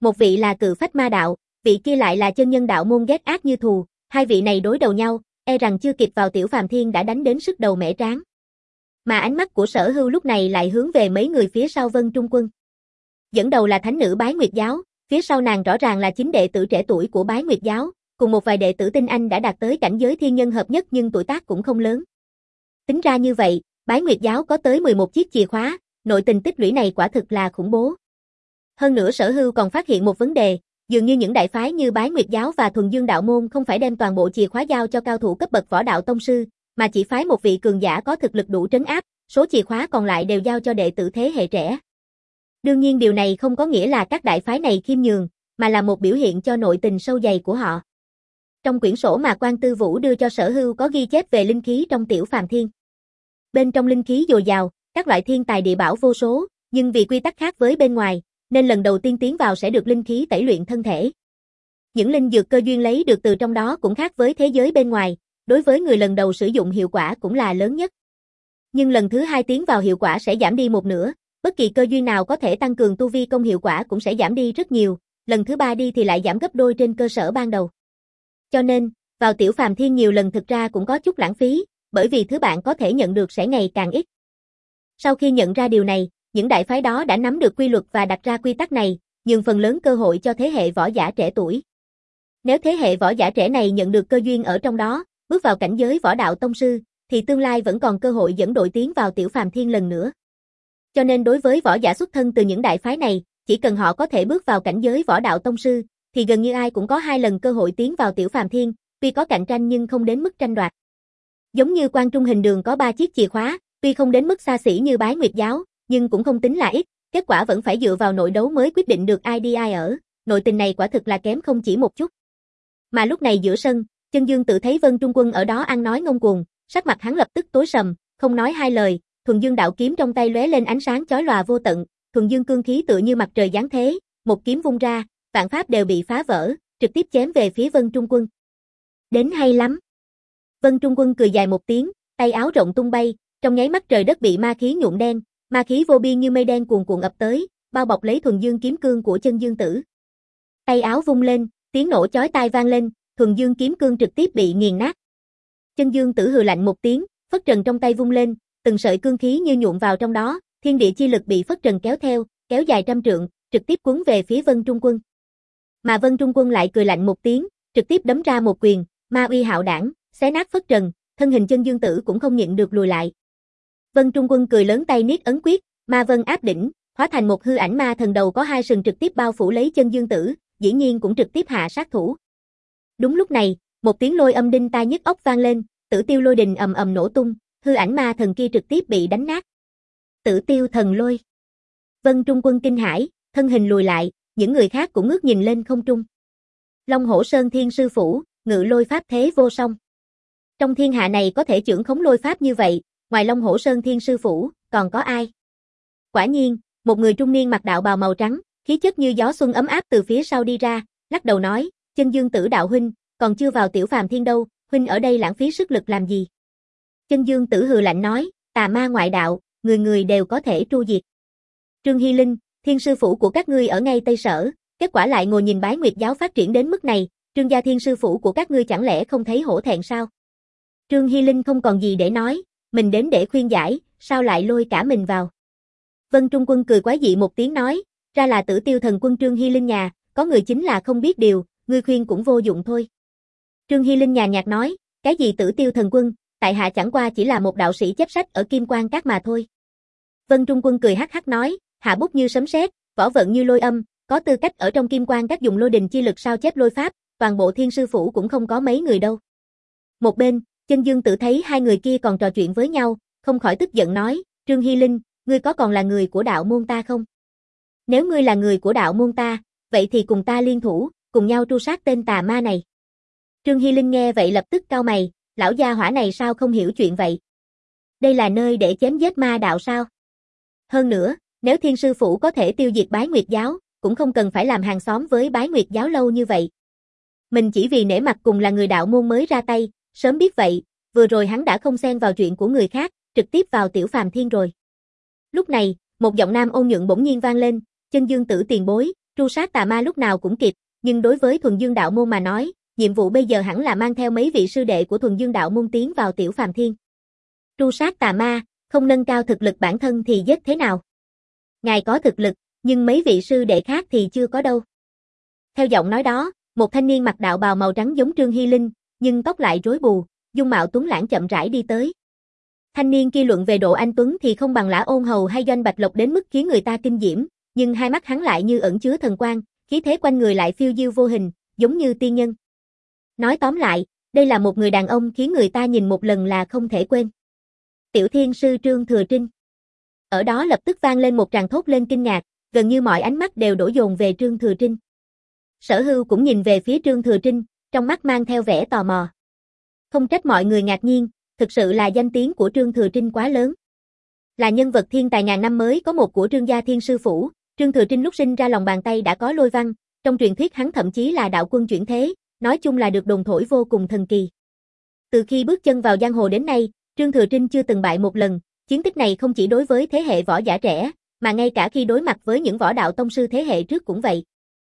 Một vị là cự phách ma đạo, vị kia lại là chân nhân đạo môn ghét ác như thù, hai vị này đối đầu nhau, e rằng chưa kịp vào Tiểu Phàm Thiên đã đánh đến sức đầu mẻ trán. Mà ánh mắt của Sở Hưu lúc này lại hướng về mấy người phía sau Vân Trung Quân. Dẫn đầu là thánh nữ Bái Nguyệt Giáo, phía sau nàng rõ ràng là chính đệ tử trẻ tuổi của Bái Nguyệt Giáo, cùng một vài đệ tử tinh anh đã đạt tới cảnh giới thiên nhân hợp nhất nhưng tuổi tác cũng không lớn. Tính ra như vậy, Bái Nguyệt Giáo có tới mười một chiếc chìa khóa, nội tình tích lũy này quả thực là khủng bố. Hơn nữa Sở Hưu còn phát hiện một vấn đề, dường như những đại phái như Bái Nguyệt Giáo và Thuần Dương Đạo Môn không phải đem toàn bộ chìa khóa giao cho cao thủ cấp bậc võ đạo tông sư, mà chỉ phái một vị cường giả có thực lực đủ trấn áp, số chìa khóa còn lại đều giao cho đệ tử thế hệ trẻ. Đương nhiên điều này không có nghĩa là các đại phái này khiêm nhường, mà là một biểu hiện cho nội tình sâu dày của họ. Trong quyển sổ mà Quan Tư Vũ đưa cho Sở Hưu có ghi chép về linh khí trong Tiểu Phàm Thiên. Bên trong linh khí dồi dào, các loại thiên tài địa bảo vô số, nhưng vì quy tắc khác với bên ngoài, nên lần đầu tiên tiến vào sẽ được linh khí tẩy luyện thân thể. Những linh dược cơ duyên lấy được từ trong đó cũng khác với thế giới bên ngoài, đối với người lần đầu sử dụng hiệu quả cũng là lớn nhất. Nhưng lần thứ hai tiến vào hiệu quả sẽ giảm đi một nửa, bất kỳ cơ duyên nào có thể tăng cường tu vi công hiệu quả cũng sẽ giảm đi rất nhiều, lần thứ ba đi thì lại giảm gấp đôi trên cơ sở ban đầu. Cho nên, vào Tiểu Phàm Thiên nhiều lần thực ra cũng có chút lãng phí, bởi vì thứ bạn có thể nhận được sẽ ngày càng ít. Sau khi nhận ra điều này, những đại phái đó đã nắm được quy luật và đặt ra quy tắc này, nhường phần lớn cơ hội cho thế hệ võ giả trẻ tuổi. Nếu thế hệ võ giả trẻ này nhận được cơ duyên ở trong đó, bước vào cảnh giới võ đạo tông sư, thì tương lai vẫn còn cơ hội dẫn đội tiến vào Tiểu Phàm Thiên lần nữa. Cho nên đối với võ giả xuất thân từ những đại phái này, chỉ cần họ có thể bước vào cảnh giới võ đạo tông sư, thì gần như ai cũng có hai lần cơ hội tiến vào Tiểu Phàm Thiên, tuy có cạnh tranh nhưng không đến mức tranh đoạt. Giống như Quan Trung Hình Đường có ba chiếc chìa khóa, tuy không đến mức xa xỉ như Bái Nguyệt Giáo, nhưng cũng không tính là ít, kết quả vẫn phải dựa vào nội đấu mới quyết định được ai đi ai ở, nội tình này quả thực là kém không chỉ một chút. Mà lúc này giữa sân, Chân Dương tự thấy Vân Trung Quân ở đó ăn nói ngông cuồng, sắc mặt hắn lập tức tối sầm, không nói hai lời, Thuần Dương đạo kiếm trong tay lóe lên ánh sáng chói lòa vô tận, Thuần Dương cương khí tựa như mặt trời giáng thế, một kiếm vung ra, vạn pháp đều bị phá vỡ, trực tiếp chém về phía Vân Trung Quân. Đến hay lắm. Vân Trung Quân cười dài một tiếng, tay áo rộng tung bay, trong nháy mắt trời đất bị ma khí nhuộm đen, ma khí vô biên như mây đen cuồn cuộn ập tới, bao bọc lấy Thuần Dương kiếm cương của Chân Dương tử. Tay áo vung lên, tiếng nổ chói tai vang lên, Thuần Dương kiếm cương trực tiếp bị nghiền nát. Chân Dương tử hừ lạnh một tiếng, phất trần trong tay vung lên, từng sợi cương khí như nhuộm vào trong đó, thiên địa chi lực bị phất trần kéo theo, kéo dài trăm trượng, trực tiếp cuốn về phía Vân Trung Quân. Mà Vân Trung Quân lại cười lạnh một tiếng, trực tiếp đấm ra một quyền, ma uy hạo đảng, xé nát phất trần, thân hình Chân Dương tử cũng không nhịn được lùi lại. Vân Trung Quân cười lớn tay niết ấn quyết, ma vân áp đỉnh, hóa thành một hư ảnh ma thần đầu có hai sừng trực tiếp bao phủ lấy Chân Dương tử, dĩ nhiên cũng trực tiếp hạ sát thủ. Đúng lúc này, một tiếng lôi âm đinh tai nhức óc vang lên, Tử Tiêu lôi đình ầm ầm nổ tung, hư ảnh ma thần kia trực tiếp bị đánh nát. Tử Tiêu thần lôi. Vân Trung Quân kinh hãi, thân hình lùi lại, những người khác cũng ngước nhìn lên không trung. Long Hổ Sơn Thiên sư phủ, ngự lôi pháp thế vô song. Trong thiên hạ này có thể chưởng khống lôi pháp như vậy, ngoài Long Hổ Sơn Thiên sư phủ, còn có ai? Quả nhiên, một người trung niên mặc đạo bào màu trắng, khí chất như gió xuân ấm áp từ phía sau đi ra, lắc đầu nói, Chân Dương tử đạo huynh, còn chưa vào Tiểu Phàm Thiên đâu, huynh ở đây lãng phí sức lực làm gì? Chân Dương tử hừ lạnh nói, tà ma ngoại đạo, người người đều có thể tru diệt. Trương Hy Linh, Thiên sư phủ của các ngươi ở ngay Tây Sở, kết quả lại ngồi nhìn Bái Nguyệt Giáo phát triển đến mức này, Trương gia Thiên sư phủ của các ngươi chẳng lẽ không thấy hổ thẹn sao? Trương Hy Linh không còn gì để nói, mình đến để khuyên giải, sao lại lôi cả mình vào? Vân Trung Quân cười quái dị một tiếng nói, ra là Tử Tiêu thần quân Trương Hy Linh nhà, có người chính là không biết điều, ngươi khuyên cũng vô dụng thôi. Trương Hy Linh nhàn nhạt nói, cái gì Tử Tiêu thần quân, tại hạ chẳng qua chỉ là một đạo sĩ chép sách ở Kim Quan Các mà thôi. Vân Trung Quân cười hắc hắc nói, hạ bút như sấm sét, võ vận như lôi âm, có tư cách ở trong Kim Quan Các dùng lôi đình chi lực sao chép lôi pháp, toàn bộ Thiên sư phủ cũng không có mấy người đâu. Một bên, Chân Dương tử thấy hai người kia còn trò chuyện với nhau, không khỏi tức giận nói, Trương Hy Linh, ngươi có còn là người của đạo môn ta không? Nếu ngươi là người của đạo môn ta, vậy thì cùng ta liên thủ, cùng nhau tru sát tên tà ma này. Trương Hy Linh nghe vậy lập tức cau mày, lão gia hỏa này sao không hiểu chuyện vậy? Đây là nơi để chém giết ma đạo sao? Hơn nữa, nếu Thiên sư phủ có thể tiêu diệt Bái Nguyệt Giáo, cũng không cần phải làm hàng xóm với Bái Nguyệt Giáo lâu như vậy. Mình chỉ vì nể mặt cùng là người đạo môn mới ra tay, sớm biết vậy, vừa rồi hắn đã không xen vào chuyện của người khác, trực tiếp vào Tiểu Phàm Thiên rồi. Lúc này, một giọng nam ôn nhuận bỗng nhiên vang lên, Chân Dương tử tiền bối, Tru sát tà ma lúc nào cũng kịp, nhưng đối với Thuần Dương đạo môn mà nói, nhiệm vụ bây giờ hẳn là mang theo mấy vị sư đệ của Thuần Dương đạo môn tiến vào Tiểu Phàm Thiên. Tru sát tà ma, không nâng cao thực lực bản thân thì giết thế nào? Ngài có thực lực, nhưng mấy vị sư đệ khác thì chưa có đâu. Theo giọng nói đó, một thanh niên mặc đạo bào màu trắng giống Trương Hy Linh, nhưng tóc lại rối bù, dung mạo tuấn lãng chậm rãi đi tới. Thanh niên kia luận về độ anh tuấn thì không bằng Lã Ôn Hầu hay Doanh Bạch Lộc đến mức khiến người ta kinh diễm, nhưng hai mắt hắn lại như ẩn chứa thần quang, khí thế quanh người lại phiêu diêu vô hình, giống như tiên nhân. Nói tóm lại, đây là một người đàn ông khiến người ta nhìn một lần là không thể quên. Tiểu Thiên sư Trương Thừa Trinh. Ở đó lập tức vang lên một tràng thốt lên kinh ngạc, gần như mọi ánh mắt đều đổ dồn về Trương Thừa Trinh. Sở Hưu cũng nhìn về phía Trương Thừa Trinh, trong mắt mang theo vẻ tò mò. Không trách mọi người ngạc nhiên, thực sự là danh tiếng của Trương Thừa Trinh quá lớn. Là nhân vật thiên tài ngàn năm mới có một của Trương gia Thiên sư phủ, Trương Thừa Trinh lúc sinh ra lòng bàn tay đã có lôi văn, trong truyền thuyết hắn thậm chí là đạo quân chuyển thế, nói chung là được đồn thổi vô cùng thần kỳ. Từ khi bước chân vào giang hồ đến nay, Trương Thừa Trinh chưa từng bại một lần, chiến tích này không chỉ đối với thế hệ võ giả trẻ, mà ngay cả khi đối mặt với những võ đạo tông sư thế hệ trước cũng vậy.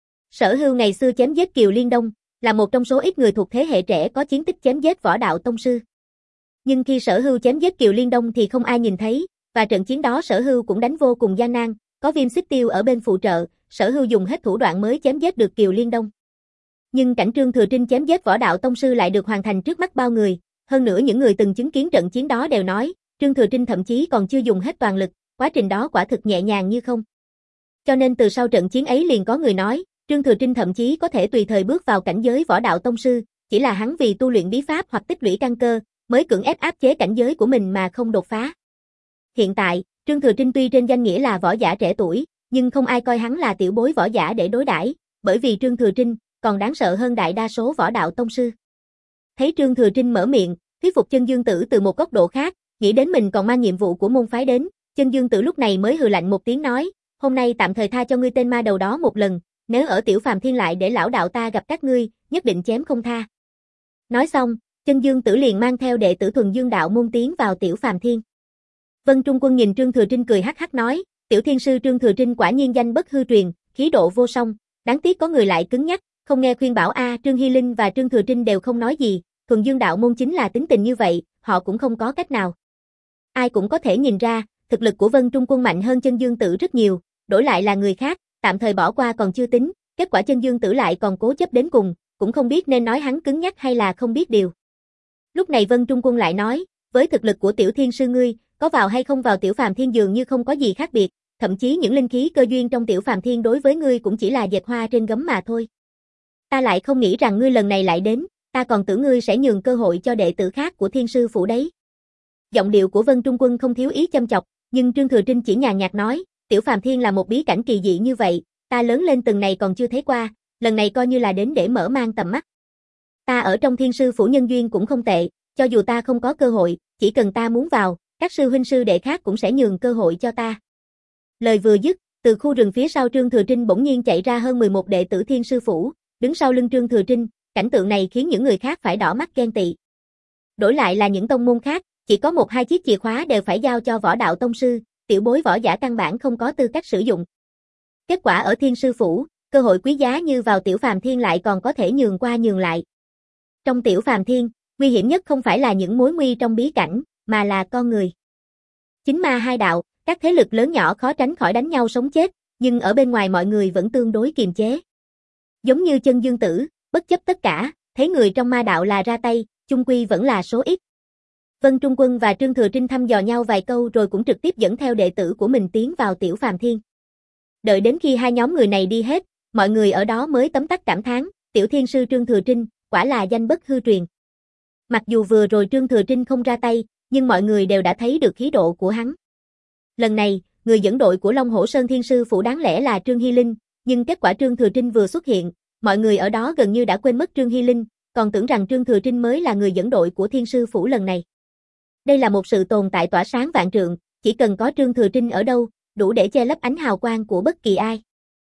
Sở Hưu ngày xưa chém giết Kiều Liên Đông, là một trong số ít người thuộc thế hệ trẻ có chiến tích chém giết võ đạo tông sư. Nhưng khi Sở Hưu chém giết Kiều Liên Đông thì không ai nhìn thấy, và trận chiến đó Sở Hưu cũng đánh vô cùng gian nan, có Viêm Xích Tiêu ở bên phụ trợ, Sở Hưu dùng hết thủ đoạn mới chém giết được Kiều Liên Đông. Nhưng cảnh Trương Thừa Trinh chém giết võ đạo tông sư lại được hoàn thành trước mắt bao người, hơn nữa những người từng chứng kiến trận chiến đó đều nói, Trương Thừa Trinh thậm chí còn chưa dùng hết toàn lực, quá trình đó quả thực nhẹ nhàng như không. Cho nên từ sau trận chiến ấy liền có người nói, Trương Thừa Trinh thậm chí có thể tùy thời bước vào cảnh giới võ đạo tông sư, chỉ là hắn vì tu luyện bí pháp hoặc tích lũy căn cơ, mới cưỡng ép áp chế cảnh giới của mình mà không đột phá. Hiện tại, Trương Thừa Trinh tuy trên danh nghĩa là võ giả trẻ tuổi, nhưng không ai coi hắn là tiểu bối võ giả để đối đãi, bởi vì Trương Thừa Trinh còn đáng sợ hơn đại đa số võ đạo tông sư. Thấy Trương Thừa Trinh mở miệng, thuyết phục Chân Dương Tử từ một góc độ khác, nghĩ đến mình còn mang nhiệm vụ của môn phái đến, Chân Dương Tử lúc này mới hừ lạnh một tiếng nói, hôm nay tạm thời tha cho ngươi tên ma đầu đó một lần, nếu ở Tiểu Phàm Thiên lại để lão đạo ta gặp các ngươi, nhất định chém không tha. Nói xong, Chân Dương Tử liền mang theo đệ tử Thuần Dương đạo môn tiến vào Tiểu Phàm Thiên. Vân Trung Quân nhìn Trương Thừa Trinh cười hắc hắc nói, Tiểu Thiên sư Trương Thừa Trinh quả nhiên danh bất hư truyền, khí độ vô song, đáng tiếc có người lại cứng nhắc, không nghe khuyên bảo a. Trương Hy Linh và Trương Thừa Trinh đều không nói gì, Thuần Dương đạo môn chính là tính tình như vậy, họ cũng không có cách nào. Ai cũng có thể nhìn ra, thực lực của Vân Trung Quân mạnh hơn Chân Dương Tử rất nhiều, đổi lại là người khác, tạm thời bỏ qua còn chưa tính, kết quả Chân Dương Tử lại còn cố chấp đến cùng, cũng không biết nên nói hắn cứng nhắc hay là không biết điều. Lúc này Vân Trung Quân lại nói, với thực lực của Tiểu Thiên sư ngươi, có vào hay không vào Tiểu Phàm Thiên dường như không có gì khác biệt, thậm chí những linh khí cơ duyên trong Tiểu Phàm Thiên đối với ngươi cũng chỉ là dệt hoa trên gấm mà thôi. Ta lại không nghĩ rằng ngươi lần này lại đến, ta còn tưởng ngươi sẽ nhường cơ hội cho đệ tử khác của Thiên sư phủ đấy. Giọng điệu của Vân Trung Quân không thiếu ý châm chọc, nhưng Trương Thừa Trinh chỉ nhàn nhạt nói, Tiểu Phàm Thiên là một bí cảnh kỳ dị như vậy, ta lớn lên từng này còn chưa thấy qua, lần này coi như là đến để mở mang tầm mắt. Ta ở trong Thiên sư phủ nhân duyên cũng không tệ, cho dù ta không có cơ hội, chỉ cần ta muốn vào, các sư huynh sư đệ khác cũng sẽ nhường cơ hội cho ta. Lời vừa dứt, từ khu rừng phía sau Trương Thừa Trinh bỗng nhiên chạy ra hơn mười một đệ tử Thiên sư phủ, đứng sau lưng Trương Thừa Trinh, cảnh tượng này khiến những người khác phải đỏ mắt ghen tị. Đổi lại là những tông môn khác, chỉ có một hai chiếc chìa khóa đều phải giao cho võ đạo tông sư, tiểu bối võ giả căn bản không có tư cách sử dụng. Kết quả ở Thiên sư phủ, cơ hội quý giá như vào Tiểu Phàm Thiên lại còn có thể nhường qua nhường lại. Trong Tiểu Phàm Thiên, nguy hiểm nhất không phải là những mối nguy trong bí cảnh, mà là con người. Chính ma hai đạo, các thế lực lớn nhỏ khó tránh khỏi đánh nhau sống chết, nhưng ở bên ngoài mọi người vẫn tương đối kiềm chế. Giống như Chân Dương Tử, bất chấp tất cả, thấy người trong ma đạo là ra tay, chung quy vẫn là số ít. Vân Trung Quân và Trương Thừa Trinh thăm dò nhau vài câu rồi cũng trực tiếp dẫn theo đệ tử của mình tiến vào Tiểu Phàm Thiên. Đợi đến khi hai nhóm người này đi hết, mọi người ở đó mới tấm tắc cảm thán, Tiểu Thiên sư Trương Thừa Trinh, quả là danh bất hư truyền. Mặc dù vừa rồi Trương Thừa Trinh không ra tay, nhưng mọi người đều đã thấy được khí độ của hắn. Lần này, người dẫn đội của Long Hổ Sơn Thiên sư phủ đáng lẽ là Trương Hy Linh, nhưng kết quả Trương Thừa Trinh vừa xuất hiện, mọi người ở đó gần như đã quên mất Trương Hy Linh, còn tưởng rằng Trương Thừa Trinh mới là người dẫn đội của Thiên sư phủ lần này. Đây là một sự tồn tại tỏa sáng vạn trượng, chỉ cần có Trương Thừa Trinh ở đâu, đủ để che lấp ánh hào quang của bất kỳ ai.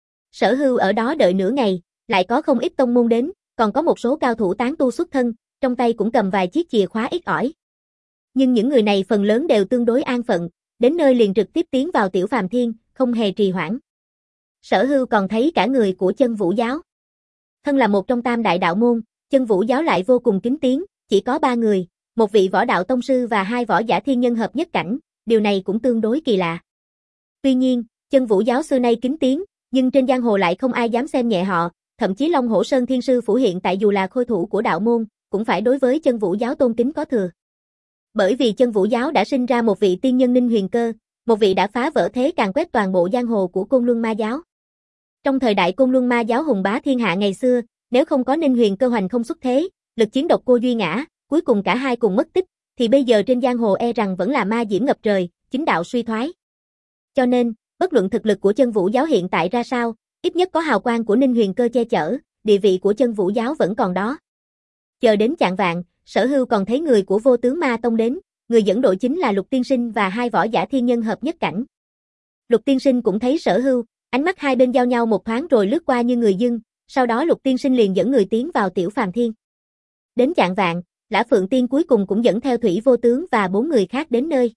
Sở Hưu ở đó đợi nửa ngày, lại có không ít tông môn đến, còn có một số cao thủ tán tu xuất thân, trong tay cũng cầm vài chiếc chìa khóa ít ỏi. Nhưng những người này phần lớn đều tương đối an phận, đến nơi liền trực tiếp tiến vào Tiểu Phàm Thiên, không hề trì hoãn. Sở Hưu còn thấy cả người của Chân Vũ giáo. Thân là một trong tam đại đạo môn, Chân Vũ giáo lại vô cùng kính tiếng, chỉ có ba người, một vị võ đạo tông sư và hai võ giả thiên nhân hợp nhất cảnh, điều này cũng tương đối kỳ lạ. Tuy nhiên, Chân Vũ giáo xưa nay kính tiếng, nhưng trên giang hồ lại không ai dám xem nhẹ họ, thậm chí Long Hổ Sơn Thiên Sư phủ hiện tại dù là khôi thủ của đạo môn, cũng phải đối với Chân Vũ giáo tôn kính có thừa. Bởi vì Chân Vũ giáo đã sinh ra một vị tiên nhân Ninh Huyền Cơ, một vị đã phá vỡ thế càn quét toàn bộ giang hồ của Côn Luân Ma giáo. Trong thời đại Côn Luân Ma giáo hùng bá thiên hạ ngày xưa, nếu không có Ninh Huyền Cơ hoành không xuất thế, lực chiến độc cô duy ngã, cuối cùng cả hai cùng mất tích, thì bây giờ trên giang hồ e rằng vẫn là ma diễm ngập trời, chính đạo suy thoái. Cho nên, bất luận thực lực của Chân Vũ giáo hiện tại ra sao, ít nhất có hào quang của Ninh Huyền Cơ che chở, địa vị của Chân Vũ giáo vẫn còn đó. Chờ đến chạng vạng, Sở Hưu còn thấy người của Vô Tướng Ma Tông đến, người dẫn đội chính là Lục Tiên Sinh và hai võ giả thiên nhân hợp nhất cảnh. Lục Tiên Sinh cũng thấy Sở Hưu, ánh mắt hai bên giao nhau một thoáng rồi lướt qua như người dưng, sau đó Lục Tiên Sinh liền dẫn người tiến vào Tiểu Phàm Thiên. Đến chạng vạng, Lã Phượng Tiên cuối cùng cũng dẫn theo Thủy Vô Tướng và bốn người khác đến nơi.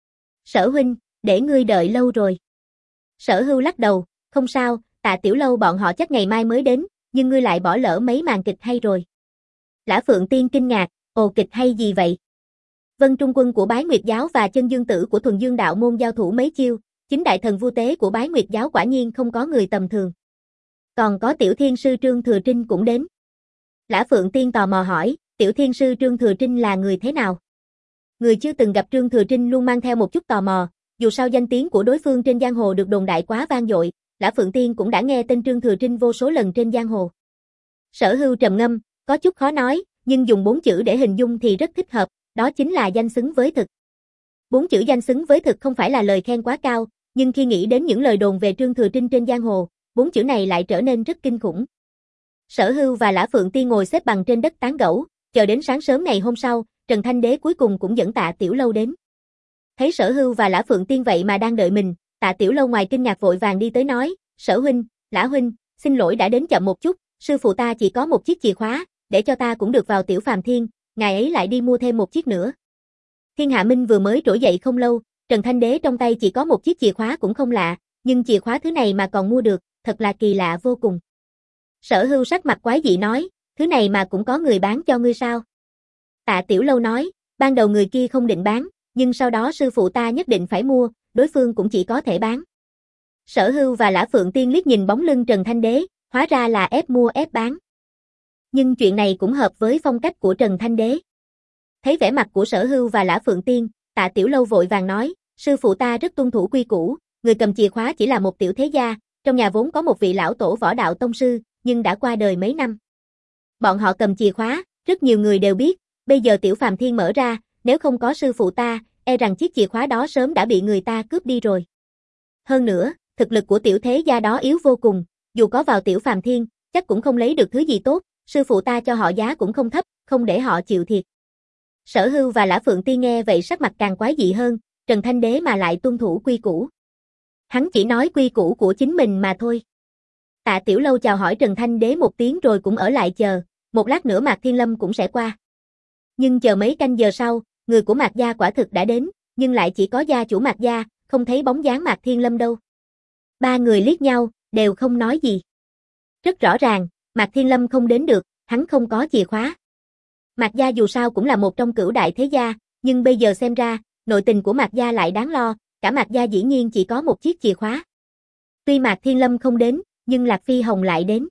Sở huynh, để ngươi đợi lâu rồi. Sở Hưu lắc đầu, không sao, Tạ Tiểu Lâu bọn họ chắc ngày mai mới đến, nhưng ngươi lại bỏ lỡ mấy màn kịch hay rồi. Lã Phượng Tiên kinh ngạc, ồ kịch hay gì vậy? Vân Trung Quân của Bái Nguyệt giáo và Chân Dương Tử của Thuần Dương đạo môn giao thủ mấy chiêu, chính đại thần Vu Tế của Bái Nguyệt giáo quả nhiên không có người tầm thường. Còn có Tiểu Thiên sư Trương Thừa Trinh cũng đến. Lã Phượng Tiên tò mò hỏi, Tiểu Thiên sư Trương Thừa Trinh là người thế nào? Người chưa từng gặp Trương Thừa Trinh luôn mang theo một chút tò mò, dù sao danh tiếng của đối phương trên giang hồ được đồn đại quá vang dội, Lã Phượng Tiên cũng đã nghe tên Trương Thừa Trinh vô số lần trên giang hồ. Sở Hưu trầm ngâm, có chút khó nói, nhưng dùng bốn chữ để hình dung thì rất thích hợp, đó chính là danh xứng với thực. Bốn chữ danh xứng với thực không phải là lời khen quá cao, nhưng khi nghĩ đến những lời đồn về Trương Thừa Trinh trên giang hồ, bốn chữ này lại trở nên rất kinh khủng. Sở Hưu và Lã Phượng Tiên ngồi xếp bằng trên đất tán gẫu, chờ đến sáng sớm ngày hôm sau, Trần Thanh Đế cuối cùng cũng dẫn Tạ Tiểu Lâu đến. Thấy Sở Hưu và Lã Phượng Tiên vậy mà đang đợi mình, Tạ Tiểu Lâu ngoài kinh ngạc vội vàng đi tới nói, Sở huynh, Lã huynh, xin lỗi đã đến chậm một chút, sư phụ ta chỉ có một chiếc chìa khóa, để cho ta cũng được vào Tiểu Phàm Thiên, ngài ấy lại đi mua thêm một chiếc nữa. Thiên Hạ Minh vừa mới trỗi dậy không lâu, Trần Thanh Đế trong tay chỉ có một chiếc chìa khóa cũng không lạ, nhưng chìa khóa thứ này mà còn mua được, thật là kỳ lạ vô cùng. Sở Hưu sắc mặt quái dị nói, thứ này mà cũng có người bán cho ngươi sao? Tạ Tiểu Lâu nói, ban đầu người kia không định bán, nhưng sau đó sư phụ ta nhất định phải mua, đối phương cũng chỉ có thể bán. Sở Hưu và Lã Phượng Tiên liếc nhìn bóng lưng Trần Thanh Đế, hóa ra là ép mua ép bán. Nhưng chuyện này cũng hợp với phong cách của Trần Thanh Đế. Thấy vẻ mặt của Sở Hưu và Lã Phượng Tiên, Tạ Tiểu Lâu vội vàng nói, sư phụ ta rất tuân thủ quy củ, người cầm chìa khóa chỉ là một tiểu thế gia, trong nhà vốn có một vị lão tổ võ đạo tông sư, nhưng đã qua đời mấy năm. Bọn họ cầm chìa khóa, rất nhiều người đều biết, bây giờ Tiểu Phàm Thiên mở ra, nếu không có sư phụ ta, e rằng chiếc chìa khóa đó sớm đã bị người ta cướp đi rồi. Hơn nữa, thực lực của tiểu thế gia đó yếu vô cùng, dù có vào Tiểu Phàm Thiên, chắc cũng không lấy được thứ gì tốt, sư phụ ta cho họ giá cũng không thấp, không để họ chịu thiệt. Sở Hưu và Lã Phượng Tiên nghe vậy sắc mặt càng quái dị hơn, Trần Thanh Đế mà lại tuân thủ quy củ. Hắn chỉ nói quy củ của chính mình mà thôi. Tạ Tiểu Lâu chào hỏi Trần Thanh Đế một tiếng rồi cũng ở lại chờ, một lát nữa Mạc Thiên Lâm cũng sẽ qua. Nhưng chờ mấy canh giờ sau, người của Mạc gia quả thực đã đến, nhưng lại chỉ có gia chủ Mạc gia, không thấy bóng dáng Mạc Thiên Lâm đâu. Ba người liếc nhau, đều không nói gì. Rất rõ ràng, Mạc Thiên Lâm không đến được, hắn không có chìa khóa. Mạc gia dù sao cũng là một trong cửu đại thế gia, nhưng bây giờ xem ra, nội tình của Mạc gia lại đáng lo, cả Mạc gia dĩ nhiên chỉ có một chiếc chìa khóa. Tuy Mạc Thiên Lâm không đến, nhưng Lạc Phi Hồng lại đến.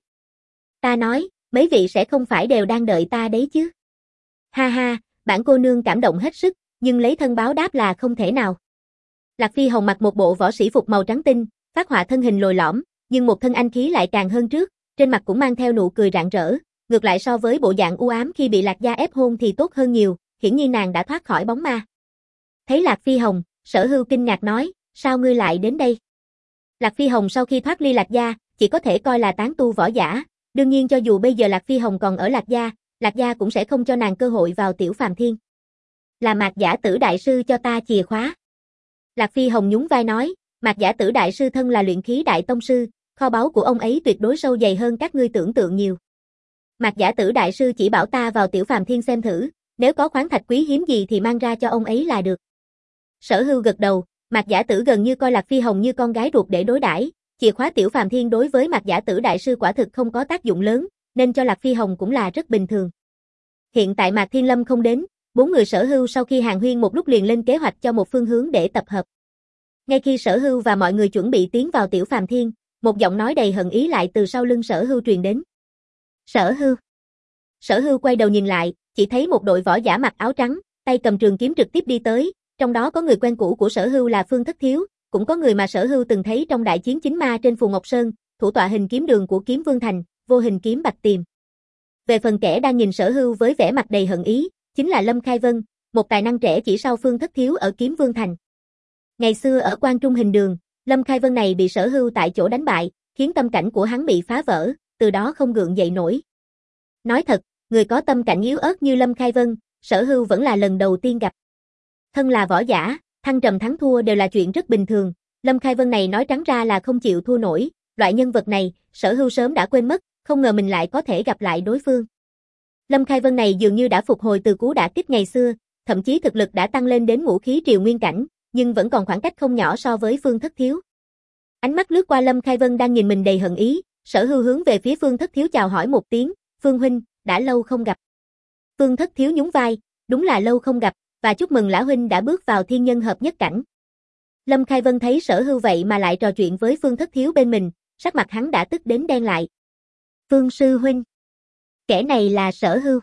Ta nói, mấy vị sẽ không phải đều đang đợi ta đấy chứ. Ha ha, bản cô nương cảm động hết sức, nhưng lấy thân báo đáp là không thể nào. Lạc Phi Hồng mặc một bộ võ sĩ phục màu trắng tinh, phát họa thân hình lồi lõm, nhưng một thân anh khí lại càng hơn trước, trên mặt cũng mang theo nụ cười rạng rỡ, ngược lại so với bộ dạng u ám khi bị Lạc gia ép hôn thì tốt hơn nhiều, hiển nhiên nàng đã thoát khỏi bóng ma. Thấy Lạc Phi Hồng, Sở Hưu kinh ngạc nói, sao ngươi lại đến đây? Lạc Phi Hồng sau khi thoát ly Lạc gia, chỉ có thể coi là tán tu võ giả, đương nhiên cho dù bây giờ Lạc Phi Hồng còn ở Lạc gia, Lạc gia cũng sẽ không cho nàng cơ hội vào Tiểu Phàm Thiên. Là Mạc Giả Tử đại sư cho ta chìa khóa. Lạc Phi Hồng nhún vai nói, Mạc Giả Tử đại sư thân là luyện khí đại tông sư, kho báu của ông ấy tuyệt đối sâu dày hơn các ngươi tưởng tượng nhiều. Mạc Giả Tử đại sư chỉ bảo ta vào Tiểu Phàm Thiên xem thử, nếu có khoáng thạch quý hiếm gì thì mang ra cho ông ấy là được. Sở Hưu gật đầu, Mạc Giả Tử gần như coi Lạc Phi Hồng như con gái ruột để đối đãi, Chìa khóa Tiểu Phàm Thiên đối với Mạc Giả Tử đại sư quả thực không có tác dụng lớn, nên cho Lạc Phi Hồng cũng là rất bình thường. Hiện tại Mạc Thiên Lâm không đến, bốn người Sở Hưu sau khi hàn huyên một lúc liền lên kế hoạch cho một phương hướng để tập hợp. Ngay khi Sở Hưu và mọi người chuẩn bị tiến vào Tiểu Phàm Thiên, một giọng nói đầy hận ý lại từ sau lưng Sở Hưu truyền đến. Sở Hưu. Sở Hưu quay đầu nhìn lại, chỉ thấy một đội võ giả mặc áo trắng, tay cầm trường kiếm trực tiếp đi tới, trong đó có người quen cũ của Sở Hưu là Phương Thất Thiếu, cũng có người mà Sở Hưu từng thấy trong đại chiến chính ma trên Phù Ngọc Sơn, thủ tọa hình kiếm đường của Kiếm Vương Thành, vô hình kiếm Bạch Tiềm. Về phần kẻ đang nhìn Sở Hưu với vẻ mặt đầy hận ý, chính là Lâm Khai Vân, một tài năng trẻ chỉ sau Phương Thất Thiếu ở Kiếm Vương Thành. Ngày xưa ở Quan Trung Hình Đường, Lâm Khai Vân này bị Sở Hưu tại chỗ đánh bại, khiến tâm cảnh của hắn bị phá vỡ, từ đó không gượng dậy nổi. Nói thật, người có tâm cảnh yếu ớt như Lâm Khai Vân, Sở Hưu vẫn là lần đầu tiên gặp. Thân là võ giả, thăng trầm thắng thua đều là chuyện rất bình thường, Lâm Khai Vân này nói trắng ra là không chịu thua nổi, loại nhân vật này, Sở Hưu sớm đã quên mất, không ngờ mình lại có thể gặp lại đối phương. Lâm Khai Vân này dường như đã phục hồi từ cú đả kích ngày xưa, thậm chí thực lực đã tăng lên đến ngũ khí triều nguyên cảnh, nhưng vẫn còn khoảng cách không nhỏ so với Phương Thất Thiếu. Ánh mắt lướt qua Lâm Khai Vân đang nhìn mình đầy hận ý, Sở Hưu hướng về phía Phương Thất Thiếu chào hỏi một tiếng, Phương huynh, đã lâu không gặp. Phương Thất Thiếu nhún vai, đúng là lâu không gặp, và chúc mừng Lã huynh đã bước vào thiên nhân hợp nhất cảnh. Lâm Khai Vân thấy Sở Hưu vậy mà lại trò chuyện với Phương Thất Thiếu bên mình, sắc mặt hắn đã tức đến đen lại. Phương sư huynh. Kẻ này là Sở Hưu.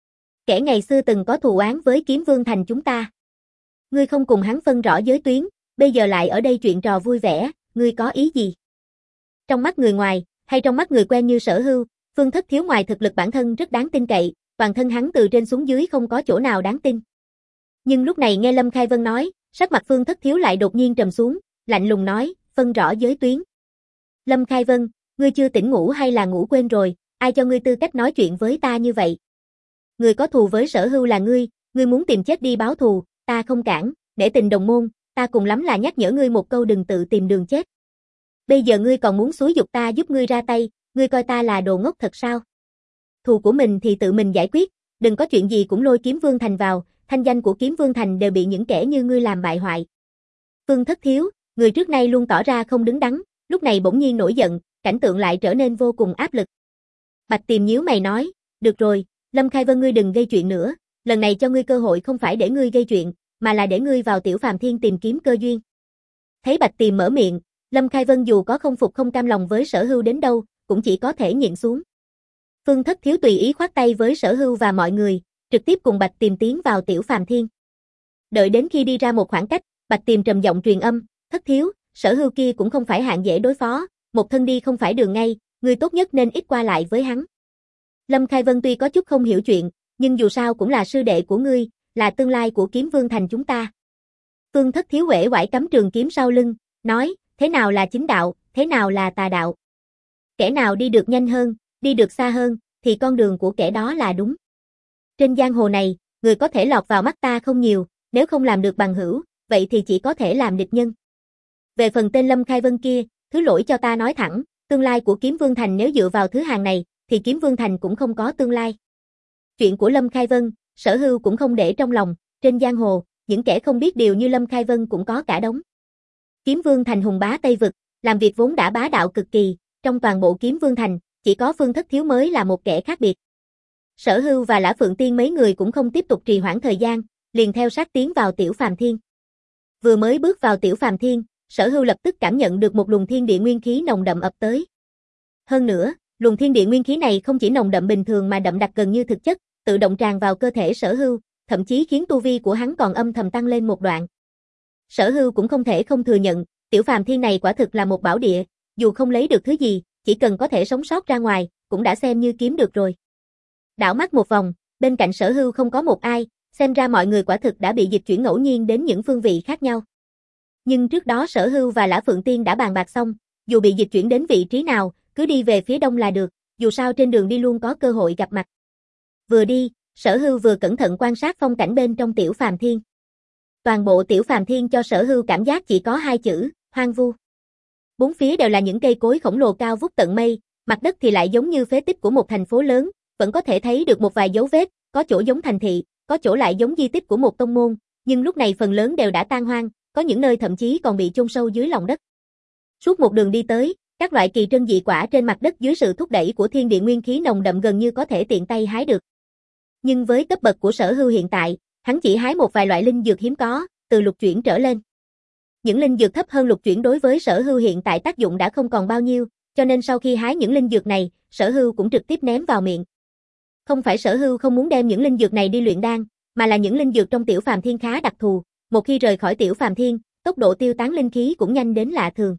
Kẻ ngày xưa từng có thù oán với Kiếm Vương Thành chúng ta. Ngươi không cùng hắn phân rõ giới tuyến, bây giờ lại ở đây chuyện trò vui vẻ, ngươi có ý gì? Trong mắt người ngoài, hay trong mắt người quen như Sở Hưu, Phương Thất Thiếu ngoài thực lực bản thân rất đáng tin cậy, toàn thân hắn từ trên xuống dưới không có chỗ nào đáng tin. Nhưng lúc này nghe Lâm Khai Vân nói, sắc mặt Phương Thất Thiếu lại đột nhiên trầm xuống, lạnh lùng nói, phân rõ giới tuyến. Lâm Khai Vân, ngươi chưa tỉnh ngủ hay là ngủ quên rồi, ai cho ngươi tư cách nói chuyện với ta như vậy? Người có thù với Sở Hưu là ngươi, ngươi muốn tìm chết đi báo thù, ta không cản, để tình đồng môn, ta cùng lắm là nhắc nhở ngươi một câu đừng tự tìm đường chết. Bây giờ ngươi còn muốn xúi giục ta giúp ngươi ra tay, ngươi coi ta là đồ ngốc thật sao? Thù của mình thì tự mình giải quyết, đừng có chuyện gì cũng lôi Kiếm Vương Thành vào, thanh danh của Kiếm Vương Thành đều bị những kẻ như ngươi làm bại hoại. Phương Thất Thiếu, người trước nay luôn tỏ ra không đứng đắn, lúc này bỗng nhiên nổi giận, cảnh tượng lại trở nên vô cùng áp lực. Bạch Tiềm nhíu mày nói, được rồi, Lâm Khai Vân ngươi đừng gây chuyện nữa, lần này cho ngươi cơ hội không phải để ngươi gây chuyện, mà là để ngươi vào Tiểu Phàm Thiên tìm kiếm cơ duyên. Thấy Bạch Tiềm mở miệng, Lâm Khai Vân dù có không phục không cam lòng với Sở Hưu đến đâu, cũng chỉ có thể nhịn xuống. Phương Thất Thiếu tùy ý khoát tay với Sở Hưu và mọi người, trực tiếp cùng Bạch Tiềm tiến vào Tiểu Phàm Thiên. Đợi đến khi đi ra một khoảng cách, Bạch Tiềm trầm giọng truyền âm, Thất Thiếu, Sở Hưu kia cũng không phải hạng dễ đối phó, một thân đi không phải đường ngay, ngươi tốt nhất nên ít qua lại với hắn. Lâm Khai Vân tuy có chút không hiểu chuyện, nhưng dù sao cũng là sư đệ của ngươi, là tương lai của Kiếm Vương Thành chúng ta. Phương Thất Thiếu uể oải cắm trường kiếm sau lưng, nói, thế nào là chính đạo, thế nào là tà đạo. Kẻ nào đi được nhanh hơn, đi được xa hơn, thì con đường của kẻ đó là đúng. Trên giang hồ này, người có thể lọt vào mắt ta không nhiều, nếu không làm được bằng hữu, vậy thì chỉ có thể làm địch nhân. Về phần tên Lâm Khai Vân kia, thứ lỗi cho ta nói thẳng, tương lai của Kiếm Vương Thành nếu dựa vào thứ hàng này, thì Kiếm Vương Thành cũng không có tương lai. Chuyện của Lâm Khai Vân, Sở Hưu cũng không để trong lòng, trên giang hồ, những kẻ không biết điều như Lâm Khai Vân cũng có cả đống. Kiếm Vương Thành hùng bá Tây Vực, làm việc vốn đã bá đạo cực kỳ, trong toàn bộ Kiếm Vương Thành, chỉ có Phương Thất Thiếu mới là một kẻ khác biệt. Sở Hưu và Lã Phượng Tiên mấy người cũng không tiếp tục trì hoãn thời gian, liền theo sát tiến vào Tiểu Phàm Thiên. Vừa mới bước vào Tiểu Phàm Thiên, Sở Hưu lập tức cảm nhận được một luồng thiên địa nguyên khí nồng đậm ập tới. Hơn nữa, luồng thiên địa nguyên khí này không chỉ nồng đậm bình thường mà đậm đặc gần như thực chất, tự động tràn vào cơ thể Sở Hưu, thậm chí khiến tu vi của hắn còn âm thầm tăng lên một đoạn. Sở Hưu cũng không thể không thừa nhận, Tiểu Phàm Thiên này quả thực là một bảo địa, dù không lấy được thứ gì, chỉ cần có thể sống sót ra ngoài, cũng đã xem như kiếm được rồi. Đảo mắt một vòng, bên cạnh Sở Hưu không có một ai, xem ra mọi người quả thực đã bị dịch chuyển ngẫu nhiên đến những phương vị khác nhau. Nhưng trước đó Sở Hưu và Lã Phượng Tiên đã bàn bạc xong, dù bị dịch chuyển đến vị trí nào, cứ đi về phía đông là được, dù sao trên đường đi luôn có cơ hội gặp mặt. Vừa đi, Sở Hưu vừa cẩn thận quan sát phong cảnh bên trong Tiểu Phàm Thiên. Toàn bộ Tiểu Phàm Thiên cho Sở Hưu cảm giác chỉ có hai chữ, hoang vu. Bốn phía đều là những cây cối khổng lồ cao vút tận mây, mặt đất thì lại giống như phế tích của một thành phố lớn, vẫn có thể thấy được một vài dấu vết, có chỗ giống thành thị, có chỗ lại giống di tích của một tông môn, nhưng lúc này phần lớn đều đã tan hoang, có những nơi thậm chí còn bị chôn sâu dưới lòng đất. Suốt một đường đi tới, Các loại kỳ trân dị quả trên mặt đất dưới sự thúc đẩy của thiên địa nguyên khí nồng đậm gần như có thể tiện tay hái được. Nhưng với cấp bậc của Sở Hưu hiện tại, hắn chỉ hái một vài loại linh dược hiếm có, từ lục chuyển trở lên. Những linh dược thấp hơn lục chuyển đối với Sở Hưu hiện tại tác dụng đã không còn bao nhiêu, cho nên sau khi hái những linh dược này, Sở Hưu cũng trực tiếp ném vào miệng. Không phải Sở Hưu không muốn đem những linh dược này đi luyện đan, mà là những linh dược trong Tiểu Phàm Thiên khá đặc thù, một khi rời khỏi Tiểu Phàm Thiên, tốc độ tiêu tán linh khí cũng nhanh đến lạ thường.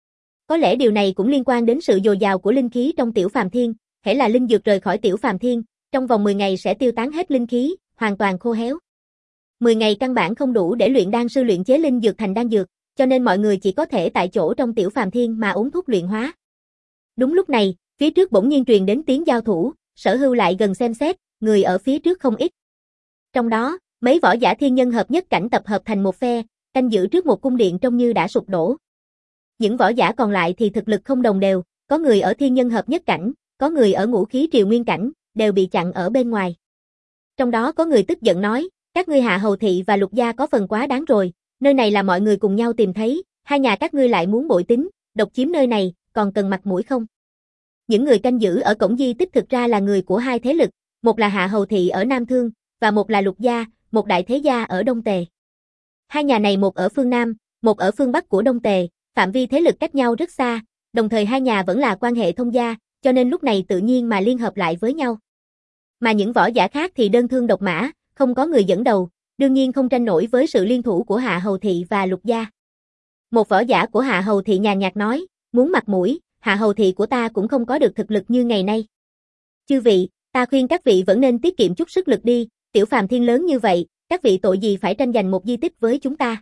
Có lẽ điều này cũng liên quan đến sự dồi dào của linh khí trong Tiểu Phàm Thiên, hễ là linh dược rời khỏi Tiểu Phàm Thiên, trong vòng mười ngày sẽ tiêu tán hết linh khí, hoàn toàn khô héo. mười ngày căn bản không đủ để luyện đan sư luyện chế linh dược thành đan dược, cho nên mọi người chỉ có thể tại chỗ trong Tiểu Phàm Thiên mà uống thuốc luyện hóa. Đúng lúc này, phía trước bỗng nhiên truyền đến tiếng giao thủ, Sở Hưu lại gần xem xét, người ở phía trước không ít. Trong đó, mấy võ giả thiên nhân hợp nhất cảnh tập hợp thành một phe, canh giữ trước một cung điện trông như đã sụp đổ. Những võ giả còn lại thì thực lực không đồng đều, có người ở thiên nhân hợp nhất cảnh, có người ở ngũ khí triều nguyên cảnh, đều bị chặn ở bên ngoài. Trong đó có người tức giận nói, các ngươi Hạ Hầu Thị và Lục Gia có phần quá đáng rồi, nơi này là mọi người cùng nhau tìm thấy, hai nhà các ngươi lại muốn bội tính, độc chiếm nơi này, còn cần mặt mũi không? Những người canh giữ ở cổng di tích thực ra là người của hai thế lực, một là Hạ Hầu Thị ở Nam Thương, và một là Lục Gia, một đại thế gia ở Đông Tề. Hai nhà này một ở phương Nam, một ở phương Bắc của Đông Tề, phạm vi thế lực cách nhau rất xa, đồng thời hai nhà vẫn là quan hệ thông gia, cho nên lúc này tự nhiên mà liên hợp lại với nhau. Mà những võ giả khác thì đơn thương độc mã, không có người dẫn đầu, đương nhiên không tranh nổi với sự liên thủ của Hạ Hầu Thị và Lục Gia. Một võ giả của Hạ Hầu Thị nhàn nhạt nói, muốn mặt mũi, Hạ Hầu Thị của ta cũng không có được thực lực như ngày nay. Chư vị, ta khuyên các vị vẫn nên tiết kiệm chút sức lực đi, Tiểu Phàm Thiên lớn như vậy, các vị tội gì phải tranh giành một di tích với chúng ta.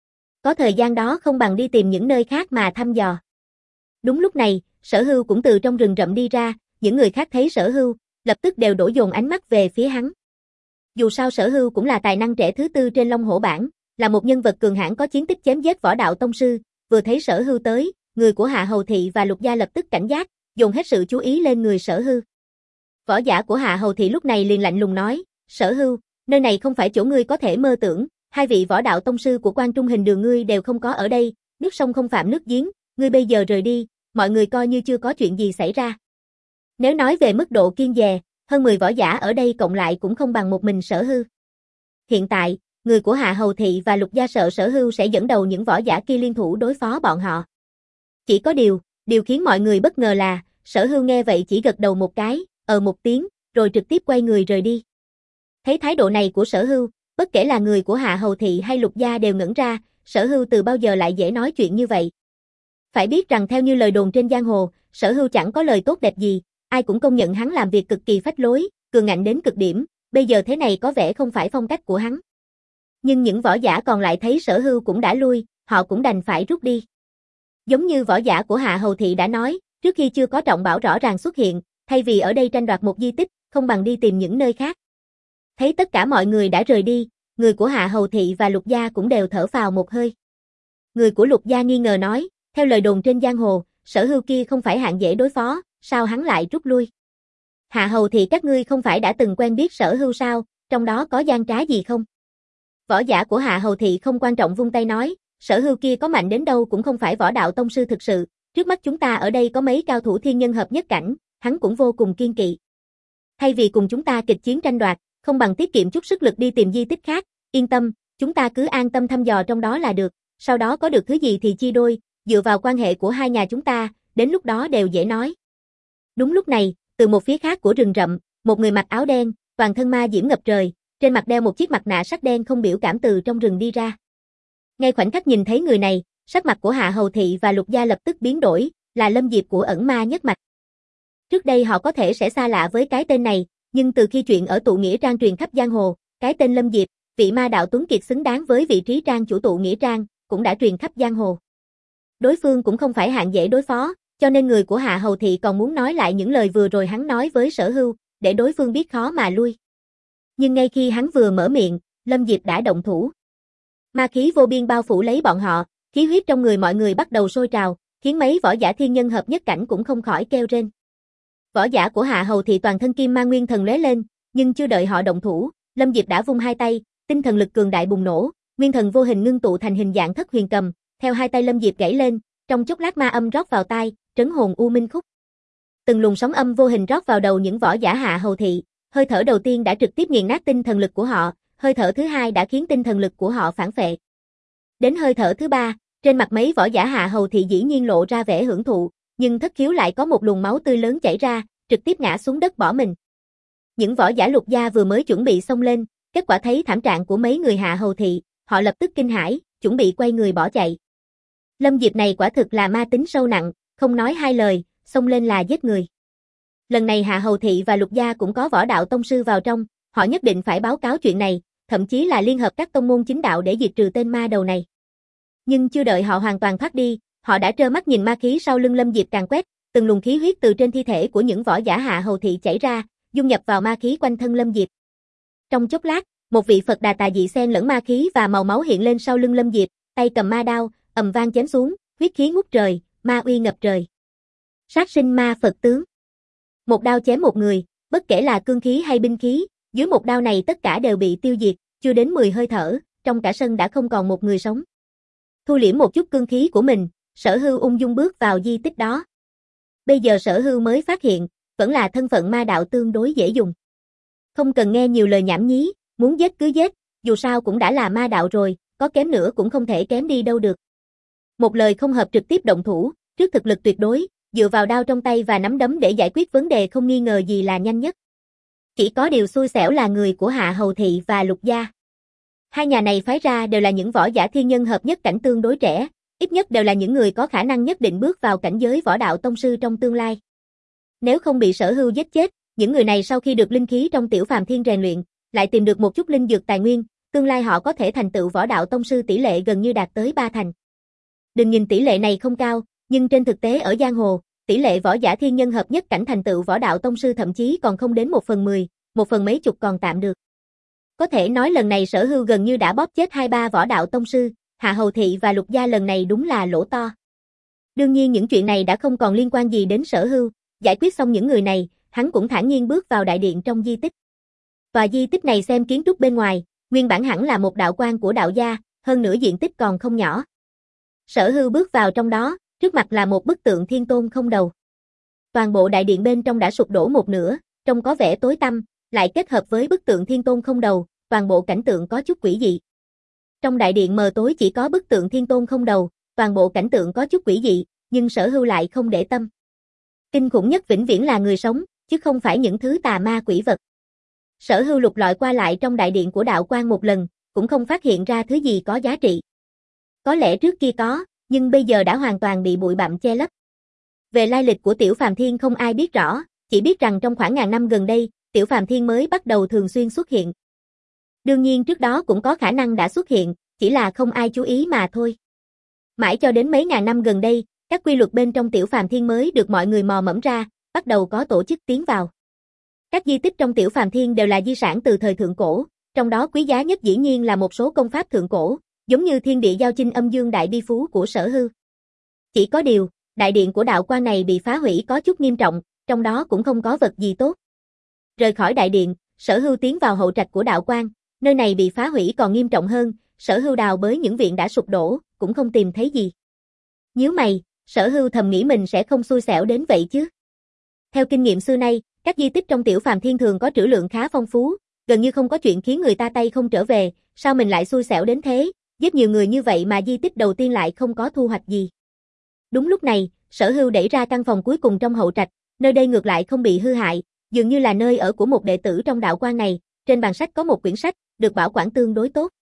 Có thời gian đó không bằng đi tìm những nơi khác mà thăm dò. Đúng lúc này, Sở Hưu cũng từ trong rừng rậm đi ra, những người khác thấy Sở Hưu, lập tức đều đổ dồn ánh mắt về phía hắn. Dù sao Sở Hưu cũng là tài năng trẻ thứ tư trên Long Hổ bảng, là một nhân vật cường hãn có chiến tích chém giết võ đạo tông sư, vừa thấy Sở Hưu tới, người của Hạ Hầu Thị và Lục Gia lập tức cảnh giác, dồn hết sự chú ý lên người Sở Hưu. Võ giả của Hạ Hầu Thị lúc này liền lạnh lùng nói, Sở Hưu, nơi này không phải chỗ ngươi có thể mơ tưởng, hai vị võ đạo tông sư của Quan Trung Hình Đường ngươi đều không có ở đây, nước sông không phạm nước giếng, ngươi bây giờ rời đi, mọi người coi như chưa có chuyện gì xảy ra. Nếu nói về mức độ kiên dè, hơn mười võ giả ở đây cộng lại cũng không bằng một mình Sở Hưu. Hiện tại, người của Hạ Hầu Thị và Lục Gia sợ Sở Hưu sẽ dẫn đầu những võ giả kia liên thủ đối phó bọn họ. Chỉ có điều, điều khiến mọi người bất ngờ là, Sở Hưu nghe vậy chỉ gật đầu một cái, ờ một tiếng, rồi trực tiếp quay người rời đi. Thấy thái độ này của Sở Hưu, bất kể là người của Hạ Hầu Thị hay Lục Gia đều ngẩn ra, Sở Hưu từ bao giờ lại dễ nói chuyện như vậy. Phải biết rằng theo như lời đồn trên giang hồ, Sở Hưu chẳng có lời tốt đẹp gì, ai cũng công nhận hắn làm việc cực kỳ phách lối, cường ngạnh đến cực điểm, bây giờ thế này có vẻ không phải phong cách của hắn. Nhưng những võ giả còn lại thấy Sở Hưu cũng đã lui, họ cũng đành phải rút đi. Giống như võ giả của Hạ Hầu Thị đã nói, trước khi chưa có trọng bảo rõ ràng xuất hiện, thay vì ở đây tranh đoạt một di tích, không bằng đi tìm những nơi khác. Thấy tất cả mọi người đã rời đi, người của Hạ Hầu Thị và Lục Gia cũng đều thở phào một hơi. Người của Lục Gia nghi ngờ nói, theo lời đồn trên giang hồ, Sở Hưu kia không phải hạng dễ đối phó, sao hắn lại rút lui? Hạ Hầu Thị các ngươi không phải đã từng quen biết Sở Hưu sao, trong đó có gian trá gì không? Võ giả của Hạ Hầu Thị không quan trọng vung tay nói, Sở Hưu kia có mạnh đến đâu cũng không phải võ đạo tông sư thực sự, trước mắt chúng ta ở đây có mấy cao thủ thiên nhân hợp nhất cảnh, hắn cũng vô cùng kiên kỵ. Thay vì cùng chúng ta kịch chiến tranh đoạt, không bằng tiết kiệm chút sức lực đi tìm di tích khác, yên tâm, chúng ta cứ an tâm thăm dò trong đó là được, sau đó có được thứ gì thì chia đôi, dựa vào quan hệ của hai nhà chúng ta, đến lúc đó đều dễ nói. Đúng lúc này, từ một phía khác của rừng rậm, một người mặc áo đen, toàn thân ma diễm ngập trời, trên mặt đeo một chiếc mặt nạ sắt đen không biểu cảm từ trong rừng đi ra. Ngay khoảnh khắc nhìn thấy người này, sắc mặt của Hạ Hầu Thị và Lục Gia lập tức biến đổi, là Lâm Diệp của ẩn ma nhất mạch. Trước đây họ có thể sẽ xa lạ với cái tên này, nhưng từ khi chuyện ở tụ nghĩa trang truyền khắp giang hồ, cái tên Lâm Diệp, vị ma đạo tuấn kiệt xứng đáng với vị trí trang chủ tụ nghĩa trang, cũng đã truyền khắp giang hồ. Đối phương cũng không phải hạng dễ đối phó, cho nên người của Hạ Hầu Thị còn muốn nói lại những lời vừa rồi hắn nói với Sở Hưu, để đối phương biết khó mà lui. Nhưng ngay khi hắn vừa mở miệng, Lâm Diệp đã động thủ. Ma khí vô biên bao phủ lấy bọn họ, khí huyết trong người mọi người bắt đầu sôi trào, khiến mấy võ giả thiên nhân hợp nhất cảnh cũng không khỏi kêu rên. Võ giả của Hạ Hầu Thị toàn thân kim mang nguyên thần lóe lên, nhưng chưa đợi họ động thủ, Lâm Diệp đã vung hai tay, tinh thần lực cường đại bùng nổ, nguyên thần vô hình ngưng tụ thành hình dạng thất huyền cầm, theo hai tay Lâm Diệp gãy lên, trong chốc lát ma âm rót vào tai, trấn hồn u minh khúc. Từng luồng sóng âm vô hình rót vào đầu những võ giả Hạ Hầu Thị, hơi thở đầu tiên đã trực tiếp nghiền nát tinh thần lực của họ, hơi thở thứ hai đã khiến tinh thần lực của họ phản phệ. Đến hơi thở thứ ba, trên mặt mấy võ giả Hạ Hầu Thị dĩ nhiên lộ ra vẻ hưởng thụ, nhưng thất khiếu lại có một luồng máu tươi lớn chảy ra, trực tiếp ngã xuống đất bỏ mình. Những võ giả Lục gia vừa mới chuẩn bị xông lên, kết quả thấy thảm trạng của mấy người Hạ Hầu Thị, họ lập tức kinh hãi, chuẩn bị quay người bỏ chạy. Lâm Diệp này quả thực là ma tính sâu nặng, không nói hai lời, xông lên là giết người. Lần này Hạ Hầu Thị và Lục gia cũng có võ đạo tông sư vào trong, họ nhất định phải báo cáo chuyện này, thậm chí là liên hợp các tông môn chính đạo để diệt trừ tên ma đầu này. Nhưng chưa đợi họ hoàn toàn thoát đi, họ đã trơ mắt nhìn ma khí sau lưng Lâm Diệp càn quét, từng luồng khí huyết từ trên thi thể của những võ giả Hạ Hầu Thị chảy ra, dung nhập vào ma khí quanh thân Lâm Diệp. Trong chốc lát, một vị Phật Đà tà dị xen lẫn ma khí và màu máu hiện lên sau lưng Lâm Diệp, tay cầm ma đao, ầm vang chém xuống, huyết khí ngút trời, ma uy ngập trời. Sát sinh ma Phật tướng. Một đao chém một người, bất kể là cương khí hay binh khí, dưới một đao này tất cả đều bị tiêu diệt, chưa đến mười hơi thở, trong cả sân đã không còn một người sống. Thu liễm một chút cương khí của mình, Sở Hưu ung dung bước vào di tích đó. Bây giờ Sở Hưu mới phát hiện, vẫn là thân phận ma đạo tương đối dễ dùng. Không cần nghe nhiều lời nhảm nhí, muốn giết cứ giết, dù sao cũng đã là ma đạo rồi, có kém nữa cũng không thể kém đi đâu được. Một lời không hợp trực tiếp động thủ, trước thực lực tuyệt đối, dựa vào đao trong tay và nắm đấm để giải quyết vấn đề không nghi ngờ gì là nhanh nhất. Chỉ có điều xui xẻo là người của Hạ Hầu Thị và Lục gia. Hai nhà này phái ra đều là những võ giả thiên nhân hợp nhất cảnh tương đối trẻ, ít nhất đều là những người có khả năng nhất định bước vào cảnh giới võ đạo tông sư trong tương lai. Nếu không bị Sở Hưu giết chết, những người này sau khi được linh khí trong Tiểu Phàm Thiên rèn luyện, lại tìm được một chút linh dược tài nguyên, tương lai họ có thể thành tựu võ đạo tông sư tỷ lệ gần như đạt tới ba thành. Đừng nhìn tỷ lệ này không cao, nhưng trên thực tế ở giang hồ, tỷ lệ võ giả thiên nhân hợp nhất cảnh thành tựu võ đạo tông sư thậm chí còn không đến một phần mười, một phần mấy chục còn tạm được. Có thể nói lần này Sở Hưu gần như đã bóp chết hai ba võ đạo tông sư, Hạ Hầu Thị và Lục gia lần này đúng là lỗ to. Đương nhiên những chuyện này đã không còn liên quan gì đến Sở Hưu, giải quyết xong những người này, hắn cũng thản nhiên bước vào đại điện trong di tích. Tòa di tích này xem kiến trúc bên ngoài, nguyên bản hẳn là một đạo quan của đạo gia, hơn nữa diện tích còn không nhỏ. Sở Hưu bước vào trong đó, trước mặt là một bức tượng thiên tôn không đầu. Toàn bộ đại điện bên trong đã sụp đổ một nửa, trông có vẻ tối tăm, lại kết hợp với bức tượng thiên tôn không đầu, toàn bộ cảnh tượng có chút quỷ dị. Trong đại điện mờ tối chỉ có bức tượng thiên tôn không đầu, toàn bộ cảnh tượng có chút quỷ dị, nhưng Sở Hưu lại không để tâm. Kinh khủng nhất vĩnh viễn là người sống, chứ không phải những thứ tà ma quỷ vật. Sở Hưu lục lọi qua lại trong đại điện của đạo quan một lần, cũng không phát hiện ra thứ gì có giá trị. Có lẽ trước kia có, nhưng bây giờ đã hoàn toàn bị bụi bặm che lấp. Về lai lịch của Tiểu Phàm Thiên không ai biết rõ, chỉ biết rằng trong khoảng ngàn năm gần đây, Tiểu Phàm Thiên mới bắt đầu thường xuyên xuất hiện. Đương nhiên trước đó cũng có khả năng đã xuất hiện, chỉ là không ai chú ý mà thôi. Mãi cho đến mấy ngàn năm gần đây, các quy luật bên trong Tiểu Phàm Thiên mới được mọi người mò mẫm ra, bắt đầu có tổ chức tiến vào. Các di tích trong Tiểu Phàm Thiên đều là di sản từ thời thượng cổ, trong đó quý giá nhất dĩ nhiên là một số công pháp thượng cổ, giống như Thiên Địa Giao Chinh Âm Dương Đại Bi Phú của Sở Hưu. Chỉ có điều, đại điện của đạo quan này bị phá hủy có chút nghiêm trọng, trong đó cũng không có vật gì tốt. Rời khỏi đại điện, Sở Hưu tiến vào hậu trạch của đạo quan, nơi này bị phá hủy còn nghiêm trọng hơn, Sở Hưu đào bới những viện đã sụp đổ, cũng không tìm thấy gì. Nhíu mày, Sở Hưu thầm nghĩ mình sẽ không xui xẻo đến vậy chứ. Theo kinh nghiệm xưa nay, các di tích trong Tiểu Phàm Thiên thường có trữ lượng khá phong phú, gần như không có chuyện khiến người ta tay không trở về, sao mình lại xui xẻo đến thế, giết nhiều người như vậy mà di tích đầu tiên lại không có thu hoạch gì. Đúng lúc này, Sở Hưu đẩy ra căn phòng cuối cùng trong hậu trạch, nơi đây ngược lại không bị hư hại, dường như là nơi ở của một đệ tử trong đạo quan này, trên bàn sách có một quyển sách, được bảo quản tương đối tốt.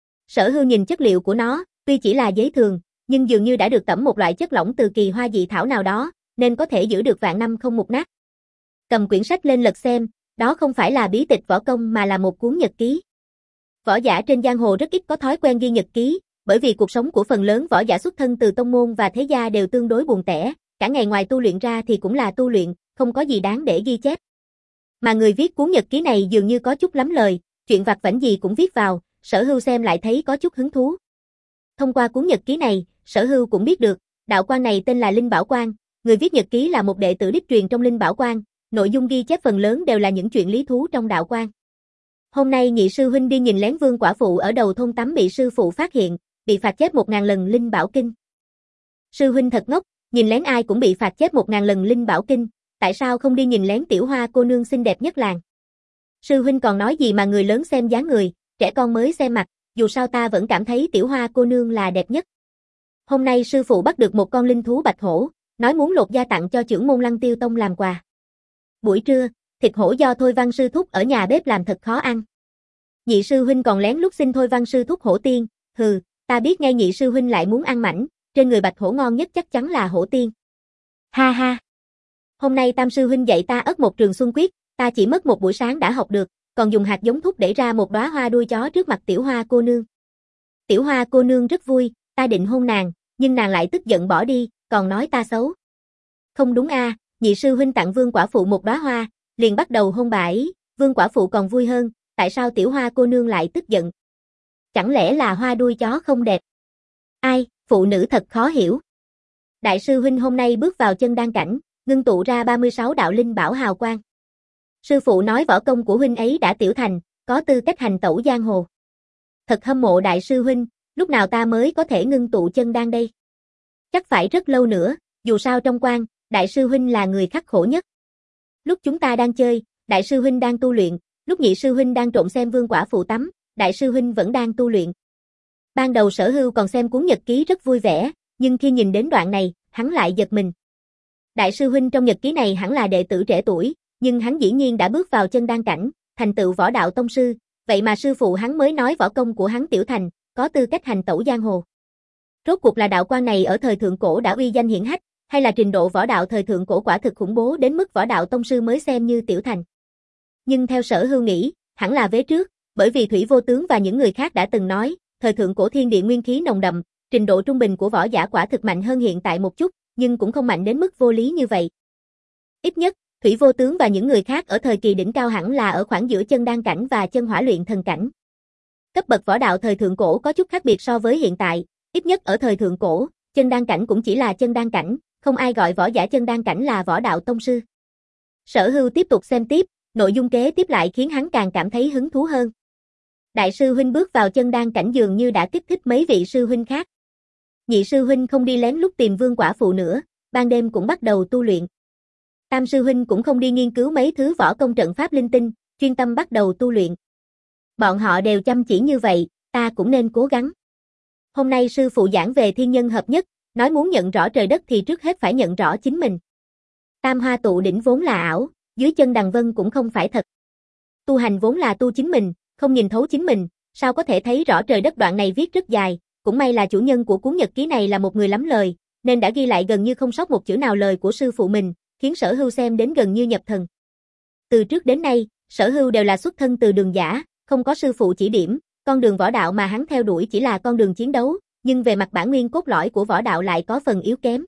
Sở Hưu nhìn chất liệu của nó, tuy chỉ là giấy thường, nhưng dường như đã được tẩm một loại chất lỏng từ kỳ hoa dị thảo nào đó, nên có thể giữ được vạn năm không mục nát. Cầm quyển sách lên lật xem, đó không phải là bí tịch võ công mà là một cuốn nhật ký. Võ giả trên giang hồ rất ít có thói quen ghi nhật ký, bởi vì cuộc sống của phần lớn võ giả xuất thân từ tông môn và thế gia đều tương đối buồn tẻ, cả ngày ngoài tu luyện ra thì cũng là tu luyện, không có gì đáng để ghi chép. Mà người viết cuốn nhật ký này dường như có chút lắm lời, chuyện vặt vãnh gì cũng viết vào, Sở Hưu xem lại thấy có chút hứng thú. Thông qua cuốn nhật ký này, Sở Hưu cũng biết được, đạo quan này tên là Linh Bảo Quan, người viết nhật ký là một đệ tử đích truyền trong Linh Bảo Quan, nội dung ghi chép phần lớn đều là những chuyện lý thú trong đạo quan. Hôm nay nhị sư huynh đi nhìn lén Vương quả phụ ở đầu thôn tắm bị sư phụ phát hiện, bị phạt chép một ngàn lần Linh Bảo Kinh. Sư huynh thật ngốc, nhìn lén ai cũng bị phạt chết một ngàn lần linh bảo kinh, tại sao không đi nhìn lén tiểu hoa cô nương xinh đẹp nhất làng? Sư huynh còn nói gì mà người lớn xem dáng người, trẻ con mới xem mặt, dù sao ta vẫn cảm thấy tiểu hoa cô nương là đẹp nhất. Hôm nay sư phụ bắt được một con linh thú bạch hổ, nói muốn lột da tặng cho trưởng môn Lăng Tiêu Tông làm quà. Buổi trưa, thịt hổ do Thôi Văn sư thúc ở nhà bếp làm thật khó ăn. Nhị sư huynh còn lén lút xin Thôi Văn sư thúc hổ tiên, hừ, ta biết ngay nhị sư huynh lại muốn ăn mảnh, trên người bạch hổ ngon nhất chắc chắn là hổ tiên. Ha ha. Hôm nay tam sư huynh dạy ta ất một trường xuân quyết, ta chỉ mất một buổi sáng đã học được, còn dùng hạt giống thúc để ra một đóa hoa đuôi chó trước mặt tiểu hoa cô nương. Tiểu hoa cô nương rất vui, ta định hôn nàng, nhưng nàng lại tức giận bỏ đi, còn nói ta xấu. Không đúng a, à, nhị sư huynh tặng Vương quả phụ một đóa hoa, liền bắt đầu hôn bà ấy, Vương quả phụ còn vui hơn, tại sao tiểu hoa cô nương lại tức giận? Chẳng lẽ là hoa đuôi chó không đẹp? Ai, phụ nữ thật khó hiểu. Đại sư huynh hôm nay bước vào chân đan cảnh, ngưng tụ ra ba mươi sáu đạo linh bảo hào quang. Sư phụ nói võ công của huynh ấy đã tiểu thành, có tư cách hành tẩu giang hồ. Thật hâm mộ đại sư huynh, lúc nào ta mới có thể ngưng tụ chân đan đây? Chắc phải rất lâu nữa, dù sao trong quan, đại sư huynh là người khắc khổ nhất. Lúc chúng ta đang chơi, đại sư huynh đang tu luyện, lúc nhị sư huynh đang trộm xem Vương quả phụ tắm, đại sư huynh vẫn đang tu luyện. Ban đầu Sở Hưu còn xem cuốn nhật ký rất vui vẻ, nhưng khi nhìn đến đoạn này, hắn lại giật mình. Đại sư huynh trong nhật ký này hẳn là đệ tử trẻ tuổi, nhưng hắn dĩ nhiên đã bước vào chân đan cảnh, thành tựu võ đạo tông sư, vậy mà sư phụ hắn mới nói võ công của hắn tiểu thành, có tư cách hành tẩu giang hồ. Rốt cuộc là đạo quan này ở thời thượng cổ đã uy danh hiển hách, hay là trình độ võ đạo thời thượng cổ quả thực khủng bố đến mức võ đạo tông sư mới xem như tiểu thành. Nhưng theo Sở Hưu nghĩ, hẳn là vế trước, bởi vì Thủy Vô Tướng và những người khác đã từng nói, thời thượng cổ thiên địa nguyên khí nồng đậm, trình độ trung bình của võ giả quả thực mạnh hơn hiện tại một chút, nhưng cũng không mạnh đến mức vô lý như vậy. Ít nhất, Thủy Vô Tướng và những người khác ở thời kỳ đỉnh cao hẳn là ở khoảng giữa chân đan cảnh và chân hỏa luyện thần cảnh. Cấp bậc võ đạo thời thượng cổ có chút khác biệt so với hiện tại, ít nhất ở thời thượng cổ, chân đan cảnh cũng chỉ là chân đan cảnh, không ai gọi võ giả chân đan cảnh là võ đạo tông sư. Sở Hưu tiếp tục xem tiếp, nội dung kế tiếp lại khiến hắn càng cảm thấy hứng thú hơn. Đại sư huynh bước vào chân đan cảnh dường như đã kích thích mấy vị sư huynh khác. Nhị sư huynh không đi lén lút tìm Vương quả phụ nữa, ban đêm cũng bắt đầu tu luyện. Tam sư huynh cũng không đi nghiên cứu mấy thứ võ công trận pháp linh tinh, chuyên tâm bắt đầu tu luyện. Bọn họ đều chăm chỉ như vậy, ta cũng nên cố gắng. Hôm nay sư phụ giảng về thiên nhân hợp nhất, nói muốn nhận rõ trời đất thì trước hết phải nhận rõ chính mình. Tam hoa tụ đỉnh vốn là ảo, dưới chân đằng vân cũng không phải thật. Tu hành vốn là tu chính mình, không nhìn thấu chính mình, sao có thể thấy rõ trời đất? Đoạn này viết rất dài, cũng may là chủ nhân của cuốn nhật ký này là một người lắm lời, nên đã ghi lại gần như không sót một chữ nào lời của sư phụ mình, khiến Sở Hưu xem đến gần như nhập thần. Từ trước đến nay, Sở Hưu đều là xuất thân từ đường giả, không có sư phụ chỉ điểm, con đường võ đạo mà hắn theo đuổi chỉ là con đường chiến đấu, nhưng về mặt bản nguyên cốt lõi của võ đạo lại có phần yếu kém.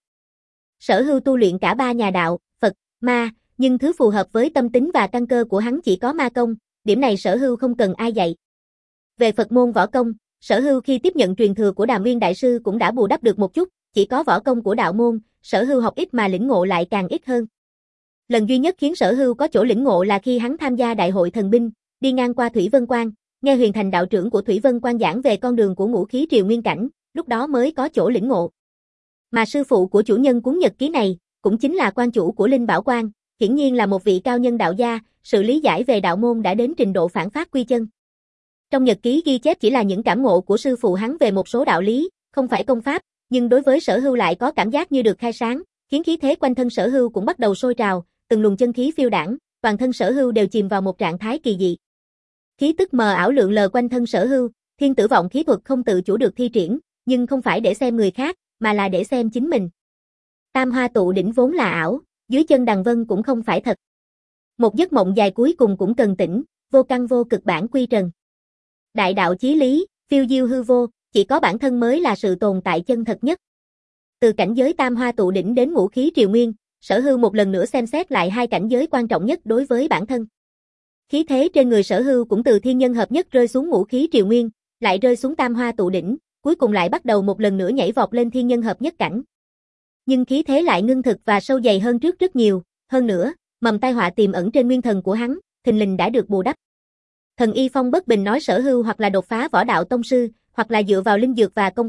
Sở Hưu tu luyện cả ba nhà đạo, Phật, Ma, nhưng thứ phù hợp với tâm tính và căn cơ của hắn chỉ có ma công, điểm này Sở Hưu không cần ai dạy. Về Phật môn võ công, Sở Hưu khi tiếp nhận truyền thừa của Đàm Nguyên đại sư cũng đã bù đắp được một chút, chỉ có võ công của đạo môn, Sở Hưu học ít mà lĩnh ngộ lại càng ít hơn. Lần duy nhất khiến Sở Hưu có chỗ lĩnh ngộ là khi hắn tham gia đại hội thần binh, đi ngang qua Thủy Vân Quan, nghe Huyền Thành đạo trưởng của Thủy Vân Quan giảng về con đường của ngũ khí triều nguyên cảnh, lúc đó mới có chỗ lĩnh ngộ. Mà sư phụ của chủ nhân cuốn nhật ký này, cũng chính là quan chủ của Linh Bảo Quan, hiển nhiên là một vị cao nhân đạo gia, sự lý giải về đạo môn đã đến trình độ phản phát quy chân. Trong nhật ký ghi chép chỉ là những cảm ngộ của sư phụ hắn về một số đạo lý, không phải công pháp, nhưng đối với Sở Hưu lại có cảm giác như được khai sáng, khiến khí thế quanh thân Sở Hưu cũng bắt đầu sôi trào, từng luồng chân khí phiêu đãng, toàn thân Sở Hưu đều chìm vào một trạng thái kỳ dị. Khí tức mờ ảo lượn lờ quanh thân Sở Hưu, thiên tử vọng khí thuật không tự chủ được thi triển, nhưng không phải để xem người khác, mà là để xem chính mình. Tam hoa tụ đỉnh vốn là ảo, dưới chân đằng vân cũng không phải thật. Một giấc mộng dài cuối cùng cũng cần tỉnh, vô căn vô cực bản quy trần. Đại đạo chí lý, phiêu diêu hư vô, chỉ có bản thân mới là sự tồn tại chân thật nhất. Từ cảnh giới tam hoa tụ đỉnh đến ngũ khí triều nguyên, Sở Hưu một lần nữa xem xét lại hai cảnh giới quan trọng nhất đối với bản thân. Khí thế trên người Sở Hưu cũng từ thiên nhân hợp nhất rơi xuống ngũ khí triều nguyên, lại rơi xuống tam hoa tụ đỉnh, cuối cùng lại bắt đầu một lần nữa nhảy vọt lên thiên nhân hợp nhất cảnh. Nhưng khí thế lại ngưng thực và sâu dày hơn trước rất nhiều, hơn nữa, mầm tai họa tiềm ẩn trên nguyên thần của hắn, thình lình đã được bù đắp. Thần Y Phong bất bình nói Sở Hưu hoặc là đột phá võ đạo tông sư, hoặc là dựa vào linh dược và công pháp,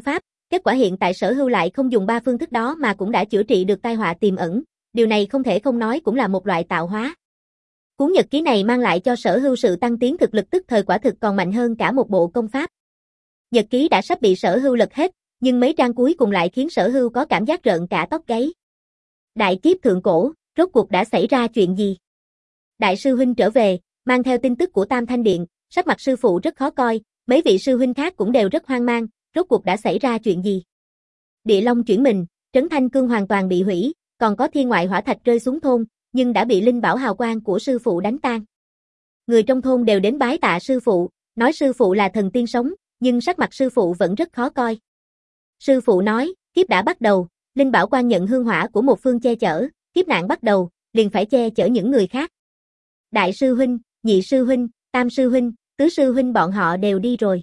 Kết quả hiện tại Sở Hưu lại không dùng ba phương thức đó mà cũng đã chữa trị được tai họa tiềm ẩn, điều này không thể không nói cũng là một loại tạo hóa. Cuốn nhật ký này mang lại cho Sở Hưu sự tăng tiến thực lực tức thời quả thực còn mạnh hơn cả một bộ công pháp. Nhật ký đã sắp bị Sở Hưu lật hết, nhưng mấy trang cuối cùng lại khiến Sở Hưu có cảm giác rợn cả tóc gáy. Đại kiếp thượng cổ, rốt cuộc đã xảy ra chuyện gì? Đại sư huynh trở về, mang theo tin tức của Tam Thanh Điện, sắc mặt sư phụ rất khó coi, mấy vị sư huynh khác cũng đều rất hoang mang, rốt cuộc đã xảy ra chuyện gì? Địa Long chuyển mình, Trấn Thanh Cương hoàn toàn bị hủy, còn có thiên ngoại hỏa thạch rơi xuống thôn, nhưng đã bị linh bảo hào quang của sư phụ đánh tan. Người trong thôn đều đến bái tạ sư phụ, nói sư phụ là thần tiên sống, nhưng sắc mặt sư phụ vẫn rất khó coi. Sư phụ nói, kiếp đã bắt đầu, linh bảo quan nhận hương hỏa của một phương che chở, kiếp nạn bắt đầu, liền phải che chở những người khác. Đại sư huynh, nhị sư huynh, tam sư huynh, tứ sư huynh bọn họ đều đi rồi.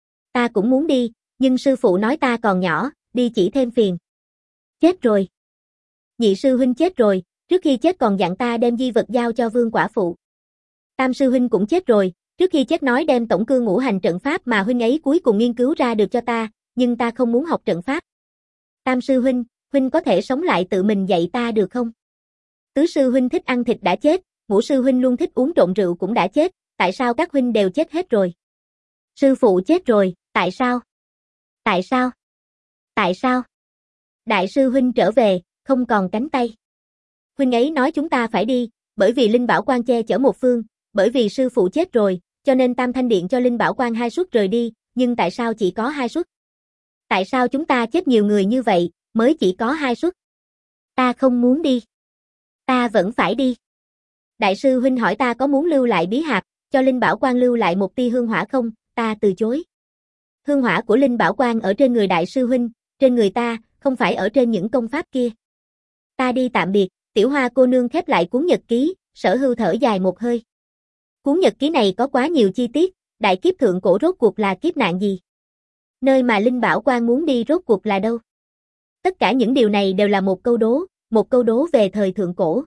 Ta cũng muốn đi, nhưng sư phụ nói ta còn nhỏ, đi chỉ thêm phiền. Chết rồi. Nhị sư huynh chết rồi, trước khi chết còn dặn ta đem di vật giao cho vương quả phụ. Tam sư huynh cũng chết rồi, trước khi chết nói đem tổng cương ngũ hành trận pháp mà huynh ấy cuối cùng nghiên cứu ra được cho ta, nhưng ta không muốn học trận pháp. Tam sư huynh, huynh có thể sống lại tự mình dạy ta được không? Tứ sư huynh thích ăn thịt đã chết, ngũ sư huynh luôn thích uống trộn rượu cũng đã chết, tại sao các huynh đều chết hết rồi? Sư phụ chết rồi, tại sao? Tại sao? Tại sao? Đại sư huynh trở về, không còn cánh tay. Huynh ấy nói chúng ta phải đi, bởi vì linh bảo quan che chở một phương, bởi vì sư phụ chết rồi, cho nên Tam Thanh Điện cho linh bảo quan hai suất rời đi, nhưng tại sao chỉ có hai suất? Tại sao chúng ta chết nhiều người như vậy, mới chỉ có hai suất? Ta không muốn đi. Ta vẫn phải đi. Đại sư huynh hỏi ta có muốn lưu lại bí hạp, cho linh bảo quan lưu lại một tia hương hỏa không, ta từ chối. Hương hỏa của linh bảo quan ở trên người đại sư huynh, trên người ta, không phải ở trên những công pháp kia. Ta đi tạm biệt, Tiểu Hoa cô nương khép lại cuốn nhật ký, Sở Hưu thở dài một hơi. Cuốn nhật ký này có quá nhiều chi tiết, đại kiếp thượng cổ rốt cuộc là kiếp nạn gì? Nơi mà linh bảo quan muốn đi rốt cuộc là đâu? Tất cả những điều này đều là một câu đố, một câu đố về thời thượng cổ.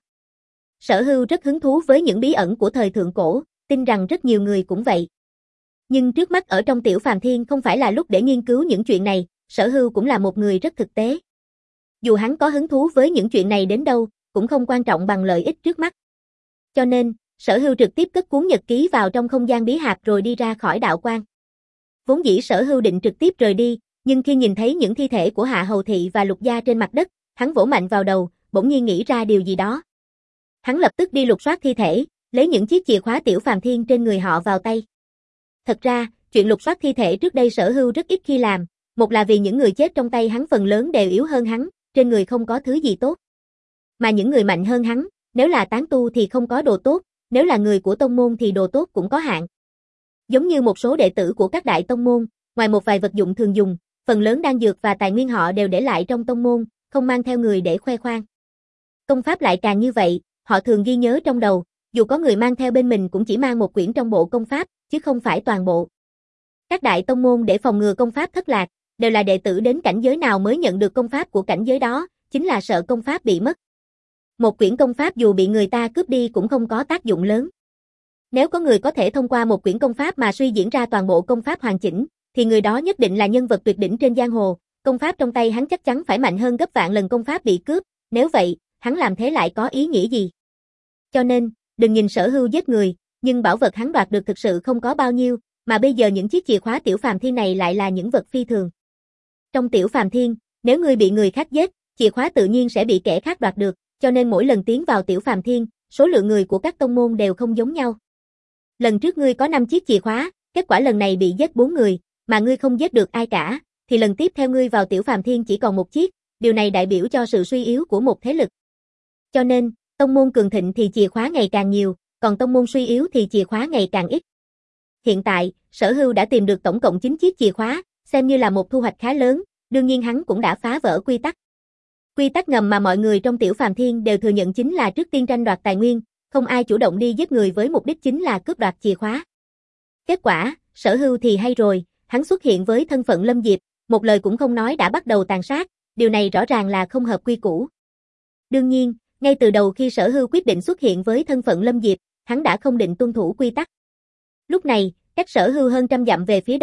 Sở Hưu rất hứng thú với những bí ẩn của thời thượng cổ, tin rằng rất nhiều người cũng vậy. Nhưng trước mắt ở trong Tiểu Phàm Thiên không phải là lúc để nghiên cứu những chuyện này, Sở Hưu cũng là một người rất thực tế. Dù hắn có hứng thú với những chuyện này đến đâu, cũng không quan trọng bằng lợi ích trước mắt. Cho nên, Sở Hưu trực tiếp cất cuốn nhật ký vào trong không gian bí hạp rồi đi ra khỏi đạo quan. Vốn dĩ Sở Hưu định trực tiếp rời đi, nhưng khi nhìn thấy những thi thể của Hạ Hầu Thị và Lục Gia trên mặt đất, hắn vỗ mạnh vào đầu, bỗng nhiên nghĩ ra điều gì đó. Hắn lập tức đi lục soát thi thể, lấy những chiếc chìa khóa Tiểu Phàm Thiên trên người họ vào tay. Thật ra, chuyện lục soát thi thể trước đây Sở Hưu rất ít khi làm, một là vì những người chết trong tay hắn phần lớn đều yếu hơn hắn, trên người không có thứ gì tốt. Mà những người mạnh hơn hắn, nếu là tán tu thì không có đồ tốt, nếu là người của tông môn thì đồ tốt cũng có hạn. Giống như một số đệ tử của các đại tông môn, ngoài một vài vật dụng thường dùng, phần lớn đan dược và tài nguyên họ đều để lại trong tông môn, không mang theo người để khoe khoang. Công pháp lại càng như vậy, họ thường ghi nhớ trong đầu, dù có người mang theo bên mình cũng chỉ mang một quyển trong bộ công pháp, chứ không phải toàn bộ. Các đại tông môn để phòng ngừa công pháp thất lạc, đều là đệ tử đến cảnh giới nào mới nhận được công pháp của cảnh giới đó, chính là sợ công pháp bị mất. Một quyển công pháp dù bị người ta cướp đi cũng không có tác dụng lớn. Nếu có người có thể thông qua một quyển công pháp mà suy diễn ra toàn bộ công pháp hoàn chỉnh, thì người đó nhất định là nhân vật tuyệt đỉnh trên giang hồ, công pháp trong tay hắn chắc chắn phải mạnh hơn gấp vạn lần công pháp bị cướp, nếu vậy, hắn làm thế lại có ý nghĩa gì? Cho nên, đừng nhìn Sở Hưu giết người, nhưng bảo vật hắn đoạt được thực sự không có bao nhiêu, mà bây giờ những chiếc chìa khóa Tiểu Phàm Thiên này lại là những vật phi thường. Trong Tiểu Phàm Thiên, nếu ngươi bị người khác giết, chìa khóa tự nhiên sẽ bị kẻ khác đoạt được, cho nên mỗi lần tiến vào Tiểu Phàm Thiên, số lượng người của các tông môn đều không giống nhau. Lần trước ngươi có năm chiếc chìa khóa, kết quả lần này bị giết bốn người, mà ngươi không giết được ai cả, thì lần tiếp theo ngươi vào Tiểu Phàm Thiên chỉ còn một chiếc, điều này đại biểu cho sự suy yếu của một thế lực. Cho nên, tông môn cường thịnh thì chìa khóa ngày càng nhiều, còn tông môn suy yếu thì chìa khóa ngày càng ít. Hiện tại, Sở Hưu đã tìm được tổng cộng chín chiếc chìa khóa, xem như là một thu hoạch khá lớn, đương nhiên hắn cũng đã phá vỡ quy tắc. Quy tắc ngầm mà mọi người trong Tiểu Phàm Thiên đều thừa nhận chính là trước tiên tranh đoạt tài nguyên, không ai chủ động đi giết người với mục đích chính là cướp đoạt chìa khóa. Kết quả, Sở Hưu thì hay rồi, hắn xuất hiện với thân phận Lâm Diệp, một lời cũng không nói đã bắt đầu tàn sát, điều này rõ ràng là không hợp quy củ. Đương nhiên, ngay từ đầu khi Sở Hưu quyết định xuất hiện với thân phận Lâm Diệp, hắn đã không định tuân thủ quy tắc. Lúc này, cách Sở Hưu hơn trăm dặm về phía đông,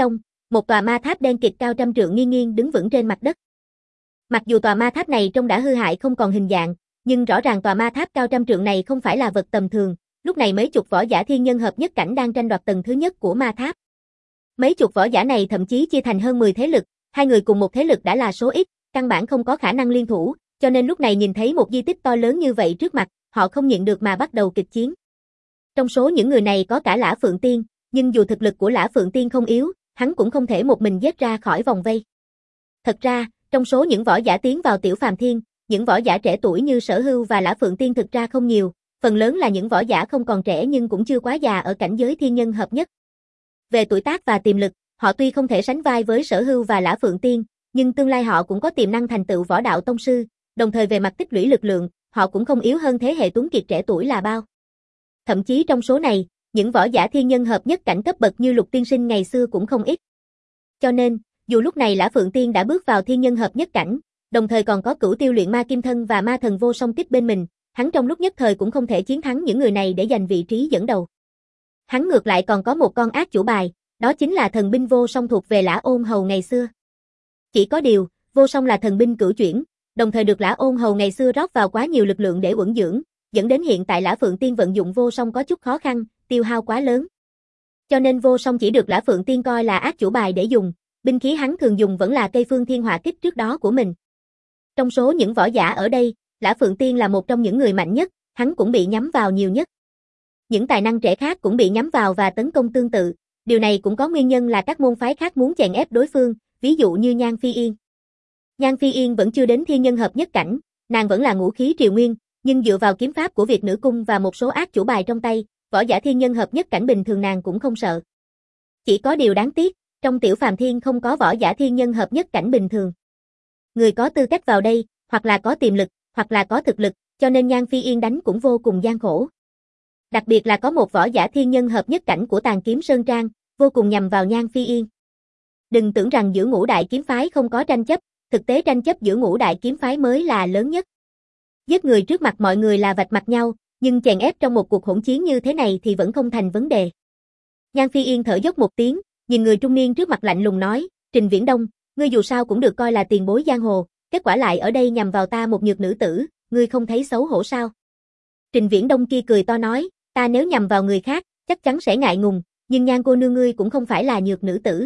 Một tòa ma tháp đen kịt cao trăm trượng nghiêng nghiêng đứng vững trên mặt đất. Mặc dù tòa ma tháp này trông đã hư hại không còn hình dạng, nhưng rõ ràng tòa ma tháp cao trăm trượng này không phải là vật tầm thường, lúc này mấy chục võ giả thiên nhân hợp nhất cảnh đang tranh đoạt tầng thứ nhất của ma tháp. Mấy chục võ giả này thậm chí chia thành hơn mười thế lực, hai người cùng một thế lực đã là số ít, căn bản không có khả năng liên thủ, cho nên lúc này nhìn thấy một di tích to lớn như vậy trước mặt, họ không nhịn được mà bắt đầu kịch chiến. Trong số những người này có cả Lã Phượng Tiên, nhưng dù thực lực của Lã Phượng Tiên không yếu, hắn cũng không thể một mình giết ra khỏi vòng vây. Thật ra, trong số những võ giả tiến vào Tiểu Phàm Thiên, những võ giả trẻ tuổi như Sở Hưu và Lã Phượng Tiên thực ra không nhiều, phần lớn là những võ giả không còn trẻ nhưng cũng chưa quá già ở cảnh giới thiên nhân hợp nhất. Về tuổi tác và tiềm lực, họ tuy không thể sánh vai với Sở Hưu và Lã Phượng Tiên, nhưng tương lai họ cũng có tiềm năng thành tựu võ đạo tông sư, đồng thời về mặt tích lũy lực lượng, họ cũng không yếu hơn thế hệ tuấn kiệt trẻ tuổi là bao. Thậm chí trong số này, những võ giả thiên nhân hợp nhất cảnh cấp bậc như Lục Tiên Sinh ngày xưa cũng không ít. Cho nên, dù lúc này Lã Phượng Tiên đã bước vào thiên nhân hợp nhất cảnh, đồng thời còn có Cửu Tiêu luyện ma kim thân và ma thần vô song kích bên mình, hắn trong lúc nhất thời cũng không thể chiến thắng những người này để giành vị trí dẫn đầu. Hắn ngược lại còn có một con ác chủ bài, đó chính là thần binh vô song thuộc về Lã Ôn Hầu ngày xưa. Chỉ có điều, vô song là thần binh cửu chuyển, đồng thời được Lã Ôn Hầu ngày xưa rót vào quá nhiều lực lượng để uẩn dưỡng, dẫn đến hiện tại Lã Phượng Tiên vận dụng vô song có chút khó khăn, tiêu hao quá lớn. Cho nên vô song chỉ được Lã Phượng Tiên coi là ác chủ bài để dùng, binh khí hắn thường dùng vẫn là cây Phương Thiên Hỏa Kích trước đó của mình. Trong số những võ giả ở đây, Lã Phượng Tiên là một trong những người mạnh nhất, hắn cũng bị nhắm vào nhiều nhất. Những tài năng trẻ khác cũng bị nhắm vào và tấn công tương tự, điều này cũng có nguyên nhân là các môn phái khác muốn chèn ép đối phương, ví dụ như Nhan Phi Yên. Nhan Phi Yên vẫn chưa đến thiên nhân hợp nhất cảnh, nàng vẫn là ngũ khí triều nguyên, nhưng dựa vào kiếm pháp của Việt Nữ Cung và một số ác chủ bài trong tay, võ giả thiên nhân hợp nhất cảnh bình thường nàng cũng không sợ. Chỉ có điều đáng tiếc, trong Tiểu Phàm Thiên không có võ giả thiên nhân hợp nhất cảnh bình thường. Người có tư cách vào đây, hoặc là có tiềm lực, hoặc là có thực lực, cho nên Nhan Phi Yên đánh cũng vô cùng gian khổ. Đặc biệt là có một võ giả thiên nhân hợp nhất cảnh của Tàn Kiếm Sơn Trang, vô cùng nhằm vào Nhan Phi Yên. Đừng tưởng rằng giữa ngũ đại kiếm phái không có tranh chấp, thực tế tranh chấp giữa ngũ đại kiếm phái mới là lớn nhất. Giết người trước mặt mọi người là vạch mặt nhau, nhưng chèn ép trong một cuộc hỗn chiến như thế này thì vẫn không thành vấn đề. Nhan Phi Yên thở dốc một tiếng, nhìn người trung niên trước mặt lạnh lùng nói, Trình Viễn Đông, ngươi dù sao cũng được coi là tiền bối giang hồ, kết quả lại ở đây nhằm vào ta một nhược nữ tử, ngươi không thấy xấu hổ sao? Trình Viễn Đông kia cười to nói, ta nếu nhằm vào người khác, chắc chắn sẽ ngại ngùng, nhưng Nhan cô nương ngươi cũng không phải là nhược nữ tử.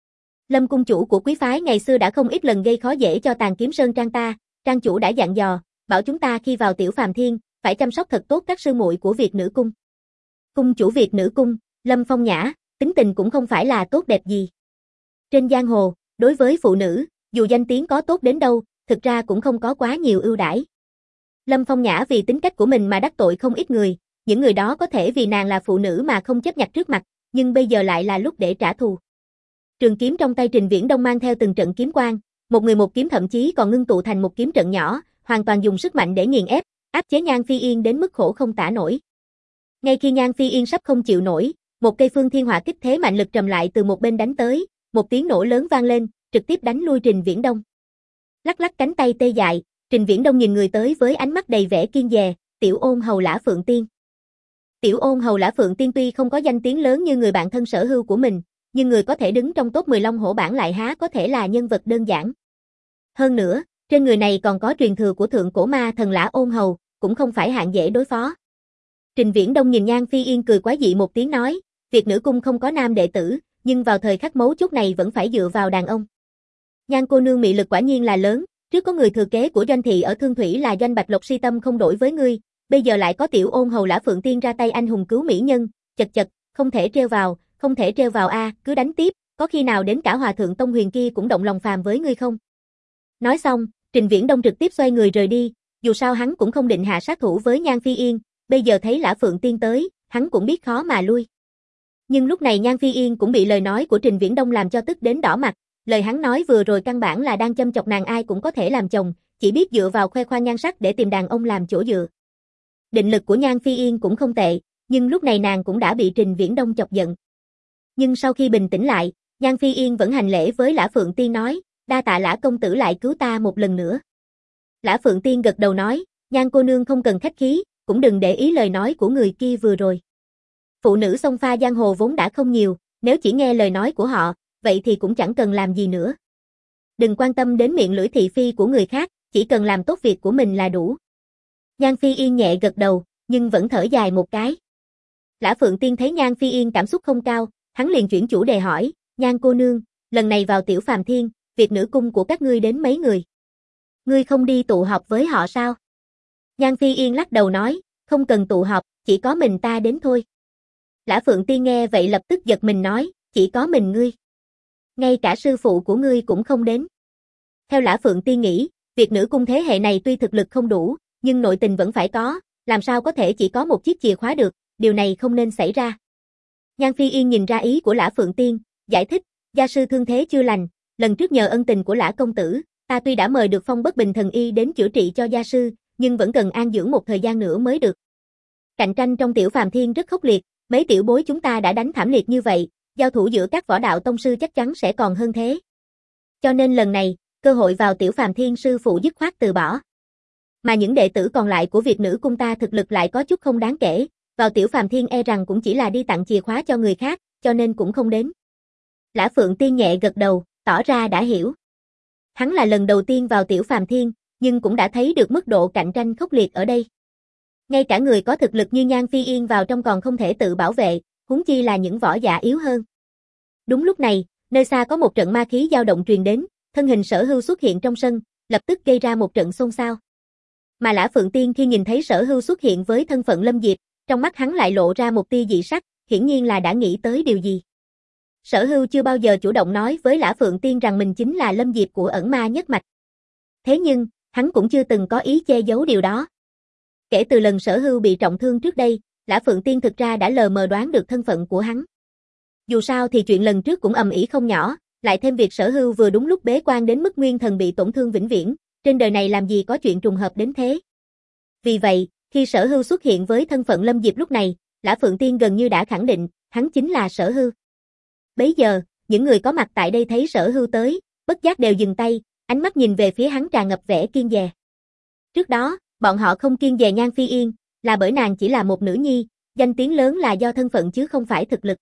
Lâm cung chủ của quý phái ngày xưa đã không ít lần gây khó dễ cho Tàn Kiếm Sơn Trang ta, trang chủ đã dặn dò, bảo chúng ta khi vào Tiểu Phàm Thiên, phải chăm sóc thật tốt các sư muội của Việt Nữ Cung. Cung chủ Việt Nữ Cung, Lâm Phong Nhã, tính tình cũng không phải là tốt đẹp gì. Trên giang hồ, đối với phụ nữ, dù danh tiếng có tốt đến đâu, thực ra cũng không có quá nhiều ưu đãi. Lâm Phong Nhã vì tính cách của mình mà đắc tội không ít người, những người đó có thể vì nàng là phụ nữ mà không chấp nhặt trước mặt, nhưng bây giờ lại là lúc để trả thù. Trường kiếm trong tay Trình Viễn Đông mang theo từng trận kiếm quang, một người một kiếm thậm chí còn ngưng tụ thành một kiếm trận nhỏ, hoàn toàn dùng sức mạnh để nghiền ép, áp chế Nhan Phi Yên đến mức khổ không tả nổi. Ngay khi Nhan Phi Yên sắp không chịu nổi, một cây Phương Thiên Hỏa Kích thế mạnh lực trầm lại từ một bên đánh tới, một tiếng nổ lớn vang lên, trực tiếp đánh lui Trình Viễn Đông. Lắc lắc cánh tay tê dại, Trình Viễn Đông nhìn người tới với ánh mắt đầy vẻ kiên dè, Tiểu Ôn Hầu Lã Phượng Tiên. Tiểu Ôn Hầu Lã Phượng Tiên tuy không có danh tiếng lớn như người bạn thân Sở Hưu của mình, nhưng người có thể đứng trong top mười Long Hổ bảng lại há có thể là nhân vật đơn giản. Hơn nữa, trên người này còn có truyền thừa của thượng cổ ma thần Lã Ôn Hầu, cũng không phải hạng dễ đối phó. Trình Viễn Đông nhìn Nhan Phi Yên cười quái dị một tiếng nói, Việt Nữ Cung không có nam đệ tử, nhưng vào thời khắc mấu chốt này vẫn phải dựa vào đàn ông. Nhan cô nương mị lực quả nhiên là lớn, trước có người thừa kế của Doanh thị ở Thương Thủy là Doanh Bạch Lộc si tâm không đổi với ngươi, bây giờ lại có Tiểu Ôn Hầu Lã Phượng Tiên ra tay anh hùng cứu mỹ nhân, chật chật, không thể trêu vào, không thể trêu vào a, à, cứ đánh tiếp, có khi nào đến cả Hòa thượng Tông Huyền kia cũng động lòng phàm với ngươi không? Nói xong, Trình Viễn Đông trực tiếp xoay người rời đi, dù sao hắn cũng không định hạ sát thủ với Nhan Phi Yên, bây giờ thấy Lã Phượng Tiên tới, hắn cũng biết khó mà lui. Nhưng lúc này Nhan Phi Yên cũng bị lời nói của Trình Viễn Đông làm cho tức đến đỏ mặt, lời hắn nói vừa rồi căn bản là đang châm chọc nàng ai cũng có thể làm chồng, chỉ biết dựa vào khoe khoang nhan sắc để tìm đàn ông làm chỗ dựa. Định lực của Nhan Phi Yên cũng không tệ, nhưng lúc này nàng cũng đã bị Trình Viễn Đông chọc giận. Nhưng sau khi bình tĩnh lại, Nhan Phi Yên vẫn hành lễ với Lã Phượng Tiên nói, đa tạ Lã công tử lại cứu ta một lần nữa. Lã Phượng Tiên gật đầu nói, Nhan cô nương không cần khách khí, cũng đừng để ý lời nói của người kia vừa rồi. Phụ nữ xông pha giang hồ vốn đã không nhiều, nếu chỉ nghe lời nói của họ, vậy thì cũng chẳng cần làm gì nữa. Đừng quan tâm đến miệng lưỡi thị phi của người khác, chỉ cần làm tốt việc của mình là đủ. Nhan Phi Yên nhẹ gật đầu, nhưng vẫn thở dài một cái. Lã Phượng Tiên thấy Nhan Phi Yên cảm xúc không cao, hắn liền chuyển chủ đề hỏi, Nhan cô nương, lần này vào Tiểu Phàm Thiên, việc nữ cung của các ngươi đến mấy người? Ngươi không đi tụ họp với họ sao? Nhan Phi Yên lắc đầu nói, không cần tụ họp, chỉ có mình ta đến thôi. Lã Phượng Tiên nghe vậy lập tức giật mình nói, chỉ có mình ngươi. Ngay cả sư phụ của ngươi cũng không đến. Theo Lã Phượng Tiên nghĩ, việc nữ cung thế hệ này tuy thực lực không đủ, nhưng nội tình vẫn phải có, làm sao có thể chỉ có một chiếc chìa khóa được, điều này không nên xảy ra. Nhan Phi Yên nhìn ra ý của Lã Phượng Tiên, giải thích, gia sư thương thế chưa lành, lần trước nhờ ân tình của Lã công tử, ta tuy đã mời được Phong Bất Bình thần y đến chữa trị cho gia sư, nhưng vẫn cần an dưỡng một thời gian nữa mới được. Cạnh tranh trong Tiểu Phàm Thiên rất khốc liệt, mấy tiểu bối chúng ta đã đánh thảm liệt như vậy, giao thủ giữa các võ đạo tông sư chắc chắn sẽ còn hơn thế. Cho nên lần này, cơ hội vào Tiểu Phàm Thiên sư phụ dứt khoát từ bỏ. Mà những đệ tử còn lại của Việt nữ cung ta thực lực lại có chút không đáng kể, vào Tiểu Phàm Thiên e rằng cũng chỉ là đi tặng chìa khóa cho người khác, cho nên cũng không đến. Lã Phượng Tiên nhẹ gật đầu, tỏ ra đã hiểu. Hắn là lần đầu tiên vào Tiểu Phàm Thiên, nhưng cũng đã thấy được mức độ cạnh tranh khốc liệt ở đây. Ngay cả người có thực lực như Nhan Phi Yên vào trong còn không thể tự bảo vệ, huống chi là những võ giả yếu hơn. Đúng lúc này, nơi xa có một trận ma khí dao động truyền đến, thân hình Sở Hưu xuất hiện trong sân, lập tức gây ra một trận xôn xao. Mà Lã Phượng Tiên khi nhìn thấy Sở Hưu xuất hiện với thân phận Lâm Diệp, trong mắt hắn lại lộ ra một tia dị sắc, hiển nhiên là đã nghĩ tới điều gì. Sở Hưu chưa bao giờ chủ động nói với Lã Phượng Tiên rằng mình chính là Lâm Diệp của ẩn ma nhất mạch. Thế nhưng, hắn cũng chưa từng có ý che giấu điều đó. Kể từ lần Sở Hưu bị trọng thương trước đây, Lã Phượng Tiên thực ra đã lờ mờ đoán được thân phận của hắn. Dù sao thì chuyện lần trước cũng ầm ĩ không nhỏ, lại thêm việc Sở Hưu vừa đúng lúc bế quan đến mức nguyên thần bị tổn thương vĩnh viễn, trên đời này làm gì có chuyện trùng hợp đến thế. Vì vậy, khi Sở Hưu xuất hiện với thân phận Lâm Diệp lúc này, Lã Phượng Tiên gần như đã khẳng định, hắn chính là Sở Hưu. Bấy giờ, những người có mặt tại đây thấy Sở Hưu tới, bất giác đều dừng tay, ánh mắt nhìn về phía hắn tràn ngập vẻ kiêng dè. Trước đó, bọn họ không kiêng dè Nhan Phi Yên, là bởi nàng chỉ là một nữ nhi, danh tiếng lớn là do thân phận chứ không phải thực lực.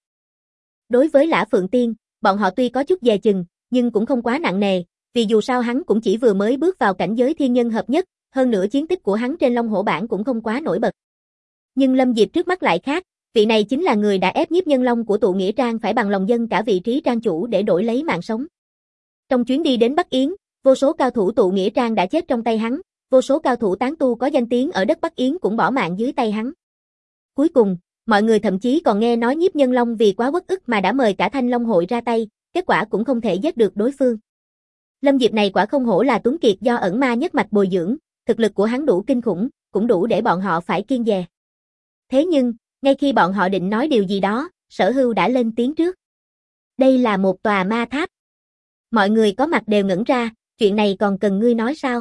Đối với Lã Phượng Tiên, bọn họ tuy có chút dè chừng, nhưng cũng không quá nặng nề, vì dù sao hắn cũng chỉ vừa mới bước vào cảnh giới thiên nhân hợp nhất, hơn nữa chiến tích của hắn trên Long Hổ bảng cũng không quá nổi bật. Nhưng Lâm Diệp trước mắt lại khác, vị này chính là người đã ép Nhiếp Nhân Long của tụ nghĩa trang phải bằng lòng dâng cả vị trí trang chủ để đổi lấy mạng sống. Trong chuyến đi đến Bắc Yến, vô số cao thủ tụ nghĩa trang đã chết trong tay hắn, vô số cao thủ tán tu có danh tiếng ở đất Bắc Yến cũng bỏ mạng dưới tay hắn. Cuối cùng, mọi người thậm chí còn nghe nói Nhiếp Nhân Long vì quá uất ức mà đã mời cả Thanh Long hội ra tay, kết quả cũng không thể giết được đối phương. Lâm Diệp này quả không hổ là tuấn kiệt do ẩn ma nhất mạch bồi dưỡng, thực lực của hắn đủ kinh khủng, cũng đủ để bọn họ phải kiêng dè. Thế nhưng, ngay khi bọn họ định nói điều gì đó, Sở Hưu đã lên tiếng trước. Đây là một tòa ma tháp. Mọi người có mặt đều ngẩn ra, chuyện này còn cần ngươi nói sao?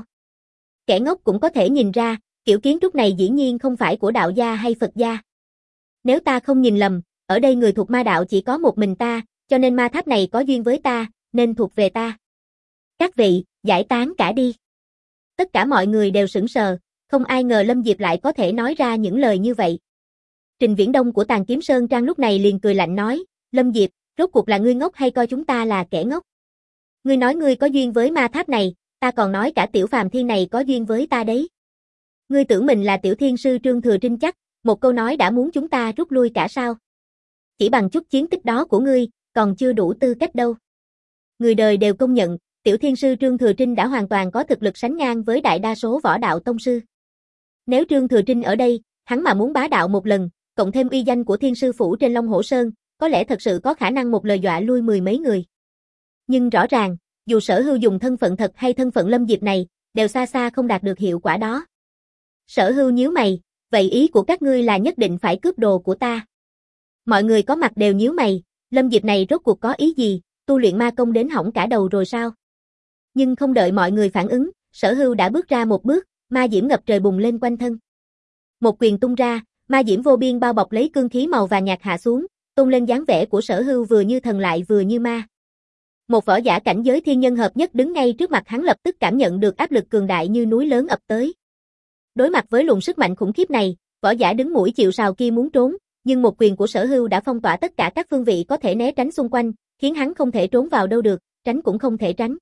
Kẻ ngốc cũng có thể nhìn ra, kiểu kiến trúc này dĩ nhiên không phải của đạo gia hay Phật gia. Nếu ta không nhìn lầm, ở đây người thuộc ma đạo chỉ có một mình ta, cho nên ma tháp này có duyên với ta, nên thuộc về ta. Các vị, giải tán cả đi. Tất cả mọi người đều sững sờ, không ai ngờ Lâm Diệp lại có thể nói ra những lời như vậy. Trình Viễn Đông của Tàng Kiếm Sơn Trang lúc này liền cười lạnh nói, Lâm Diệp, rốt cuộc là ngươi ngốc hay coi chúng ta là kẻ ngốc? Ngươi nói ngươi có duyên với ma tháp này, ta còn nói cả Tiểu Phàm Thiên này có duyên với ta đấy. Ngươi tưởng mình là tiểu thiên sư Trương Thừa Trinh chắc, một câu nói đã muốn chúng ta rút lui cả sao? Chỉ bằng chút chiến tích đó của ngươi, còn chưa đủ tư cách đâu. Người đời đều công nhận, tiểu thiên sư Trương Thừa Trinh đã hoàn toàn có thực lực sánh ngang với đại đa số võ đạo tông sư. Nếu Trương Thừa Trinh ở đây, hắn mà muốn bá đạo một lần, cộng thêm uy danh của thiên sư phủ trên Long Hổ Sơn, có lẽ thật sự có khả năng một lời dọa lui mười mấy người. Nhưng rõ ràng, dù Sở Hưu dùng thân phận thật hay thân phận Lâm Diệp này, đều xa xa không đạt được hiệu quả đó. Sở Hưu nhíu mày, vậy ý của các ngươi là nhất định phải cướp đồ của ta. Mọi người có mặt đều nhíu mày, Lâm Diệp này rốt cuộc có ý gì, tu luyện ma công đến hỏng cả đầu rồi sao? Nhưng không đợi mọi người phản ứng, Sở Hưu đã bước ra một bước, ma diễm ngập trời bùng lên quanh thân. Một quyền tung ra, ma diễm vô biên bao bọc lấy cương khí màu vàng nhạt hạ xuống, tung lên dáng vẻ của Sở Hưu vừa như thần lại vừa như ma. Một võ giả cảnh giới thiên nhân hợp nhất đứng ngay trước mặt hắn lập tức cảm nhận được áp lực cường đại như núi lớn ập tới. Đối mặt với luồng sức mạnh khủng khiếp này, võ giả đứng mũi chịu sào kia muốn trốn, nhưng một quyền của Sở Hưu đã phong tỏa tất cả các phương vị có thể né tránh xung quanh, khiến hắn không thể trốn vào đâu được, tránh cũng không thể tránh.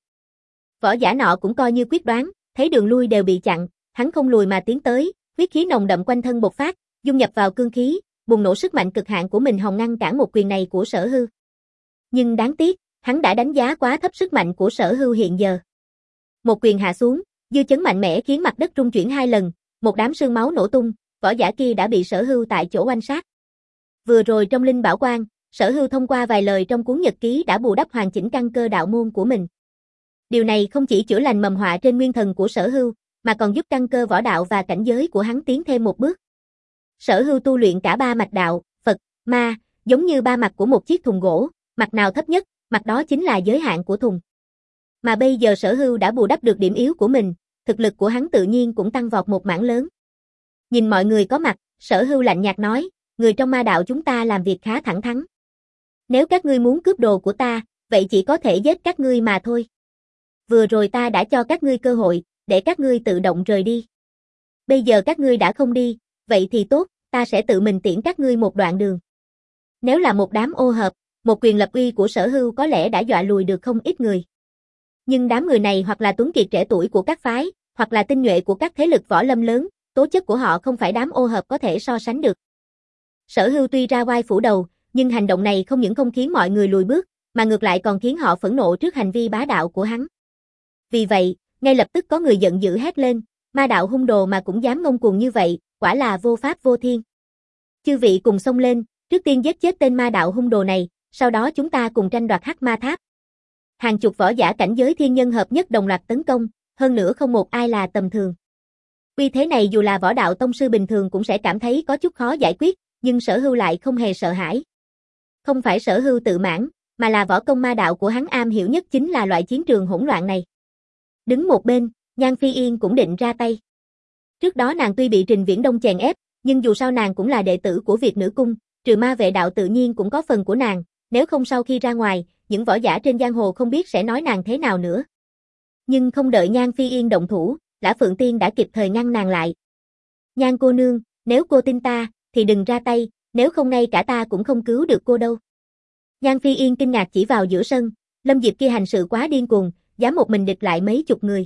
Võ giả nọ cũng coi như quyết đoán, thấy đường lui đều bị chặn, hắn không lùi mà tiến tới, huyết khí nồng đậm quanh thân bộc phát, dung nhập vào cương khí, bùng nổ sức mạnh cực hạn của mình hòng ngăn cản một quyền này của Sở Hưu. Nhưng đáng tiếc, hắn đã đánh giá quá thấp sức mạnh của Sở Hưu hiện giờ. Một quyền hạ xuống, dư chấn mạnh mẽ khiến mặt đất rung chuyển hai lần, một đám sương máu nổ tung, võ giả kia đã bị Sở Hưu tại chỗ oanh sát. Vừa rồi trong Linh Bảo Quang, Sở Hưu thông qua vài lời trong cuốn nhật ký đã bù đắp hoàn chỉnh căn cơ đạo môn của mình. Điều này không chỉ chữa lành mầm họa trên nguyên thần của Sở Hưu, mà còn giúp căn cơ võ đạo và cảnh giới của hắn tiến thêm một bước. Sở Hưu tu luyện cả ba mạch đạo, Phật, Ma, giống như ba mặt của một chiếc thùng gỗ, mặt nào thấp nhất, mặt đó chính là giới hạn của thùng. Mà bây giờ Sở Hưu đã bù đắp được điểm yếu của mình, thực lực của hắn tự nhiên cũng tăng vọt một mảng lớn. Nhìn mọi người có mặt, Sở Hưu lạnh nhạt nói, người trong ma đạo chúng ta làm việc khá thẳng thắn. Nếu các ngươi muốn cướp đồ của ta, vậy chỉ có thể giết các ngươi mà thôi. Vừa rồi ta đã cho các ngươi cơ hội, để các ngươi tự động rời đi. Bây giờ các ngươi đã không đi, vậy thì tốt, ta sẽ tự mình tiễn các ngươi một đoạn đường. Nếu là một đám ô hợp, một quyền lập uy của Sở Hưu có lẽ đã dọa lùi được không ít người. Nhưng đám người này hoặc là tuấn kiệt trẻ tuổi của các phái, hoặc là tinh nhuệ của các thế lực võ lâm lớn, tố chất của họ không phải đám ô hợp có thể so sánh được. Sở Hưu tuy ra oai phủ đầu, nhưng hành động này không những không khiến mọi người lùi bước, mà ngược lại còn khiến họ phẫn nộ trước hành vi bá đạo của hắn. Vì vậy, ngay lập tức có người giận dữ hét lên, ma đạo hung đồ mà cũng dám ngông cuồng như vậy, quả là vô pháp vô thiên. Chư vị cùng xông lên, trước tiên giết chết tên ma đạo hung đồ này, sau đó chúng ta cùng tranh đoạt Hắc Ma Tháp. Hàng chục võ giả cảnh giới thiên nhân hợp nhất đồng loạt tấn công, hơn nữa không một ai là tầm thường. Uy thế này dù là võ đạo tông sư bình thường cũng sẽ cảm thấy có chút khó giải quyết, nhưng Sở Hưu lại không hề sợ hãi. Không phải Sở Hưu tự mãn, mà là võ công ma đạo của hắn am hiểu nhất chính là loại chiến trường hỗn loạn này. Đứng một bên, Nhan Phi Yên cũng định ra tay. Trước đó nàng tuy bị Trình Viễn Đông chèn ép, nhưng dù sao nàng cũng là đệ tử của Việt Nữ Cung, trừ ma vệ đạo tự nhiên cũng có phần của nàng, nếu không sau khi ra ngoài, những võ giả trên giang hồ không biết sẽ nói nàng thế nào nữa. Nhưng không đợi Nhan Phi Yên động thủ, Lã Phượng Tiên đã kịp thời ngăn nàng lại. Nhan cô nương, nếu cô tin ta, thì đừng ra tay, nếu không ngay cả ta cũng không cứu được cô đâu. Nhan Phi Yên kinh ngạc chỉ vào giữa sân, Lâm Diệp kia hành sự quá điên cuồng, dám một mình địch lại mấy chục người.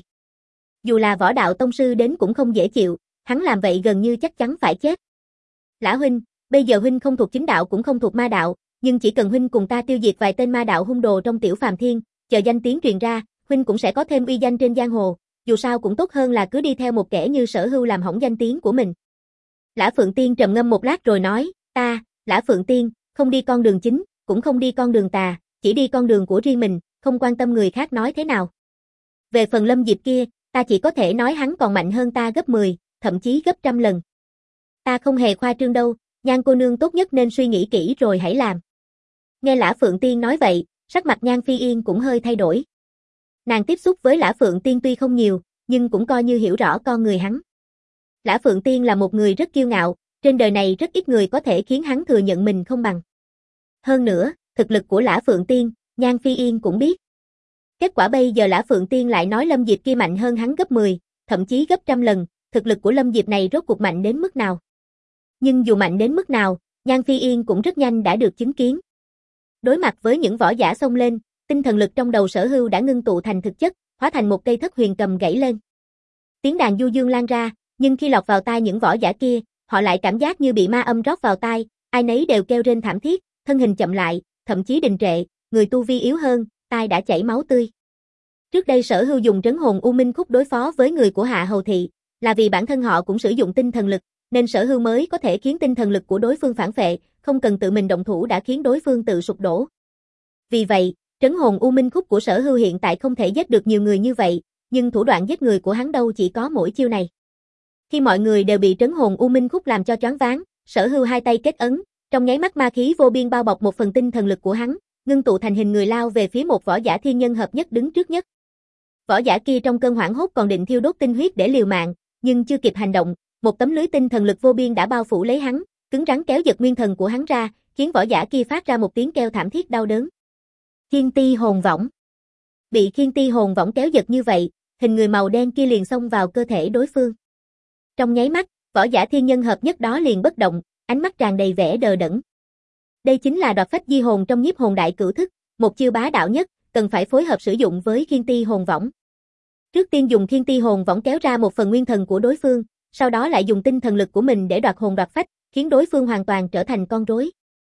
Dù là võ đạo tông sư đến cũng không dễ chịu, hắn làm vậy gần như chắc chắn phải chết. Lã huynh, bây giờ huynh không thuộc chính đạo cũng không thuộc ma đạo, nhưng chỉ cần huynh cùng ta tiêu diệt vài tên ma đạo hung đồ trong Tiểu Phàm Thiên, chờ danh tiếng truyền ra, huynh cũng sẽ có thêm uy danh trên giang hồ, dù sao cũng tốt hơn là cứ đi theo một kẻ như Sở Hưu làm hỏng danh tiếng của mình. Lã Phượng Tiên trầm ngâm một lát rồi nói, ta, Lã Phượng Tiên, không đi con đường chính, cũng không đi con đường tà, chỉ đi con đường của riêng mình, không quan tâm người khác nói thế nào. Về phần Lâm Diệp kia, ta chỉ có thể nói hắn còn mạnh hơn ta gấp mười, thậm chí gấp trăm lần. Ta không hề khoa trương đâu, Nhan cô nương tốt nhất nên suy nghĩ kỹ rồi hãy làm. Nghe Lã Phượng Tiên nói vậy, sắc mặt Nhan Phi Yên cũng hơi thay đổi. Nàng tiếp xúc với Lã Phượng Tiên tuy không nhiều, nhưng cũng coi như hiểu rõ con người hắn. Lã Phượng Tiên là một người rất kiêu ngạo, trên đời này rất ít người có thể khiến hắn thừa nhận mình không bằng. Hơn nữa, thực lực của Lã Phượng Tiên, Nhan Phi Yên cũng biết. Kết quả bây giờ Lã Phượng Tiên lại nói Lâm Diệp kia mạnh hơn hắn gấp mười, thậm chí gấp trăm lần, thực lực của Lâm Diệp này rốt cuộc mạnh đến mức nào. Nhưng dù mạnh đến mức nào, Nhan Phi Yên cũng rất nhanh đã được chứng kiến. Đối mặt với những võ giả xông lên, tinh thần lực trong đầu Sở Hưu đã ngưng tụ thành thực chất, hóa thành một cây thất huyền cầm gãy lên. Tiếng đàn du dương lan ra, nhưng khi lọt vào tai những võ giả kia, họ lại cảm giác như bị ma âm rót vào tai, ai nấy đều kêu rên thảm thiết, thân hình chậm lại, thậm chí đình trệ, người tu vi yếu hơn, tai đã chảy máu tươi. Trước đây Sở Hưu dùng trấn hồn U Minh Khúc đối phó với người của Hạ Hầu Thị, là vì bản thân họ cũng sử dụng tinh thần lực, nên Sở Hưu mới có thể khiến tinh thần lực của đối phương phản phệ, không cần tự mình động thủ đã khiến đối phương tự sụp đổ. Vì vậy, trấn hồn U Minh Khúc của Sở Hưu hiện tại không thể giết được nhiều người như vậy, nhưng thủ đoạn giết người của hắn đâu chỉ có mỗi chiêu này. Khi mọi người đều bị trấn hồn U Minh Khúc làm cho choáng váng, Sở Hưu hai tay kết ấn, trong nháy mắt ma khí vô biên bao bọc một phần tinh thần lực của hắn, ngưng tụ thành hình người lao về phía một võ giả thiên nhân hợp nhất đứng trước nhất. Võ giả kia trong cơn hoảng hốt còn định thiêu đốt tinh huyết để liều mạng, nhưng chưa kịp hành động, một tấm lưới tinh thần lực vô biên đã bao phủ lấy hắn, cứng rắn kéo giật nguyên thần của hắn ra, khiến võ giả kia phát ra một tiếng kêu thảm thiết đau đớn. Khiên ti hồn võng. Bị khiên ti hồn võng kéo giật như vậy, hình người màu đen kia liền xông vào cơ thể đối phương. Trong nháy mắt, võ giả thiên nhân hợp nhất đó liền bất động, ánh mắt tràn đầy vẻ đờ đẫn. Đây chính là đoạt phách di hồn trong nhiếp hồn đại cửu thức, Một chiêu bá đạo nhất, cần phải phối hợp sử dụng với Khiên Ti Hồn Võng. Trước tiên dùng Khiên Ti Hồn Võng kéo ra một phần nguyên thần của đối phương, sau đó lại dùng tinh thần lực của mình để đoạt hồn đoạt phách, khiến đối phương hoàn toàn trở thành con rối.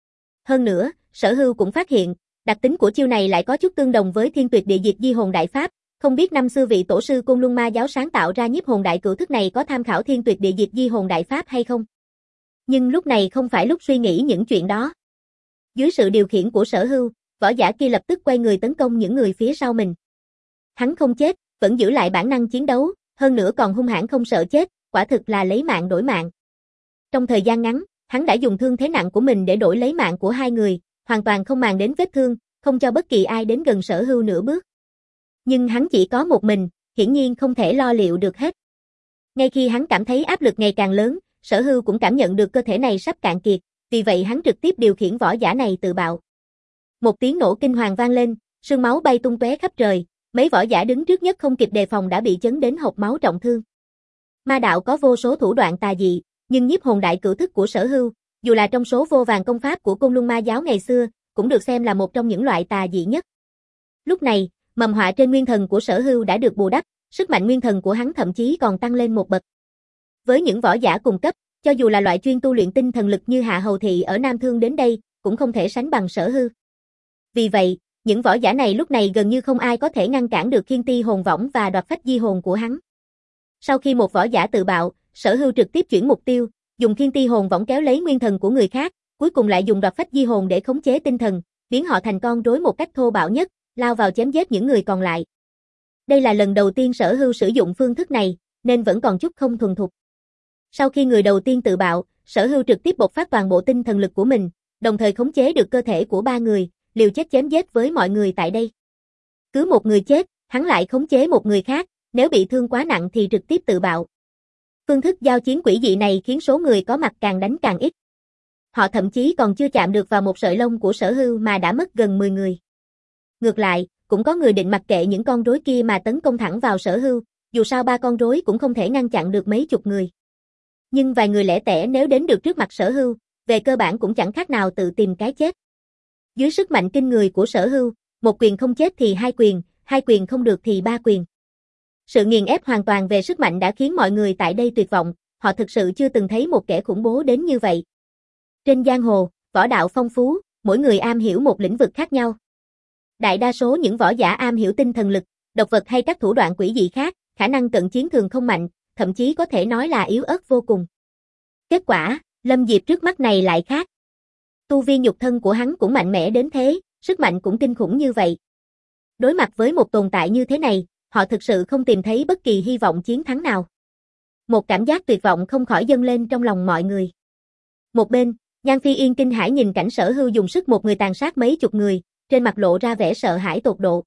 Hơn nữa, Sở Hưu cũng phát hiện, đặc tính của chiêu này lại có chút tương đồng với Thiên Tuyệt Địa Diệt Di Hồn Đại Pháp, không biết năm xưa vị tổ sư Côn Luân Ma giáo sáng tạo ra nhiếp hồn đại cửu thức này có tham khảo Thiên Tuyệt Địa Diệt Di Hồn Đại Pháp hay không? Nhưng lúc này không phải lúc suy nghĩ những chuyện đó. Dưới sự điều khiển của Sở Hưu, võ giả kia lập tức quay người tấn công những người phía sau mình. Hắn không chết, vẫn giữ lại bản năng chiến đấu, hơn nữa còn hung hãn không sợ chết, quả thực là lấy mạng đổi mạng. Trong thời gian ngắn, hắn đã dùng thương thế nặng của mình để đổi lấy mạng của hai người, hoàn toàn không màng đến vết thương, không cho bất kỳ ai đến gần Sở Hưu nửa bước. Nhưng hắn chỉ có một mình, hiển nhiên không thể lo liệu được hết. Ngay khi hắn cảm thấy áp lực ngày càng lớn, Sở Hưu cũng cảm nhận được cơ thể này sắp cạn kiệt, vì vậy hắn trực tiếp điều khiển võ giả này tự bạo. Một tiếng nổ kinh hoàng vang lên, sương máu bay tung tóe khắp trời, mấy võ giả đứng trước nhất không kịp đề phòng đã bị chấn đến hộc máu trọng thương. Ma đạo có vô số thủ đoạn tà dị, nhưng nhiếp hồn đại cửu thức của Sở Hưu, dù là trong số vô vàn công pháp của Côn Luân Ma giáo ngày xưa, cũng được xem là một trong những loại tà dị nhất. Lúc này, mầm họa trên nguyên thần của Sở Hưu đã được bù đắp, sức mạnh nguyên thần của hắn thậm chí còn tăng lên một bậc. Với những võ giả cùng cấp, cho dù là loại chuyên tu luyện tinh thần lực như Hạ Hầu Thị ở Nam Thương đến đây, cũng không thể sánh bằng Sở Hưu. Vì vậy, những võ giả này lúc này gần như không ai có thể ngăn cản được Khiên Ti Hồn Võng và đoạt phách di hồn của hắn. Sau khi một võ giả tự bạo, Sở Hưu trực tiếp chuyển mục tiêu, dùng Khiên Ti Hồn Võng kéo lấy nguyên thần của người khác, cuối cùng lại dùng đoạt phách di hồn để khống chế tinh thần, biến họ thành con rối một cách thô bạo nhất, lao vào chém giết những người còn lại. Đây là lần đầu tiên Sở Hưu sử dụng phương thức này, nên vẫn còn chút không thuần thục. Sau khi người đầu tiên tự bạo, Sở Hưu trực tiếp bộc phát toàn bộ tinh thần lực của mình, đồng thời khống chế được cơ thể của ba người, liều chết chém giết với mọi người tại đây. Cứ một người chết, hắn lại khống chế một người khác, nếu bị thương quá nặng thì trực tiếp tự bạo. Phương thức giao chiến quỷ dị này khiến số người có mặt càng đánh càng ít. Họ thậm chí còn chưa chạm được vào một sợi lông của Sở Hưu mà đã mất gần mười người. Ngược lại, cũng có người định mặc kệ những con rối kia mà tấn công thẳng vào Sở Hưu, dù sao ba con rối cũng không thể ngăn chặn được mấy chục người. Nhưng vài người lẻ tẻ nếu đến được trước mặt Sở Hưu, về cơ bản cũng chẳng khác nào tự tìm cái chết. Dưới sức mạnh kinh người của Sở Hưu, một quyền không chết thì hai quyền, hai quyền không được thì ba quyền. Sự nghiền ép hoàn toàn về sức mạnh đã khiến mọi người tại đây tuyệt vọng, họ thực sự chưa từng thấy một kẻ khủng bố đến như vậy. Trên giang hồ, võ đạo phong phú, mỗi người am hiểu một lĩnh vực khác nhau. Đại đa số những võ giả am hiểu tinh thần lực, độc vật hay các thủ đoạn quỷ dị khác, khả năng cận chiến thường không mạnh, thậm chí có thể nói là yếu ớt vô cùng. Kết quả, Lâm Diệp trước mắt này lại khác. Tu vi nhục thân của hắn cũng mạnh mẽ đến thế, sức mạnh cũng kinh khủng như vậy. Đối mặt với một tồn tại như thế này, họ thực sự không tìm thấy bất kỳ hy vọng chiến thắng nào. Một cảm giác tuyệt vọng không khỏi dâng lên trong lòng mọi người. Một bên, Nhan Phi Yên kinh hãi nhìn cảnh Sở Hưu dùng sức một người tàn sát mấy chục người, trên mặt lộ ra vẻ sợ hãi tột độ.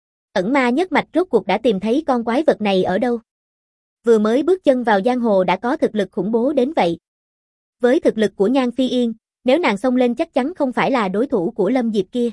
Ẩn ma nhất mạch rốt cuộc đã tìm thấy con quái vật này ở đâu? Vừa mới bước chân vào giang hồ đã có thực lực khủng bố đến vậy. Với thực lực của Nhan Phi Yên, nếu nàng xông lên chắc chắn không phải là đối thủ của Lâm Diệp kia.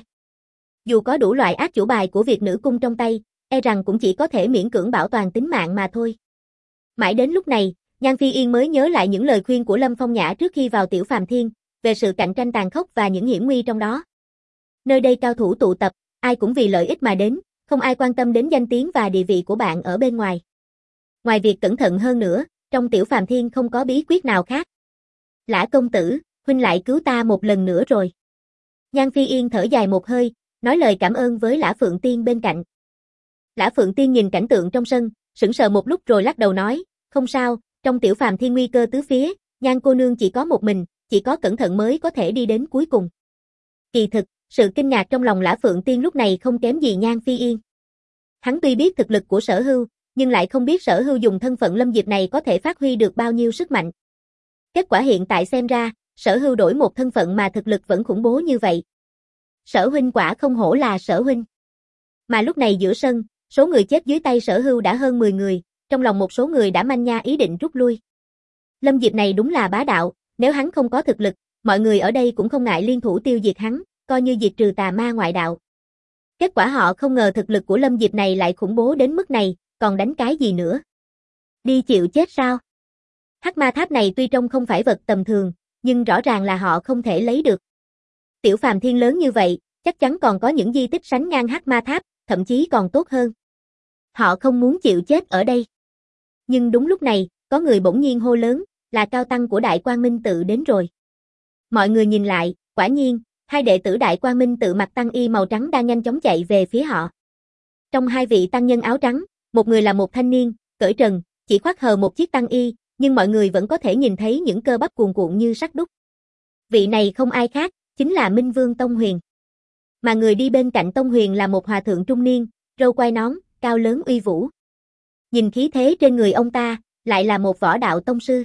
Dù có đủ loại át chủ bài của Việt nữ cung trong tay, e rằng cũng chỉ có thể miễn cưỡng bảo toàn tính mạng mà thôi. Mãi đến lúc này, Nhan Phi Yên mới nhớ lại những lời khuyên của Lâm Phong Nhã trước khi vào Tiểu Phàm Thiên, về sự cạnh tranh tàn khốc và những hiểm nguy trong đó. Nơi đây cao thủ tụ tập, ai cũng vì lợi ích mà đến, không ai quan tâm đến danh tiếng và địa vị của bạn ở bên ngoài. Ngoài việc cẩn thận hơn nữa, trong Tiểu Phàm Thiên không có bí quyết nào khác. Lã công tử, huynh lại cứu ta một lần nữa rồi. Nhan Phi Yên thở dài một hơi, nói lời cảm ơn với Lã Phượng Tiên bên cạnh. Lã Phượng Tiên nhìn cảnh tượng trong sân, sững sờ một lúc rồi lắc đầu nói, không sao, trong Tiểu Phàm Thiên nguy cơ tứ phía, Nhan cô nương chỉ có một mình, chỉ có cẩn thận mới có thể đi đến cuối cùng. Kỳ thực, sự kinh ngạc trong lòng Lã Phượng Tiên lúc này không kém gì Nhan Phi Yên. Hắn tuy biết thực lực của Sở Hưu, nhưng lại không biết Sở Hưu dùng thân phận Lâm Diệp này có thể phát huy được bao nhiêu sức mạnh. Kết quả hiện tại xem ra, Sở Hưu đổi một thân phận mà thực lực vẫn khủng bố như vậy. Sở huynh quả không hổ là Sở huynh. Mà lúc này giữa sân, số người chết dưới tay Sở Hưu đã hơn mười người, trong lòng một số người đã manh nha ý định rút lui. Lâm Diệp này đúng là bá đạo, nếu hắn không có thực lực, mọi người ở đây cũng không ngại liên thủ tiêu diệt hắn, coi như diệt trừ tà ma ngoại đạo. Kết quả họ không ngờ thực lực của Lâm Diệp này lại khủng bố đến mức này, còn đánh cái gì nữa? Đi chịu chết sao? Hắc ma tháp này tuy trông không phải vật tầm thường, nhưng rõ ràng là họ không thể lấy được. Tiểu Phàm Thiên lớn như vậy, chắc chắn còn có những di tích sánh ngang Hắc Ma Tháp, thậm chí còn tốt hơn. Họ không muốn chịu chết ở đây. Nhưng đúng lúc này, có người bỗng nhiên hô lớn, là cao tăng của Đại Quang Minh Tự đến rồi. Mọi người nhìn lại, quả nhiên, hai đệ tử Đại Quang Minh Tự mặc tăng y màu trắng đang nhanh chóng chạy về phía họ. Trong hai vị tăng nhân áo trắng, một người là một thanh niên, cởi trần, chỉ khoác hờ một chiếc tăng y, nhưng mọi người vẫn có thể nhìn thấy những cơ bắp cuồn cuộn như sắt đúc. Vị này không ai khác, chính là Minh Vương Tông Huyền. Mà người đi bên cạnh Tông Huyền là một hòa thượng trung niên, râu quai nón, cao lớn uy vũ. Nhìn khí thế trên người ông ta, lại là một võ đạo tông sư.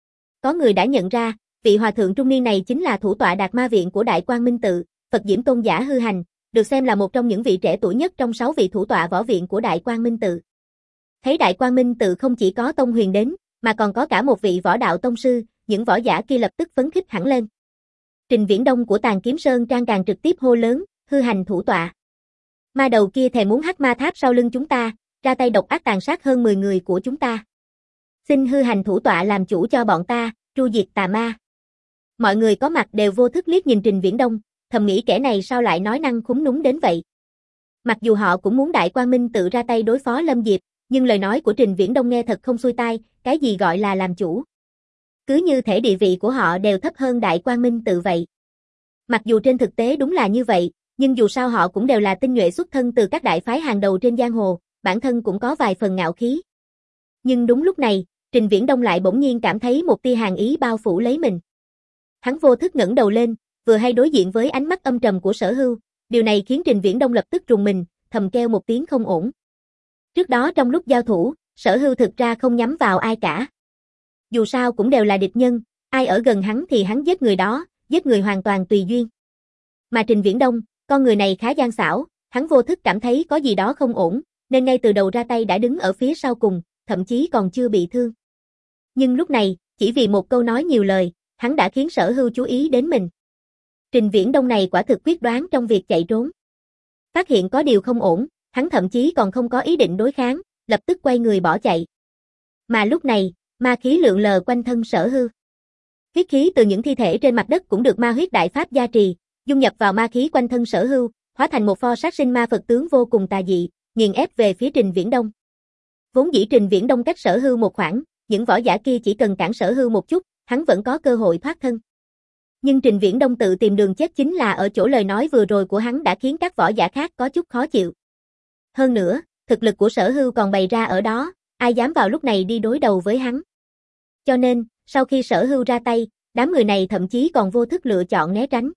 Có người đã nhận ra, vị hòa thượng trung niên này chính là thủ tọa Đạt Ma Viện của Đại Quang Minh Tự, Phật Diễm Tôn giả Hư Hành, được xem là một trong những vị trẻ tuổi nhất trong sáu vị thủ tọa võ viện của Đại Quang Minh Tự. Thấy Đại Quang Minh Tự không chỉ có Tông Huyền đến, mà còn có cả một vị võ đạo tông sư, những võ giả kia lập tức phấn khích hẳn lên. Trình Viễn Đông của Tàn Kiếm Sơn Trang càng trực tiếp hô lớn, Hư Hành thủ tọa. Ma đầu kia thề muốn Hắc Ma Tháp sau lưng chúng ta, ra tay độc ác tàn sát hơn mười người của chúng ta. Xin Hư Hành thủ tọa làm chủ cho bọn ta, tru diệt tà ma. Mọi người có mặt đều vô thức liếc nhìn Trình Viễn Đông, thầm nghĩ kẻ này sao lại nói năng khúm núm đến vậy. Mặc dù họ cũng muốn Đại Quang Minh Tự ra tay đối phó Lâm Diệp, nhưng lời nói của Trình Viễn Đông nghe thật không xuôi tai, cái gì gọi là làm chủ. Cứ như thể địa vị của họ đều thấp hơn Đại Quang Minh Tự vậy. Mặc dù trên thực tế đúng là như vậy, nhưng dù sao họ cũng đều là tinh nhuệ xuất thân từ các đại phái hàng đầu trên giang hồ, bản thân cũng có vài phần ngạo khí. Nhưng đúng lúc này, Trình Viễn Đông lại bỗng nhiên cảm thấy một tia hàn ý bao phủ lấy mình. Hắn vô thức ngẩng đầu lên, vừa hay đối diện với ánh mắt âm trầm của Sở Hưu, điều này khiến Trình Viễn Đông lập tức rùng mình, thầm kêu một tiếng không ổn. Trước đó trong lúc giao thủ, Sở Hưu thực ra không nhắm vào ai cả. Dù sao cũng đều là địch nhân, ai ở gần hắn thì hắn giết người đó, giết người hoàn toàn tùy duyên. Mà Trình Viễn Đông, con người này khá gian xảo, hắn vô thức cảm thấy có gì đó không ổn, nên ngay từ đầu ra tay đã đứng ở phía sau cùng, thậm chí còn chưa bị thương. Nhưng lúc này, chỉ vì một câu nói nhiều lời, hắn đã khiến Sở Hưu chú ý đến mình. Trình Viễn Đông này quả thực quyết đoán trong việc chạy trốn. Phát hiện có điều không ổn, hắn thậm chí còn không có ý định đối kháng, lập tức quay người bỏ chạy. Mà lúc này, ma khí lượn lờ quanh thân Sở Hưu. Huyết khí từ những thi thể trên mặt đất cũng được ma huyết đại pháp gia trì, dung nhập vào ma khí quanh thân Sở Hưu, hóa thành một pho sát sinh ma Phật tướng vô cùng tà dị, nghiền ép về phía Trình Viễn Đông. Vốn dĩ Trình Viễn Đông cách Sở Hưu một khoảng, những võ giả kia chỉ cần cản Sở Hưu một chút, hắn vẫn có cơ hội thoát thân. Nhưng Trình Viễn Đông tự tìm đường chết chính là ở chỗ lời nói vừa rồi của hắn đã khiến các võ giả khác có chút khó chịu. Hơn nữa, thực lực của Sở Hưu còn bày ra ở đó, ai dám vào lúc này đi đối đầu với hắn. Cho nên, sau khi Sở Hưu ra tay, đám người này thậm chí còn vô thức lựa chọn né tránh.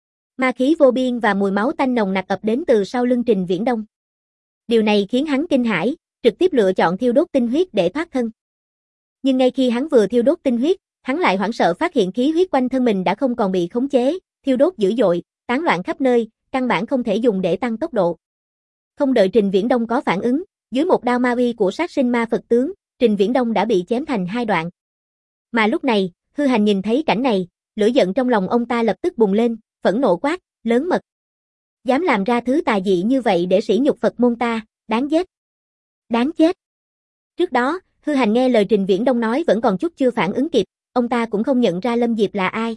Ma khí vô biên và mùi máu tanh nồng nặc ập đến từ sau lưng Trình Viễn Đông. Điều này khiến hắn kinh hãi, trực tiếp lựa chọn thiêu đốt tinh huyết để thoát thân. Nhưng ngay khi hắn vừa thiêu đốt tinh huyết, hắn lại hoảng sợ phát hiện khí huyết quanh thân mình đã không còn bị khống chế, thiêu đốt dữ dội, tán loạn khắp nơi, căn bản không thể dùng để tăng tốc độ. Không đợi Trình Viễn Đông có phản ứng, dưới một đao ma uy của sát sinh ma Phật tướng, Trình Viễn Đông đã bị chém thành hai đoạn. Mà lúc này, Hư Hành nhìn thấy cảnh này, lửa giận trong lòng ông ta lập tức bùng lên, phẫn nộ quát, lớn mật. Dám làm ra thứ tà dị như vậy để sỉ nhục Phật môn ta, đáng giết. Đáng chết. Trước đó, Hư Hành nghe lời Trình Viễn Đông nói vẫn còn chút chưa phản ứng kịp, ông ta cũng không nhận ra Lâm Diệp là ai.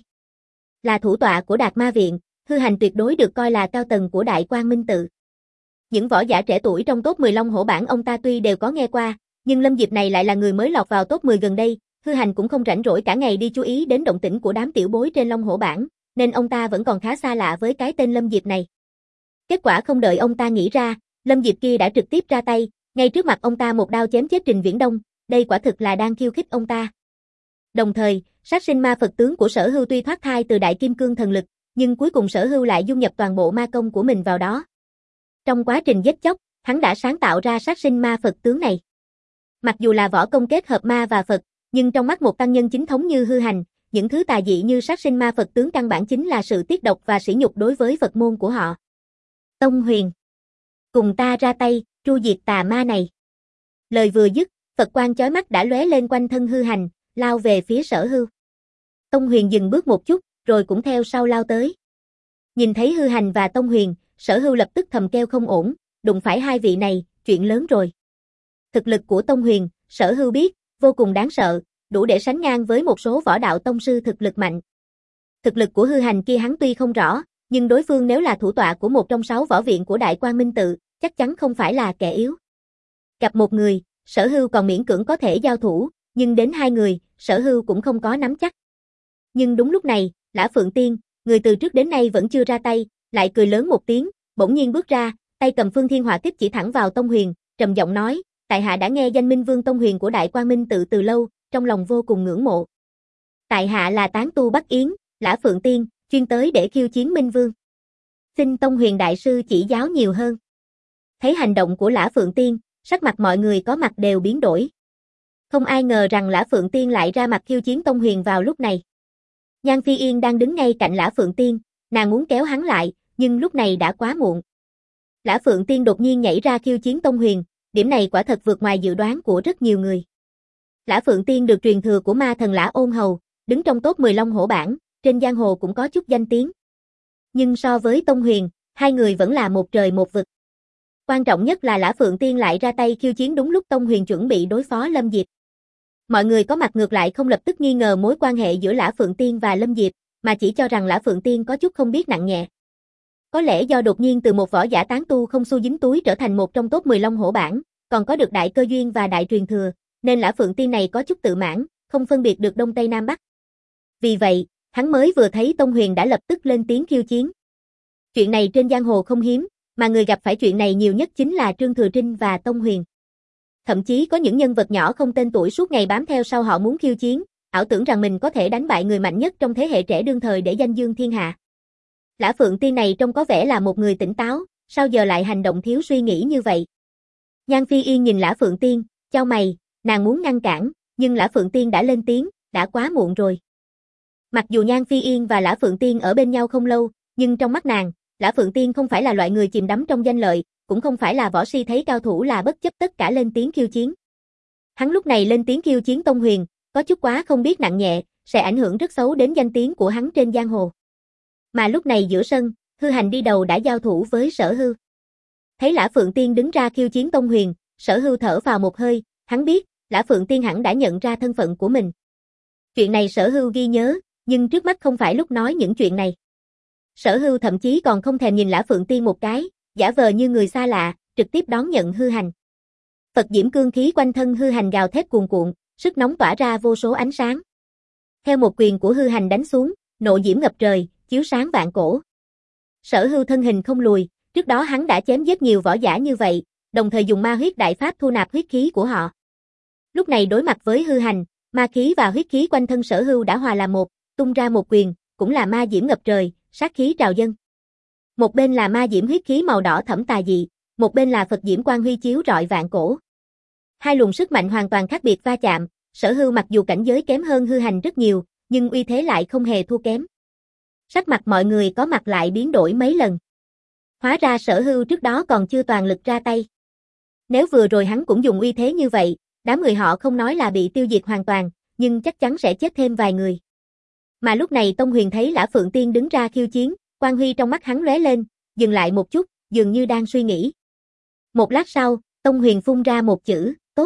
Là thủ tọa của Đạt Ma Viện, Hư Hành tuyệt đối được coi là cao tầng của Đại Quang Minh Tự. Những võ giả trẻ tuổi trong top mười Long Hổ bảng ông ta tuy đều có nghe qua, nhưng Lâm Diệp này lại là người mới lọt vào top mười gần đây, Hư Hành cũng không rảnh rỗi cả ngày đi chú ý đến động tĩnh của đám tiểu bối trên Long Hổ bảng, nên ông ta vẫn còn khá xa lạ với cái tên Lâm Diệp này. Kết quả không đợi ông ta nghĩ ra, Lâm Diệp kia đã trực tiếp ra tay, ngay trước mặt ông ta một đao chém chết Trình Viễn Đông, đây quả thực là đang khiêu khích ông ta. Đồng thời, sát sinh ma Phật tướng của Sở Hưu tuy thoát thai từ Đại Kim Cương thần lực, nhưng cuối cùng Sở Hưu lại dung nhập toàn bộ ma công của mình vào đó. Trong quá trình giết chóc, hắn đã sáng tạo ra sát sinh ma Phật tướng này. Mặc dù là võ công kết hợp ma và Phật, nhưng trong mắt một tăng nhân chính thống như Hư Hành, những thứ tà dị như sát sinh ma Phật tướng căn bản chính là sự tiết độc và sỉ nhục đối với Phật môn của họ. Tông Huyền, cùng ta ra tay, tru diệt tà ma này. Lời vừa dứt, Phật quang chói mắt đã lóe lên quanh thân Hư Hành, lao về phía Sở Hưu. Tông Huyền dừng bước một chút, rồi cũng theo sau lao tới. Nhìn thấy Hư Hành và Tông Huyền, Sở Hưu lập tức thầm kêu không ổn, đụng phải hai vị này, chuyện lớn rồi. Thực lực của Tông Huyền, Sở Hưu biết, vô cùng đáng sợ, đủ để sánh ngang với một số võ đạo tông sư thực lực mạnh. Thực lực của Hư Hành kia hắn tuy không rõ, nhưng đối phương nếu là thủ tọa của một trong sáu võ viện của Đại Quang Minh Tự, chắc chắn không phải là kẻ yếu. Gặp một người, Sở Hưu còn miễn cưỡng có thể giao thủ, nhưng đến hai người, Sở Hưu cũng không có nắm chắc. Nhưng đúng lúc này, Lã Phượng Tiên, người từ trước đến nay vẫn chưa ra tay, lại cười lớn một tiếng, bỗng nhiên bước ra, tay cầm Phương Thiên Hỏa Kích chỉ thẳng vào Tông Huyền, trầm giọng nói, tại hạ đã nghe danh Minh Vương Tông Huyền của Đại Quang Minh Tự từ lâu, trong lòng vô cùng ngưỡng mộ. Tại hạ là tán tu Bắc Yến, Lã Phượng Tiên, chuyên tới để khiêu chiến Minh Vương. Xin Tông Huyền đại sư chỉ giáo nhiều hơn. Thấy hành động của Lã Phượng Tiên, sắc mặt mọi người có mặt đều biến đổi. Không ai ngờ rằng Lã Phượng Tiên lại ra mặt khiêu chiến Tông Huyền vào lúc này. Nhan Phi Yên đang đứng ngay cạnh Lã Phượng Tiên, nàng muốn kéo hắn lại, nhưng lúc này đã quá muộn. Lã Phượng Tiên đột nhiên nhảy ra khiêu chiến Tông Huyền, điểm này quả thật vượt ngoài dự đoán của rất nhiều người. Lã Phượng Tiên được truyền thừa của ma thần Lã Ôn Hầu, đứng trong top mười Long Hổ bảng, trên giang hồ cũng có chút danh tiếng. Nhưng so với Tông Huyền, hai người vẫn là một trời một vực. Quan trọng nhất là Lã Phượng Tiên lại ra tay khiêu chiến đúng lúc Tông Huyền chuẩn bị đối phó Lâm Diệp. Mọi người có mặt ngược lại không lập tức nghi ngờ mối quan hệ giữa Lã Phượng Tiên và Lâm Diệp, mà chỉ cho rằng Lã Phượng Tiên có chút không biết nặng nhẹ. Có lẽ do đột nhiên từ một võ giả tán tu không xu dính túi trở thành một trong top mười Long Hổ bảng, còn có được đại cơ duyên và đại truyền thừa, nên Lã Phượng Tiên này có chút tự mãn, không phân biệt được Đông Tây Nam Bắc. Vì vậy, hắn mới vừa thấy Tông Huyền đã lập tức lên tiếng khiêu chiến. Chuyện này trên giang hồ không hiếm, mà người gặp phải chuyện này nhiều nhất chính là Trương Thừa Trinh và Tông Huyền. Thậm chí có những nhân vật nhỏ không tên tuổi suốt ngày bám theo sau họ muốn khiêu chiến, ảo tưởng rằng mình có thể đánh bại người mạnh nhất trong thế hệ trẻ đương thời để danh dương thiên hạ. Lã Phượng Tiên này trông có vẻ là một người tỉnh táo, sao giờ lại hành động thiếu suy nghĩ như vậy? Nhan Phi Yên nhìn Lã Phượng Tiên, chau mày, nàng muốn ngăn cản, nhưng Lã Phượng Tiên đã lên tiếng, đã quá muộn rồi. Mặc dù Nhan Phi Yên và Lã Phượng Tiên ở bên nhau không lâu, nhưng trong mắt nàng, Lã Phượng Tiên không phải là loại người chìm đắm trong danh lợi, cũng không phải là võ si thấy cao thủ là bất chấp tất cả lên tiếng khiêu chiến. Hắn lúc này lên tiếng khiêu chiến Tông Huyền, có chút quá không biết nặng nhẹ, sẽ ảnh hưởng rất xấu đến danh tiếng của hắn trên giang hồ. Mà lúc này giữa sân, Hư Hành đi đầu đã giao thủ với Sở Hưu. Thấy Lã Phượng Tiên đứng ra khiêu chiến Tông Huyền, Sở Hưu thở vào một hơi, hắn biết, Lã Phượng Tiên hẳn đã nhận ra thân phận của mình. Chuyện này Sở Hưu ghi nhớ, nhưng trước mắt không phải lúc nói những chuyện này. Sở Hưu thậm chí còn không thèm nhìn Lã Phượng Tiên một cái, giả vờ như người xa lạ, trực tiếp đón nhận Hư Hành. Phật diễm cương khí quanh thân Hư Hành gào thét cuồn cuộn, sức nóng tỏa ra vô số ánh sáng. Theo một quyền của Hư Hành đánh xuống, nộ diễm ngập trời, chiếu sáng vạn cổ. Sở Hưu thân hình không lùi, trước đó hắn đã chém giết nhiều võ giả như vậy, đồng thời dùng ma huyết đại pháp thu nạp huyết khí của họ. Lúc này đối mặt với Hư Hành, ma khí và huyết khí quanh thân Sở Hưu đã hòa làm một, tung ra một quyền, cũng là ma diễm ngập trời, sát khí trào dâng. Một bên là ma diễm huyết khí màu đỏ thẫm tà dị, một bên là Phật diễm quang huy chiếu rọi vạn cổ. Hai luồng sức mạnh hoàn toàn khác biệt va chạm, Sở Hưu mặc dù cảnh giới kém hơn Hư Hành rất nhiều, nhưng uy thế lại không hề thua kém. Sắc mặt mọi người có mặt lại biến đổi mấy lần. Hóa ra Sở Hưu trước đó còn chưa toàn lực ra tay. Nếu vừa rồi hắn cũng dùng uy thế như vậy, đám người họ không nói là bị tiêu diệt hoàn toàn, nhưng chắc chắn sẽ chết thêm vài người. Mà lúc này Tông Huyền thấy Lã Phượng Tiên đứng ra khiêu chiến, quang huy trong mắt hắn lóe lên, dừng lại một chút, dường như đang suy nghĩ. Một lát sau, Tông Huyền phun ra một chữ, tốt.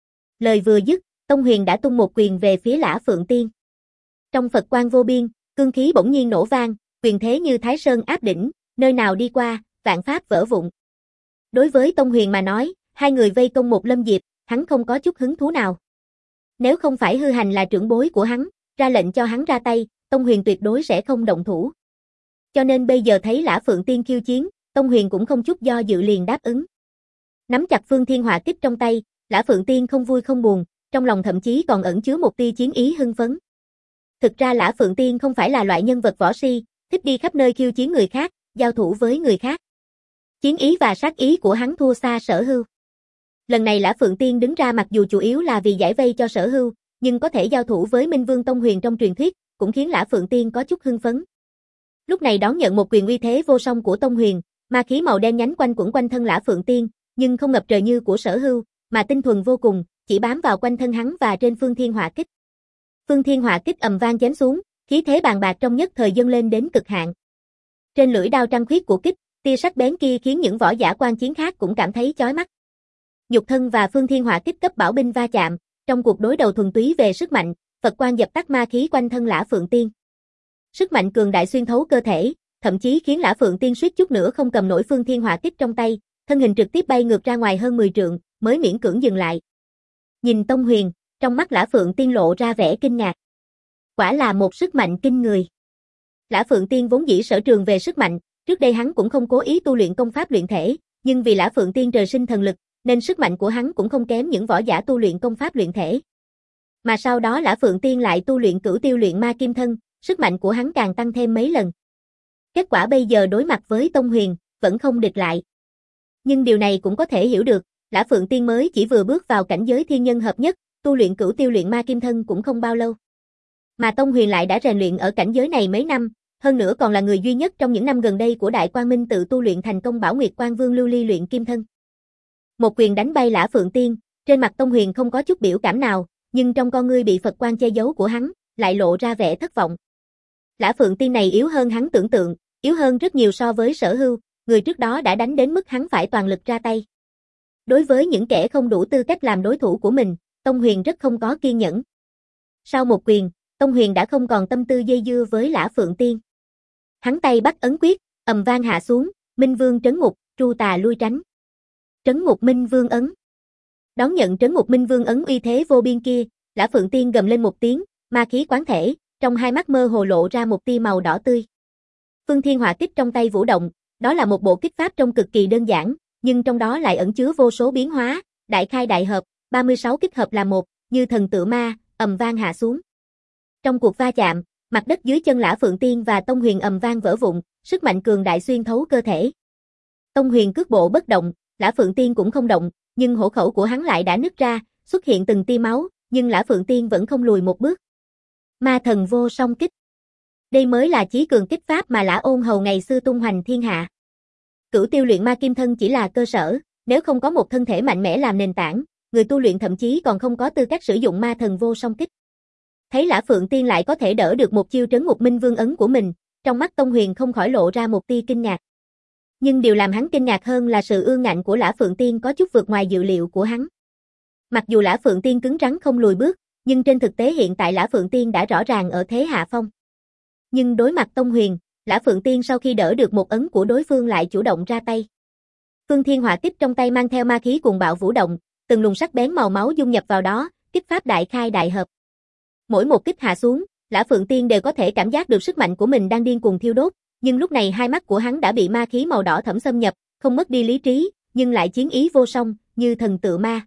Lời vừa dứt, Tông Huyền đã tung một quyền về phía Lã Phượng Tiên. Trong Phật quang vô biên, cương khí bỗng nhiên nổ vang, quyền thế như Thái Sơn áp đỉnh, nơi nào đi qua, vạn pháp vỡ vụn. Đối với Tông Huyền mà nói, hai người vây công một Lâm Diệp, hắn không có chút hứng thú nào. Nếu không phải Hư Hành là trưởng bối của hắn, ra lệnh cho hắn ra tay, Tông Huyền tuyệt đối sẽ không động thủ. Cho nên bây giờ thấy Lã Phượng Tiên khiêu chiến, Tông Huyền cũng không chút do dự liền đáp ứng. Nắm chặt Phương Thiên Hỏa Kích trong tay, Lã Phượng Tiên không vui không buồn, trong lòng thậm chí còn ẩn chứa một tia chiến ý hưng phấn. Thực ra Lã Phượng Tiên không phải là loại nhân vật võ si, thích đi khắp nơi khiêu chiến người khác, giao thủ với người khác. Chiến ý và sát ý của hắn thua xa Sở Hưu. Lần này Lã Phượng Tiên đứng ra mặc dù chủ yếu là vì giải vây cho Sở Hưu, nhưng có thể giao thủ với Minh Vương Tông Huyền trong truyền thuyết, cũng khiến Lã Phượng Tiên có chút hưng phấn. Lúc này đón nhận một quyền uy thế vô song của Tông Huyền, ma khí màu đen nhánh quanh quẩn quanh thân Lã Phượng Tiên, nhưng không ngập trời như của Sở Hưu, mà tinh thuần vô cùng, chỉ bám vào quanh thân hắn và trên Phương Thiên Hỏa Kích. Phương Thiên Hỏa Kích ầm vang chém xuống, khí thế bàn bạc trong nhất thời dâng lên đến cực hạn. Trên lưỡi đao trăng khuyết của kích, tia sắc bén kia khiến những võ giả quan chiến khác cũng cảm thấy chói mắt. Nhục thân và Phương Thiên Hỏa Kích cấp bảo binh va chạm, trong cuộc đối đầu thuần túy về sức mạnh, Phật quang dập tắt ma khí quanh thân Lã Phượng Tiên. Sức mạnh cường đại xuyên thấu cơ thể, thậm chí khiến Lã Phượng Tiên suýt chút nữa không cầm nổi Phương Thiên Hỏa Kích trong tay, thân hình trực tiếp bay ngược ra ngoài hơn mười trượng, mới miễn cưỡng dừng lại. Nhìn Tông Huyền, trong mắt Lã Phượng Tiên lộ ra vẻ kinh ngạc. Quả là một sức mạnh kinh người. Lã Phượng Tiên vốn dĩ sở trường về sức mạnh, trước đây hắn cũng không cố ý tu luyện công pháp luyện thể, nhưng vì Lã Phượng Tiên trời sinh thần lực, nên sức mạnh của hắn cũng không kém những võ giả tu luyện công pháp luyện thể. Mà sau đó Lã Phượng Tiên lại tu luyện Cửu Tiêu Luyện Ma Kim Thân, sức mạnh của hắn càng tăng thêm mấy lần. Kết quả bây giờ đối mặt với Tông Huyền, vẫn không địch lại. Nhưng điều này cũng có thể hiểu được, Lã Phượng Tiên mới chỉ vừa bước vào cảnh giới thiên nhân hợp nhất, tu luyện Cửu Tiêu Luyện Ma Kim Thân cũng không bao lâu. Mà Tông Huyền lại đã rèn luyện ở cảnh giới này mấy năm, hơn nữa còn là người duy nhất trong những năm gần đây của Đại Quang Minh tự tu luyện thành công Bảo Nguyệt Quan Vương Lưu Ly luyện kim thân. Một quyền đánh bay Lã Phượng Tiên, trên mặt Tông Huyền không có chút biểu cảm nào, nhưng trong con ngươi bị Phật quang che giấu của hắn, lại lộ ra vẻ thất vọng. Lã Phượng Tiên này yếu hơn hắn tưởng tượng, yếu hơn rất nhiều so với Sở Hưu, người trước đó đã đánh đến mức hắn phải toàn lực ra tay. Đối với những kẻ không đủ tư cách làm đối thủ của mình, Tông Huyền rất không có kiên nhẫn. Sau một quyền, Tông Huyền đã không còn tâm tư dây dưa với Lã Phượng Tiên. Hắn tay bắt ấn quyết, ầm vang hạ xuống, Minh Vương trấn ngục, tru tà lui tránh. Trấn ngục Minh Vương ấn. Đón nhận trấn ngục Minh Vương ấn uy thế vô biên kia, Lã Phượng Tiên gầm lên một tiếng, ma khí quán thể, trong hai mắt mơ hồ lộ ra một tia màu đỏ tươi. Phương Thiên Hỏa Kích trong tay vũ động, đó là một bộ kích pháp trông cực kỳ đơn giản, nhưng trong đó lại ẩn chứa vô số biến hóa, đại khai đại hợp, ba mươi sáu kích hợp là một, như thần tự ma, ầm vang hạ xuống. Trong cuộc va chạm, mặt đất dưới chân Lã Phượng Tiên và Tông Huyền ầm vang vỡ vụn, sức mạnh cường đại xuyên thấu cơ thể. Tông Huyền cước bộ bất động, Lã Phượng Tiên cũng không động, nhưng hổ khẩu của hắn lại đã nứt ra, xuất hiện từng tia máu, nhưng Lã Phượng Tiên vẫn không lùi một bước. Ma thần vô song kích. Đây mới là chí cường kích pháp mà Lã Ôn Hầu ngày xưa tung hoành thiên hạ. Cửu Tiêu Luyện Ma Kim Thân chỉ là cơ sở, nếu không có một thân thể mạnh mẽ làm nền tảng, người tu luyện thậm chí còn không có tư cách sử dụng ma thần vô song kích. Thấy Lã Phượng Tiên lại có thể đỡ được một chiêu trấn ngục Minh Vương ấn của mình, trong mắt Tông Huyền không khỏi lộ ra một tia kinh ngạc. Nhưng điều làm hắn kinh ngạc hơn là sự ương ngạnh của Lã Phượng Tiên có chút vượt ngoài dự liệu của hắn. Mặc dù Lã Phượng Tiên cứng rắn không lùi bước, nhưng trên thực tế hiện tại Lã Phượng Tiên đã rõ ràng ở thế hạ phong. Nhưng đối mặt Tông Huyền, Lã Phượng Tiên sau khi đỡ được một ấn của đối phương lại chủ động ra tay. Phương Thiên Hỏa Kích trong tay mang theo ma khí cuồng bạo vũ động, từng luồng sắc bén màu máu dung nhập vào đó, kích pháp đại khai đại hợp. Mỗi một kích hạ xuống, Lã Phượng Tiên đều có thể cảm giác được sức mạnh của mình đang điên cuồng thiêu đốt, nhưng lúc này hai mắt của hắn đã bị ma khí màu đỏ thẫm xâm nhập, không mất đi lý trí, nhưng lại chiến ý vô song, như thần tự ma.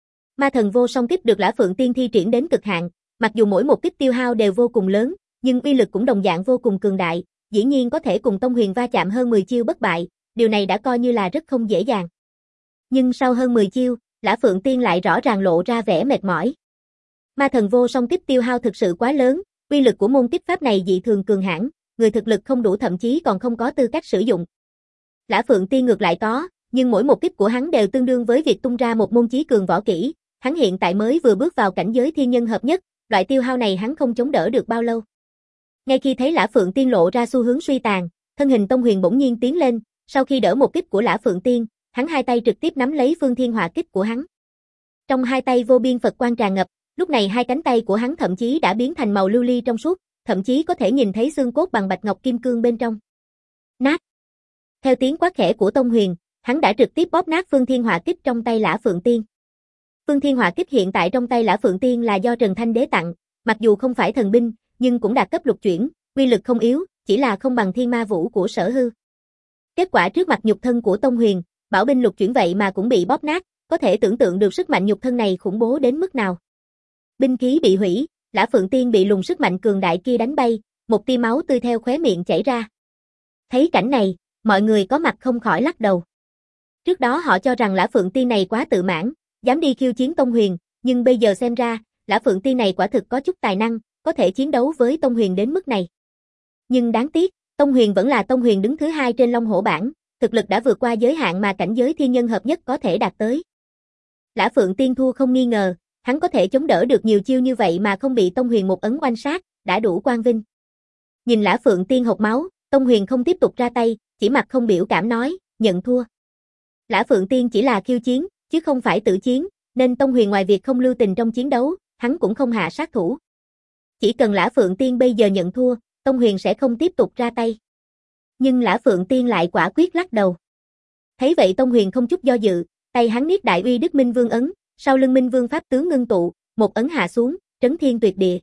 Ma thần vô song kích được Lã Phượng Tiên thi triển đến cực hạn, mặc dù mỗi một kích tiêu hao đều vô cùng lớn, nhưng uy lực cũng đồng dạng vô cùng cường đại, dĩ nhiên có thể cùng Tông Huyền va chạm hơn mười chiêu bất bại, điều này đã coi như là rất không dễ dàng. Nhưng sau hơn mười chiêu, Lã Phượng Tiên lại rõ ràng lộ ra vẻ mệt mỏi. Ma thần vô song kích tiêu hao thực sự quá lớn, uy lực của môn kích pháp này dị thường cường hãn, người thực lực không đủ thậm chí còn không có tư cách sử dụng. Lã Phượng Tiên ngược lại có, nhưng mỗi một kích của hắn đều tương đương với việc tung ra một môn chí cường võ kỹ, hắn hiện tại mới vừa bước vào cảnh giới thiên nhân hợp nhất, loại tiêu hao này hắn không chống đỡ được bao lâu. Ngay khi thấy Lã Phượng Tiên lộ ra xu hướng suy tàn, thân hình Tông Huyền bỗng nhiên tiến lên, sau khi đỡ một kích của Lã Phượng Tiên, hắn hai tay trực tiếp nắm lấy Phương Thiên Hỏa Kích của hắn. Trong hai tay vô biên Phật quang tràn ngập, lúc này hai cánh tay của hắn thậm chí đã biến thành màu lưu ly trong suốt, thậm chí có thể nhìn thấy xương cốt bằng bạch ngọc kim cương bên trong. Nát. Theo tiếng quát khẽ của Tông Huyền, hắn đã trực tiếp bóp nát Phương Thiên Hỏa Kích trong tay Lã Phượng Tiên. Phương Thiên Hỏa Kích hiện tại trong tay Lã Phượng Tiên là do Trần Thanh Đế tặng, mặc dù không phải thần binh, nhưng cũng đạt cấp lục chuyển, uy lực không yếu, chỉ là không bằng Thiên Ma Vũ của Sở Hưu. Kết quả trước mặt nhục thân của Tông Huyền, bảo binh lục chuyển vậy mà cũng bị bóp nát, có thể tưởng tượng được sức mạnh nhục thân này khủng bố đến mức nào. Binh khí bị hủy, Lã Phượng Tiên bị luồng sức mạnh cường đại kia đánh bay, một tia máu tươi theo khóe miệng chảy ra. Thấy cảnh này, mọi người có mặt không khỏi lắc đầu. Trước đó họ cho rằng Lã Phượng Tiên này quá tự mãn, dám đi khiêu chiến Tông Huyền, nhưng bây giờ xem ra, Lã Phượng Tiên này quả thực có chút tài năng, có thể chiến đấu với Tông Huyền đến mức này. Nhưng đáng tiếc, Tông Huyền vẫn là Tông Huyền đứng thứ hai trên Long Hổ bảng, thực lực đã vượt qua giới hạn mà cảnh giới thiên nhân hợp nhất có thể đạt tới. Lã Phượng Tiên thua không nghi ngờ, hắn có thể chống đỡ được nhiều chiêu như vậy mà không bị Tông Huyền một ấn oanh sát, đã đủ quang vinh. Nhìn Lã Phượng Tiên hộc máu, Tông Huyền không tiếp tục ra tay, chỉ mặt không biểu cảm nói, nhận thua. Lã Phượng Tiên chỉ là khiêu chiến, chứ không phải tự chiến, nên Tông Huyền ngoài việc không lưu tình trong chiến đấu, hắn cũng không hạ sát thủ. Chỉ cần Lã Phượng Tiên bây giờ nhận thua, Tông Huyền sẽ không tiếp tục ra tay. Nhưng Lã Phượng Tiên lại quả quyết lắc đầu. Thấy vậy Tông Huyền không chút do dự, tay hắn niết Đại Uy Đức Minh Vương ấn, sau lưng Minh Vương pháp tướng ngưng tụ, một ấn hạ xuống, trấn thiên tuyệt địa.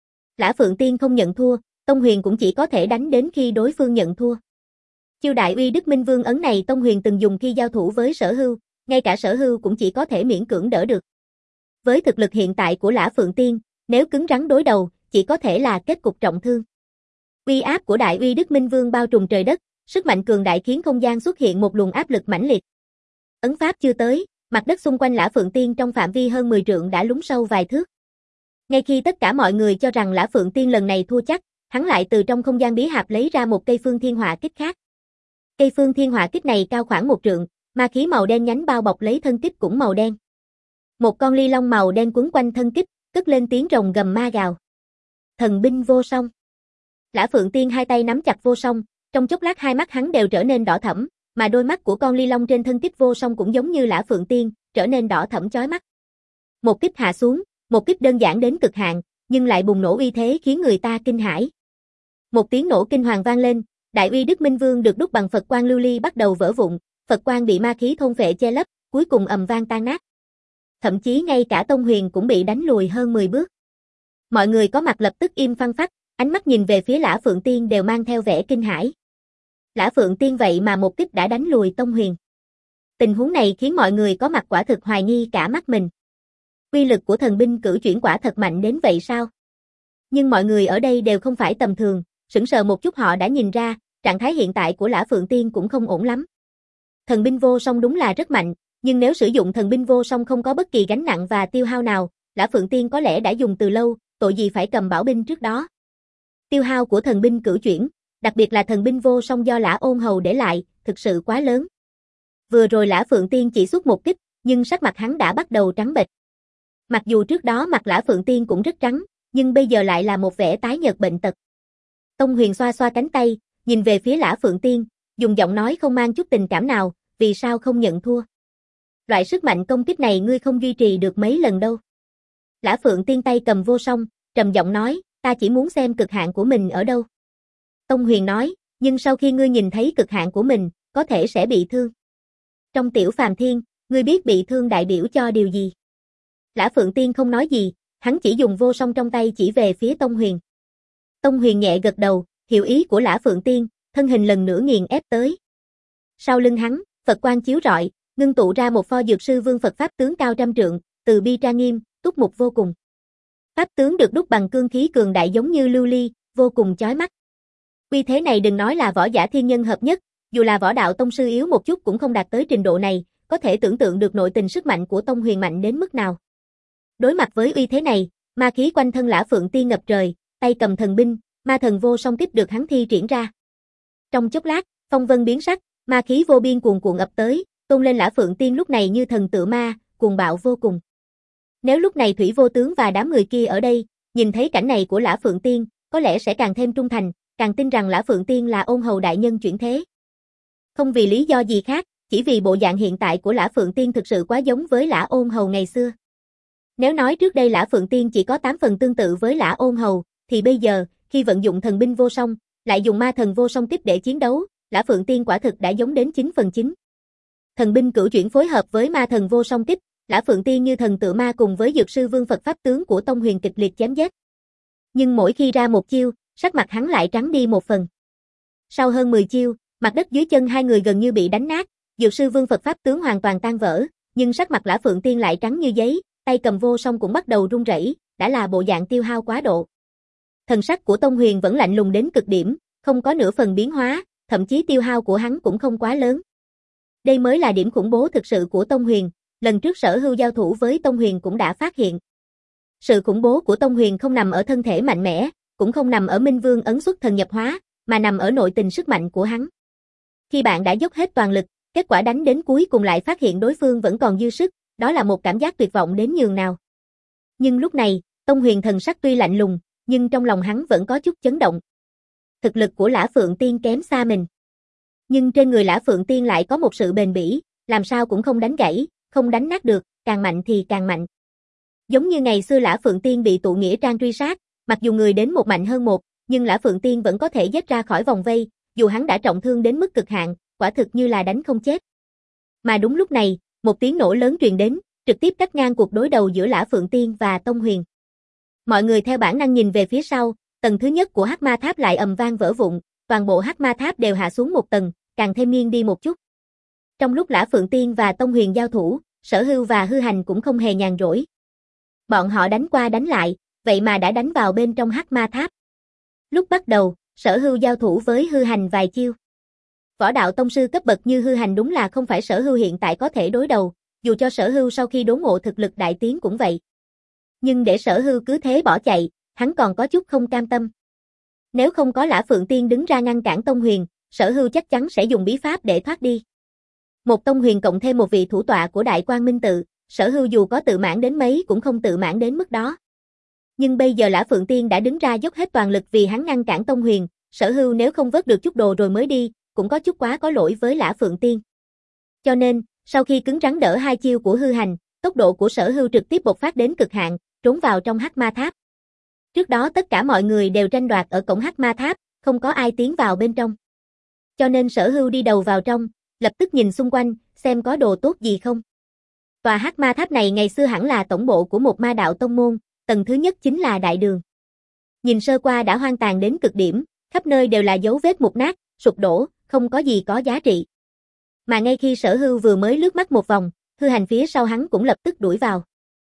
Lã Phượng Tiên không nhận thua, Tông Huyền cũng chỉ có thể đánh đến khi đối phương nhận thua. Chiêu Đại Uy Đức Minh Vương ấn này Tông Huyền từng dùng khi giao thủ với Sở Hưu, ngay cả Sở Hưu cũng chỉ có thể miễn cưỡng đỡ được. Với thực lực hiện tại của Lã Phượng Tiên, nếu cứng rắn đối đầu, chỉ có thể là kết cục trọng thương. Uy áp của Đại Uy Đức Minh Vương bao trùm trời đất, sức mạnh cường đại khiến không gian xuất hiện một luồng áp lực mãnh liệt. Ấn pháp chưa tới, mặt đất xung quanh Lã Phượng Tiên trong phạm vi hơn mười trượng đã lún sâu vài thước. Ngay khi tất cả mọi người cho rằng Lã Phượng Tiên lần này thua chắc, hắn lại từ trong không gian bí hạp lấy ra một cây Phương Thiên Hỏa Kích khác. Cây Phương Thiên Hỏa Kích này cao khoảng một trượng, ma khí màu đen nhánh bao bọc lấy thân kích cũng màu đen. Một con ly long màu đen quấn quanh thân kích, cất lên tiếng rồng gầm ma gào. Thần binh vô song. Lã Phượng Tiên hai tay nắm chặt vô song, trong chốc lát hai mắt hắn đều trở nên đỏ thẫm, mà đôi mắt của con ly long trên thân kích vô song cũng giống như Lã Phượng Tiên, trở nên đỏ thẫm chói mắt. Một kích hạ xuống, một kích đơn giản đến cực hạn, nhưng lại bùng nổ uy thế khiến người ta kinh hãi. Một tiếng nổ kinh hoàng vang lên, Đại Uy Đức Minh Vương được đúc bằng Phật quang lưu ly bắt đầu vỡ vụn, Phật quang bị ma khí thôn phệ che lấp, cuối cùng ầm vang tan nát. Thậm chí ngay cả Tông Huyền cũng bị đánh lùi hơn mười bước. Mọi người có mặt lập tức im phăng phắc, ánh mắt nhìn về phía Lã Phượng Tiên đều mang theo vẻ kinh hãi. Lã Phượng Tiên vậy mà một kích đã đánh lùi Tông Huyền. Tình huống này khiến mọi người có mặt quả thực hoài nghi cả mắt mình. Uy lực của thần binh cửu chuyển quả thật mạnh đến vậy sao? Nhưng mọi người ở đây đều không phải tầm thường, sững sờ một chút họ đã nhìn ra, trạng thái hiện tại của Lã Phượng Tiên cũng không ổn lắm. Thần binh vô song đúng là rất mạnh, nhưng nếu sử dụng thần binh vô song không có bất kỳ gánh nặng và tiêu hao nào, Lã Phượng Tiên có lẽ đã dùng từ lâu, tội gì phải cầm bảo binh trước đó. Tiêu hao của thần binh cửu chuyển, đặc biệt là thần binh vô song do Lã Ôn Hầu để lại, thực sự quá lớn. Vừa rồi Lã Phượng Tiên chỉ xuất một kích, nhưng sắc mặt hắn đã bắt đầu trắng bệch. Mặc dù trước đó mặt Lã Phượng Tiên cũng rất trắng, nhưng bây giờ lại là một vẻ tái nhợt bệnh tật. Tông Huyền xoa xoa cánh tay, nhìn về phía Lã Phượng Tiên, dùng giọng nói không mang chút tình cảm nào, vì sao không nhận thua? Loại sức mạnh công kích này ngươi không duy trì được mấy lần đâu. Lã Phượng Tiên tay cầm vô song, trầm giọng nói, ta chỉ muốn xem cực hạn của mình ở đâu. Tông Huyền nói, nhưng sau khi ngươi nhìn thấy cực hạn của mình, có thể sẽ bị thương. Trong tiểu phàm thiên, ngươi biết bị thương đại biểu cho điều gì? Lã Phượng Tiên không nói gì, hắn chỉ dùng vô song trong tay chỉ về phía Tông Huyền. Tông Huyền nhẹ gật đầu, hiểu ý của Lã Phượng Tiên, thân hình lần nữa nghiền ép tới. Sau lưng hắn, Phật quang chiếu rọi, ngưng tụ ra một pho dược sư vương Phật pháp tướng cao trăm trượng, từ bi trang nghiêm, túc mục vô cùng. Pháp tướng được đúc bằng cương khí cường đại giống như lưu ly, vô cùng chói mắt. Uy thế này đừng nói là võ giả thiên nhân hợp nhất, dù là võ đạo tông sư yếu một chút cũng không đạt tới trình độ này, có thể tưởng tượng được nội tình sức mạnh của Tông Huyền mạnh đến mức nào. Đối mặt với uy thế này, ma khí quanh thân Lã Phượng Tiên ngập trời, tay cầm thần binh, ma thần vô song kích được hắn thi triển ra. Trong chốc lát, phong vân biến sắc, ma khí vô biên cuồn cuộn ập tới, tôn lên Lã Phượng Tiên lúc này như thần tự ma, cuồng bạo vô cùng. Nếu lúc này Thủy Vô Tướng và đám người kia ở đây, nhìn thấy cảnh này của Lã Phượng Tiên, có lẽ sẽ càng thêm trung thành, càng tin rằng Lã Phượng Tiên là Ôn Hầu đại nhân chuyển thế. Không vì lý do gì khác, chỉ vì bộ dạng hiện tại của Lã Phượng Tiên thực sự quá giống với Lã Ôn Hầu ngày xưa. Nếu nói trước đây Lã Phượng Tiên chỉ có tám phần tương tự với Lã Ôn Hầu, thì bây giờ, khi vận dụng thần binh vô song, lại dùng ma thần vô song kích để chiến đấu, Lã Phượng Tiên quả thực đã giống đến chín phần chín. Thần binh cửu chuyển phối hợp với ma thần vô song kích, Lã Phượng Tiên như thần tự ma cùng với dược sư vương Phật pháp tướng của Tông Huyền kịch liệt chém giết. Nhưng mỗi khi ra một chiêu, sắc mặt hắn lại trắng đi một phần. Sau hơn mười chiêu, mặt đất dưới chân hai người gần như bị đánh nát, dược sư vương Phật pháp tướng hoàn toàn tan vỡ, nhưng sắc mặt Lã Phượng Tiên lại trắng như giấy, tay cầm vô song cũng bắt đầu run rẩy, đã là bộ dạng tiêu hao quá độ. Thần sắc của Tông Huyền vẫn lạnh lùng đến cực điểm, không có nửa phần biến hóa, thậm chí tiêu hao của hắn cũng không quá lớn. Đây mới là điểm khủng bố thực sự của Tông Huyền, lần trước Sở Hưu giao thủ với Tông Huyền cũng đã phát hiện. Sự khủng bố của Tông Huyền không nằm ở thân thể mạnh mẽ, cũng không nằm ở Minh Vương ấn xuất thần nhập hóa, mà nằm ở nội tình sức mạnh của hắn. Khi bạn đã dốc hết toàn lực, kết quả đánh đến cuối cùng lại phát hiện đối phương vẫn còn dư sức, đó là một cảm giác tuyệt vọng đến nhường nào. Nhưng lúc này, Tông Huyền thần sắc tuy lạnh lùng, nhưng trong lòng hắn vẫn có chút chấn động. Thực lực của Lã Phượng Tiên kém xa mình. Nhưng trên người Lã Phượng Tiên lại có một sự bền bỉ, làm sao cũng không đánh gãy, không đánh nát được, càng mạnh thì càng mạnh. Giống như ngày xưa Lã Phượng Tiên bị tụ nghĩa trang truy sát, mặc dù người đến một mạnh hơn một, nhưng Lã Phượng Tiên vẫn có thể giết ra khỏi vòng vây, dù hắn đã trọng thương đến mức cực hạn, quả thực như là đánh không chết. Mà đúng lúc này, một tiếng nổ lớn truyền đến, trực tiếp cắt ngang cuộc đối đầu giữa Lã Phượng Tiên và Tông Huyền. Mọi người theo bản năng nhìn về phía sau, tầng thứ nhất của Hắc Ma Tháp lại ầm vang vỡ vụn, toàn bộ Hắc Ma Tháp đều hạ xuống một tầng, càng thêm nghiêng đi một chút. Trong lúc Lã Phượng Tiên và Tông Huyền giao thủ, Sở Hưu và Hư Hành cũng không hề nhàn rỗi. Bọn họ đánh qua đánh lại, vậy mà đã đánh vào bên trong Hắc Ma Tháp. Lúc bắt đầu, Sở Hưu giao thủ với Hư Hành vài chiêu. Võ đạo tông sư cấp bậc như Hư Hành đúng là không phải Sở Hưu hiện tại có thể đối đầu, dù cho Sở Hưu sau khi đốn ngộ thực lực đại tiến cũng vậy. Nhưng để Sở Hưu cứ thế bỏ chạy, hắn còn có chút không cam tâm. Nếu không có Lã Phượng Tiên đứng ra ngăn cản Tông Huyền, Sở Hưu chắc chắn sẽ dùng bí pháp để thoát đi. Một Tông Huyền cộng thêm một vị thủ tọa của Đại Quang Minh Tự, Sở Hưu dù có tự mãn đến mấy cũng không tự mãn đến mức đó. Nhưng bây giờ Lã Phượng Tiên đã đứng ra dốc hết toàn lực vì hắn ngăn cản Tông Huyền, Sở Hưu nếu không vớt được chút đồ rồi mới đi, cũng có chút quá có lỗi với Lã Phượng Tiên. Cho nên, sau khi cứng rắn đỡ hai chiêu của Hư Hành, tốc độ của Sở Hưu trực tiếp bộc phát đến cực hạn, trốn vào trong Hắc Ma Tháp. Trước đó tất cả mọi người đều tranh đoạt ở cổng Hắc Ma Tháp, không có ai tiến vào bên trong. Cho nên Sở Hưu đi đầu vào trong, lập tức nhìn xung quanh, xem có đồ tốt gì không. Tòa Hắc Ma Tháp này ngày xưa hẳn là tổng bộ của một ma đạo tông môn, tầng thứ nhất chính là đại đường. Nhìn sơ qua đã hoang tàn đến cực điểm, khắp nơi đều là dấu vết mục nát, sụp đổ, không có gì có giá trị. Mà ngay khi Sở Hưu vừa mới lướt mắt một vòng, Hư Hành phía sau hắn cũng lập tức đuổi vào.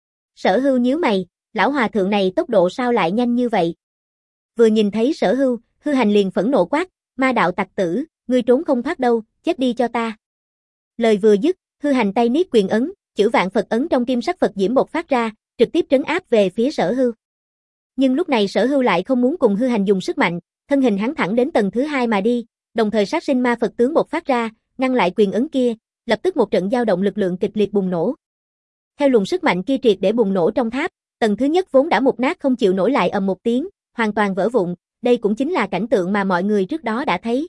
Sở Hưu nhíu mày, lão hòa thượng này tốc độ sao lại nhanh như vậy? Vừa nhìn thấy Sở Hưu, Hư Hành liền phẫn nộ quát, ma đạo tặc tử, ngươi trốn không thoát đâu, chết đi cho ta. Lời vừa dứt, Hư Hành tay niết quyền ấn, chữ vạn Phật ấn trong kim sắc Phật diễm bộc phát ra, trực tiếp trấn áp về phía Sở Hưu. Nhưng lúc này Sở Hưu lại không muốn cùng Hư Hành dùng sức mạnh, thân hình hắn thẳng đến tầng thứ hai mà đi, đồng thời sát sinh ma Phật tướng bộc phát ra, ngăn lại quyền ấn kia, lập tức một trận dao động lực lượng kịch liệt bùng nổ. Theo luồng sức mạnh kia triệt để bùng nổ trong tháp, tầng thứ nhất vốn đã mục nát không chịu nổi lại ầm một tiếng, hoàn toàn vỡ vụn, đây cũng chính là cảnh tượng mà mọi người trước đó đã thấy.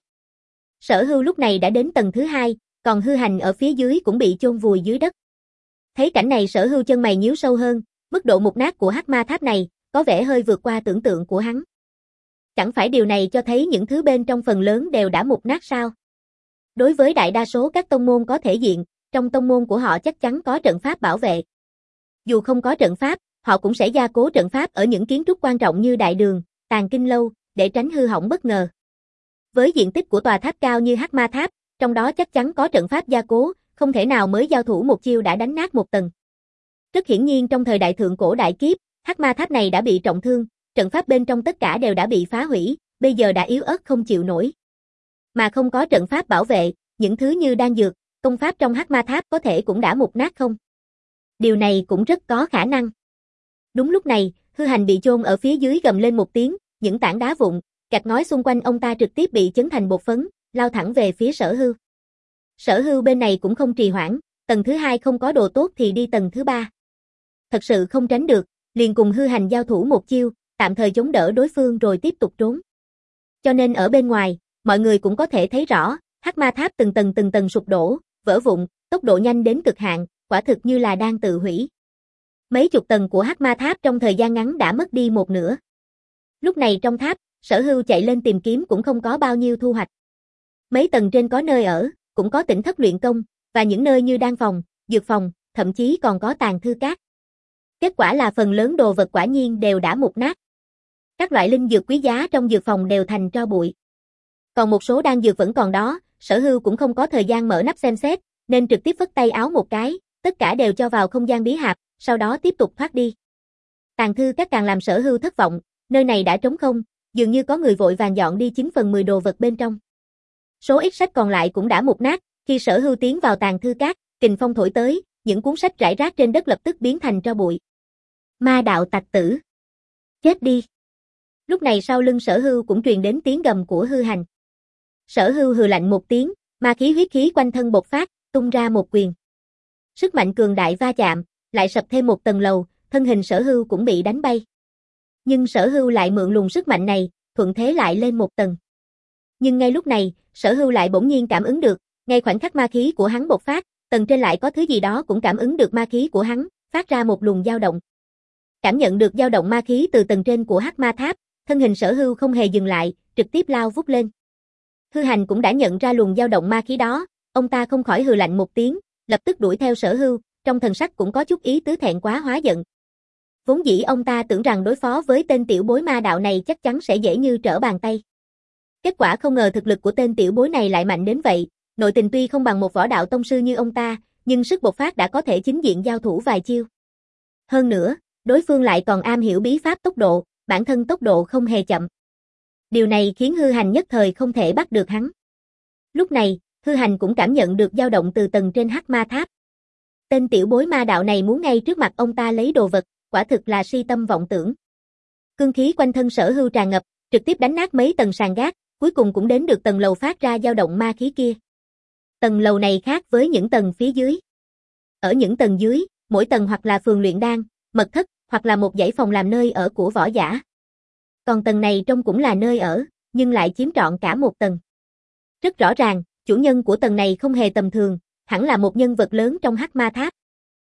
Sở Hưu lúc này đã đến tầng thứ hai, còn Hư Hành ở phía dưới cũng bị chôn vùi dưới đất. Thấy cảnh này Sở Hưu chân mày nhíu sâu hơn, mức độ mục nát của Hắc Ma Tháp này, có vẻ hơi vượt qua tưởng tượng của hắn. Chẳng phải điều này cho thấy những thứ bên trong phần lớn đều đã mục nát sao? Đối với đại đa số các tông môn có thể diện, trong tông môn của họ chắc chắn có trận pháp bảo vệ. Dù không có trận pháp, họ cũng sẽ gia cố trận pháp ở những kiến trúc quan trọng như đại đường, tàng kinh lâu, để tránh hư hỏng bất ngờ. Với diện tích của tòa tháp cao như Hắc Ma Tháp, trong đó chắc chắn có trận pháp gia cố, không thể nào mới giao thủ một chiêu đã đánh nát một tầng. Rất hiển nhiên trong thời đại thượng cổ đại kiếp, Hắc Ma Tháp này đã bị trọng thương, trận pháp bên trong tất cả đều đã bị phá hủy, bây giờ đã yếu ớt không chịu nổi. Mà không có trận pháp bảo vệ, những thứ như đan dược, công pháp trong Hắc Ma Tháp có thể cũng đã mục nát không? Điều này cũng rất có khả năng. Đúng lúc này, Hư Hành bị chôn ở phía dưới gầm lên một tiếng, những tảng đá vụn, gạch ngói xung quanh ông ta trực tiếp bị chấn thành bột phấn, lao thẳng về phía Sở Hưu. Sở Hưu bên này cũng không trì hoãn, tầng thứ hai không có đồ tốt thì đi tầng thứ ba. Thật sự không tránh được, liền cùng Hư Hành giao thủ một chiêu, tạm thời chống đỡ đối phương rồi tiếp tục trốn. Cho nên ở bên ngoài, mọi người cũng có thể thấy rõ, Hắc Ma Tháp từng tầng từng tầng sụp đổ, vỡ vụn, tốc độ nhanh đến cực hạn, quả thực như là đang tự hủy. Mấy chục tầng của Hắc Ma Tháp trong thời gian ngắn đã mất đi một nửa. Lúc này trong tháp, Sở Hưu chạy lên tìm kiếm cũng không có bao nhiêu thu hoạch. Mấy tầng trên có nơi ở, cũng có tỉnh thất luyện công, và những nơi như đan phòng, dược phòng, thậm chí còn có tàng thư các. Kết quả là phần lớn đồ vật quả nhiên đều đã mục nát. Các loại linh dược quý giá trong dược phòng đều thành tro bụi. Còn một số đan dược vẫn còn đó, Sở Hưu cũng không có thời gian mở nắp xem xét, nên trực tiếp phất tay áo một cái, tất cả đều cho vào không gian bí hạp, sau đó tiếp tục thoát đi. Tàng thư các càng làm Sở Hưu thất vọng, nơi này đã trống không, dường như có người vội vàng dọn đi chín phần mười đồ vật bên trong. Số ít sách còn lại cũng đã mục nát, khi Sở Hưu tiến vào tàng thư các, kình phong thổi tới, những cuốn sách rải rác trên đất lập tức biến thành tro bụi. Ma đạo tặc tử! Chết đi! Lúc này sau lưng Sở Hưu cũng truyền đến tiếng gầm của Hư Hành. Sở Hưu hừ lạnh một tiếng, ma khí huyết khí quanh thân bộc phát, tung ra một quyền. Sức mạnh cường đại va chạm, lại sập thêm một tầng lầu, thân hình Sở Hưu cũng bị đánh bay. Nhưng Sở Hưu lại mượn luồng sức mạnh này, thuận thế lại lên một tầng. Nhưng ngay lúc này, Sở Hưu lại bỗng nhiên cảm ứng được, ngay khoảnh khắc ma khí của hắn bộc phát, tầng trên lại có thứ gì đó cũng cảm ứng được ma khí của hắn, phát ra một luồng dao động. Cảm nhận được dao động ma khí từ tầng trên của Hắc Ma Tháp, thân hình Sở Hưu không hề dừng lại, trực tiếp lao vút lên. Hư Hành cũng đã nhận ra luồng dao động ma khí đó, ông ta không khỏi hừ lạnh một tiếng, lập tức đuổi theo Sở Hưu, trong thần sắc cũng có chút ý tứ thẹn quá hóa giận. Vốn dĩ ông ta tưởng rằng đối phó với tên tiểu bối ma đạo này chắc chắn sẽ dễ như trở bàn tay. Kết quả không ngờ thực lực của tên tiểu bối này lại mạnh đến vậy, nội tình tuy không bằng một võ đạo tông sư như ông ta, nhưng sức bộc phát đã có thể chính diện giao thủ vài chiêu. Hơn nữa, đối phương lại còn am hiểu bí pháp tốc độ, bản thân tốc độ không hề chậm. Điều này khiến Hư Hành nhất thời không thể bắt được hắn. Lúc này, Hư Hành cũng cảm nhận được dao động từ tầng trên Hắc Ma Tháp. Tên tiểu bối ma đạo này muốn ngay trước mặt ông ta lấy đồ vật, quả thực là si tâm vọng tưởng. Cương khí quanh thân Sở Hưu tràn ngập, trực tiếp đánh nát mấy tầng sàn gác, cuối cùng cũng đến được tầng lầu phát ra dao động ma khí kia. Tầng lầu này khác với những tầng phía dưới. Ở những tầng dưới, mỗi tầng hoặc là phường luyện đan, mật thất, hoặc là một dãy phòng làm nơi ở của võ giả. Còn tầng này trông cũng là nơi ở, nhưng lại chiếm trọn cả một tầng. Rất rõ ràng, chủ nhân của tầng này không hề tầm thường, hẳn là một nhân vật lớn trong Hắc Ma Tháp.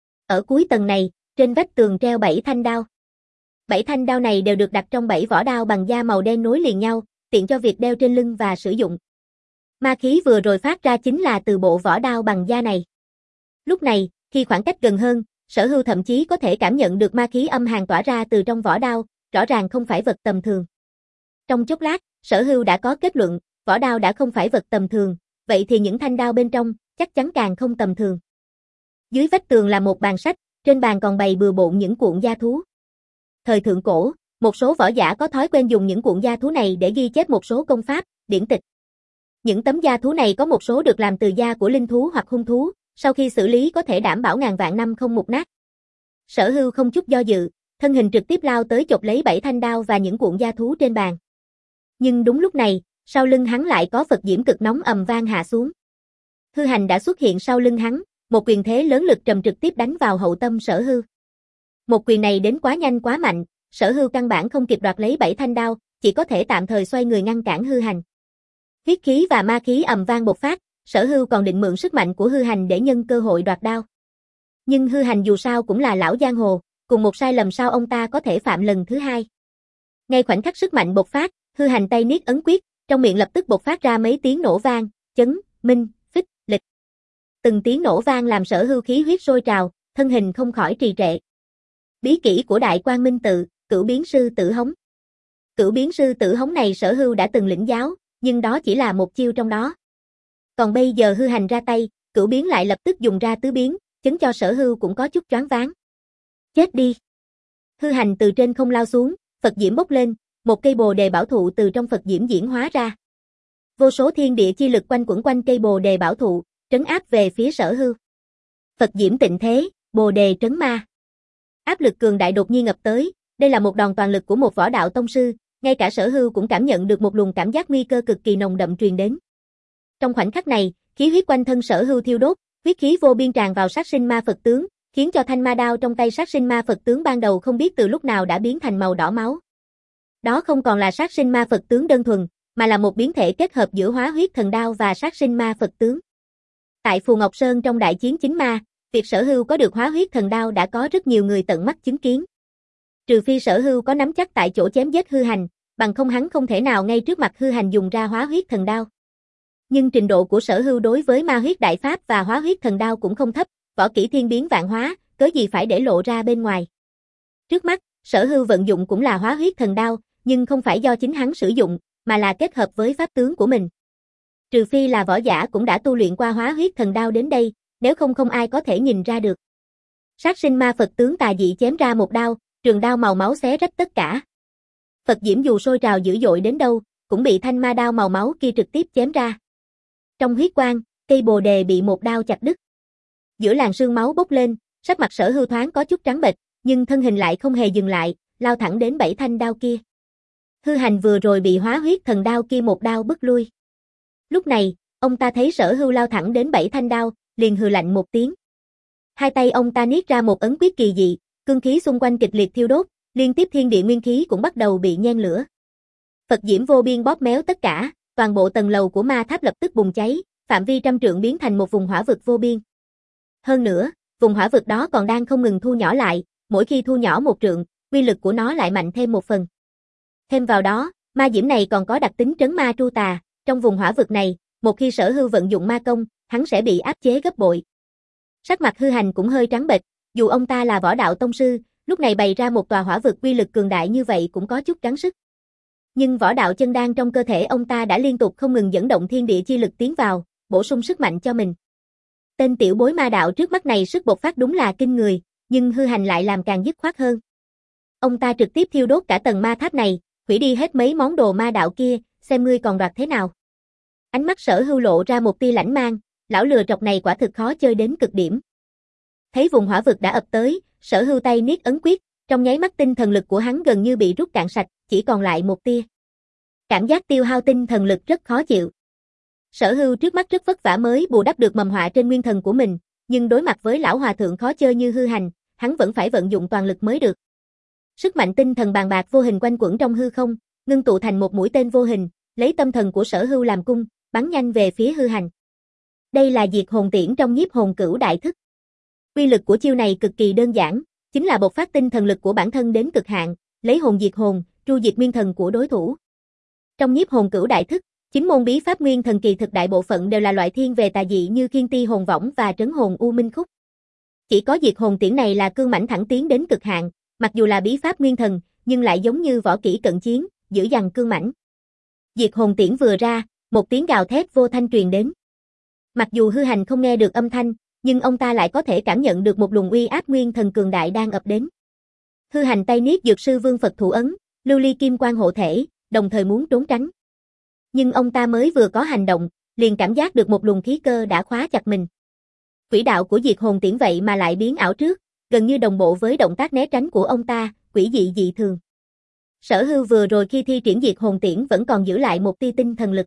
Ở cuối tầng này, trên vách tường treo bảy thanh đao. Bảy thanh đao này đều được đặt trong bảy vỏ đao bằng da màu đen nối liền nhau, tiện cho việc đeo trên lưng và sử dụng. Ma khí vừa rồi phát ra chính là từ bộ vỏ đao bằng da này. Lúc này, khi khoảng cách gần hơn, Sở Hưu thậm chí có thể cảm nhận được ma khí âm hàn tỏa ra từ trong vỏ đao, rõ ràng không phải vật tầm thường. Trong chốc lát, Sở Hưu đã có kết luận, vỏ đao đã không phải vật tầm thường, vậy thì những thanh đao bên trong, chắc chắn càng không tầm thường. Dưới vách tường là một bàn sách, trên bàn còn bày bừa bộn những cuộn da thú. Thời thượng cổ, một số võ giả có thói quen dùng những cuộn da thú này để ghi chép một số công pháp, điển tịch. Những tấm da thú này có một số được làm từ da của linh thú hoặc hung thú, sau khi xử lý có thể đảm bảo ngàn vạn năm không mục nát. Sở Hưu không chút do dự, thân hình trực tiếp lao tới chộp lấy bảy thanh đao và những cuộn da thú trên bàn. Nhưng đúng lúc này, sau lưng hắn lại có Phật diễm cực nóng ầm vang hạ xuống. Hư Hành đã xuất hiện sau lưng hắn, một quyền thế lớn lực trầm trực tiếp đánh vào hậu tâm Sở Hưu. Một quyền này đến quá nhanh quá mạnh, Sở Hưu căn bản không kịp đoạt lấy bảy thanh đao, chỉ có thể tạm thời xoay người ngăn cản Hư Hành. Huyết khí và ma khí ầm vang bộc phát, Sở Hưu còn định mượn sức mạnh của Hư Hành để nhân cơ hội đoạt đao. Nhưng Hư Hành dù sao cũng là lão giang hồ, cùng một sai lầm sao ông ta có thể phạm lần thứ hai. Ngay khoảnh khắc sức mạnh bộc phát, Hư Hành tay niết ấn quyết, trong miệng lập tức bộc phát ra mấy tiếng nổ vang, chấn, minh, phích, lịch. Từng tiếng nổ vang làm Sở Hưu khí huyết sôi trào, thân hình không khỏi trì trệ. Bí kỹ của Đại Quang Minh Tự, Cửu Biến Sư Tử Hống. Cửu Biến Sư Tử Hống này Sở Hưu đã từng lĩnh giáo, nhưng đó chỉ là một chiêu trong đó. Còn bây giờ Hư Hành ra tay, Cửu Biến lại lập tức dùng ra tứ biến, chấn cho Sở Hưu cũng có chút choáng váng. Chết đi! Hư Hành từ trên không lao xuống, Phật diễm bốc lên, một cây bồ đề bảo thụ từ trong Phật diễm diễn hóa ra. Vô số thiên địa chi lực quanh quẩn quanh cây bồ đề bảo thụ, trấn áp về phía Sở Hưu. Phật diễm tịnh thế, bồ đề trấn ma. Áp lực cường đại đột nhiên ập tới, đây là một đòn toàn lực của một võ đạo tông sư, ngay cả Sở Hưu cũng cảm nhận được một luồng cảm giác nguy cơ cực kỳ nồng đậm truyền đến. Trong khoảnh khắc này, khí huyết quanh thân Sở Hưu thiêu đốt, huyết khí vô biên tràn vào sát sinh ma Phật tướng, khiến cho thanh ma đao trong tay sát sinh ma Phật tướng ban đầu không biết từ lúc nào đã biến thành màu đỏ máu. Đó không còn là sát sinh ma Phật tướng đơn thuần, mà là một biến thể kết hợp giữa hóa huyết thần đao và sát sinh ma Phật tướng. Tại Phù Ngọc Sơn trong đại chiến chính ma, việc Sở Hưu có được hóa huyết thần đao đã có rất nhiều người tận mắt chứng kiến. Trừ phi Sở Hưu có nắm chắc tại chỗ chém giết Hư Hành, bằng không hắn không thể nào ngay trước mặt Hư Hành dùng ra hóa huyết thần đao. Nhưng trình độ của Sở Hưu đối với ma huyết đại pháp và hóa huyết thần đao cũng không thấp, võ kỹ thiên biến vạn hóa, cớ gì phải để lộ ra bên ngoài. Trước mắt, Sở Hưu vận dụng cũng là hóa huyết thần đao, nhưng không phải do chính hắn sử dụng, mà là kết hợp với pháp tướng của mình. Trừ phi là võ giả cũng đã tu luyện qua hóa huyết thần đao đến đây, nếu không không ai có thể nhìn ra được. Sát sinh ma Phật tướng tà dị chém ra một đao, trường đao màu máu xé rách tất cả. Phật diễm dù sôi trào dữ dội đến đâu, cũng bị thanh ma đao màu máu kia trực tiếp chém ra. Trong huyết quang, cây bồ đề bị một đao chặt đứt. Giữa làn sương máu bốc lên, sắc mặt Sở Hưu thoáng có chút trắng bệch, nhưng thân hình lại không hề dừng lại, lao thẳng đến bảy thanh đao kia. Hư Hành vừa rồi bị hóa huyết thần đao kia một đao bức lui. Lúc này, ông ta thấy Sở Hưu lao thẳng đến bảy thanh đao, liền hừ lạnh một tiếng. Hai tay ông ta niết ra một ấn quyết kỳ dị, cương khí xung quanh kịch liệt thiêu đốt, liên tiếp thiên địa nguyên khí cũng bắt đầu bị nhen lửa. Phật diễm vô biên bóp méo tất cả, toàn bộ tầng lầu của ma tháp lập tức bùng cháy, phạm vi trăm trượng biến thành một vùng hỏa vực vô biên. Hơn nữa, vùng hỏa vực đó còn đang không ngừng thu nhỏ lại, mỗi khi thu nhỏ một trượng, uy lực của nó lại mạnh thêm một phần. Thêm vào đó, ma diễm này còn có đặc tính trấn ma tru tà, trong vùng hỏa vực này, một khi Sở Hưu vận dụng ma công, hắn sẽ bị áp chế gấp bội. Sắc mặt Hư Hành cũng hơi trắng bệch, dù ông ta là võ đạo tông sư, lúc này bày ra một tòa hỏa vực uy lực cường đại như vậy cũng có chút gắng sức. Nhưng võ đạo chân đan trong cơ thể ông ta đã liên tục không ngừng dẫn động thiên địa chi lực tiến vào, bổ sung sức mạnh cho mình. Tên tiểu bối ma đạo trước mắt này sức bộc phát đúng là kinh người, nhưng Hư Hành lại làm càng dứt khoát hơn. Ông ta trực tiếp thiêu đốt cả tầng ma tháp này, hủy đi hết mấy món đồ ma đạo kia, xem ngươi còn đoạt thế nào. Ánh mắt Sở Hưu lộ ra một tia lãnh mang, lão lừa trọc này quả thực khó chơi đến cực điểm. Thấy vùng hỏa vực đã ập tới, Sở Hưu tay niết ấn quyết, trong nháy mắt tinh thần lực của hắn gần như bị rút cạn sạch, chỉ còn lại một tia. Cảm giác tiêu hao tinh thần lực rất khó chịu. Sở Hưu trước mắt rất vất vả mới bù đắp được mầm họa trên nguyên thần của mình, nhưng đối mặt với lão hòa thượng khó chơi như Hư Hành, hắn vẫn phải vận dụng toàn lực mới được. Sức mạnh tinh thần bàn bạc vô hình quanh quẩn trong hư không, ngưng tụ thành một mũi tên vô hình, lấy tâm thần của Sở Hưu làm cung, bắn nhanh về phía Hư Hành. Đây là diệt hồn tiễn trong nhiếp hồn cửu đại thức. Uy lực của chiêu này cực kỳ đơn giản, chính là bộc phát tinh thần lực của bản thân đến cực hạn, lấy hồn diệt hồn, tru diệt nguyên thần của đối thủ. Trong nhiếp hồn cửu đại thức, chín môn bí pháp nguyên thần kỳ thực đại bộ phận đều là loại thiên về tà dị như Khiên Ti hồn võng và Trấn hồn u minh khúc. Chỉ có diệt hồn tiễn này là cương mãnh thẳng tiến đến cực hạn, mặc dù là bí pháp nguyên thần, nhưng lại giống như võ kỹ cận chiến, dữ dằn cương mãnh. Diệt hồn tiễn vừa ra, một tiếng gào thét vô thanh truyền đến. Mặc dù Hư Hành không nghe được âm thanh, nhưng ông ta lại có thể cảm nhận được một luồng uy áp nguyên thần cường đại đang ập đến. Hư Hành tay niết Dược Sư Vương Phật thủ ấn, lưu ly kim quang hộ thể, đồng thời muốn trốn tránh. Nhưng ông ta mới vừa có hành động, liền cảm giác được một luồng khí cơ đã khóa chặt mình. Quỹ đạo của diệt hồn tiễn vậy mà lại biến ảo trước, gần như đồng bộ với động tác né tránh của ông ta, quỷ dị dị thường. Sở Hưu vừa rồi khi thi triển diệt hồn tiễn vẫn còn giữ lại một tia tinh thần lực.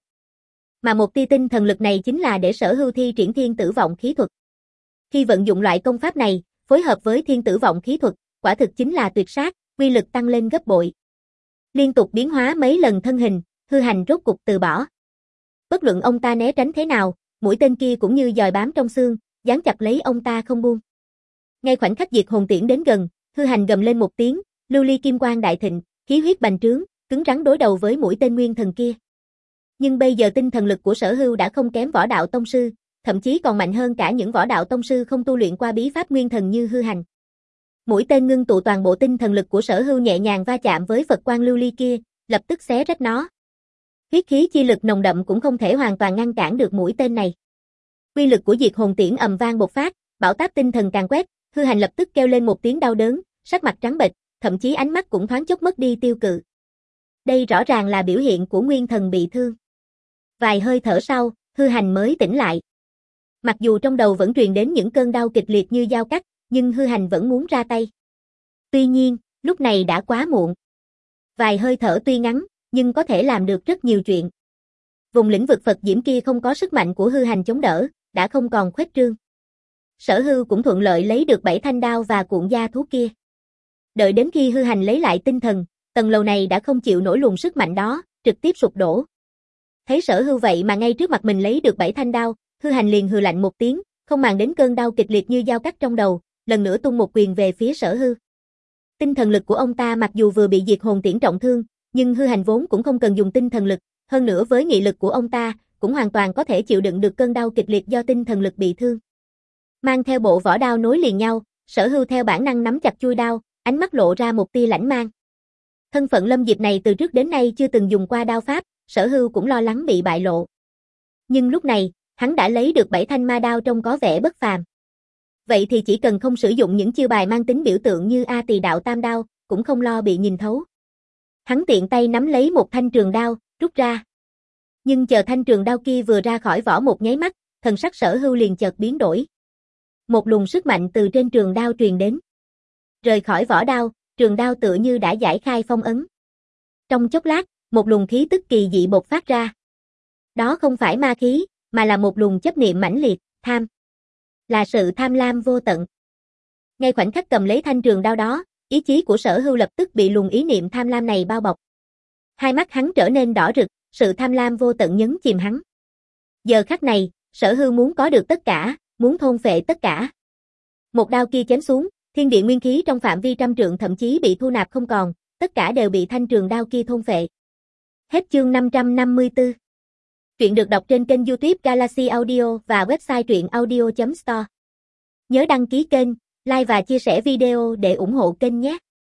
Mà một tia tinh thần lực này chính là để Sở Hưu thi triển thiên tử vọng khí thuật. Khi vận dụng loại công pháp này, phối hợp với thiên tử vọng khí thuật, quả thực chính là tuyệt sát, uy lực tăng lên gấp bội. Liên tục biến hóa mấy lần thân hình, Hư Hành rốt cục từ bỏ. Bất luận ông ta né tránh thế nào, mũi tên kia cũng như giòi bám trong xương, dán chặt lấy ông ta không buông. Ngay khoảnh khắc diệt hồn tiễn đến gần, Hư Hành gầm lên một tiếng, lưu ly kim quang đại thịnh, khí huyết bành trướng, cứng rắn đối đầu với mũi tên nguyên thần kia. Nhưng bây giờ tinh thần lực của Sở Hưu đã không kém võ đạo tông sư, thậm chí còn mạnh hơn cả những võ đạo tông sư không tu luyện qua bí pháp nguyên thần như Hư Hành. Mũi tên ngưng tụ toàn bộ tinh thần lực của Sở Hưu nhẹ nhàng va chạm với Phật quang lưu ly kia, lập tức xé rách nó. Huyết khí chi lực nồng đậm cũng không thể hoàn toàn ngăn cản được mũi tên này. Uy lực của diệt hồn tiễn ầm vang bộc phát, bão táp tinh thần càng quét, Hư Hành lập tức kêu lên một tiếng đau đớn, sắc mặt trắng bệch, thậm chí ánh mắt cũng thoáng chốc mất đi tiêu cự. Đây rõ ràng là biểu hiện của nguyên thần bị thương. Vài hơi thở sau, Hư Hành mới tỉnh lại. Mặc dù trong đầu vẫn truyền đến những cơn đau kịch liệt như dao cắt, nhưng Hư Hành vẫn muốn ra tay. Tuy nhiên, lúc này đã quá muộn. Vài hơi thở tuy ngắn, nhưng có thể làm được rất nhiều chuyện. Vùng lĩnh vực Phật diễm kia không có sức mạnh của Hư Hành chống đỡ, đã không còn khuếch trương. Sở Hưu cũng thuận lợi lấy được bảy thanh đao và cuộn da thú kia. Đợi đến khi Hư Hành lấy lại tinh thần, tầng lầu này đã không chịu nổi luồng sức mạnh đó, trực tiếp sụp đổ. Thấy Sở Hưu vậy mà ngay trước mặt mình lấy được bảy thanh đao, Hư Hành liền hừ lạnh một tiếng, không màng đến cơn đau kịch liệt như dao cắt trong đầu, lần nữa tung một quyền về phía Sở Hưu. Tinh thần lực của ông ta mặc dù vừa bị diệt hồn tiễn trọng thương, nhưng Hư Hành vốn cũng không cần dùng tinh thần lực, hơn nữa với nghị lực của ông ta, cũng hoàn toàn có thể chịu đựng được cơn đau kịch liệt do tinh thần lực bị thương. Mang theo bộ vỏ đao nối liền nhau, Sở Hưu theo bản năng nắm chặt chuôi đao, ánh mắt lộ ra một tia lãnh mang. Thân phận Lâm Diệp này từ trước đến nay chưa từng dùng qua đao pháp, Sở Hưu cũng lo lắng bị bại lộ. Nhưng lúc này, hắn đã lấy được bảy thanh ma đao trông có vẻ bất phàm. Vậy thì chỉ cần không sử dụng những chiêu bài mang tính biểu tượng như A Tỳ Đạo Tam Đao, cũng không lo bị nhìn thấu. Hắn tiện tay nắm lấy một thanh trường đao, rút ra. Nhưng chờ thanh trường đao kia vừa ra khỏi vỏ một nháy mắt, thần sắc Sở Hưu liền chợt biến đổi. Một luồng sức mạnh từ trên trường đao truyền đến. Rời khỏi vỏ đao, trường đao tựa như đã giải khai phong ấn. Trong chốc lát, một luồng khí tức kỳ dị bộc phát ra. Đó không phải ma khí, mà là một luồng chấp niệm mãnh liệt, tham. Là sự tham lam vô tận. Ngay khoảnh khắc cầm lấy thanh trường đao đó, ý chí của Sở Hưu lập tức bị luồng ý niệm tham lam này bao bọc. Hai mắt hắn trở nên đỏ rực, sự tham lam vô tận nhấn chìm hắn. Giờ khắc này, Sở Hưu muốn có được tất cả, muốn thôn phệ tất cả. Một đao kia chém xuống, thiên địa nguyên khí trong phạm vi trăm trượng thậm chí bị thu nạp không còn, tất cả đều bị thanh trường đao kia thôn phệ. Hết chương năm trăm năm mươi tư. Truyện được đọc trên kênh YouTube Galaxy Audio và website truyện audio chấm store. Nhớ đăng ký kênh, like và chia sẻ video để ủng hộ kênh nhé.